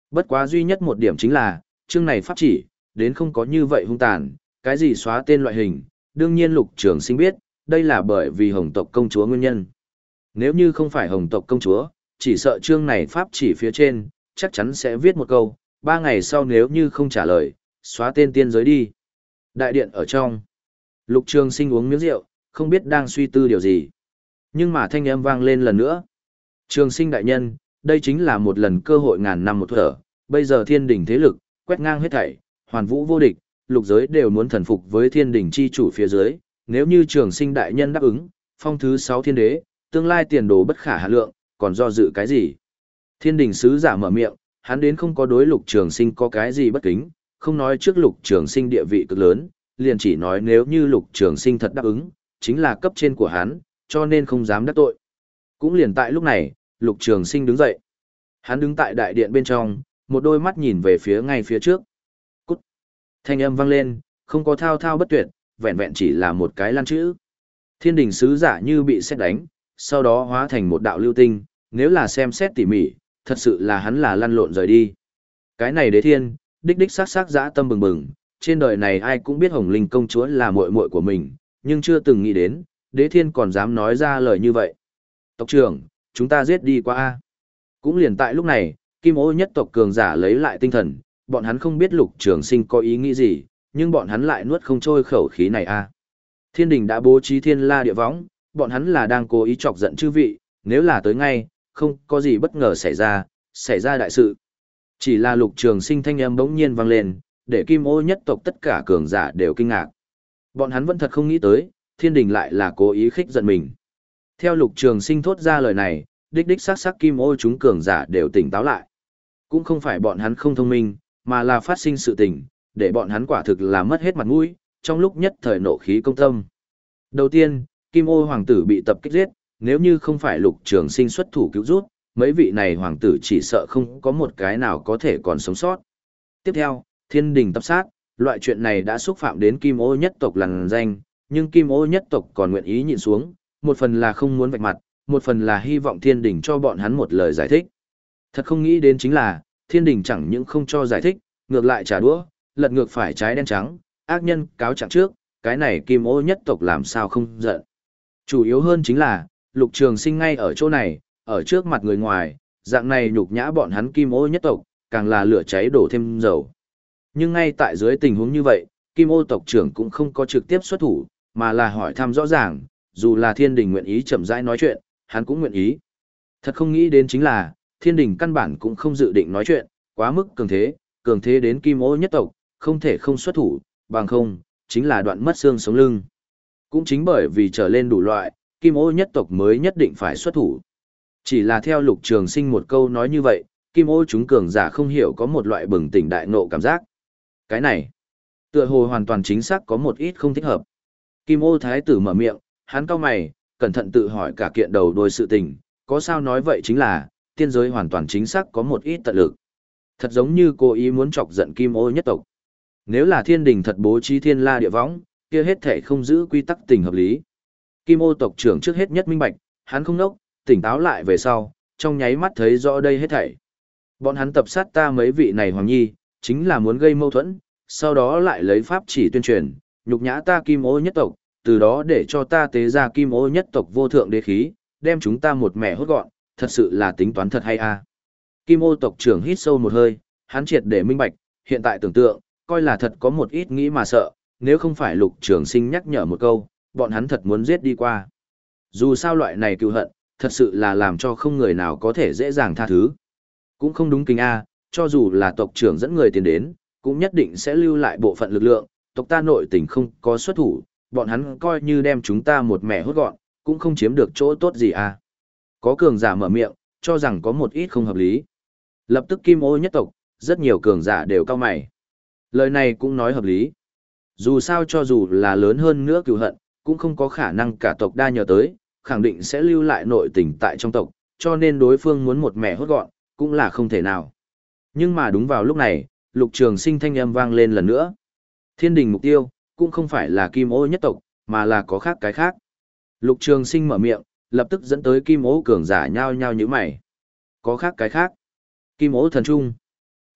Bất quá duy nhất một điểm chính là, chương này pháp chỉ, đến không có như vậy hung tàn, cái gì xóa tên loại hình, đương nhiên Lục Trường Sinh biết, đây là bởi vì Hồng tộc công chúa nguyên nhân. Nếu như không phải Hồng tộc công chúa, chỉ sợ chương này pháp chỉ phía trên, chắc chắn sẽ viết một câu, ba ngày sau nếu như không trả lời, xóa tên tiên giới đi. Đại điện ở trong, Lục Trường Sinh uống miếng rượu, không biết đang suy tư điều gì. Nhưng mà thanh âm vang lên lần nữa. Trường Sinh đại nhân, đây chính là một lần cơ hội ngàn năm một thở, bây giờ thiên đình thế lực, quét ngang hết thảy, hoàn vũ vô địch, lục giới đều muốn thần phục với thiên đình chi chủ phía dưới, nếu như Trường Sinh đại nhân đáp ứng, phong thứ sáu thiên đế, tương lai tiền đồ bất khả hạn lượng, còn do dự cái gì? Thiên đình sứ giả mở miệng, hắn đến không có đối Lục Trường Sinh có cái gì bất kính, không nói trước Lục Trường Sinh địa vị cực lớn, liền chỉ nói nếu như Lục Trường Sinh thật đáp ứng, chính là cấp trên của hắn, cho nên không dám đắc tội. Cũng liền tại lúc này, Lục Trường Sinh đứng dậy. Hắn đứng tại đại điện bên trong, một đôi mắt nhìn về phía ngay phía trước. Cút. Thanh âm vang lên, không có thao thao bất tuyệt, vẹn vẹn chỉ là một cái lan chữ. Thiên đình sứ giả như bị sét đánh, sau đó hóa thành một đạo lưu tinh, nếu là xem xét tỉ mỉ, thật sự là hắn là lăn lộn rời đi. Cái này đế thiên, đích đích sát sát dã tâm bừng bừng, trên đời này ai cũng biết Hồng Linh công chúa là muội muội của mình, nhưng chưa từng nghĩ đến, đế thiên còn dám nói ra lời như vậy. Tộc trưởng, chúng ta giết đi qua a. Cũng liền tại lúc này, Kim Ô nhất tộc cường giả lấy lại tinh thần, bọn hắn không biết Lục Trường Sinh có ý nghĩ gì, nhưng bọn hắn lại nuốt không trôi khẩu khí này a. Thiên đình đã bố trí thiên la địa võng, bọn hắn là đang cố ý chọc giận chư vị, nếu là tới ngay, không có gì bất ngờ xảy ra, xảy ra đại sự. Chỉ là Lục Trường Sinh thanh âm bỗng nhiên vang lên, để Kim Ô nhất tộc tất cả cường giả đều kinh ngạc. Bọn hắn vẫn thật không nghĩ tới, thiên đình lại là cố ý khích giận mình. Theo Lục Trường Sinh thốt ra lời này, đích đích sắc sắc Kim Ô chúng cường giả đều tỉnh táo lại. Cũng không phải bọn hắn không thông minh, mà là phát sinh sự tình, để bọn hắn quả thực là mất hết mặt mũi, trong lúc nhất thời nộ khí công tâm. Đầu tiên, Kim Ô hoàng tử bị tập kích giết, nếu như không phải Lục Trường Sinh xuất thủ cứu rút, mấy vị này hoàng tử chỉ sợ không có một cái nào có thể còn sống sót. Tiếp theo, thiên đình tập sát, loại chuyện này đã xúc phạm đến Kim Ô nhất tộc lằn danh, nhưng Kim Ô nhất tộc còn nguyện ý nhịn xuống, một phần là không muốn vạch mặt, một phần là hy vọng thiên đình cho bọn hắn một lời giải thích. Thật không nghĩ đến chính là, thiên đình chẳng những không cho giải thích, ngược lại trả đũa, lật ngược phải trái đen trắng, ác nhân cáo trạng trước, cái này Kim Ô nhất tộc làm sao không giận. Chủ yếu hơn chính là, Lục Trường Sinh ngay ở chỗ này, ở trước mặt người ngoài, dạng này nhục nhã bọn hắn Kim Ô nhất tộc, càng là lửa cháy đổ thêm dầu. Nhưng ngay tại dưới tình huống như vậy, Kim Ô tộc trưởng cũng không có trực tiếp xuất thủ, mà là hỏi thăm rõ ràng, dù là thiên đình nguyện ý chậm rãi nói chuyện, hắn cũng nguyện ý. Thật không nghĩ đến chính là, thiên đình căn bản cũng không dự định nói chuyện, quá mức cường thế, cường thế đến Kim Ô nhất tộc, không thể không xuất thủ, bằng không, chính là đoạn mất xương sống lưng. Cũng chính bởi vì trở lên đủ loại, Kim Ô nhất tộc mới nhất định phải xuất thủ. Chỉ là theo Lục Trường Sinh một câu nói như vậy, Kim Ô chúng cường giả không hiểu có một loại bừng tỉnh đại nộ cảm giác. Cái này, tựa hồ hoàn toàn chính xác có một ít không thích hợp. Kim Ô thái tử mở miệng, hắn cau mày, cẩn thận tự hỏi cả kiện đầu đuôi sự tình, có sao nói vậy chính là, tiên giới hoàn toàn chính xác có một ít tận lực. Thật giống như cố ý muốn chọc giận Kim Ô nhất tộc. Nếu là thiên đình thật bố trí thiên la địa võng, kia hết thể không giữ quy tắc tình hợp lý. Kim Ô tộc trưởng trước hết nhất minh bạch, hắn không nốc, tỉnh táo lại về sau, trong nháy mắt thấy rõ đây hết thảy. Bọn hắn tập sát ta mấy vị này hoàng nhi, chính là muốn gây mâu thuẫn, sau đó lại lấy pháp chỉ tuyên truyền, nhục nhã ta Kim Ô nhất tộc, từ đó để cho ta tế ra Kim Ô nhất tộc vô thượng đế khí, đem chúng ta một mẻ hốt gọn, thật sự là tính toán thật hay a. Kim Ô tộc trưởng hít sâu một hơi, hắn triệt để minh bạch, hiện tại tưởng tượng, coi là thật có một ít nghĩ mà sợ, nếu không phải Lục Trường Sinh nhắc nhở một câu, bọn hắn thật muốn giết đi qua. Dù sao loại này cừu hận, thật sự là làm cho không người nào có thể dễ dàng tha thứ. Cũng không đúng kính a, cho dù là tộc trưởng dẫn người tiền đến, cũng nhất định sẽ lưu lại bộ phận lực lượng, tộc ta nội tình không có xuất thủ, bọn hắn coi như đem chúng ta một mẻ hốt gọn, cũng không chiếm được chỗ tốt gì a. Có cường giả mở miệng, cho rằng có một ít không hợp lý. Lập tức Kim Ô nhất tộc, rất nhiều cường giả đều cau mày. Lời này cũng nói hợp lý. Dù sao cho dù là lớn hơn nữa cừu hận, cũng không có khả năng cả tộc đa nhờ tới, khẳng định sẽ lưu lại nội tình tại trong tộc, cho nên đối phương muốn một mẻ hốt gọn, cũng là không thể nào. Nhưng mà đúng vào lúc này, Lục Trường Sinh thanh âm vang lên lần nữa. Thiên đình mục tiêu, cũng không phải là Kim Ô nhất tộc, mà là có khác cái khác. Lục Trường Sinh mở miệng, lập tức dẫn tới Kim Ô cường giả nhao nhao như mày. Có khác cái khác. Kim Ô thần trung.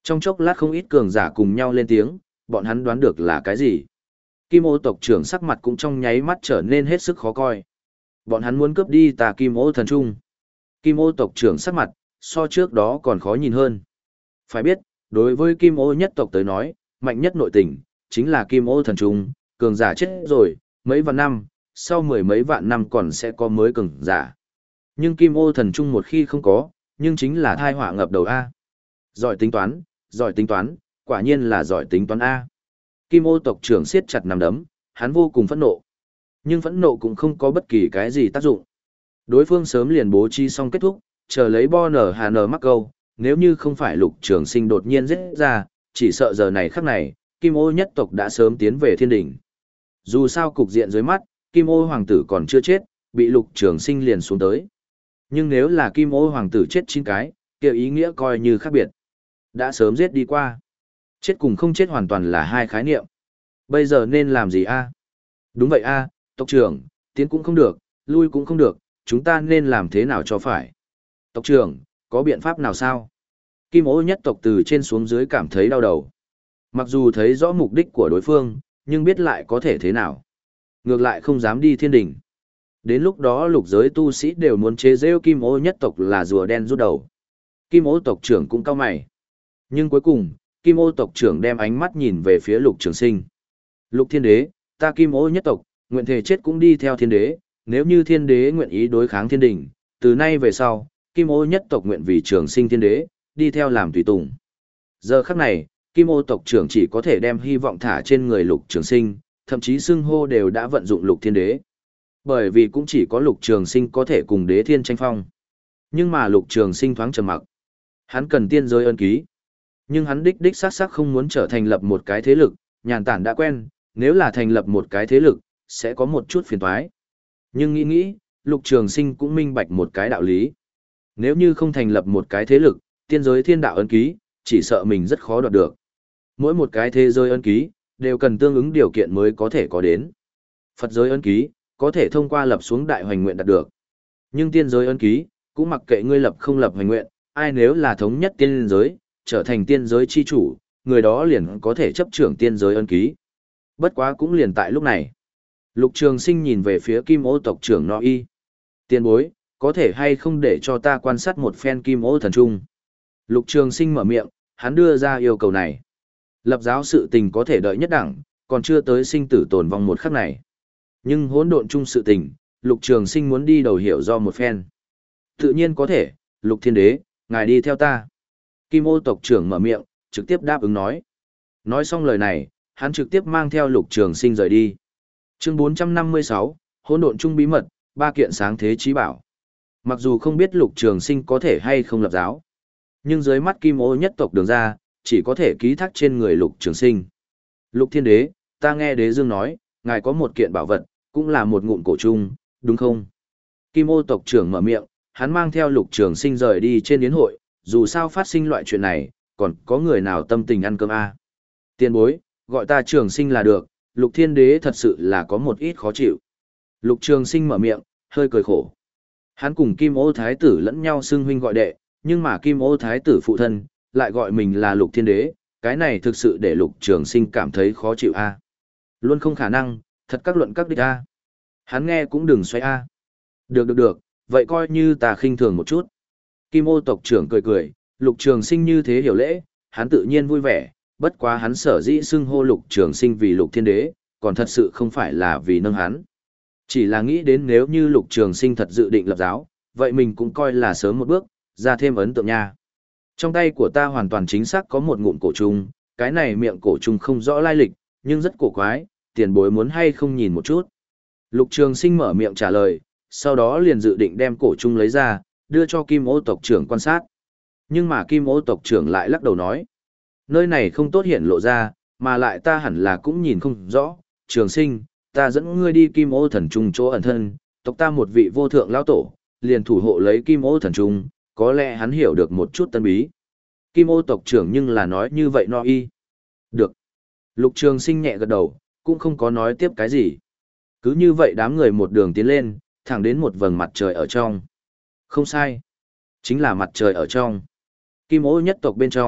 Trong chốc lát không ít cường giả cùng nhau lên tiếng, bọn hắn đoán được là cái gì. Kim ô tộc trưởng sắc mặt cũng trong nháy mắt trở nên hết sức khó coi. Bọn hắn muốn cướp đi tà kim ô thần trung. Kim ô tộc trưởng sắc mặt, so trước đó còn khó nhìn hơn. Phải biết, đối với kim ô nhất tộc tới nói, mạnh nhất nội tình, chính là kim ô thần trung, cường giả chết rồi, mấy vạn năm, sau mười mấy vạn năm còn sẽ có mới cường giả. Nhưng kim ô thần trung một khi không có, nhưng chính là thai họa ngập đầu A. Giỏi tính toán, giỏi tính toán, quả nhiên là giỏi tính toán A. Kim ô tộc trưởng siết chặt nắm đấm, hắn vô cùng phẫn nộ. Nhưng phẫn nộ cũng không có bất kỳ cái gì tác dụng. Đối phương sớm liền bố trí xong kết thúc, chờ lấy bo nở hà nở mắc câu, nếu như không phải lục trường sinh đột nhiên giết ra, chỉ sợ giờ này khắc này, kim ô nhất tộc đã sớm tiến về thiên đỉnh. Dù sao cục diện dưới mắt, kim ô hoàng tử còn chưa chết, bị lục trường sinh liền xuống tới. Nhưng nếu là kim ô hoàng tử chết chín cái, kia ý nghĩa coi như khác biệt. Đã sớm giết đi qua. Chết cùng không chết hoàn toàn là hai khái niệm. Bây giờ nên làm gì a? Đúng vậy a, tộc trưởng, tiến cũng không được, lui cũng không được, chúng ta nên làm thế nào cho phải? Tộc trưởng, có biện pháp nào sao? Kim ô nhất tộc từ trên xuống dưới cảm thấy đau đầu. Mặc dù thấy rõ mục đích của đối phương, nhưng biết lại có thể thế nào. Ngược lại không dám đi thiên đỉnh. Đến lúc đó lục giới tu sĩ đều muốn chế giễu kim ô nhất tộc là rùa đen rút đầu. Kim ô tộc trưởng cũng cau mày. Nhưng cuối cùng, kim ô tộc trưởng đem ánh mắt nhìn về phía lục trường sinh. Lục thiên đế, ta kim ô nhất tộc, nguyện thể chết cũng đi theo thiên đế, nếu như thiên đế nguyện ý đối kháng thiên đình, từ nay về sau, kim ô nhất tộc nguyện vì trường sinh thiên đế, đi theo làm tùy tùng. Giờ khắc này, kim ô tộc trưởng chỉ có thể đem hy vọng thả trên người lục trường sinh, thậm chí xưng hô đều đã vận dụng lục thiên đế. Bởi vì cũng chỉ có lục trường sinh có thể cùng đế thiên tranh phong. Nhưng mà lục trường sinh thoáng trầm mặc. Hắn cần tiên giới ân ký. Nhưng hắn đích đích xác xác không muốn trở thành lập một cái thế lực, nhàn tản đã quen, nếu là thành lập một cái thế lực, sẽ có một chút phiền toái. Nhưng nghĩ nghĩ, lục trường sinh cũng minh bạch một cái đạo lý. Nếu như không thành lập một cái thế lực, tiên giới thiên đạo ân ký, chỉ sợ mình rất khó đoạt được. Mỗi một cái thế giới ân ký, đều cần tương ứng điều kiện mới có thể có đến. Phật giới ân ký, có thể thông qua lập xuống đại hoành nguyện đạt được. Nhưng tiên giới ân ký, cũng mặc kệ ngươi lập không lập hoành nguyện, ai nếu là thống nhất tiên giới, trở thành tiên giới chi chủ, người đó liền có thể chấp trưởng tiên giới ân ký. Bất quá cũng liền tại lúc này. Lục Trường Sinh nhìn về phía Kim Ô tộc trưởng No Y. Tiên bối, có thể hay không để cho ta quan sát một phen Kim Ô thần trung? Lục Trường Sinh mở miệng, hắn đưa ra yêu cầu này. Lập giáo sự tình có thể đợi nhất đẳng, còn chưa tới sinh tử tồn vong một khắc này. Nhưng hỗn độn chung sự tình, Lục Trường Sinh muốn đi đầu hiểu do một phen. Tự nhiên có thể, Lục Thiên Đế, ngài đi theo ta. Kim Ô tộc trưởng mở miệng, trực tiếp đáp ứng nói. Nói xong lời này, hắn trực tiếp mang theo Lục Trường Sinh rời đi. Chương bốn trăm năm mươi sáu, hỗn độn chung bí mật, ba kiện sáng thế chí bảo. Mặc dù không biết Lục Trường Sinh có thể hay không lập giáo, nhưng dưới mắt Kim Ô nhất tộc đường ra, chỉ có thể ký thác trên người Lục Trường Sinh. Lục Thiên Đế, ta nghe Đế Dương nói, ngài có một kiện bảo vật, cũng là một ngụm cổ chung, đúng không? Kim Ô tộc trưởng mở miệng, hắn mang theo Lục Trường Sinh rời đi trên yến hội, dù sao phát sinh loại chuyện này, còn có người nào tâm tình ăn cơm a? À? Tiên bối, gọi ta Trường Sinh là được, Lục Thiên Đế thật sự là có một ít khó chịu. Lục Trường Sinh mở miệng, hơi cười khổ. Hắn cùng Kim Ô Thái tử lẫn nhau xưng huynh gọi đệ, nhưng mà Kim Ô Thái tử phụ thân, lại gọi mình là Lục Thiên Đế, cái này thực sự để Lục Trường Sinh cảm thấy khó chịu a. À? Luôn không khả năng, thật các luận các đích a. À? Hắn nghe cũng đừng xoay a. À. Được được được, vậy coi như ta khinh thường một chút. Kim Ô tộc trưởng cười cười, Lục Trường Sinh như thế hiểu lễ, hắn tự nhiên vui vẻ, bất quá hắn sở dĩ xưng hô Lục Trường Sinh vì Lục Thiên Đế, còn thật sự không phải là vì nâng hắn. Chỉ là nghĩ đến nếu như Lục Trường Sinh thật dự định lập giáo, vậy mình cũng coi là sớm một bước, ra thêm ấn tượng nha. Trong tay của ta hoàn toàn chính xác có một ngụm cổ trùng, cái này miệng cổ trùng không rõ lai lịch, nhưng rất cổ quái, tiền bối muốn hay không nhìn một chút. Lục Trường Sinh mở miệng trả lời, sau đó liền dự định đem cổ trùng lấy ra, đưa cho Kim Ô tộc trưởng quan sát. Nhưng mà Kim Ô tộc trưởng lại lắc đầu nói, nơi này không tốt hiện lộ ra, mà lại ta hẳn là cũng nhìn không rõ. Trường Sinh, ta dẫn ngươi đi Kim Ô thần trung chỗ ẩn thân, tộc ta một vị vô thượng lão tổ, liền thủ hộ lấy Kim Ô thần trung, có lẽ hắn hiểu được một chút tân bí. Kim Ô tộc trưởng nhưng là nói như vậy no y. Được. Lục Trường Sinh nhẹ gật đầu, cũng không có nói tiếp cái gì. Cứ như vậy đám người một đường tiến lên, thẳng đến một vầng mặt trời ở trong. Không sai. Chính là mặt trời ở trong. Kim Ô nhất tộc bên trong,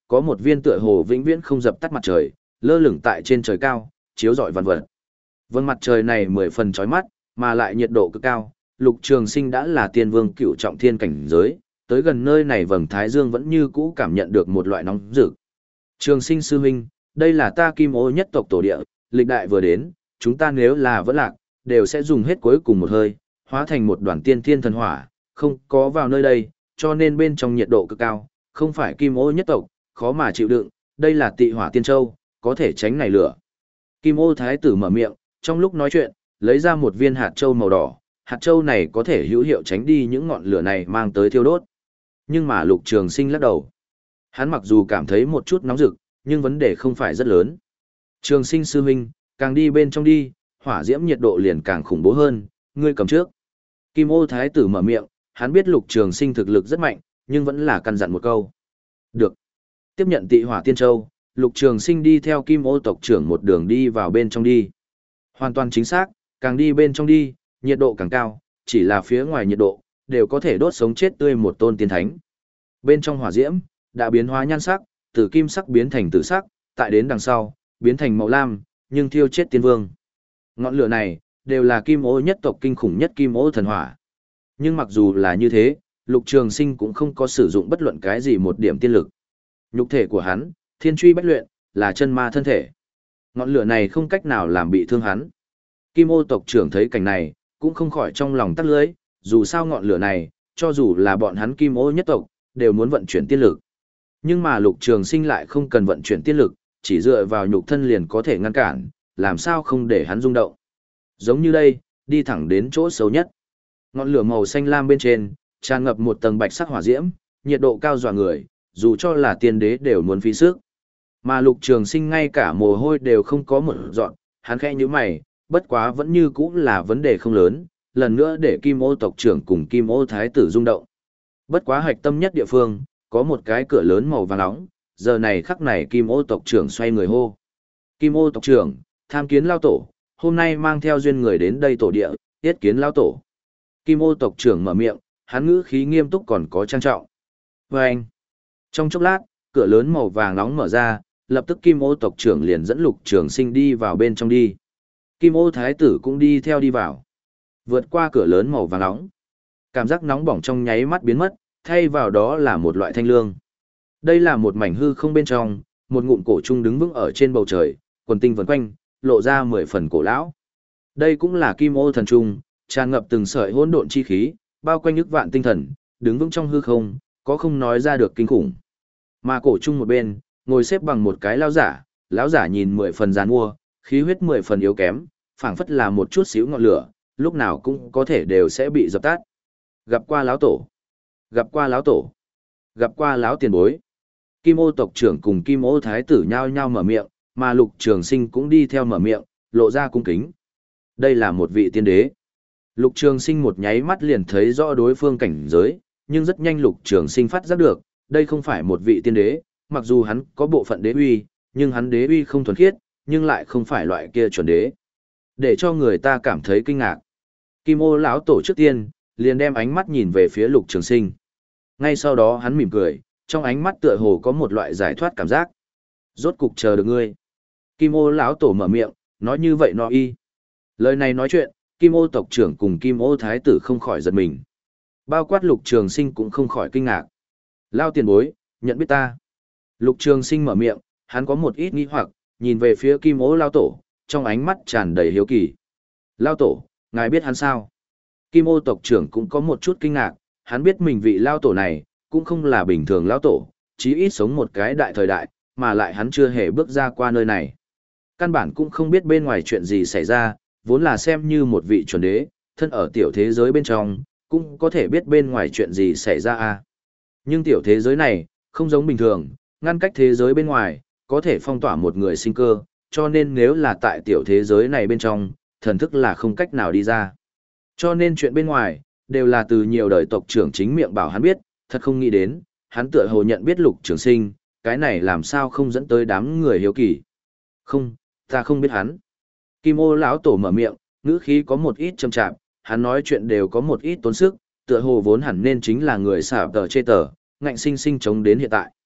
có một viên tựa hồ vĩnh viễn không dập tắt mặt trời, lơ lửng tại trên trời cao, chiếu rọi vạn vật. Vâng, mặt trời này mười phần chói mắt, mà lại nhiệt độ cực cao, Lục Trường Sinh đã là tiên vương cựu trọng thiên cảnh giới, tới gần nơi này vầng thái dương vẫn như cũ cảm nhận được một loại nóng rực. Trường Sinh sư huynh, đây là ta Kim Ô nhất tộc tổ địa, lịch đại vừa đến, chúng ta nếu là vẫn lạc, đều sẽ dùng hết cuối cùng một hơi, hóa thành một đoàn tiên thiên thần hỏa, không có vào nơi đây, cho nên bên trong nhiệt độ cực cao, không phải Kim Ô nhất tộc, khó mà chịu đựng, đây là Tị Hỏa Tiên Châu, có thể tránh này lửa. Kim Ô thái tử mở miệng, trong lúc nói chuyện, lấy ra một viên hạt châu màu đỏ, hạt châu này có thể hữu hiệu tránh đi những ngọn lửa này mang tới thiêu đốt. Nhưng mà Lục Trường Sinh lắc đầu. Hắn mặc dù cảm thấy một chút nóng rực, nhưng vấn đề không phải rất lớn. Trường Sinh sư huynh, càng đi bên trong đi, hỏa diễm nhiệt độ liền càng khủng bố hơn, ngươi cầm trước. Kim Ô thái tử mở miệng, hắn biết Lục Trường Sinh thực lực rất mạnh, nhưng vẫn là căn dặn một câu. Được. Tiếp nhận Tị Hỏa Tiên Châu, Lục Trường Sinh đi theo Kim Ô tộc trưởng một đường đi vào bên trong đi. Hoàn toàn chính xác, càng đi bên trong đi, nhiệt độ càng cao, chỉ là phía ngoài nhiệt độ, đều có thể đốt sống chết tươi một tôn tiên thánh. Bên trong hỏa diễm, đã biến hóa nhan sắc, từ kim sắc biến thành tử sắc, tại đến đằng sau, biến thành màu lam, nhưng thiêu chết tiên vương. Ngọn lửa này, đều là Kim Ô nhất tộc kinh khủng nhất Kim Ô thần hỏa. Nhưng mặc dù là như thế, Lục Trường Sinh cũng không có sử dụng bất luận cái gì một điểm tiên lực. Nhục thể của hắn, thiên truy bách luyện, là chân ma thân thể. Ngọn lửa này không cách nào làm bị thương hắn. Kim Ô tộc trưởng thấy cảnh này, cũng không khỏi trong lòng tắc lưới, dù sao ngọn lửa này, cho dù là bọn hắn Kim Ô nhất tộc, đều muốn vận chuyển tiên lực. Nhưng mà Lục Trường Sinh lại không cần vận chuyển tiên lực, chỉ dựa vào nhục thân liền có thể ngăn cản, làm sao không để hắn rung động. Giống như đây, đi thẳng đến chỗ xấu nhất. Ngọn lửa màu xanh lam bên trên, tràn ngập một tầng bạch sắc hỏa diễm, nhiệt độ cao dọa người, dù cho là tiên đế đều muốn phí sức. Mà Lục Trường Sinh ngay cả mồ hôi đều không có một giọt, hắn khẽ nhíu mày, bất quá vẫn như cũ là vấn đề không lớn, lần nữa để Kim Ô tộc trưởng cùng Kim Ô thái tử rung động. Bất quá hạch tâm nhất địa phương, có một cái cửa lớn màu vàng nóng, giờ này khắc này Kim Ô tộc trưởng xoay người hô. Kim Ô tộc trưởng, tham kiến lao tổ, hôm nay mang theo duyên người đến đây tổ địa, yết kiến lao tổ. Kim Ô tộc trưởng mở miệng, hắn ngữ khí nghiêm túc còn có trang trọng. Và anh, trong chốc lát, cửa lớn màu vàng nóng mở ra, lập tức Kim Ô tộc trưởng liền dẫn Lục Trường Sinh đi vào bên trong đi. Kim Ô thái tử cũng đi theo đi vào. Vượt qua cửa lớn màu vàng nóng. Cảm giác nóng bỏng trong nháy mắt biến mất, thay vào đó là một loại thanh lương. Đây là một mảnh hư không bên trong, một ngụm cổ trung đứng vững ở trên bầu trời, quần tinh vần quanh, lộ ra mười phần cổ lão. Đây cũng là Kim Ô thần trung, tràn ngập từng sợi hỗn độn chi khí, bao quanh ức vạn tinh thần, đứng vững trong hư không, có không nói ra được kinh khủng. Mà cổ trung một bên, ngồi xếp bằng một cái lão giả, lão giả nhìn mười phần giàn mua, khí huyết mười phần yếu kém, phảng phất là một chút xíu ngọn lửa, lúc nào cũng có thể đều sẽ bị dập tắt. Gặp qua lão tổ, gặp qua lão tổ, gặp qua lão tiền bối. Kim Ô tộc trưởng cùng Kim Ô thái tử nhao nhao mở miệng, mà Lục Trường Sinh cũng đi theo mở miệng, lộ ra cung kính. Đây là một vị tiên đế. Lục Trường Sinh một nháy mắt liền thấy rõ đối phương cảnh giới, nhưng rất nhanh Lục Trường Sinh phát giác được, đây không phải một vị tiên đế, mặc dù hắn có bộ phận đế uy, nhưng hắn đế uy không thuần khiết, nhưng lại không phải loại kia chuẩn đế. Để cho người ta cảm thấy kinh ngạc. Kim Ô lão tổ trước tiên, liền đem ánh mắt nhìn về phía Lục Trường Sinh. Ngay sau đó hắn mỉm cười, trong ánh mắt tựa hồ có một loại giải thoát cảm giác. Rốt cục chờ được ngươi. Kim Ô lão tổ mở miệng, nói như vậy nó y. Lời này nói chuyện, Kim Ô tộc trưởng cùng Kim Ô thái tử không khỏi giật mình. Bao quát Lục Trường Sinh cũng không khỏi kinh ngạc. Lao tiền bối, nhận biết ta. Lục Trường Sinh mở miệng, hắn có một ít nghi hoặc, nhìn về phía Kim Ô lão tổ, trong ánh mắt tràn đầy hiếu kỳ. Lao tổ, ngài biết hắn sao? Kim Ô tộc trưởng cũng có một chút kinh ngạc, hắn biết mình vị lao tổ này, cũng không là bình thường lao tổ, chí ít sống một cái đại thời đại, mà lại hắn chưa hề bước ra qua nơi này. Căn bản cũng không biết bên ngoài chuyện gì xảy ra, vốn là xem như một vị chuẩn đế, thân ở tiểu thế giới bên trong, cũng có thể biết bên ngoài chuyện gì xảy ra à. Nhưng tiểu thế giới này, không giống bình thường, ngăn cách thế giới bên ngoài, có thể phong tỏa một người sinh cơ, cho nên nếu là tại tiểu thế giới này bên trong, thần thức là không cách nào đi ra. Cho nên chuyện bên ngoài, đều là từ nhiều đời tộc trưởng chính miệng bảo hắn biết, thật không nghĩ đến, hắn tựa hồ nhận biết Lục Trường Sinh, cái này làm sao không dẫn tới đám người hiếu kỳ. Không, ta không biết hắn. Kim Ô lão tổ mở miệng, ngữ khí có một ít châm chạp, hắn nói chuyện đều có một ít tốn sức, tựa hồ vốn hẳn nên chính là người xả tờ chê tờ, ngạnh sinh sinh chống đến hiện tại.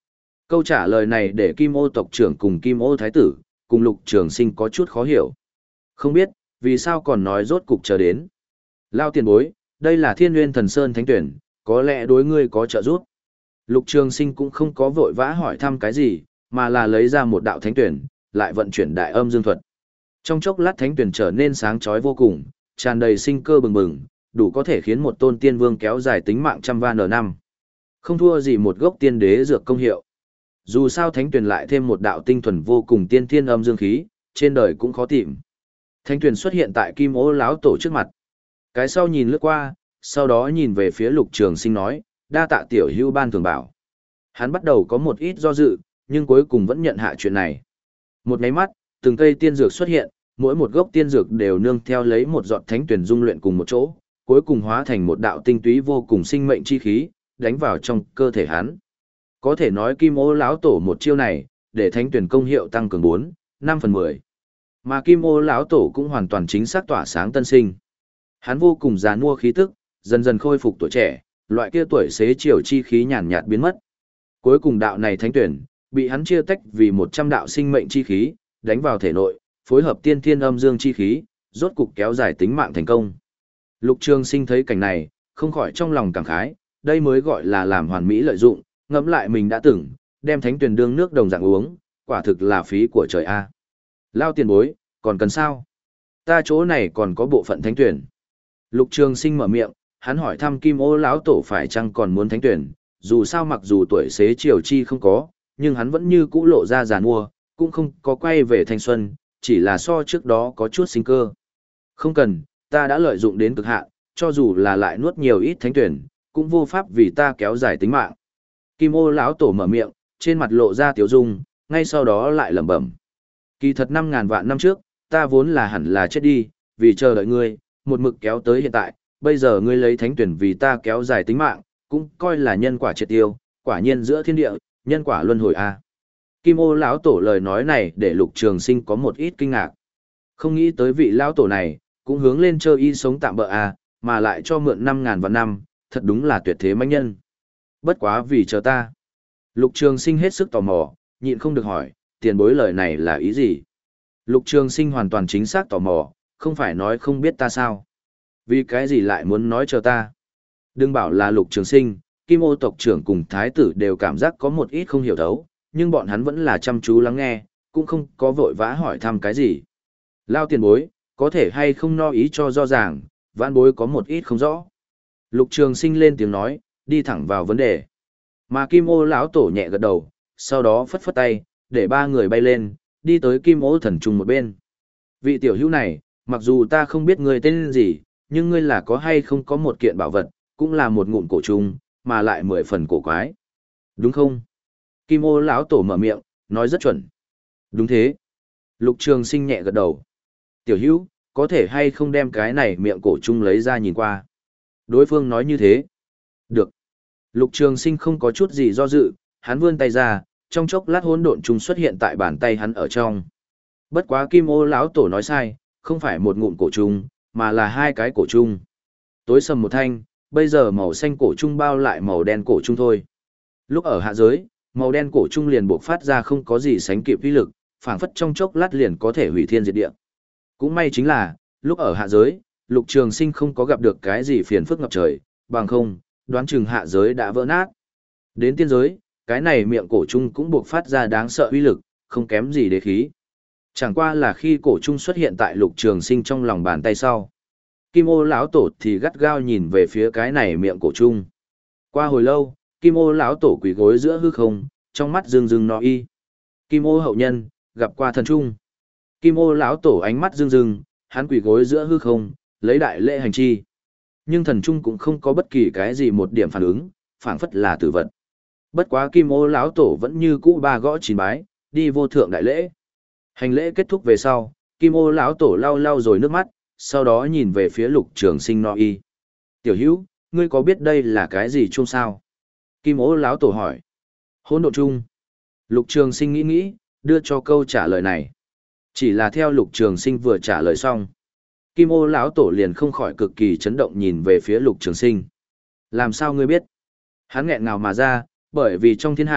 Câu trả lời này để Kim Ô tộc trưởng cùng Kim Ô thái tử, cùng Lục Trường Sinh có chút khó hiểu. Không biết, vì sao còn nói rốt cục chờ đến. Lao tiền bối, đây là Thiên Nguyên Thần Sơn Thánh Tuyển, có lẽ đối ngươi có trợ giúp. Lục Trường Sinh cũng không có vội vã hỏi thăm cái gì, mà là lấy ra một đạo Thánh Tuyển, lại vận chuyển Đại Âm Dương Thuật. Trong chốc lát Thánh Tuyển trở nên sáng chói vô cùng, tràn đầy sinh cơ bừng bừng, đủ có thể khiến một tôn tiên vương kéo dài tính mạng trăm van ở năm. Không thua gì một gốc tiên đế dược công hiệu. Dù sao Thánh Tuyển lại thêm một đạo tinh thuần vô cùng tiên thiên âm dương khí, trên đời cũng khó tìm. Thánh Tuyển xuất hiện tại Kim Ô lão tổ trước mặt. Cái sau nhìn lướt qua, sau đó nhìn về phía Lục Trường Sinh nói, đa tạ tiểu hữu ban thường bảo. Hắn bắt đầu có một ít do dự, nhưng cuối cùng vẫn nhận hạ chuyện này. Một cái mắt, từng cây tiên dược xuất hiện, mỗi một gốc tiên dược đều nương theo lấy một giọt thánh tuyển dung luyện cùng một chỗ, cuối cùng hóa thành một đạo tinh túy vô cùng sinh mệnh chi khí, đánh vào trong cơ thể hắn. Có thể nói Kim Ô lão tổ một chiêu này, để thánh tuyển công hiệu tăng cường bốn, năm phần mười. Mà Kim Ô lão tổ cũng hoàn toàn chính xác tỏa sáng tân sinh. Hắn vô cùng già nua khí tức, dần dần khôi phục tuổi trẻ, loại kia tuổi xế chiều chi khí nhàn nhạt biến mất. Cuối cùng đạo này thánh tuyển, bị hắn chia tách vì một trăm đạo sinh mệnh chi khí, đánh vào thể nội, phối hợp tiên thiên âm dương chi khí, rốt cục kéo dài tính mạng thành công. Lục Trường Sinh thấy cảnh này, không khỏi trong lòng cảm khái, đây mới gọi là làm hoàn mỹ lợi dụng, ngẫm lại mình đã từng đem thánh tuyển đương nước đồng dạng uống, quả thực là phí của trời a. Lao tiền bối, còn cần sao? Ta chỗ này còn có bộ phận thánh tuyển. Lục Trường Sinh mở miệng, hắn hỏi thăm Kim Ô lão tổ phải chăng còn muốn thánh tuyển, dù sao mặc dù tuổi xế chiều chi không có, nhưng hắn vẫn như cũ lộ ra già nua, cũng không có quay về thanh xuân, chỉ là so trước đó có chút sinh cơ. Không cần, ta đã lợi dụng đến cực hạn, cho dù là lại nuốt nhiều ít thánh tuyển, cũng vô pháp vì ta kéo dài tính mạng. Kim Ô lão tổ mở miệng, trên mặt lộ ra tiếu dung, ngay sau đó lại lẩm bẩm. Kỳ thật năm ngàn vạn năm trước, ta vốn là hẳn là chết đi, vì chờ đợi ngươi, một mực kéo tới hiện tại, bây giờ ngươi lấy thánh tuyển vì ta kéo dài tính mạng, cũng coi là nhân quả triệt tiêu, quả nhiên giữa thiên địa, nhân quả luân hồi a. Kim Ô lão tổ lời nói này để Lục Trường Sinh có một ít kinh ngạc. Không nghĩ tới vị lão tổ này, cũng hướng lên chơi y sống tạm bợ a, mà lại cho mượn năm ngàn vạn năm, thật đúng là tuyệt thế mãnh nhân. Bất quá vì chờ ta. Lục Trường Sinh hết sức tò mò, nhịn không được hỏi, tiền bối lời này là ý gì? Lục Trường Sinh hoàn toàn chính xác tò mò, không phải nói không biết ta sao? Vì cái gì lại muốn nói chờ ta? Đừng bảo là Lục Trường Sinh, Kim Ô tộc trưởng cùng thái tử đều cảm giác có một ít không hiểu thấu, nhưng bọn hắn vẫn là chăm chú lắng nghe, cũng không có vội vã hỏi thăm cái gì. Lao tiền bối, có thể hay không no ý cho rõ ràng, vãn bối có một ít không rõ. Lục Trường Sinh lên tiếng nói, đi thẳng vào vấn đề. Mà Kim Ô lão tổ nhẹ gật đầu, sau đó phất phất tay, để ba người bay lên, đi tới Kim Ô thần trùng một bên. Vị tiểu hữu này, mặc dù ta không biết ngươi tên gì, nhưng ngươi là có hay không có một kiện bảo vật, cũng là một ngụm cổ trùng, mà lại mười phần cổ quái. Đúng không? Kim Ô lão tổ mở miệng, nói rất chuẩn. Đúng thế. Lục Trường Sinh nhẹ gật đầu. Tiểu hữu, có thể hay không đem cái này miệng cổ trùng lấy ra nhìn qua? Đối phương nói như thế. Được. Lục Trường Sinh không có chút gì do dự, hắn vươn tay ra, trong chốc lát hỗn độn trùng xuất hiện tại bàn tay hắn ở trong. Bất quá Kim Ô lão tổ nói sai, không phải một ngụm cổ trùng, mà là hai cái cổ trùng. Tối sầm một thanh, bây giờ màu xanh cổ trùng bao lại màu đen cổ trùng thôi. Lúc ở hạ giới, màu đen cổ trùng liền bộc phát ra không có gì sánh kịp uy lực, phảng phất trong chốc lát liền có thể hủy thiên diệt địa. Cũng may chính là, lúc ở hạ giới, Lục Trường Sinh không có gặp được cái gì phiền phức ngập trời, bằng không, đoán chừng hạ giới đã vỡ nát. Đến tiên giới, cái này miệng cổ trùng cũng bộc phát ra đáng sợ uy lực, không kém gì đế khí. Chẳng qua là khi cổ trùng xuất hiện tại Lục Trường Sinh trong lòng bàn tay sau, Kim Ô lão tổ thì gắt gao nhìn về phía cái này miệng cổ trùng. Qua hồi lâu, Kim Ô lão tổ quỳ gối giữa hư không, trong mắt rưng rưng no y. Kim Ô hậu nhân, gặp qua thần trung. Kim Ô lão tổ ánh mắt rưng rưng, hắn quỳ gối giữa hư không, lấy đại lễ hành chi. Nhưng thần trung cũng không có bất kỳ cái gì một điểm phản ứng, phảng phất là tử vật. Bất quá Kim Ô lão tổ vẫn như cũ ba gõ chín bái, đi vô thượng đại lễ. Hành lễ kết thúc về sau, Kim Ô lão tổ lau lau rồi nước mắt, sau đó nhìn về phía Lục Trường Sinh no y. Tiểu hữu, ngươi có biết đây là cái gì chung sao? Kim Ô lão tổ hỏi. Hỗn độn chung. Lục Trường Sinh nghĩ nghĩ, đưa cho câu trả lời này. Chỉ là theo Lục Trường Sinh vừa trả lời xong, Kim Ô lão tổ liền không khỏi cực kỳ chấn động nhìn về phía Lục Trường Sinh. Làm sao ngươi biết? Hắn nghẹn ngào mà ra, bởi vì trong thiên hạ,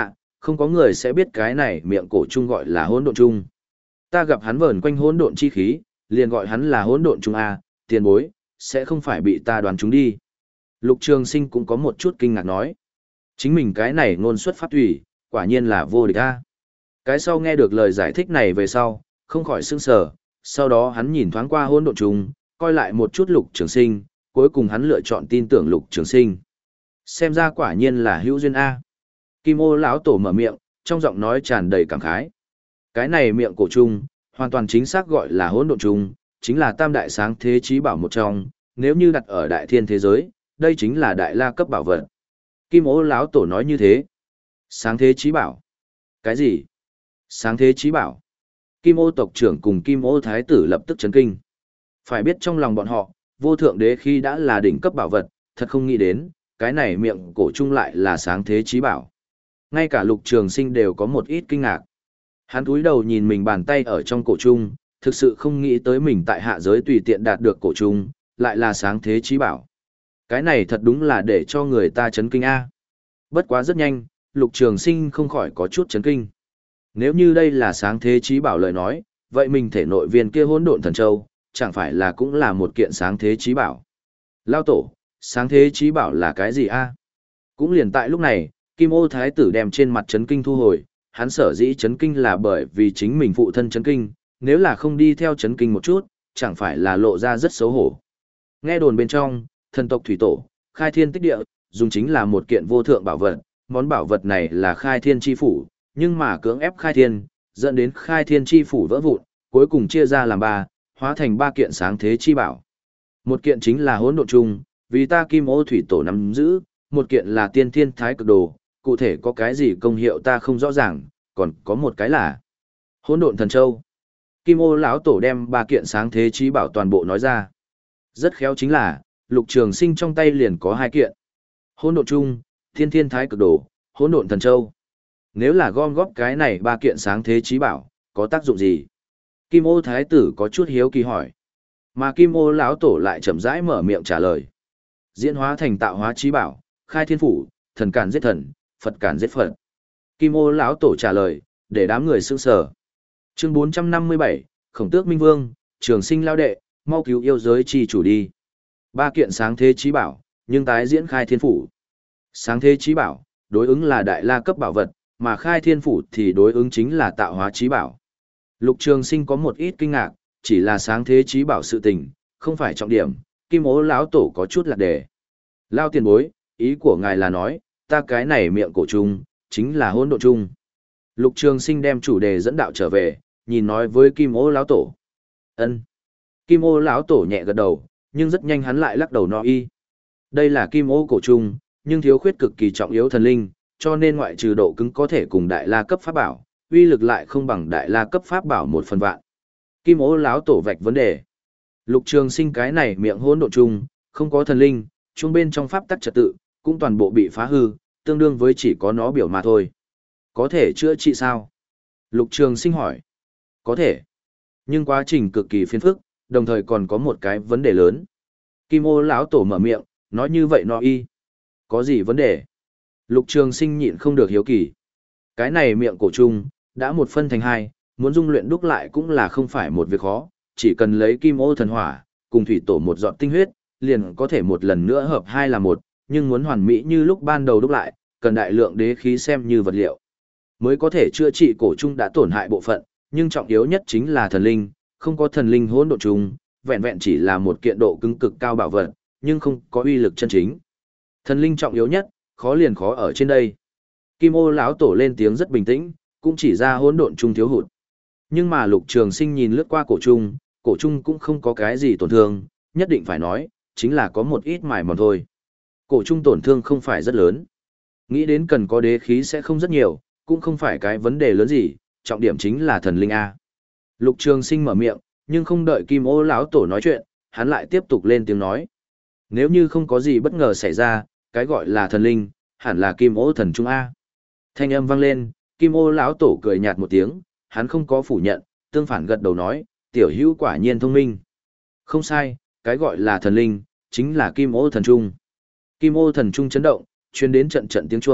không có người sẽ biết cái này miệng cổ chung gọi là hỗn độn chung. Ta gặp hắn vờn quanh hỗn độn chi khí, liền gọi hắn là hỗn độn chung a, tiền bối, sẽ không phải bị ta đoán chúng đi. Lục Trường Sinh cũng có một chút kinh ngạc nói. Chính mình cái này ngôn xuất pháp thủy, quả nhiên là vô địch a. Cái sau nghe được lời giải thích này về sau, không khỏi sững sờ, sau đó hắn nhìn thoáng qua hỗn độn chung, coi lại một chút Lục Trường Sinh, cuối cùng hắn lựa chọn tin tưởng Lục Trường Sinh. Xem ra quả nhiên là hữu duyên a. Kim Ô lão tổ mở miệng, trong giọng nói tràn đầy cảm khái. Cái này miệng cổ chung, hoàn toàn chính xác gọi là hỗn độn chung, chính là tam đại sáng thế chí bảo một trong, nếu như đặt ở đại thiên thế giới, đây chính là đại la cấp bảo vật. Kim Ô lão tổ nói như thế. Sáng thế chí bảo? Cái gì? Sáng thế chí bảo? Kim Ô tộc trưởng cùng Kim Ô thái tử lập tức chấn kinh. Phải biết trong lòng bọn họ, vô thượng đế khi đã là đỉnh cấp bảo vật, thật không nghĩ đến, cái này miệng cổ chung lại là sáng thế chí bảo. Ngay cả Lục Trường Sinh đều có một ít kinh ngạc. Hắn cúi đầu nhìn mình bàn tay ở trong cổ chung, thực sự không nghĩ tới mình tại hạ giới tùy tiện đạt được cổ chung, lại là sáng thế chí bảo. Cái này thật đúng là để cho người ta chấn kinh a. Bất quá rất nhanh, Lục Trường Sinh không khỏi có chút chấn kinh. Nếu như đây là sáng thế chí bảo lời nói, vậy mình thể nội viên kia hỗn độn thần châu, chẳng phải là cũng là một kiện sáng thế chí bảo. Lao tổ, sáng thế chí bảo là cái gì a? Cũng liền tại lúc này, Kim Ô thái tử đem trên mặt chấn kinh thu hồi, hắn sở dĩ chấn kinh là bởi vì chính mình phụ thân chấn kinh, nếu là không đi theo chấn kinh một chút, chẳng phải là lộ ra rất xấu hổ. Nghe đồn bên trong, thần tộc thủy tổ, khai thiên tích địa, dùng chính là một kiện vô thượng bảo vật, món bảo vật này là khai thiên chi phủ, nhưng mà cưỡng ép khai thiên, dẫn đến khai thiên chi phủ vỡ vụn, cuối cùng chia ra làm ba, hóa thành ba kiện sáng thế chi bảo. Một kiện chính là hỗn độn chung, vì ta Kim Ô thủy tổ nắm giữ, một kiện là tiên thiên thái cực đồ, cụ thể có cái gì công hiệu ta không rõ ràng, còn có một cái là hỗn độn thần châu. Kim Ô lão tổ đem ba kiện sáng thế chí bảo toàn bộ nói ra. Rất khéo chính là, Lục Trường Sinh trong tay liền có hai kiện. Hỗn độn chung, thiên thiên thái cực đồ, hỗn độn thần châu. Nếu là gom góp cái này ba kiện sáng thế chí bảo, có tác dụng gì? Kim Ô thái tử có chút hiếu kỳ hỏi. Mà Kim Ô lão tổ lại chậm rãi mở miệng trả lời. Diễn hóa thành tạo hóa chí bảo, khai thiên phủ, thần càn giết thần, Phật càn giết Phật. Kim Ô lão tổ trả lời, để đám người sững sờ. Chương bốn trăm năm mươi bảy, Khổng Tước Minh Vương, Trường Sinh lao đệ, mau cứu yêu giới chi chủ đi. Ba kiện sáng thế chí bảo, nhưng tái diễn khai thiên phủ. Sáng thế chí bảo, đối ứng là đại la cấp bảo vật, mà khai thiên phủ thì đối ứng chính là tạo hóa chí bảo. Lục Trường Sinh có một ít kinh ngạc, chỉ là sáng thế chí bảo sự tình, không phải trọng điểm, Kim Ô lão tổ có chút lạc đề. Lao tiền bối, ý của ngài là nói, ta cái này miệng cổ chung, chính là hỗn độn chung. Lục Trường Sinh đem chủ đề dẫn đạo trở về, nhìn nói với Kim Ô lão tổ. Ân. Kim Ô lão tổ nhẹ gật đầu, nhưng rất nhanh hắn lại lắc đầu nói y. Đây là Kim Ô cổ chung, nhưng thiếu khuyết cực kỳ trọng yếu thần linh, cho nên ngoại trừ độ cứng có thể cùng đại la cấp pháp bảo, uy lực lại không bằng đại la cấp pháp bảo một phần vạn. Kim Ô lão tổ vạch vấn đề. Lục Trường Sinh cái này miệng hỗn độn chung, không có thần linh, chung bên trong pháp tắc trật tự, cũng toàn bộ bị phá hư, tương đương với chỉ có nó biểu mà thôi. Có thể chữa trị sao? Lục Trường Sinh hỏi. Có thể. Nhưng quá trình cực kỳ phiền phức, đồng thời còn có một cái vấn đề lớn. Kim Ô lão tổ mở miệng, nói như vậy nó y. Có gì vấn đề? Lục Trường Sinh nhịn không được hiếu kỳ. Cái này miệng cổ chung, đã một phân thành hai, muốn dung luyện đúc lại cũng là không phải một việc khó, chỉ cần lấy Kim Ô thần hỏa, cùng thủy tổ một giọt tinh huyết, liền có thể một lần nữa hợp hai là một, nhưng muốn hoàn mỹ như lúc ban đầu đúc lại, cần đại lượng đế khí xem như vật liệu. Mới có thể chữa trị cổ chung đã tổn hại bộ phận, nhưng trọng yếu nhất chính là thần linh, không có thần linh hỗn độn chung, vẹn vẹn chỉ là một kiện độ cứng cực cao bảo vật, nhưng không có uy lực chân chính. Thần linh trọng yếu nhất, khó liền khó ở trên đây. Kim Ô lão tổ lên tiếng rất bình tĩnh, cũng chỉ ra hỗn độn chung thiếu hụt. Nhưng mà Lục Trường Sinh nhìn lướt qua cổ chung, cổ chung cũng không có cái gì tổn thương, nhất định phải nói, chính là có một ít mài mòn thôi. Cổ chung tổn thương không phải rất lớn. Nghĩ đến cần có đế khí sẽ không rất nhiều, cũng không phải cái vấn đề lớn gì, trọng điểm chính là thần linh A. Lục Trường Sinh mở miệng, nhưng không đợi Kim Ô lão tổ nói chuyện, hắn lại tiếp tục lên tiếng nói. Nếu như không có gì bất ngờ xảy ra, cái gọi là thần linh, hẳn là Kim Ô thần trung A. Thanh âm vang lên, Kim Ô lão tổ cười nhạt một tiếng, hắn không có phủ nhận, tương phản gật đầu nói, tiểu hữu quả nhiên thông minh. Không sai, cái gọi là thần linh, chính là Kim Ô thần trung. Kim Ô thần trung chấn động, truyền đến trận trận tiếng chuông,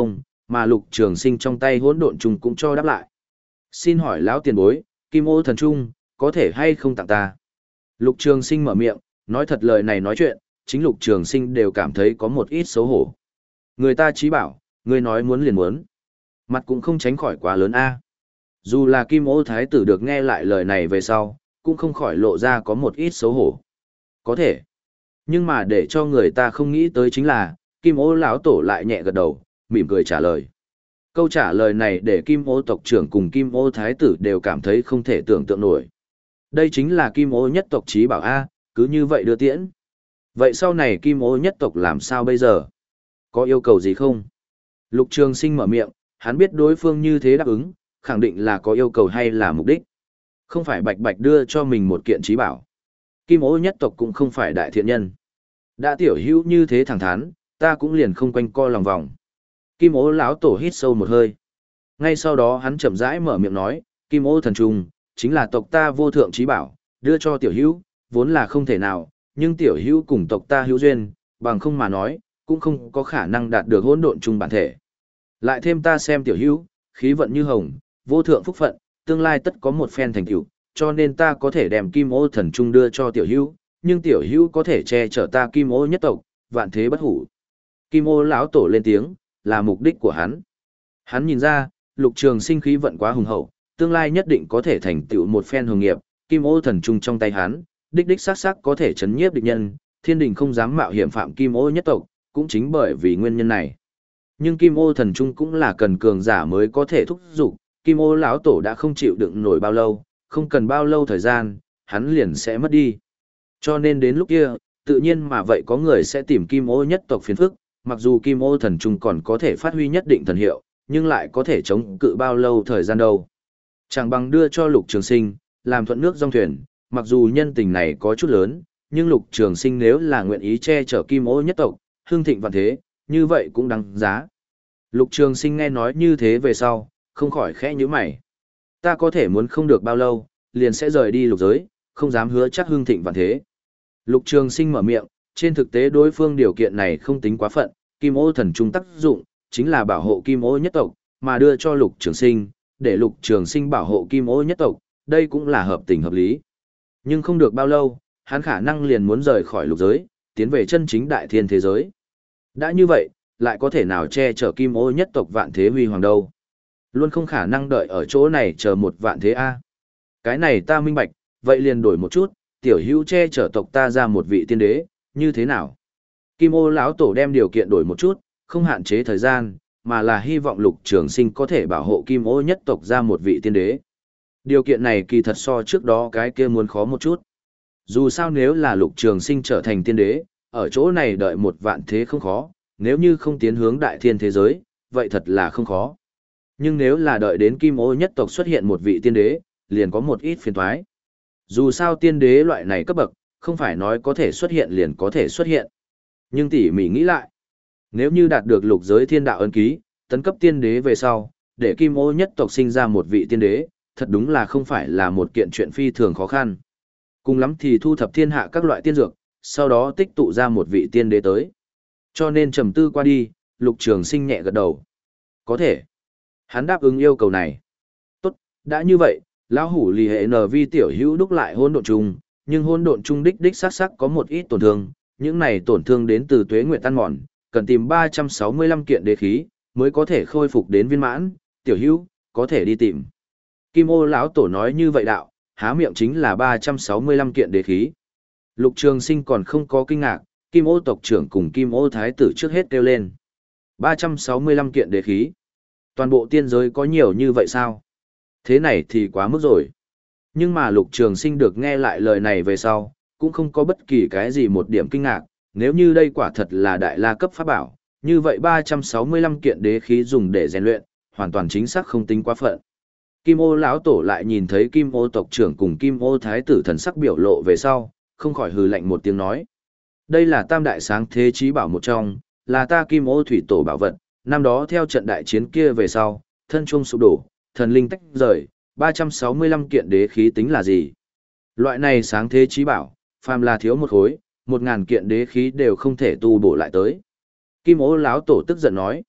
mà Lục Trường Sinh trong tay hỗn độn trùng cũng cho đáp lại. Xin hỏi lão tiền bối, Kim Ô thần trung, có thể hay không tặng ta? Lục Trường Sinh mở miệng, nói thật lời này nói chuyện, chính Lục Trường Sinh đều cảm thấy có một ít xấu hổ. Người ta chí bảo, người nói muốn liền muốn. Mặt cũng không tránh khỏi quá lớn a. Dù là Kim Ô Thái tử được nghe lại lời này về sau, cũng không khỏi lộ ra có một ít xấu hổ. Có thể. Nhưng mà để cho người ta không nghĩ tới chính là, Kim Ô lão tổ lại nhẹ gật đầu, mỉm cười trả lời. Câu trả lời này để Kim Ô tộc trưởng cùng Kim Ô Thái tử đều cảm thấy không thể tưởng tượng nổi. Đây chính là Kim Ô nhất tộc chí bảo A, cứ như vậy đưa tiễn. Vậy sau này Kim Ô nhất tộc làm sao bây giờ? Có yêu cầu gì không? Lục Trường Sinh mở miệng, hắn biết đối phương như thế đáp ứng, khẳng định là có yêu cầu hay là mục đích. Không phải bạch bạch đưa cho mình một kiện chí bảo. Kim Ô nhất tộc cũng không phải đại thiện nhân. Đã tiểu hữu như thế thẳng thắn, ta cũng liền không quanh co lòng vòng. Kim Ô lão tổ hít sâu một hơi. Ngay sau đó hắn chậm rãi mở miệng nói, Kim Ô thần trùng, chính là tộc ta vô thượng chí bảo, đưa cho tiểu hữu, vốn là không thể nào, nhưng tiểu hữu cùng tộc ta hữu duyên, bằng không mà nói, cũng không có khả năng đạt được hỗn độn chung bản thể. Lại thêm ta xem tiểu hữu, khí vận như hồng, vô thượng phúc phận, tương lai tất có một phen thành tựu, cho nên ta có thể đem Kim Ô thần trung đưa cho tiểu hữu, nhưng tiểu hữu có thể che chở ta Kim Ô nhất tộc, vạn thế bất hủ. Kim Ô lão tổ lên tiếng, là mục đích của hắn. Hắn nhìn ra, Lục Trường Sinh khí vận quá hùng hậu, tương lai nhất định có thể thành tựu một phen hùng nghiệp, Kim Ô thần trung trong tay hắn, đích đích xác xác có thể chấn nhiếp địch nhân, thiên đình không dám mạo hiểm phạm Kim Ô nhất tộc, cũng chính bởi vì nguyên nhân này. Nhưng Kim Ô thần trung cũng là cần cường giả mới có thể thúc giục, Kim Ô lão tổ đã không chịu đựng nổi bao lâu, không cần bao lâu thời gian, hắn liền sẽ mất đi. Cho nên đến lúc kia, tự nhiên mà vậy có người sẽ tìm Kim Ô nhất tộc phiền phức, mặc dù Kim Ô thần trung còn có thể phát huy nhất định thần hiệu, nhưng lại có thể chống cự bao lâu thời gian đâu. Chẳng bằng đưa cho Lục Trường Sinh, làm thuận nước dòng thuyền, mặc dù nhân tình này có chút lớn, nhưng Lục Trường Sinh nếu là nguyện ý che chở Kim Ô nhất tộc, hương thịnh vạn thế, như vậy cũng đáng giá. Lục Trường Sinh nghe nói như thế về sau, không khỏi khẽ nhíu mày. Ta có thể muốn không được bao lâu, liền sẽ rời đi lục giới, không dám hứa chắc hương thịnh vạn thế. Lục Trường Sinh mở miệng, trên thực tế đối phương điều kiện này không tính quá phận, Kim Ô thần trung tác dụng, chính là bảo hộ Kim Ô nhất tộc, mà đưa cho Lục Trường Sinh, để Lục Trường Sinh bảo hộ Kim Ô nhất tộc, đây cũng là hợp tình hợp lý. Nhưng không được bao lâu, hắn khả năng liền muốn rời khỏi lục giới, tiến về chân chính đại thiên thế giới. Đã như vậy, lại có thể nào che chở Kim Ô nhất tộc vạn thế huy hoàng đâu? Luôn không khả năng đợi ở chỗ này chờ một vạn thế a. Cái này ta minh bạch, vậy liền đổi một chút, tiểu hữu che chở tộc ta ra một vị tiên đế, như thế nào? Kim Ô lão tổ đem điều kiện đổi một chút, không hạn chế thời gian, mà là hy vọng Lục Trường Sinh có thể bảo hộ Kim Ô nhất tộc ra một vị tiên đế. Điều kiện này kỳ thật so trước đó cái kia muốn khó một chút. Dù sao nếu là Lục Trường Sinh trở thành tiên đế, ở chỗ này đợi một vạn thế không khó, nếu như không tiến hướng đại thiên thế giới, vậy thật là không khó. Nhưng nếu là đợi đến Kim Ô nhất tộc xuất hiện một vị tiên đế, liền có một ít phiền toái. Dù sao tiên đế loại này cấp bậc, không phải nói có thể xuất hiện liền có thể xuất hiện. Nhưng tỉ mỉ nghĩ lại, nếu như đạt được lục giới thiên đạo ấn ký, tấn cấp tiên đế về sau, để Kim Ô nhất tộc sinh ra một vị tiên đế, thật đúng là không phải là một kiện chuyện phi thường khó khăn. Cùng lắm thì thu thập thiên hạ các loại tiên dược, sau đó tích tụ ra một vị tiên đế tới. Cho nên trầm tư qua đi, Lục Trường Sinh nhẹ gật đầu. Có thể. Hắn đáp ứng yêu cầu này. Tốt, đã như vậy, lão hủ lì hệ nờ vi tiểu hữu đúc lại hỗn độn chung, nhưng hỗn độn chung đích đích sắc sắc có một ít tổn thương, những này tổn thương đến từ tuế nguyệt tan mòn, cần tìm ba trăm sáu mươi lăm kiện đế khí mới có thể khôi phục đến viên mãn, tiểu hữu có thể đi tìm. Kim Ô lão tổ nói như vậy đạo, há miệng chính là ba trăm sáu mươi lăm kiện đế khí. Lục Trường Sinh còn không có kinh ngạc, Kim Ô tộc trưởng cùng Kim Ô thái tử trước hết kêu lên. ba trăm sáu mươi lăm kiện đế khí. Toàn bộ tiên giới có nhiều như vậy sao? Thế này thì quá mức rồi. Nhưng mà Lục Trường Sinh được nghe lại lời này về sau, cũng không có bất kỳ cái gì một điểm kinh ngạc, nếu như đây quả thật là đại la cấp pháp bảo, như vậy ba trăm sáu mươi lăm kiện đế khí dùng để rèn luyện, hoàn toàn chính xác không tính quá phận. Kim Ô lão tổ lại nhìn thấy Kim Ô tộc trưởng cùng Kim Ô thái tử thần sắc biểu lộ về sau, không khỏi hừ lạnh một tiếng nói. Đây là tam đại sáng thế chí bảo một trong, là ta Kim Ô thủy tổ bảo vật, năm đó theo trận đại chiến kia về sau, thân trung sụp đổ, thần linh tách rời, ba trăm sáu mươi lăm kiện đế khí tính là gì? Loại này sáng thế chí bảo, phàm là thiếu một khối, một ngàn kiện đế khí đều không thể tu bổ lại tới. Kim Ô lão tổ tức giận nói.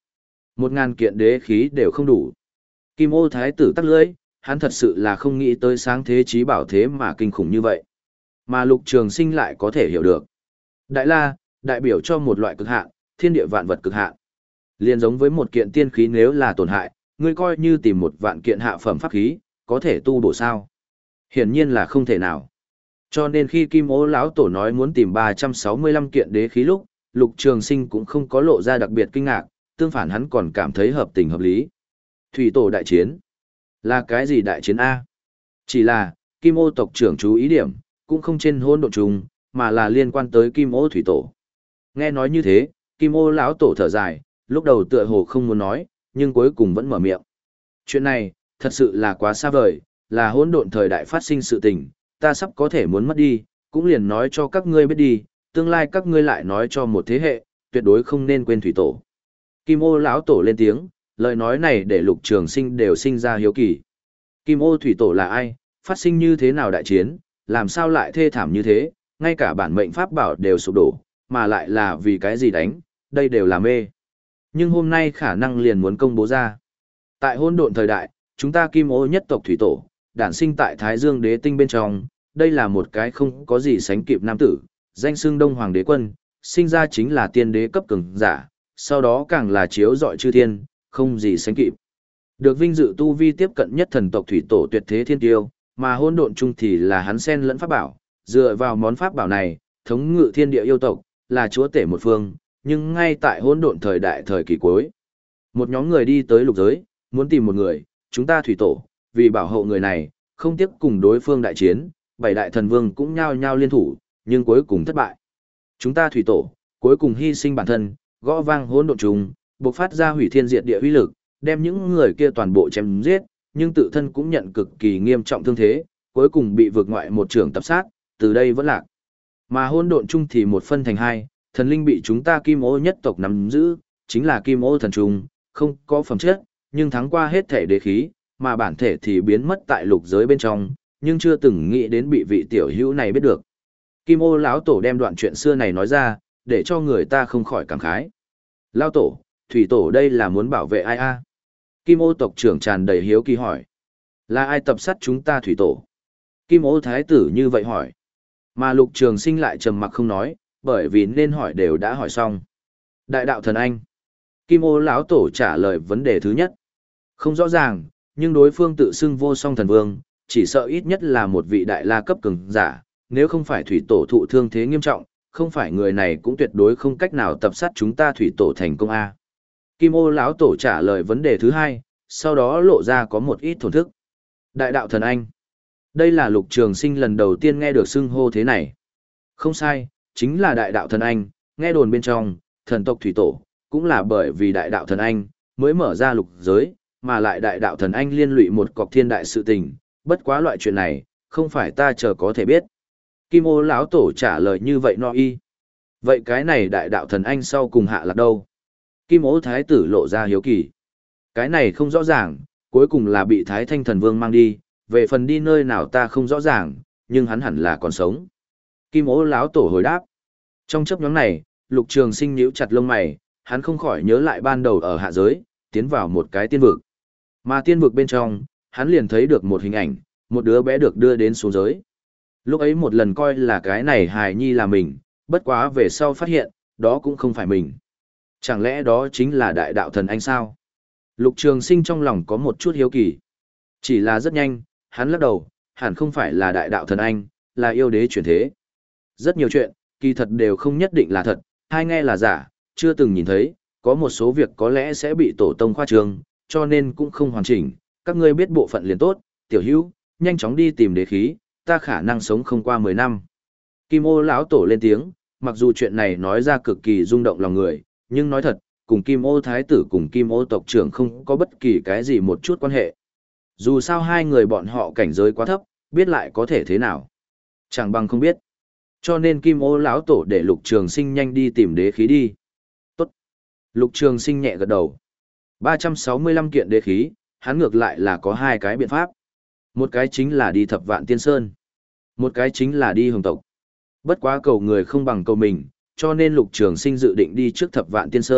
Một ngàn kiện đế khí đều không đủ. Kim Ô Thái tử tắc lưỡi, hắn thật sự là không nghĩ tới sáng thế trí bảo thế mà kinh khủng như vậy. Mà Lục Trường Sinh lại có thể hiểu được. Đại La, đại biểu cho một loại cực hạn, thiên địa vạn vật cực hạn. Liên giống với một kiện tiên khí nếu là tổn hại, ngươi coi như tìm một vạn kiện hạ phẩm pháp khí, có thể tu bổ sao? Hiển nhiên là không thể nào. Cho nên khi Kim Ô lão tổ nói muốn tìm ba trăm sáu mươi lăm kiện đế khí lúc, Lục Trường Sinh cũng không có lộ ra đặc biệt kinh ngạc, tương phản hắn còn cảm thấy hợp tình hợp lý. Thủy tổ đại chiến? Là cái gì đại chiến A? Chỉ là, Kim Ô tộc trưởng chú ý điểm, cũng không trên hôn độn trùng, mà là liên quan tới Kim Ô thủy tổ. Nghe nói như thế, Kim Ô lão tổ thở dài, lúc đầu tựa hồ không muốn nói, nhưng cuối cùng vẫn mở miệng. Chuyện này, thật sự là quá xa vời, là hỗn độn thời đại phát sinh sự tình, ta sắp có thể muốn mất đi, cũng liền nói cho các ngươi biết đi, tương lai các ngươi lại nói cho một thế hệ, tuyệt đối không nên quên thủy tổ. Kim Ô lão tổ lên tiếng, lời nói này để Lục Trường Sinh đều sinh ra hiếu kỳ. Kim Ô thủy tổ là ai, phát sinh như thế nào đại chiến, làm sao lại thê thảm như thế, ngay cả bản mệnh pháp bảo đều sụp đổ, mà lại là vì cái gì đánh, đây đều là mê. Nhưng hôm nay khả năng liền muốn công bố ra. Tại hỗn độn thời đại, chúng ta Kim Ô nhất tộc thủy tổ, đản sinh tại Thái Dương đế tinh bên trong, đây là một cái không có gì sánh kịp nam tử, danh xưng Đông Hoàng đế quân, sinh ra chính là tiên đế cấp cường giả, sau đó càng là chiếu rọi chư thiên, không gì sánh kịp. Được vinh dự tu vi tiếp cận nhất thần tộc thủy tổ tuyệt thế thiên tiêu, mà hỗn độn chung thì là hắn sen lẫn pháp bảo, dựa vào món pháp bảo này, thống ngự thiên địa yêu tộc, là chúa tể một phương, nhưng ngay tại hỗn độn thời đại thời kỳ cuối, một nhóm người đi tới lục giới, muốn tìm một người, chúng ta thủy tổ, vì bảo hộ người này, không tiếc cùng đối phương đại chiến, bảy đại thần vương cũng nhao nhao liên thủ, nhưng cuối cùng thất bại. Chúng ta thủy tổ, cuối cùng hy sinh bản thân, gõ vang hỗn độn trùng, bộc phát ra hủy thiên diệt địa uy lực, đem những người kia toàn bộ chém giết, nhưng tự thân cũng nhận cực kỳ nghiêm trọng thương thế, cuối cùng bị vượt ngoại một trưởng tập sát, từ đây vẫn lạc. Mà hỗn độn chung thì một phân thành hai, thần linh bị chúng ta Kim Ô nhất tộc nắm giữ, chính là Kim Ô thần trùng, không có phẩm chất, nhưng thắng qua hết thể đế khí, mà bản thể thì biến mất tại lục giới bên trong, nhưng chưa từng nghĩ đến bị vị tiểu hữu này biết được. Kim Ô lão tổ đem đoạn chuyện xưa này nói ra, để cho người ta không khỏi cảm khái. Lão tổ, thủy tổ đây là muốn bảo vệ ai a? Kim Ô tộc trưởng tràn đầy hiếu kỳ hỏi. Là ai tập sát chúng ta thủy tổ? Kim Ô thái tử như vậy hỏi. Mà Lục Trường Sinh lại trầm mặc không nói, bởi vì nên hỏi đều đã hỏi xong. Đại đạo thần anh. Kim Ô lão tổ trả lời vấn đề thứ nhất. Không rõ ràng, nhưng đối phương tự xưng vô song thần vương, chỉ sợ ít nhất là một vị đại la cấp cường giả, nếu không phải thủy tổ thụ thương thế nghiêm trọng, không phải người này cũng tuyệt đối không cách nào tập sát chúng ta thủy tổ thành công a. Kim Ô lão tổ trả lời vấn đề thứ hai, sau đó lộ ra có một ít thổn thức. Đại đạo thần anh. Đây là Lục Trường Sinh lần đầu tiên nghe được xưng hô thế này. Không sai, chính là đại đạo thần anh, nghe đồn bên trong, thần tộc thủy tổ, cũng là bởi vì đại đạo thần anh, mới mở ra lục giới, mà lại đại đạo thần anh liên lụy một cọc thiên đại sự tình, bất quá loại chuyện này, không phải ta chờ có thể biết. Kim Ô lão tổ trả lời như vậy no y. Vậy cái này đại đạo thần anh sau cùng hạ lạc đâu? Kim Ô thái tử lộ ra hiếu kỳ. Cái này không rõ ràng, cuối cùng là bị Thái Thanh thần vương mang đi, về phần đi nơi nào ta không rõ ràng, nhưng hắn hẳn là còn sống. Kim Ô lão tổ hồi đáp. Trong chấp nhóm này, Lục Trường Sinh nhíu chặt lông mày, hắn không khỏi nhớ lại ban đầu ở hạ giới, tiến vào một cái tiên vực. Mà tiên vực bên trong, hắn liền thấy được một hình ảnh, một đứa bé được đưa đến xuống giới. Lúc ấy một lần coi là cái này hài nhi là mình, bất quá về sau phát hiện, đó cũng không phải mình. Chẳng lẽ đó chính là đại đạo thần anh sao? Lục Trường Sinh trong lòng có một chút hiếu kỳ. Chỉ là rất nhanh, hắn lắc đầu, hẳn không phải là đại đạo thần anh, là yêu đế chuyển thế. Rất nhiều chuyện, kỳ thật đều không nhất định là thật, hay nghe là giả, chưa từng nhìn thấy, có một số việc có lẽ sẽ bị tổ tông khoa trương, cho nên cũng không hoàn chỉnh, các ngươi biết bộ phận liền tốt, tiểu hữu, nhanh chóng đi tìm đế khí, ta khả năng sống không qua mười năm. Kim Ô lão tổ lên tiếng, mặc dù chuyện này nói ra cực kỳ rung động lòng người, nhưng nói thật, cùng Kim Ô thái tử cùng Kim Ô tộc trưởng không có bất kỳ cái gì một chút quan hệ. Dù sao hai người bọn họ cảnh giới quá thấp, biết lại có thể thế nào. Chẳng bằng không biết. Cho nên Kim Ô lão tổ để Lục Trường Sinh nhanh đi tìm đế khí đi. Tốt. Lục Trường Sinh nhẹ gật đầu. ba trăm sáu mươi lăm kiện đế khí, hắn ngược lại là có hai cái biện pháp. Một cái chính là đi Thập Vạn Tiên Sơn. Một cái chính là đi Hồng tộc. Bất quá cầu người không bằng cầu mình, cho nên Lục Trường Sinh dự định đi trước Thập Vạn Tiên Sơn,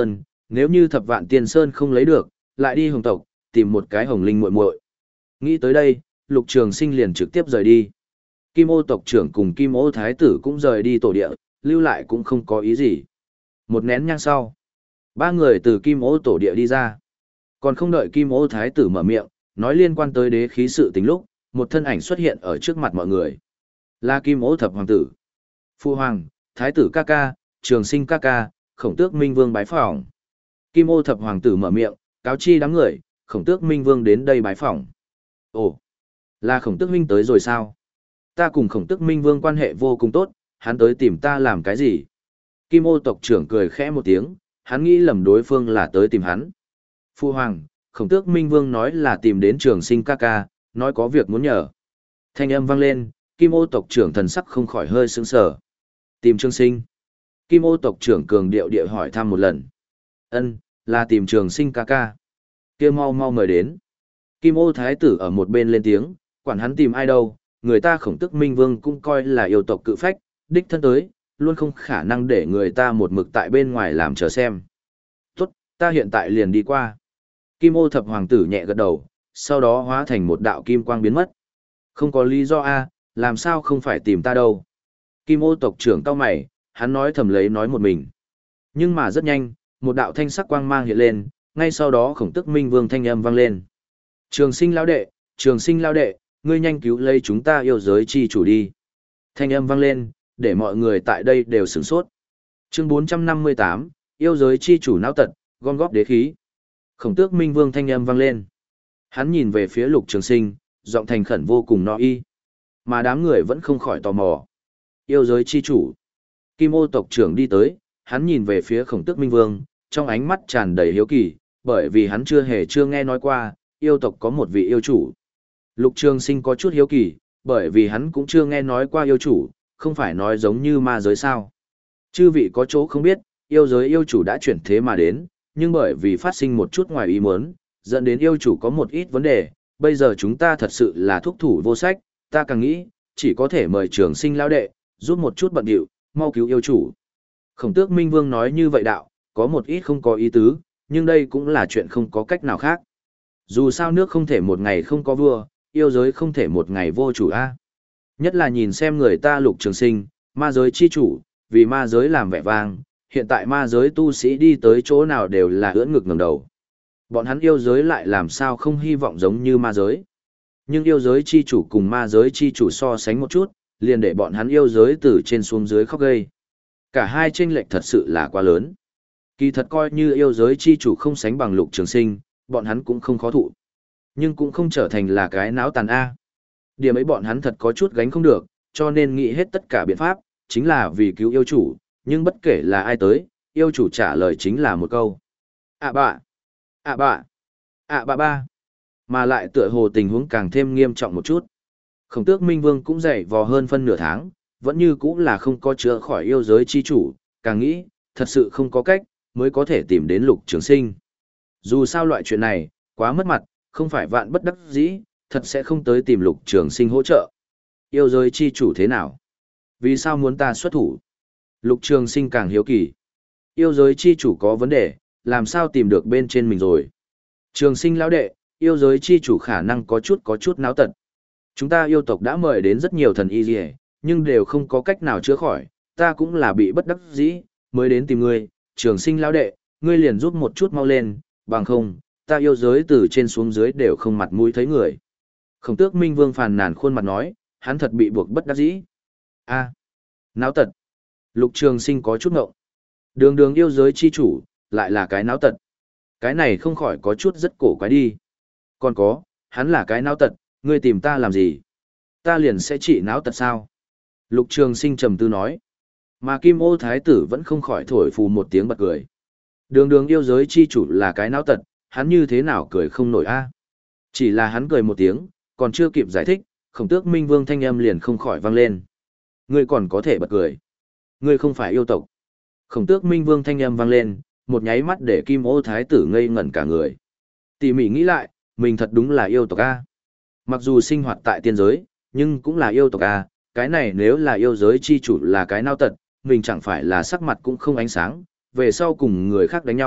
nếu như Thập Vạn Tiên Sơn không lấy được, lại đi Hồng tộc, tìm một cái Hồng Linh muội muội. Nghĩ tới đây, Lục Trường Sinh liền trực tiếp rời đi. Kim Ô tộc trưởng cùng Kim Ô thái tử cũng rời đi tổ địa, lưu lại cũng không có ý gì. Một nén nhang sau, ba người từ Kim Ô tổ địa đi ra. Còn không đợi Kim Ô thái tử mở miệng, nói liên quan tới đế khí sự tình lúc, một thân ảnh xuất hiện ở trước mặt mọi người. Là Kim Ô thập hoàng tử. Phu hoàng, thái tử ca ca, Trường Sinh ca ca, Khổng Tước Minh Vương bái phỏng. Kim Ô thập hoàng tử mở miệng, cáo chi đám người, Khổng Tước Minh Vương đến đây bái phỏng. Ồ, là Khổng Tước Minh tới rồi sao? Ta cùng Khổng Tước Minh Vương quan hệ vô cùng tốt, hắn tới tìm ta làm cái gì? Kim Ô tộc trưởng cười khẽ một tiếng, hắn nghĩ lầm đối phương là tới tìm hắn. Phu hoàng, Khổng Tước Minh Vương nói là tìm đến Trường Sinh ca ca, nói có việc muốn nhờ. Thanh âm vang lên, Kim Ô tộc trưởng thần sắc không khỏi hơi sững sờ. Tìm Trường Sinh. Kim Ô tộc trưởng cường điệu địa hỏi thăm một lần. Ân, là tìm Trường Sinh ca ca. Kia mau mau mời đến. Kim Ô thái tử ở một bên lên tiếng, quản hắn tìm ai đâu, người ta Khổng Tước Minh Vương cũng coi là yêu tộc cự phách, đích thân tới, luôn không khả năng để người ta một mực tại bên ngoài làm chờ xem. Tốt, ta hiện tại liền đi qua. Kim Ô thập hoàng tử nhẹ gật đầu, sau đó hóa thành một đạo kim quang biến mất. Không có lý do a, làm sao không phải tìm ta đâu. Kim Ô tộc trưởng cao mày, hắn nói thầm lấy nói một mình. Nhưng mà rất nhanh, một đạo thanh sắc quang mang hiện lên, ngay sau đó Khổng Tước Minh Vương thanh âm vang lên. Trường Sinh lão đệ, Trường Sinh lão đệ, ngươi nhanh cứu lấy chúng ta yêu giới chi chủ đi. Thanh âm vang lên, để mọi người tại đây đều sửng sốt. Chương bốn trăm năm mươi tám, yêu giới chi chủ não tật, gom góp đế khí. Khổng Tước Minh Vương thanh âm vang lên. Hắn nhìn về phía Lục Trường Sinh, giọng thành khẩn vô cùng no y. Mà đám người vẫn không khỏi tò mò. Yêu giới chi chủ. Kim Ô tộc trưởng đi tới, hắn nhìn về phía Khổng Tước Minh Vương, trong ánh mắt tràn đầy hiếu kỳ, bởi vì hắn chưa hề chưa nghe nói qua, yêu tộc có một vị yêu chủ. Lục Trường Sinh có chút hiếu kỳ, bởi vì hắn cũng chưa nghe nói qua yêu chủ, không phải nói giống như ma giới sao. Chư vị có chỗ không biết, yêu giới yêu chủ đã chuyển thế mà đến, nhưng bởi vì phát sinh một chút ngoài ý muốn, dẫn đến yêu chủ có một ít vấn đề, bây giờ chúng ta thật sự là thúc thủ vô sách, ta càng nghĩ, chỉ có thể mời Trường Sinh lão đệ, giúp một chút bận điệu, mau cứu yêu chủ. Khổng Tước Minh Vương nói như vậy đạo, có một ít không có ý tứ, nhưng đây cũng là chuyện không có cách nào khác. Dù sao nước không thể một ngày không có vua, yêu giới không thể một ngày vô chủ a. Nhất là nhìn xem người ta Lục Trường Sinh, ma giới chi chủ, vì ma giới làm vẻ vang, hiện tại ma giới tu sĩ đi tới chỗ nào đều là ưỡn ngực ngẩng đầu. Bọn hắn yêu giới lại làm sao không hy vọng giống như ma giới. Nhưng yêu giới chi chủ cùng ma giới chi chủ so sánh một chút, liền để bọn hắn yêu giới từ trên xuống dưới khóc gây. Cả hai chênh lệch thật sự là quá lớn. Kỳ thật coi như yêu giới chi chủ không sánh bằng Lục Trường Sinh, bọn hắn cũng không khó thụ. Nhưng cũng không trở thành là cái náo tàn A. Điểm ấy bọn hắn thật có chút gánh không được, cho nên nghĩ hết tất cả biện pháp, chính là vì cứu yêu chủ, nhưng bất kể là ai tới, yêu chủ trả lời chính là một câu. À bạ, à bạ, à bạ ba. Mà lại tựa hồ tình huống càng thêm nghiêm trọng một chút. Khổng Tước Minh Vương cũng dày vò hơn phân nửa tháng, vẫn như cũng là không có chữa khỏi yêu giới chi chủ, càng nghĩ, thật sự không có cách, mới có thể tìm đến Lục Trường Sinh. Dù sao loại chuyện này, quá mất mặt, không phải vạn bất đắc dĩ, thật sẽ không tới tìm Lục Trường Sinh hỗ trợ. Yêu giới chi chủ thế nào? Vì sao muốn ta xuất thủ? Lục Trường Sinh càng hiếu kỳ. Yêu giới chi chủ có vấn đề, làm sao tìm được bên trên mình rồi? Trường Sinh lão đệ, yêu giới chi chủ khả năng có chút có chút náo tật. Chúng ta yêu tộc đã mời đến rất nhiều thần y dì nhưng đều không có cách nào chữa khỏi, ta cũng là bị bất đắc dĩ, mới đến tìm ngươi. Trường Sinh lão đệ, ngươi liền giúp một chút mau lên, bằng không, ta yêu giới từ trên xuống dưới đều không mặt mũi thấy người. Khổng Tước Minh Vương phàn nàn khuôn mặt nói, hắn thật bị buộc bất đắc dĩ. A, náo tật. Lục Trường Sinh có chút ngộng. Đường đường yêu giới chi chủ, lại là cái náo tật. Cái này không khỏi có chút rất cổ quái đi. Còn có, hắn là cái náo tật, ngươi tìm ta làm gì? Ta liền sẽ trị náo tật sao? Lục Trường Sinh trầm tư nói. Mà Kim Ô Thái tử vẫn không khỏi thổi phù một tiếng bật cười. Đường đường yêu giới chi chủ là cái náo tật, hắn như thế nào cười không nổi a? Chỉ là hắn cười một tiếng, còn chưa kịp giải thích, Khổng Tước Minh Vương thanh âm liền không khỏi vang lên. Ngươi còn có thể bật cười. Ngươi không phải yêu tộc. Khổng Tước Minh Vương thanh âm vang lên, một nháy mắt để Kim Ô Thái tử ngây ngẩn cả người. Tỉ mỉ nghĩ lại, mình thật đúng là yêu tộc a. Mặc dù sinh hoạt tại tiên giới, nhưng cũng là yêu tộc a, cái này nếu là yêu giới chi chủ là cái nao tật, mình chẳng phải là sắc mặt cũng không ánh sáng, về sau cùng người khác đánh nhau,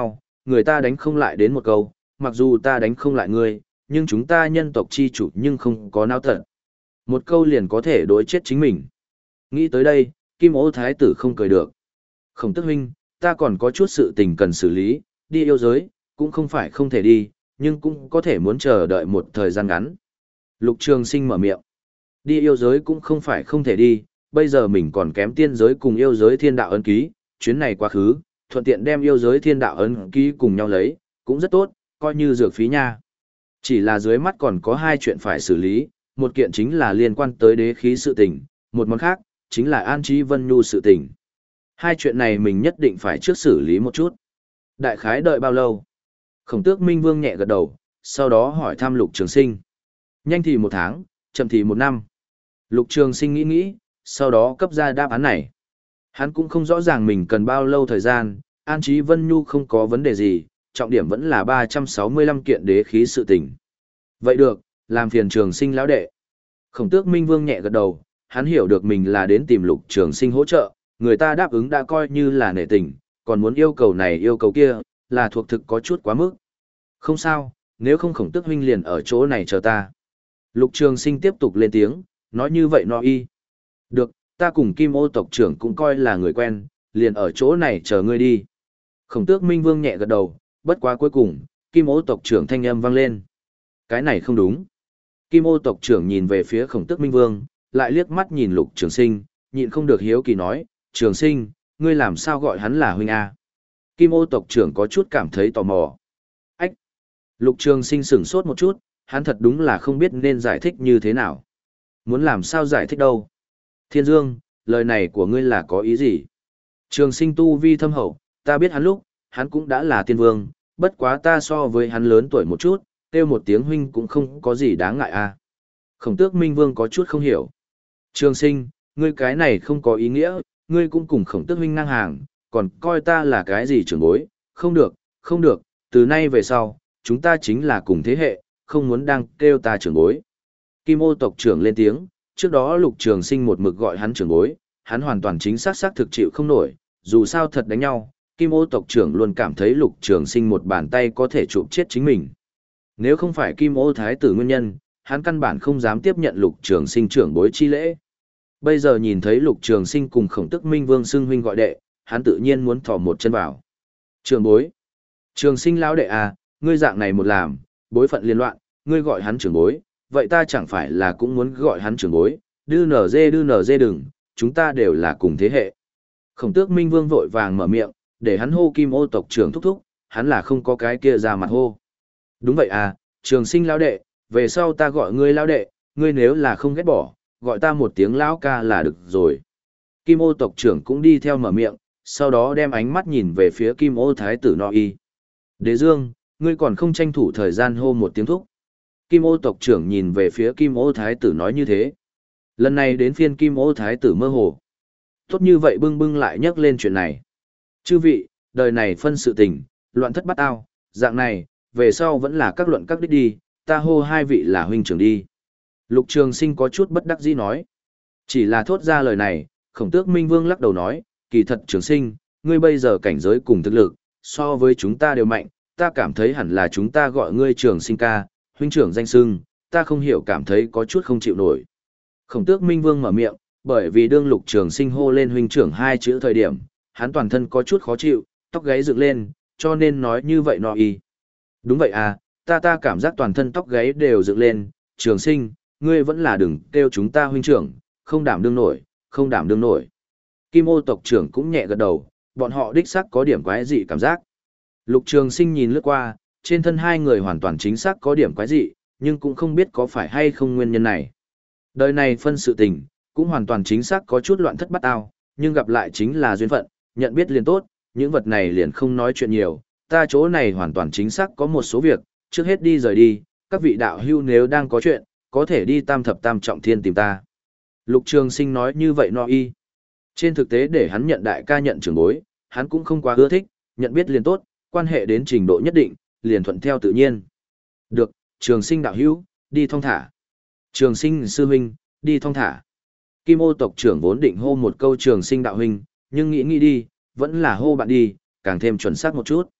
người ta đánh không lại đến một câu, mặc dù ta đánh không lại ngươi, nhưng chúng ta nhân tộc chi chủ nhưng không có não tật. Một câu liền có thể đối chết chính mình. Nghĩ tới đây, Kim Ô Thái tử không cười được. Khổng Tước huynh, ta còn có chút sự tình cần xử lý, đi yêu giới, cũng không phải không thể đi, nhưng cũng có thể muốn chờ đợi một thời gian ngắn. Lục Trường Sinh mở miệng. Đi yêu giới cũng không phải không thể đi, bây giờ mình còn kém tiên giới cùng yêu giới thiên đạo ấn ký, chuyến này quá khứ, thuận tiện đem yêu giới thiên đạo ấn ký cùng nhau lấy, cũng rất tốt, coi như dược phí nha. Chỉ là dưới mắt còn có hai chuyện phải xử lý, một kiện chính là liên quan tới đế khí sự tình, một món khác, chính là An Chí Vân Nhu sự tình. Hai chuyện này mình nhất định phải trước xử lý một chút. Đại khái đợi bao lâu? Khổng Tước Minh Vương nhẹ gật đầu, sau đó hỏi thăm Lục Trường Sinh. Nhanh thì một tháng, chậm thì một năm. Lục Trường Sinh nghĩ nghĩ, sau đó cấp ra đáp án này. Hắn cũng không rõ ràng mình cần bao lâu thời gian, An Chí Vân Nhu không có vấn đề gì, trọng điểm vẫn là ba trăm sáu mươi lăm kiện đế khí sự tình. Vậy được, làm phiền Trường Sinh lão đệ. Khổng Tước Minh Vương nhẹ gật đầu, hắn hiểu được mình là đến tìm Lục Trường Sinh hỗ trợ, người ta đáp ứng đã coi như là nể tình, còn muốn yêu cầu này yêu cầu kia, là thuộc thực có chút quá mức. Không sao, nếu không Khổng Tước huynh liền ở chỗ này chờ ta. Lục Trường Sinh tiếp tục lên tiếng, nói như vậy nó y. Được, ta cùng Kim Ô tộc trưởng cũng coi là người quen, liền ở chỗ này chờ ngươi đi. Khổng Tước Minh Vương nhẹ gật đầu, bất quá cuối cùng, Kim Ô tộc trưởng thanh âm vang lên. Cái này không đúng. Kim Ô tộc trưởng nhìn về phía Khổng Tước Minh Vương, lại liếc mắt nhìn Lục Trường Sinh, nhịn không được hiếu kỳ nói, Trường Sinh, ngươi làm sao gọi hắn là huynh A? Kim Ô tộc trưởng có chút cảm thấy tò mò. Ách! Lục Trường Sinh sửng sốt một chút, hắn thật đúng là không biết nên giải thích như thế nào. Muốn làm sao giải thích đâu? Thiên Dương, lời này của ngươi là có ý gì? Trường Sinh tu vi thâm hậu, ta biết hắn lúc, hắn cũng đã là tiên vương, bất quá ta so với hắn lớn tuổi một chút, kêu một tiếng huynh cũng không có gì đáng ngại a. Khổng Tước Minh Vương có chút không hiểu. Trường Sinh, ngươi cái này không có ý nghĩa, ngươi cũng cùng Khổng Tước huynh ngang hàng, còn coi ta là cái gì trưởng bối, không được, không được, từ nay về sau, chúng ta chính là cùng thế hệ, không muốn đang kêu ta trưởng bối. Kim Ô tộc trưởng lên tiếng, trước đó Lục Trường Sinh một mực gọi hắn trưởng bối, hắn hoàn toàn chính xác xác thực chịu không nổi, dù sao thật đánh nhau, Kim Ô tộc trưởng luôn cảm thấy Lục Trường Sinh một bàn tay có thể chụp chết chính mình. Nếu không phải Kim Ô thái tử nguyên nhân, hắn căn bản không dám tiếp nhận Lục Trường Sinh trưởng bối chi lễ. Bây giờ nhìn thấy Lục Trường Sinh cùng Khổng Tước Minh Vương xưng huynh gọi đệ, hắn tự nhiên muốn thò một chân vào. Trưởng bối, Trường Sinh lão đệ à, ngươi dạng này một làm, bối phận liên loạn, ngươi gọi hắn trưởng bối, vậy ta chẳng phải là cũng muốn gọi hắn trưởng bối, đư nở dê đư nở dê đừng, chúng ta đều là cùng thế hệ. Khổng Tước Minh Vương vội vàng mở miệng, để hắn hô Kim Ô tộc trưởng thúc thúc, hắn là không có cái kia ra mặt hô. Đúng vậy à, Trường Sinh lão đệ, về sau ta gọi ngươi lão đệ, ngươi nếu là không ghét bỏ, gọi ta một tiếng lão ca là được rồi. Kim Ô tộc trưởng cũng đi theo mở miệng, sau đó đem ánh mắt nhìn về phía Kim Ô thái tử No Y. Đế Dương, ngươi còn không tranh thủ thời gian hô một tiếng thúc. Kim Ô tộc trưởng nhìn về phía Kim Ô thái tử nói như thế. Lần này đến phiên Kim Ô thái tử mơ hồ. Tốt như vậy bưng bưng lại nhắc lên chuyện này. Chư vị, đời này phân sự tình, loạn thất bắt ao, dạng này, về sau vẫn là các luận các đích đi, ta hô hai vị là huynh trưởng đi. Lục Trường Sinh có chút bất đắc dĩ nói. Chỉ là thốt ra lời này, Khổng Tước Minh Vương lắc đầu nói, kỳ thật Trường Sinh, ngươi bây giờ cảnh giới cùng thực lực, so với chúng ta đều mạnh, ta cảm thấy hẳn là chúng ta gọi ngươi Trường Sinh ca, huynh trưởng danh xưng, ta không hiểu cảm thấy có chút không chịu nổi. Khổng Tước Minh Vương mở miệng, bởi vì đương Lục Trường Sinh hô lên huynh trưởng hai chữ thời điểm, hắn toàn thân có chút khó chịu, tóc gáy dựng lên, cho nên nói như vậy No Y. Đúng vậy à, ta ta cảm giác toàn thân tóc gáy đều dựng lên, Trường Sinh, ngươi vẫn là đừng kêu chúng ta huynh trưởng, không đảm đương nổi, không đảm đương nổi. Kim Ô tộc trưởng cũng nhẹ gật đầu, bọn họ đích xác có điểm quái dị cảm giác. Lục Trường Sinh nhìn lướt qua, trên thân hai người hoàn toàn chính xác có điểm quái dị, nhưng cũng không biết có phải hay không nguyên nhân này. Đời này phân sự tình, cũng hoàn toàn chính xác có chút loạn thất bắt ao, nhưng gặp lại chính là duyên phận, nhận biết liền tốt, những vật này liền không nói chuyện nhiều, ta chỗ này hoàn toàn chính xác có một số việc, trước hết đi rời đi, các vị đạo hưu nếu đang có chuyện, có thể đi tam thập tam trọng thiên tìm ta. Lục Trường Sinh nói như vậy No Y. Trên thực tế để hắn nhận đại ca nhận trưởng bối, hắn cũng không quá ưa thích, nhận biết liền tốt, quan hệ đến trình độ nhất định, liền thuận theo tự nhiên. Được, Trường Sinh đạo hữu, đi thong thả. Trường Sinh sư huynh, đi thong thả. Kim Ô tộc trưởng vốn định hô một câu Trường Sinh đạo huynh, nhưng nghĩ nghĩ đi, vẫn là hô bạn đi, càng thêm chuẩn xác một chút.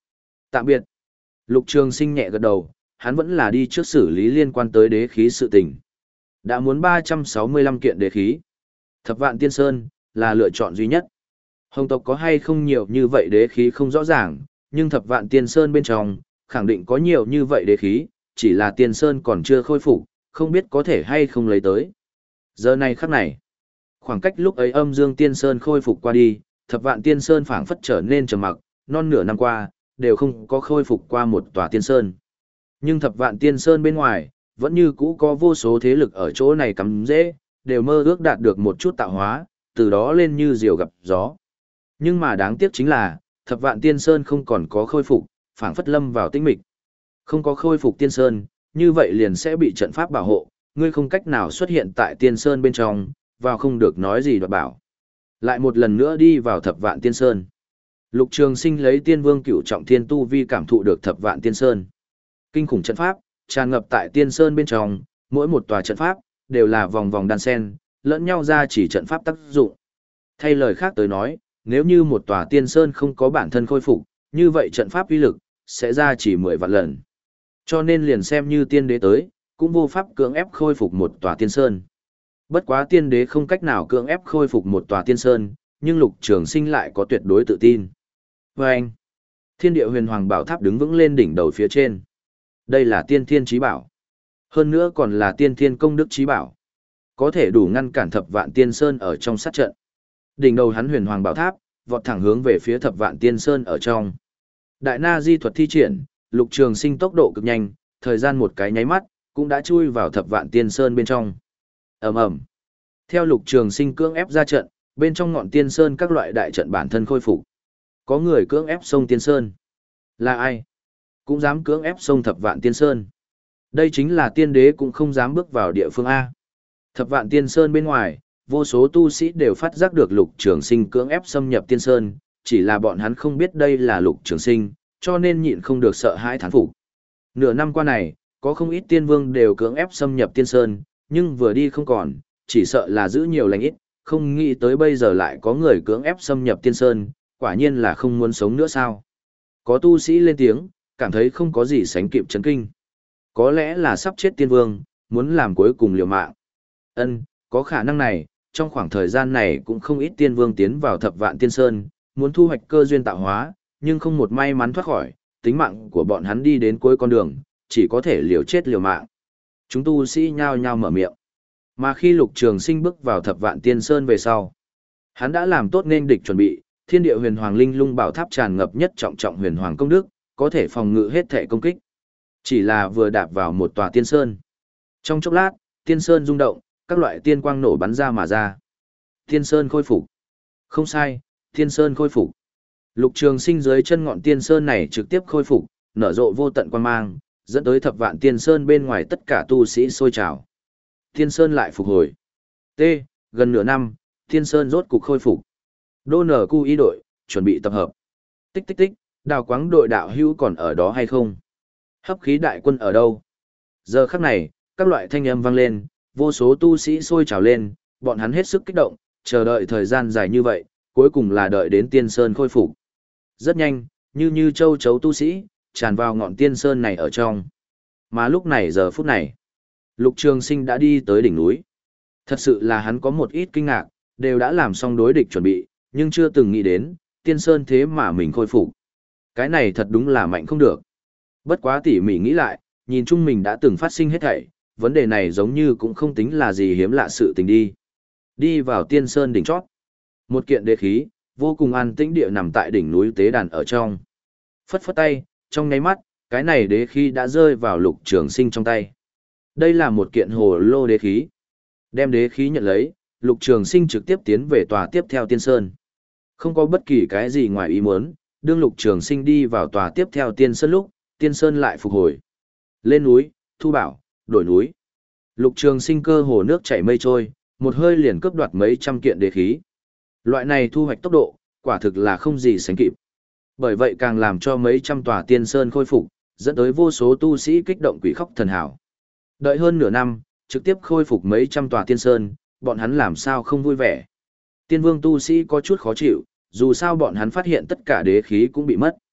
Tạm biệt. Lục Trường Sinh nhẹ gật đầu, hắn vẫn là đi trước xử lý liên quan tới đế khí sự tình. Đã muốn ba trăm sáu mươi lăm kiện đế khí. Thập Vạn Tiên Sơn là lựa chọn duy nhất. Hồng tộc có hay không nhiều như vậy đế khí không rõ ràng, nhưng Thập Vạn Tiên Sơn bên trong khẳng định có nhiều như vậy đế khí, chỉ là Tiên Sơn còn chưa khôi phục, không biết có thể hay không lấy tới. Giờ này khắc này, khoảng cách lúc ấy Âm Dương Tiên Sơn khôi phục qua đi, Thập Vạn Tiên Sơn phảng phất trở nên trầm mặc, non nửa năm qua đều không có khôi phục qua một tòa tiên sơn. Nhưng Thập Vạn Tiên Sơn bên ngoài, vẫn như cũ có vô số thế lực ở chỗ này cắm rễ, đều mơ ước đạt được một chút tạo hóa, từ đó lên như diều gặp gió. Nhưng mà đáng tiếc chính là, Thập Vạn Tiên Sơn không còn có khôi phục, phảng phất lâm vào tĩnh mịch. Không có khôi phục Tiên Sơn, như vậy liền sẽ bị trận pháp bảo hộ, ngươi không cách nào xuất hiện tại Tiên Sơn bên trong, vào không được nói gì đoạt bảo. Lại một lần nữa đi vào Thập Vạn Tiên Sơn. Lục Trường Sinh lấy Tiên Vương Cửu Trọng Thiên tu vi cảm thụ được Thập Vạn Tiên Sơn. Kinh khủng trận pháp tràn ngập tại Tiên Sơn bên trong, mỗi một tòa trận pháp đều là vòng vòng đan sen, lẫn nhau ra chỉ trận pháp tác dụng. Thay lời khác tới nói, nếu như một tòa Tiên Sơn không có bản thân khôi phục, như vậy trận pháp uy lực sẽ ra chỉ mười vạn lần. Cho nên liền xem như tiên đế tới, cũng vô pháp cưỡng ép khôi phục một tòa Tiên Sơn. Bất quá tiên đế không cách nào cưỡng ép khôi phục một tòa Tiên Sơn, nhưng Lục Trường Sinh lại có tuyệt đối tự tin. Và anh, Thiên Địa Huyền Hoàng Bảo Tháp đứng vững lên đỉnh đầu phía trên. Đây là tiên thiên chí bảo. Hơn nữa còn là tiên thiên công đức chí bảo. Có thể đủ ngăn cản Thập Vạn Tiên Sơn ở trong sát trận. Đỉnh đầu hắn Huyền Hoàng Bảo Tháp, vọt thẳng hướng về phía Thập Vạn Tiên Sơn ở trong. Đại Na Di thuật thi triển, Lục Trường Sinh tốc độ cực nhanh, thời gian một cái nháy mắt, cũng đã chui vào Thập Vạn Tiên Sơn bên trong. Ầm ầm. Theo Lục Trường Sinh cưỡng ép ra trận, bên trong ngọn Tiên Sơn các loại đại trận bản thân khôi phục. Có người cưỡng ép xông Tiên Sơn. Là ai? Cũng dám cưỡng ép xông Thập Vạn Tiên Sơn. Đây chính là tiên đế cũng không dám bước vào địa phương A. Thập Vạn Tiên Sơn bên ngoài, vô số tu sĩ đều phát giác được Lục Trường Sinh cưỡng ép xâm nhập Tiên Sơn, chỉ là bọn hắn không biết đây là Lục Trường Sinh, cho nên nhịn không được sợ hãi thán phục. Nửa năm qua này, có không ít tiên vương đều cưỡng ép xâm nhập Tiên Sơn, nhưng vừa đi không còn, chỉ sợ là giữ nhiều lành ít, không nghĩ tới bây giờ lại có người cưỡng ép xâm nhập Tiên Sơn, quả nhiên là không muốn sống nữa sao. Có tu sĩ lên tiếng, cảm thấy không có gì sánh kịp chấn kinh. Có lẽ là sắp chết tiên vương, muốn làm cuối cùng liều mạng. Ân, có khả năng này, trong khoảng thời gian này cũng không ít tiên vương tiến vào Thập Vạn Tiên Sơn, muốn thu hoạch cơ duyên tạo hóa, nhưng không một may mắn thoát khỏi, tính mạng của bọn hắn đi đến cuối con đường, chỉ có thể liều chết liều mạng. Chúng tu sĩ nhao nhao mở miệng. Mà khi Lục Trường Sinh bước vào Thập Vạn Tiên Sơn về sau, hắn đã làm tốt nên địch chuẩn bị, Thiên Địa Huyền Hoàng Linh Lung Bảo Tháp tràn ngập nhất trọng trọng huyền hoàng công đức, có thể phòng ngự hết thể công kích. Chỉ là vừa đạp vào một tòa tiên sơn. Trong chốc lát, tiên sơn rung động, các loại tiên quang nổ bắn ra mà ra. Tiên sơn khôi phục. Không sai, tiên sơn khôi phục. Lục Trường Sinh dưới chân ngọn tiên sơn này trực tiếp khôi phục, nở rộ vô tận quang mang, dẫn tới Thập Vạn Tiên Sơn bên ngoài tất cả tu sĩ sôi trào. Tiên sơn lại phục hồi. T, gần nửa năm, tiên sơn rốt cục khôi phục. Đô nở cu y đội, chuẩn bị tập hợp. Tích tích tích, Đào Quáng đội đạo hữu còn ở đó hay không? Hấp khí đại quân ở đâu? Giờ khắc này, các loại thanh âm vang lên, vô số tu sĩ sôi trào lên, bọn hắn hết sức kích động, chờ đợi thời gian dài như vậy, cuối cùng là đợi đến tiên sơn khôi phục. Rất nhanh, như như châu chấu tu sĩ, tràn vào ngọn tiên sơn này ở trong. Mà lúc này giờ phút này, Lục Trường Sinh đã đi tới đỉnh núi. Thật sự là hắn có một ít kinh ngạc, đều đã làm xong đối địch chuẩn bị, nhưng chưa từng nghĩ đến, tiên sơn thế mà mình khôi phục. Cái này thật đúng là mạnh không được. Bất quá tỉ mỉ nghĩ lại, nhìn chung mình đã từng phát sinh hết thảy, vấn đề này giống như cũng không tính là gì hiếm lạ sự tình đi. Đi vào tiên sơn đỉnh chót. Một kiện đế khí, vô cùng an tĩnh địa nằm tại đỉnh núi tế đàn ở trong. Phất phất tay, trong nháy mắt, cái này đế khí đã rơi vào Lục Trường Sinh trong tay. Đây là một kiện hồ lô đế khí. Đem đế khí nhận lấy, Lục Trường Sinh trực tiếp tiến về tòa tiếp theo tiên sơn. Không có bất kỳ cái gì ngoài ý muốn, đương Lục Trường Sinh đi vào tòa tiếp theo tiên sơn lúc, tiên sơn lại phục hồi. Lên núi, thu bảo, đổi núi. Lục Trường Sinh cơ hồ nước chảy mây trôi, một hơi liền cướp đoạt mấy trăm kiện đế khí. Loại này thu hoạch tốc độ, quả thực là không gì sánh kịp. Bởi vậy càng làm cho mấy trăm tòa tiên sơn khôi phục, dẫn tới vô số tu sĩ kích động quỷ khóc thần hảo. Đợi hơn nửa năm, trực tiếp khôi phục mấy trăm tòa tiên sơn, bọn hắn làm sao không vui vẻ. Tiên vương tu sĩ có chút khó chịu, dù sao bọn hắn phát hiện tất cả đế khí cũng bị mất.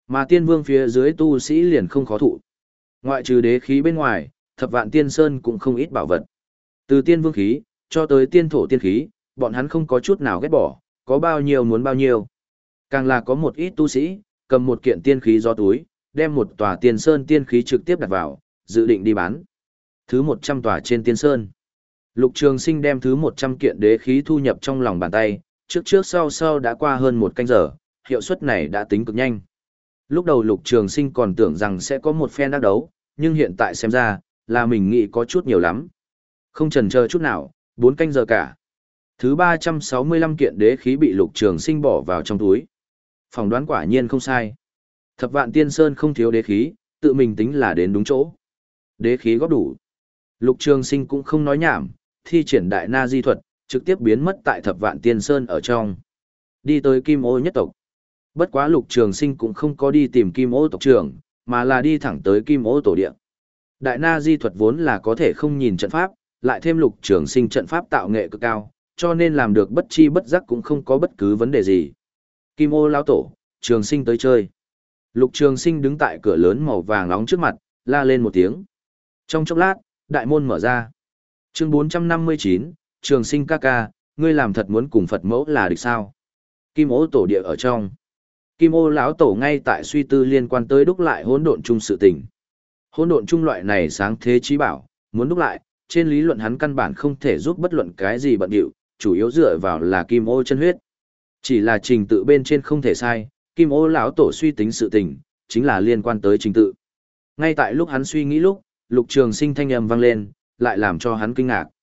Mà tiên vương phía dưới tu sĩ liền không khó thụ. Ngoại trừ đế khí bên ngoài, thập vạn tiên sơn cũng không ít bảo vật. Từ tiên vương khí, cho tới tiên thổ tiên khí, bọn hắn không có chút nào ghét bỏ, có bao nhiêu muốn bao nhiêu. Càng là có một ít tu sĩ, cầm một kiện tiên khí gió túi, đem một tòa tiên sơn tiên khí trực tiếp đặt vào, dự định đi bán. Thứ một trăm tòa trên tiên sơn. Lục Trường Sinh đem thứ một trăm kiện đế khí thu nhập trong lòng bàn tay, trước trước sau sau đã qua hơn một canh giờ, hiệu suất này đã tính cực nhanh. Lúc đầu Lục Trường Sinh còn tưởng rằng sẽ có một phen đắc đấu, nhưng hiện tại xem ra, là mình nghĩ có chút nhiều lắm. Không chần chờ chút nào, bốn canh giờ cả. Thứ ba trăm sáu mươi lăm kiện đế khí bị Lục Trường Sinh bỏ vào trong túi. Phỏng đoán quả nhiên không sai. Thập vạn tiên sơn không thiếu đế khí, tự mình tính là đến đúng chỗ. Đế khí góp đủ. Lục Trường Sinh cũng không nói nhảm, thi triển đại na di thuật, trực tiếp biến mất tại thập vạn tiên sơn ở trong. Đi tới Kim Ô nhất tộc. Bất quá Lục Trường Sinh cũng không có đi tìm Kim Ô tộc trưởng, mà là đi thẳng tới Kim Ô tổ địa. Đại na di thuật vốn là có thể không nhìn trận pháp, lại thêm Lục Trường Sinh trận pháp tạo nghệ cực cao, cho nên làm được bất chi bất giác cũng không có bất cứ vấn đề gì. Kim Ô lão tổ, Trường Sinh tới chơi. Lục Trường Sinh đứng tại cửa lớn màu vàng nóng trước mặt, la lên một tiếng. Trong chốc lát, đại môn mở ra. Chương bốn trăm năm mươi chín, Trường Sinh ca ca, ngươi làm thật muốn cùng Phật mẫu là địch sao? Kim Ô tổ địa ở trong. Kim Ô lão tổ ngay tại suy tư liên quan tới đúc lại hỗn độn chung sự tình. Hỗn độn chung loại này sáng thế chí bảo, muốn đúc lại, trên lý luận hắn căn bản không thể giúp bất luận cái gì bận điệu, chủ yếu dựa vào là Kim Ô chân huyết. Chỉ là trình tự bên trên không thể sai, Kim Ô lão tổ suy tính sự tình, chính là liên quan tới trình tự. Ngay tại lúc hắn suy nghĩ lúc, Lục Trường Sinh thanh âm vang lên, lại làm cho hắn kinh ngạc.